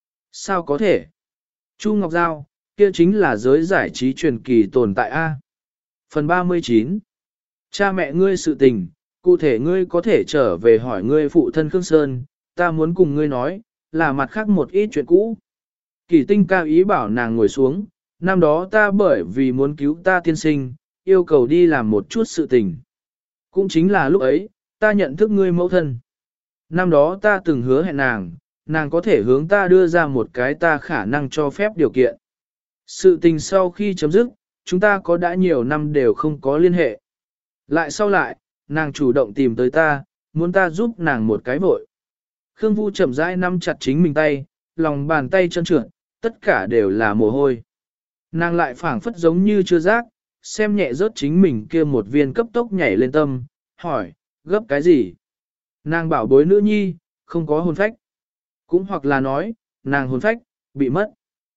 Sao có thể? Chu Ngọc Giao, kia chính là giới giải trí truyền kỳ tồn tại A. Phần 39. Cha mẹ ngươi sự tình, cụ thể ngươi có thể trở về hỏi ngươi phụ thân Khương Sơn, ta muốn cùng ngươi nói, là mặt khác một ít chuyện cũ. Kỳ Tinh ca ý bảo nàng ngồi xuống, năm đó ta bởi vì muốn cứu ta tiên sinh, yêu cầu đi làm một chút sự tình. Cũng chính là lúc ấy, ta nhận thức ngươi mẫu thân. Năm đó ta từng hứa hẹn nàng, nàng có thể hướng ta đưa ra một cái ta khả năng cho phép điều kiện. Sự tình sau khi chấm dứt, chúng ta có đã nhiều năm đều không có liên hệ. Lại sau lại, nàng chủ động tìm tới ta, muốn ta giúp nàng một cái vội. Khương Vu chậm rãi nắm chặt chính mình tay, lòng bàn tay trơn trượt, tất cả đều là mồ hôi. Nàng lại phảng phất giống như chưa giác, xem nhẹ rớt chính mình kia một viên cấp tốc nhảy lên tâm, hỏi, gấp cái gì? Nàng bảo bối nữ nhi, không có hồn phách. Cũng hoặc là nói, nàng hồn phách, bị mất.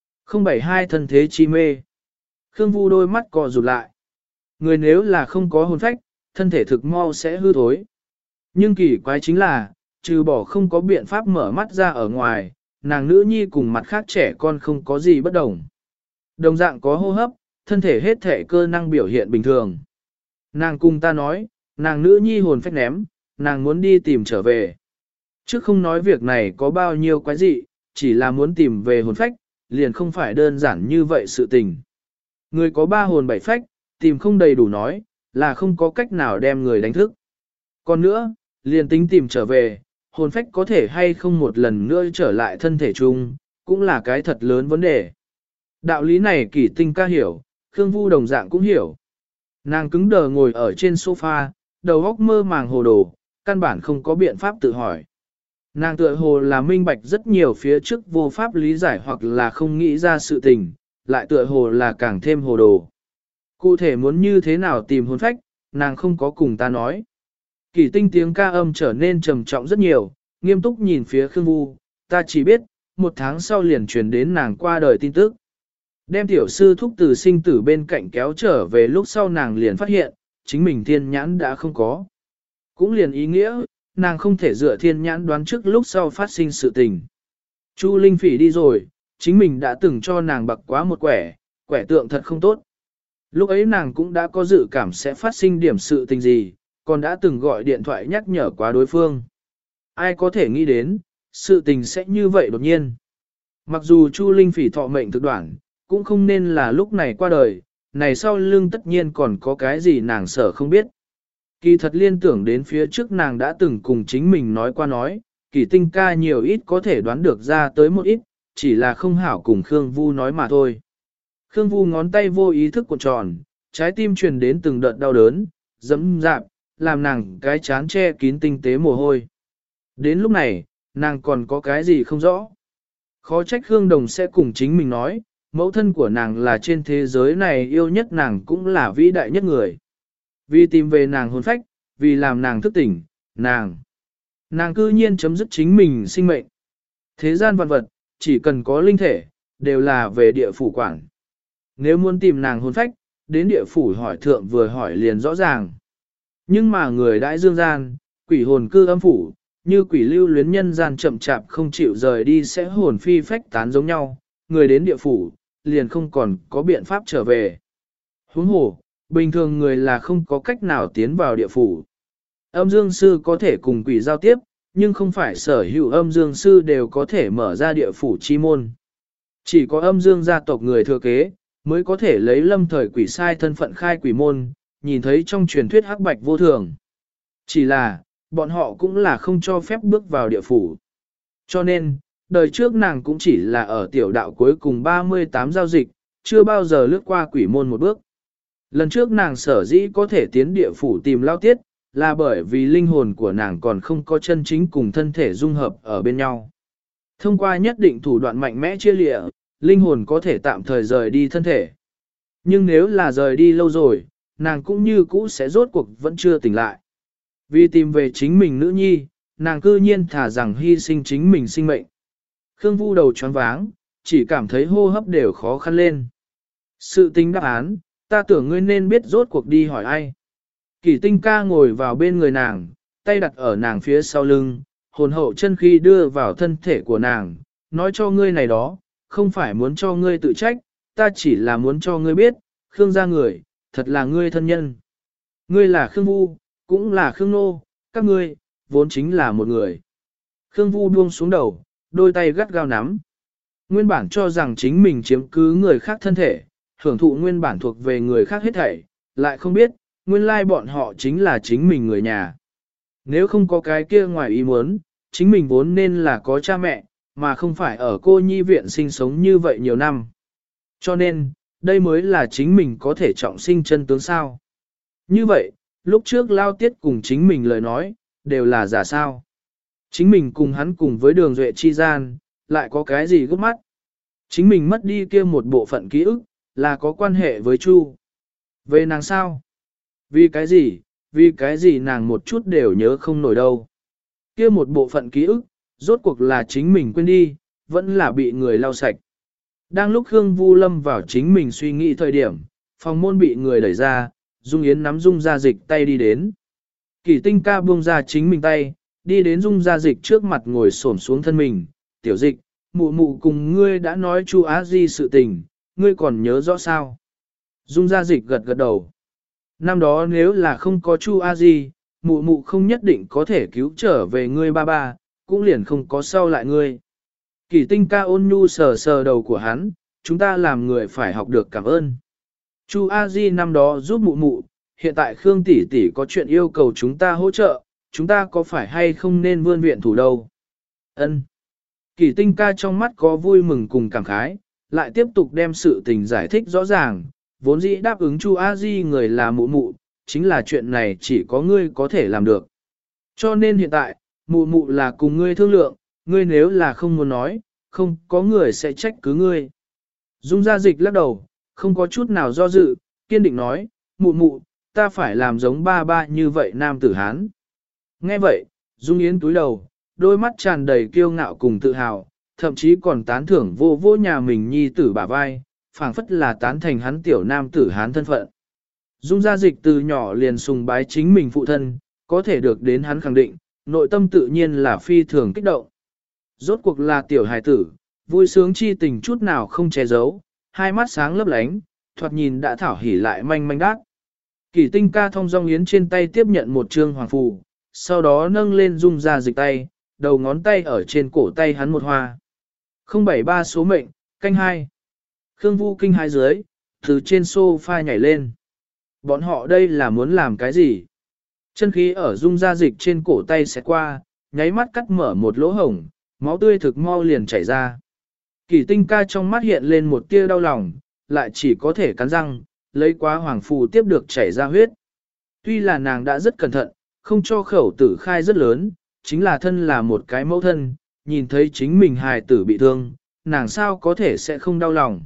072 thân thế chi mê. Khương Vu đôi mắt co rụt lại. Người nếu là không có hồn phách, thân thể thực mau sẽ hư thối. Nhưng kỳ quái chính là, trừ bỏ không có biện pháp mở mắt ra ở ngoài, nàng nữ nhi cùng mặt khác trẻ con không có gì bất đồng. Đồng dạng có hô hấp, thân thể hết thể cơ năng biểu hiện bình thường. Nàng cùng ta nói, nàng nữ nhi hồn phách ném, nàng muốn đi tìm trở về. Chứ không nói việc này có bao nhiêu quái dị, chỉ là muốn tìm về hồn phách, liền không phải đơn giản như vậy sự tình. Người có 3 hồn 7 phách, tìm không đầy đủ nói, là không có cách nào đem người đánh thức. Còn nữa, liền tính tìm trở về, hồn phách có thể hay không một lần nữa trở lại thân thể chung, cũng là cái thật lớn vấn đề. Đạo lý này Kỷ Tinh ca hiểu, Khương Vu đồng dạng cũng hiểu. Nàng cứng đờ ngồi ở trên sofa, đầu óc mơ màng hồ đồ, căn bản không có biện pháp tự hỏi. Nàng tựa hồ là minh bạch rất nhiều phía trước vô pháp lý giải hoặc là không nghĩ ra sự tình, lại tựa hồ là càng thêm hồ đồ. Cụ thể muốn như thế nào tìm hồn phách, nàng không có cùng ta nói. Kỷ Tinh tiếng ca âm trở nên trầm trọng rất nhiều, nghiêm túc nhìn phía Khương Vu, ta chỉ biết, 1 tháng sau liền truyền đến nàng qua đời tin tức. Đem tiểu sư thúc từ sinh tử bên cạnh kéo trở về lúc sau nàng liền phát hiện, chính mình thiên nhãn đã không có. Cũng liền ý nghĩa, nàng không thể dựa thiên nhãn đoán trước lúc sau phát sinh sự tình. Chu Linh Phỉ đi rồi, chính mình đã từng cho nàng bạc quá một quẻ tượng thật không tốt. Lúc ấy nàng cũng đã có dự cảm sẽ phát sinh điểm sự tình gì, còn đã từng gọi điện thoại nhắc nhở quá đối phương. Ai có thể nghĩ đến, sự tình sẽ như vậy đột nhiên. Mặc dù Chu Linh Phỉ thọ mệnh thực đoạn, cũng không nên là lúc này qua đời, này sau lưng tất nhiên còn có cái gì nàng sợ không biết. Kỳ thật liên tưởng đến phía trước nàng đã từng cùng chính mình nói qua nói, Kỷ Tinh ca nhiều ít có thể đoán được ra tới một ít, chỉ là không hảo cùng Khương Vu nói mà thôi. Khương Vu ngón tay vô ý thức cuộn tròn, trái tim truyền đến từng đợt đau đớn, dẫm dạp, làm nàng cái chán che kín tinh tế mồ hôi. Đến lúc này, nàng còn có cái gì không rõ. Khó trách Khương Đồng sẽ cùng chính mình nói, mẫu thân của nàng là trên thế giới này yêu nhất nàng cũng là vĩ đại nhất người. Vì tìm về nàng hồn phách, vì làm nàng thức tỉnh, nàng cư nhiên chấm dứt chính mình sinh mệnh. Thế gian vạn vật, chỉ cần có linh thể, đều là về địa phủ quản. Nếu muốn tìm nàng hồn phách, đến địa phủ hỏi thượng vừa hỏi liền rõ ràng. Nhưng mà người đãi dương gian, quỷ hồn cư âm phủ, như quỷ lưu luyến nhân gian chậm chạp không chịu rời đi sẽ hồn phi phách tán giống nhau, người đến địa phủ, liền không còn có biện pháp trở về. Huống hồ, bình thường người là không có cách nào tiến vào địa phủ. Âm dương sư có thể cùng quỷ giao tiếp, nhưng không phải sở hữu âm dương sư đều có thể mở ra địa phủ chi môn. Chỉ có âm dương gia tộc người thừa kế, mới có thể lấy lâm thời quỷ sai thân phận khai quỷ môn, nhìn thấy trong truyền thuyết hắc bạch vô thường. Chỉ là, bọn họ cũng là không cho phép bước vào địa phủ. Cho nên, đời trước nàng cũng chỉ là ở tiểu đạo cuối cùng 38 giao dịch, chưa bao giờ lướt qua quỷ môn một bước. Lần trước nàng sở dĩ có thể tiến địa phủ tìm lao tiết, là bởi vì linh hồn của nàng còn không có chân chính cùng thân thể dung hợp ở bên nhau. Thông qua nhất định thủ đoạn mạnh mẽ chia lịa, linh hồn có thể tạm thời rời đi thân thể. Nhưng nếu là rời đi lâu rồi, nàng cũng như cũ sẽ rốt cuộc vẫn chưa tỉnh lại. Vì tìm về chính mình nữ nhi, nàng cư nhiên thả rằng hy sinh chính mình sinh mệnh. Khương Vu đầu choáng váng, chỉ cảm thấy hô hấp đều khó khăn lên. Sự tính đáp án, ta tưởng ngươi nên biết rốt cuộc đi hỏi ai. Kỷ Tinh ca ngồi vào bên người nàng, tay đặt ở nàng phía sau lưng, hồn hậu chân khí đưa vào thân thể của nàng, nói cho ngươi này đó, không phải muốn cho ngươi tự trách, ta chỉ là muốn cho ngươi biết, Khương gia người, thật là ngươi thân nhân. Ngươi là Khương Vu, cũng là Khương Nô, các ngươi, vốn chính là một người. Khương Vu buông xuống đầu, đôi tay gắt gao nắm. Nguyên bản cho rằng chính mình chiếm cứ người khác thân thể, hưởng thụ nguyên bản thuộc về người khác hết thảy, lại không biết, nguyên lai bọn họ chính là chính mình người nhà. Nếu không có cái kia ngoài ý muốn, chính mình vốn nên là có cha mẹ, mà không phải ở cô nhi viện sinh sống như vậy nhiều năm. Cho nên, đây mới là chính mình có thể trọng sinh chân tướng sao. Như vậy, lúc trước Lao Tiết cùng chính mình lời nói, đều là giả sao. Chính mình cùng hắn cùng với Đường Duệ chi gian, lại có cái gì gấp mắt. Chính mình mất đi kia một bộ phận ký ức, là có quan hệ với Chu. Về nàng sao? Vì cái gì nàng một chút đều nhớ không nổi đâu. Kia một bộ phận ký ức, rốt cuộc là chính mình quên đi, vẫn là bị người lau sạch. Đang lúc Khương Vu lâm vào chính mình suy nghĩ thời điểm, phòng môn bị người đẩy ra, Dung Yến nắm Dung Gia Dịch tay đi đến. Kỷ Tinh ca buông ra chính mình tay, đi đến Dung Gia Dịch trước mặt ngồi xổm xuống thân mình. Tiểu Dịch, mụ mụ cùng ngươi đã nói Chu Á Di sự tình, ngươi còn nhớ rõ sao? Dung Gia Dịch gật gật đầu. Năm đó nếu là không có Chu Á Di, mụ mụ không nhất định có thể cứu trở về ngươi ba ba, cũng liền không có sau lại ngươi. Kỷ Tinh ca ôn nhu sờ sờ đầu của hắn, chúng ta làm người phải học được cảm ơn. Chu A Di năm đó giúp mụ mụ, hiện tại Khương tỷ tỷ có chuyện yêu cầu chúng ta hỗ trợ, chúng ta có phải hay không nên vươn viện thủ đâu? Ân. Kỷ Tinh ca trong mắt có vui mừng cùng cảm khái, lại tiếp tục đem sự tình giải thích rõ ràng, vốn dĩ đáp ứng Chu A Di người là mụ mụ, chính là chuyện này chỉ có ngươi có thể làm được. Cho nên hiện tại, mụ mụ là cùng ngươi thương lượng, ngươi nếu là không muốn nói, không có người sẽ trách cứ ngươi. Dung Gia Dịch lắc đầu, không có chút nào do dự, kiên định nói, mụ mụ, ta phải làm giống ba ba như vậy nam tử Hán. Nghe vậy, Dung Yến túi đầu, đôi mắt tràn đầy kiêu ngạo cùng tự hào, thậm chí còn tán thưởng vô vô nhà mình nhi tử bả vai, phảng phất là tán thành hắn tiểu nam tử Hán thân phận. Dung Gia Dịch từ nhỏ liền sùng bái chính mình phụ thân, có thể được đến hắn khẳng định, nội tâm tự nhiên là phi thường kích động. Rốt cuộc là tiểu hài tử, vui sướng chi tình chút nào không che giấu, hai mắt sáng lấp lánh, thoạt nhìn đã thảo hỉ lại manh manh đát. Kỷ Tinh ca thông dong yến trên tay tiếp nhận một trương hoàng phù, sau đó nâng lên Dung Gia Dịch tay, đầu ngón tay ở trên cổ tay hắn một hoa. 073 số mệnh, canh 2. Khương Vu kinh hai dưới, từ trên sofa nhảy lên. Bọn họ đây là muốn làm cái gì? Chân khí ở Dung Gia Dịch trên cổ tay sẽ qua, nháy mắt cắt mở một lỗ hổng, máu tươi thực mau liền chảy ra. Kỷ Tinh ca trong mắt hiện lên một tia đau lòng, lại chỉ có thể cắn răng, lấy quá hoàng phù tiếp được chảy ra huyết. Tuy là nàng đã rất cẩn thận, không cho khẩu tử khai rất lớn, chính là thân là một cái mẫu thân, nhìn thấy chính mình hài tử bị thương, nàng sao có thể sẽ không đau lòng.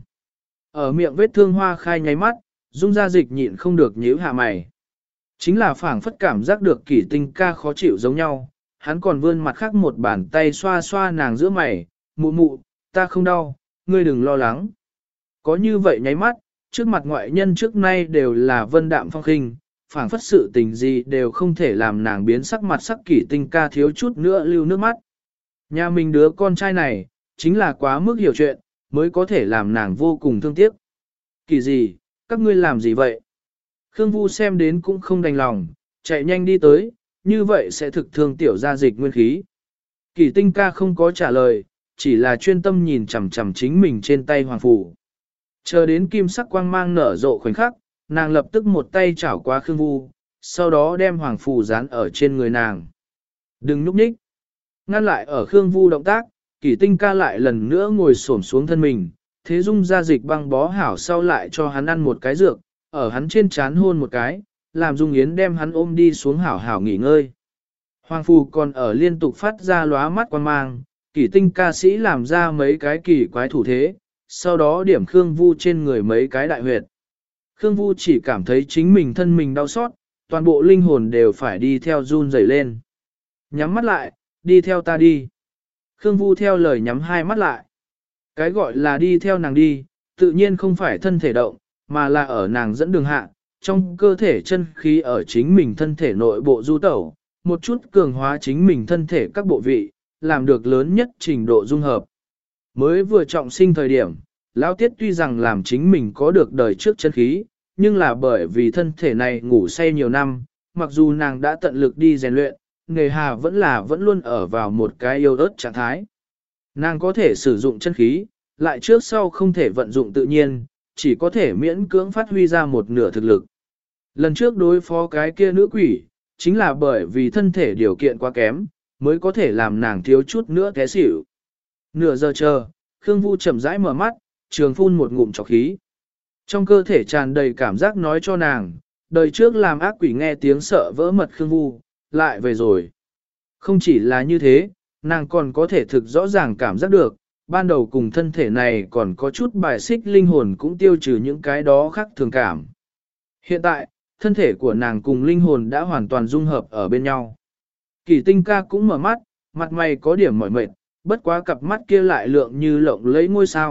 Ở miệng vết thương hoa khai nháy mắt, Dung Gia Dịch nhịn không được nhíu hạ mày. Chính là phảng phất cảm giác được Kỷ Tinh ca khó chịu giống nhau, hắn còn vươn mặt khác một bàn tay xoa xoa nàng giữa mày, mụ mụ, ta không đau, ngươi đừng lo lắng. Có như vậy nháy mắt, trước mặt ngoại nhân trước nay đều là vân đạm phong khinh, phảng phất sự tình gì đều không thể làm nàng biến sắc mặt sắc Kỷ Tinh ca thiếu chút nữa lưu nước mắt. Nhà mình đứa con trai này, chính là quá mức hiểu chuyện, mới có thể làm nàng vô cùng thương tiếc. Kỳ gì, các ngươi làm gì vậy? Khương Vu xem đến cũng không đành lòng, chạy nhanh đi tới, như vậy sẽ thực thương tiểu Gia Dịch nguyên khí. Kỷ Tinh ca không có trả lời, chỉ là chuyên tâm nhìn chằm chằm chính mình trên tay hoàng phủ. Chờ đến kim sắc quang mang nở rộ khoảnh khắc, nàng lập tức một tay chảo qua Khương Vu, sau đó đem hoàng phủ dán ở trên người nàng. Đừng núp nhích. Ngăn lại ở Khương Vu động tác, Kỷ Tinh ca lại lần nữa ngồi xổm xuống thân mình, thế Dung Gia Dịch băng bó hảo sau lại cho hắn ăn một cái dược, ở hắn trên trán hôn một cái, làm Dung Yến đem hắn ôm đi xuống hảo hảo nghỉ ngơi. Hoàng phù còn ở liên tục phát ra lóa mắt quan mang, Kỷ Tinh ca sĩ làm ra mấy cái kỳ quái thủ thế, sau đó điểm Khương Vu trên người mấy cái đại huyệt. Khương Vu chỉ cảm thấy chính mình thân mình đau xót, toàn bộ linh hồn đều phải đi theo run rẩy lên. Nhắm mắt lại, đi theo ta đi. Khương Vu theo lời nhắm hai mắt lại. Cái gọi là đi theo nàng đi, tự nhiên không phải thân thể động, mà là ở nàng dẫn đường hạ, trong cơ thể chân khí ở chính mình thân thể nội bộ du tẩu, một chút cường hóa chính mình thân thể các bộ vị, làm được lớn nhất trình độ dung hợp. Mới vừa trọng sinh thời điểm, Lão Tiết tuy rằng làm chính mình có được đời trước chân khí, nhưng là bởi vì thân thể này ngủ say nhiều năm, mặc dù nàng đã tận lực đi rèn luyện, nghề hà vẫn luôn ở vào một cái yêu ớt trạng thái. Nàng có thể sử dụng chân khí, lại trước sau không thể vận dụng tự nhiên, chỉ có thể miễn cưỡng phát huy ra một nửa thực lực. Lần trước đối phó cái kia nữ quỷ, chính là bởi vì thân thể điều kiện quá kém, mới có thể làm nàng thiếu chút nữa té xỉu. Nửa giờ chờ, Khương Vu chậm rãi mở mắt, trường phun một ngụm trọc khí. Trong cơ thể tràn đầy cảm giác nói cho nàng, đời trước làm ác quỷ nghe tiếng sợ vỡ mật Khương Vu, lại về rồi. Không chỉ là như thế, nàng còn có thể thực rõ ràng cảm giác được, ban đầu cùng thân thể này còn có chút bài xích linh hồn cũng tiêu trừ những cái đó khác thường cảm. Hiện tại, thân thể của nàng cùng linh hồn đã hoàn toàn dung hợp ở bên nhau. Kỷ Tinh ca cũng mở mắt, mặt mày có điểm mỏi mệt, bất quá cặp mắt kia lại lượng như lộng lấy ngôi sao,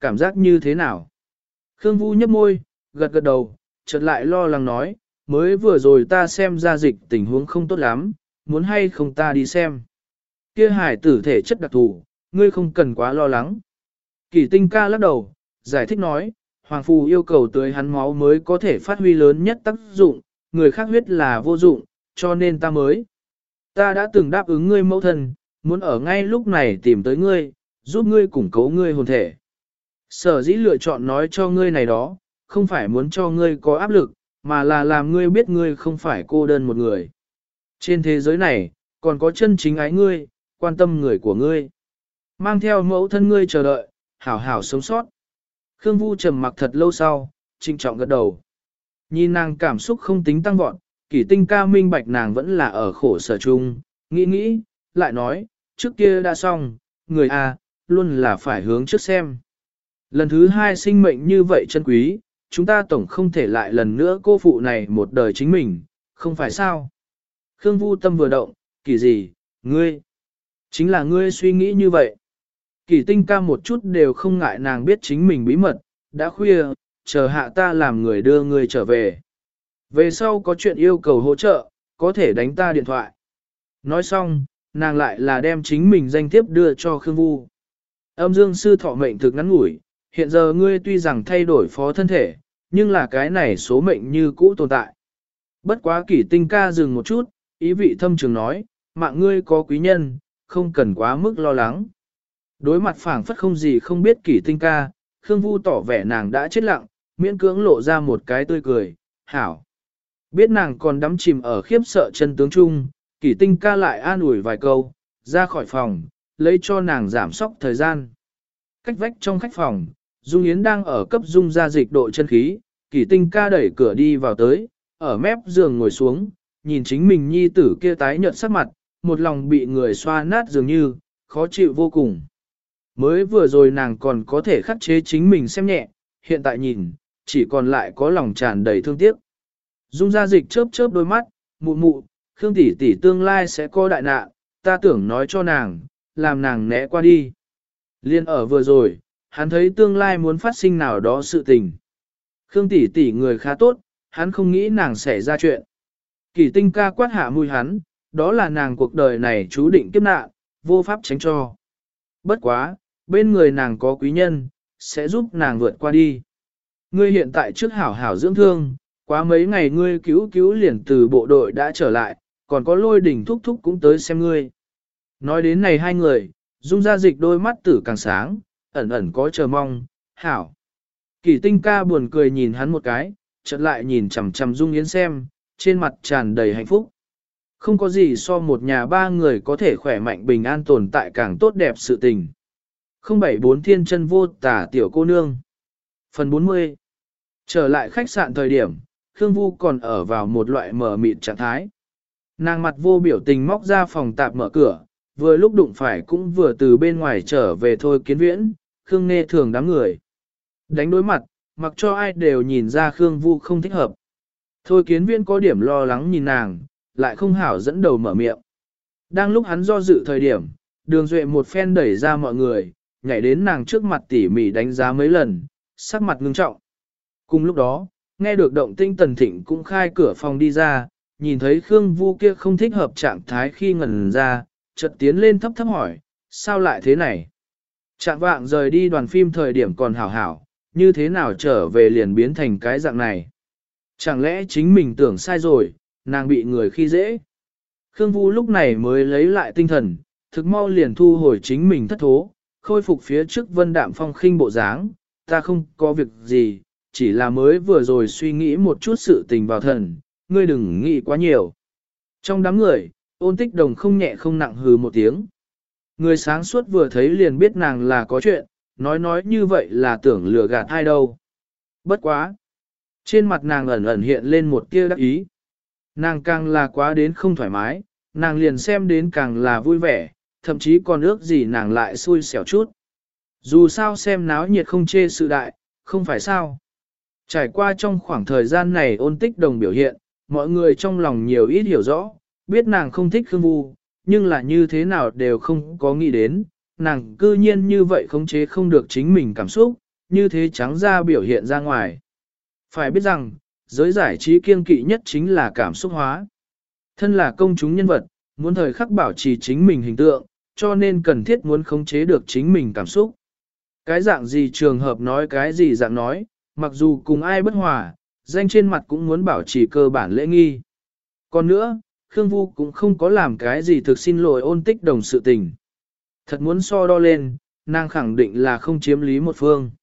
cảm giác như thế nào? Khương Vu nhấp môi, gật gật đầu, chợt lại lo lắng nói, mới vừa rồi ta xem ra dịch tình huống không tốt lắm, muốn hay không ta đi xem. Kia hải tử thể chất đặc thù, ngươi không cần quá lo lắng. Kỷ Tinh ca lắc đầu, giải thích nói, Hoàng Phù yêu cầu tưới hắn máu mới có thể phát huy lớn nhất tác dụng, người khác huyết là vô dụng, cho nên ta mới. Ta đã từng đáp ứng ngươi mẫu thân, muốn ở ngay lúc này tìm tới ngươi, giúp ngươi củng cố ngươi hồn thể. Sở dĩ lựa chọn nói cho ngươi này đó, không phải muốn cho ngươi có áp lực, mà là làm ngươi biết ngươi không phải cô đơn một người. Trên thế giới này, còn có chân chính ái ngươi, quan tâm người của ngươi. Mang theo mẫu thân ngươi chờ đợi, hảo hảo sống sót. Khương Vu trầm mặc thật lâu sau, trịnh trọng gật đầu. Nhìn nàng cảm xúc không tính tăng vọt, Kỷ Tinh ca minh bạch nàng vẫn là ở khổ sở chung, nghĩ, lại nói, trước kia đã xong, người A, luôn là phải hướng trước xem. Lần thứ hai sinh mệnh như vậy chân quý, chúng ta tổng không thể lại lần nữa cô phụ này một đời chính mình, không phải sao? Khương Vu tâm vừa động, Kỷ gì, ngươi, chính là ngươi suy nghĩ như vậy. Kỷ Tinh ca một chút đều không ngại nàng biết chính mình bí mật, đã khuya, chờ hạ ta làm người đưa ngươi trở về. Về sau có chuyện yêu cầu hỗ trợ, có thể đánh ta điện thoại. Nói xong, nàng lại là đem chính mình danh thiếp đưa cho Khương Vu. Âm dương sư thọ mệnh thực ngắn ngủi, hiện giờ ngươi tuy rằng thay đổi phó thân thể, nhưng là cái này số mệnh như cũ tồn tại. Bất quá Kỷ Tinh ca dừng một chút, ý vị thâm trường nói, mạng ngươi có quý nhân, không cần quá mức lo lắng. Đối mặt phảng phất không gì không biết Kỷ Tinh ca, Khương Vu tỏ vẻ nàng đã chết lặng, miễn cưỡng lộ ra một cái tươi cười, hảo. Biết nàng còn đắm chìm ở khiếp sợ chân tướng chung, Kỷ Tinh ca lại an ủi vài câu, ra khỏi phòng, lấy cho nàng giảm sóc thời gian. Cách vách trong khách phòng, Dung Yến đang ở cấp Dung ra dịch độ chân khí, Kỷ Tinh ca đẩy cửa đi vào tới, ở mép giường ngồi xuống, nhìn chính mình nhi tử kia tái nhợt sắc mặt, một lòng bị người xoa nát dường như, khó chịu vô cùng. Mới vừa rồi nàng còn có thể khắc chế chính mình xem nhẹ, hiện tại nhìn, chỉ còn lại có lòng tràn đầy thương tiếc. Dung ra dịch chớp chớp đôi mắt, mụ mụ, Khương tỷ tỷ tương lai sẽ có đại nạn, ta tưởng nói cho nàng, làm nàng né qua đi. Liên ở vừa rồi, hắn thấy tương lai muốn phát sinh nào đó sự tình. Khương tỷ tỷ người khá tốt, hắn không nghĩ nàng sẽ ra chuyện. Kỷ Tinh ca quát hạ mùi hắn, đó là nàng cuộc đời này chú định kiếp nạn, vô pháp tránh cho. Bất quá, bên người nàng có quý nhân, sẽ giúp nàng vượt qua đi. Ngươi hiện tại trước hảo hảo dưỡng thương, quá mấy ngày ngươi cứu liền từ bộ đội đã trở lại, còn có Lôi Đình thúc thúc cũng tới xem ngươi. Nói đến này hai người, Dung ra dịch đôi mắt tử càng sáng, ẩn ẩn có chờ mong, hảo. Kỷ Tinh ca buồn cười nhìn hắn một cái, chợt lại nhìn chằm chằm Dung Yến xem, trên mặt tràn đầy hạnh phúc. Không có gì so một nhà ba người có thể khỏe mạnh bình an tồn tại càng tốt đẹp sự tình. 074 Thiên chân vô tả tiểu cô nương. Phần 40. Trở lại khách sạn thời điểm, Khương Vu còn ở vào một loại mở mịt trạng thái. Nàng mặt vô biểu tình móc ra phòng tạp mở cửa, vừa lúc đụng phải cũng vừa từ bên ngoài trở về Thôi Kiến Viễn, Khương Nghe Thường đám người. Đánh đối mặt, mặc cho ai đều nhìn ra Khương Vu không thích hợp. Thôi Kiến Viễn có điểm lo lắng nhìn nàng, lại không hảo dẫn đầu mở miệng. Đang lúc hắn do dự thời điểm, Đường Duệ một phen đẩy ra mọi người, nhảy đến nàng trước mặt tỉ mỉ đánh giá mấy lần, sắc mặt ngưng trọng. Cùng lúc đó, nghe được động tinh Tần Thịnh cũng khai cửa phòng đi ra, nhìn thấy Khương Vu kia không thích hợp trạng thái khi ngẩn ra, chợt tiến lên thấp thấp hỏi, sao lại thế này? Trạng vạng rời đi đoàn phim thời điểm còn hảo hảo, như thế nào trở về liền biến thành cái dạng này? Chẳng lẽ chính mình tưởng sai rồi, nàng bị người khi dễ? Khương Vu lúc này mới lấy lại tinh thần, thực mau liền thu hồi chính mình thất thố, khôi phục phía trước vân đạm phong khinh bộ dáng, ta không có việc gì, chỉ là mới vừa rồi suy nghĩ một chút sự tình vào thần, ngươi đừng nghĩ quá nhiều. Trong đám người, Ôn Tích Đồng không nhẹ không nặng hừ một tiếng. Người sáng suốt vừa thấy liền biết nàng là có chuyện, nói như vậy là tưởng lừa gạt ai đâu. Bất quá. Trên mặt nàng ẩn ẩn hiện lên một tia đắc ý. Nàng càng là quá đến không thoải mái, nàng liền xem đến càng là vui vẻ, thậm chí còn ước gì nàng lại xui xẻo chút. Dù sao xem náo nhiệt không chê sự đại, không phải sao. Trải qua trong khoảng thời gian này Ôn Tích Đồng biểu hiện, mọi người trong lòng nhiều ít hiểu rõ, biết nàng không thích Khương Vu, nhưng là như thế nào đều không có nghĩ đến, nàng cư nhiên như vậy khống chế không được chính mình cảm xúc, như thế trắng ra biểu hiện ra ngoài. Phải biết rằng, giới giải trí kiêng kỵ nhất chính là cảm xúc hóa. Thân là công chúng nhân vật, muốn thời khắc bảo trì chính mình hình tượng, cho nên cần thiết muốn khống chế được chính mình cảm xúc. Cái dạng gì trường hợp nói cái gì dạng nói, mặc dù cùng ai bất hòa, danh trên mặt cũng muốn bảo trì cơ bản lễ nghi. Còn nữa, Khương Vu cũng không có làm cái gì thực xin lỗi ôn tích đồng sự tình. Thật muốn so đo lên, nàng khẳng định là không chiếm lý một phương.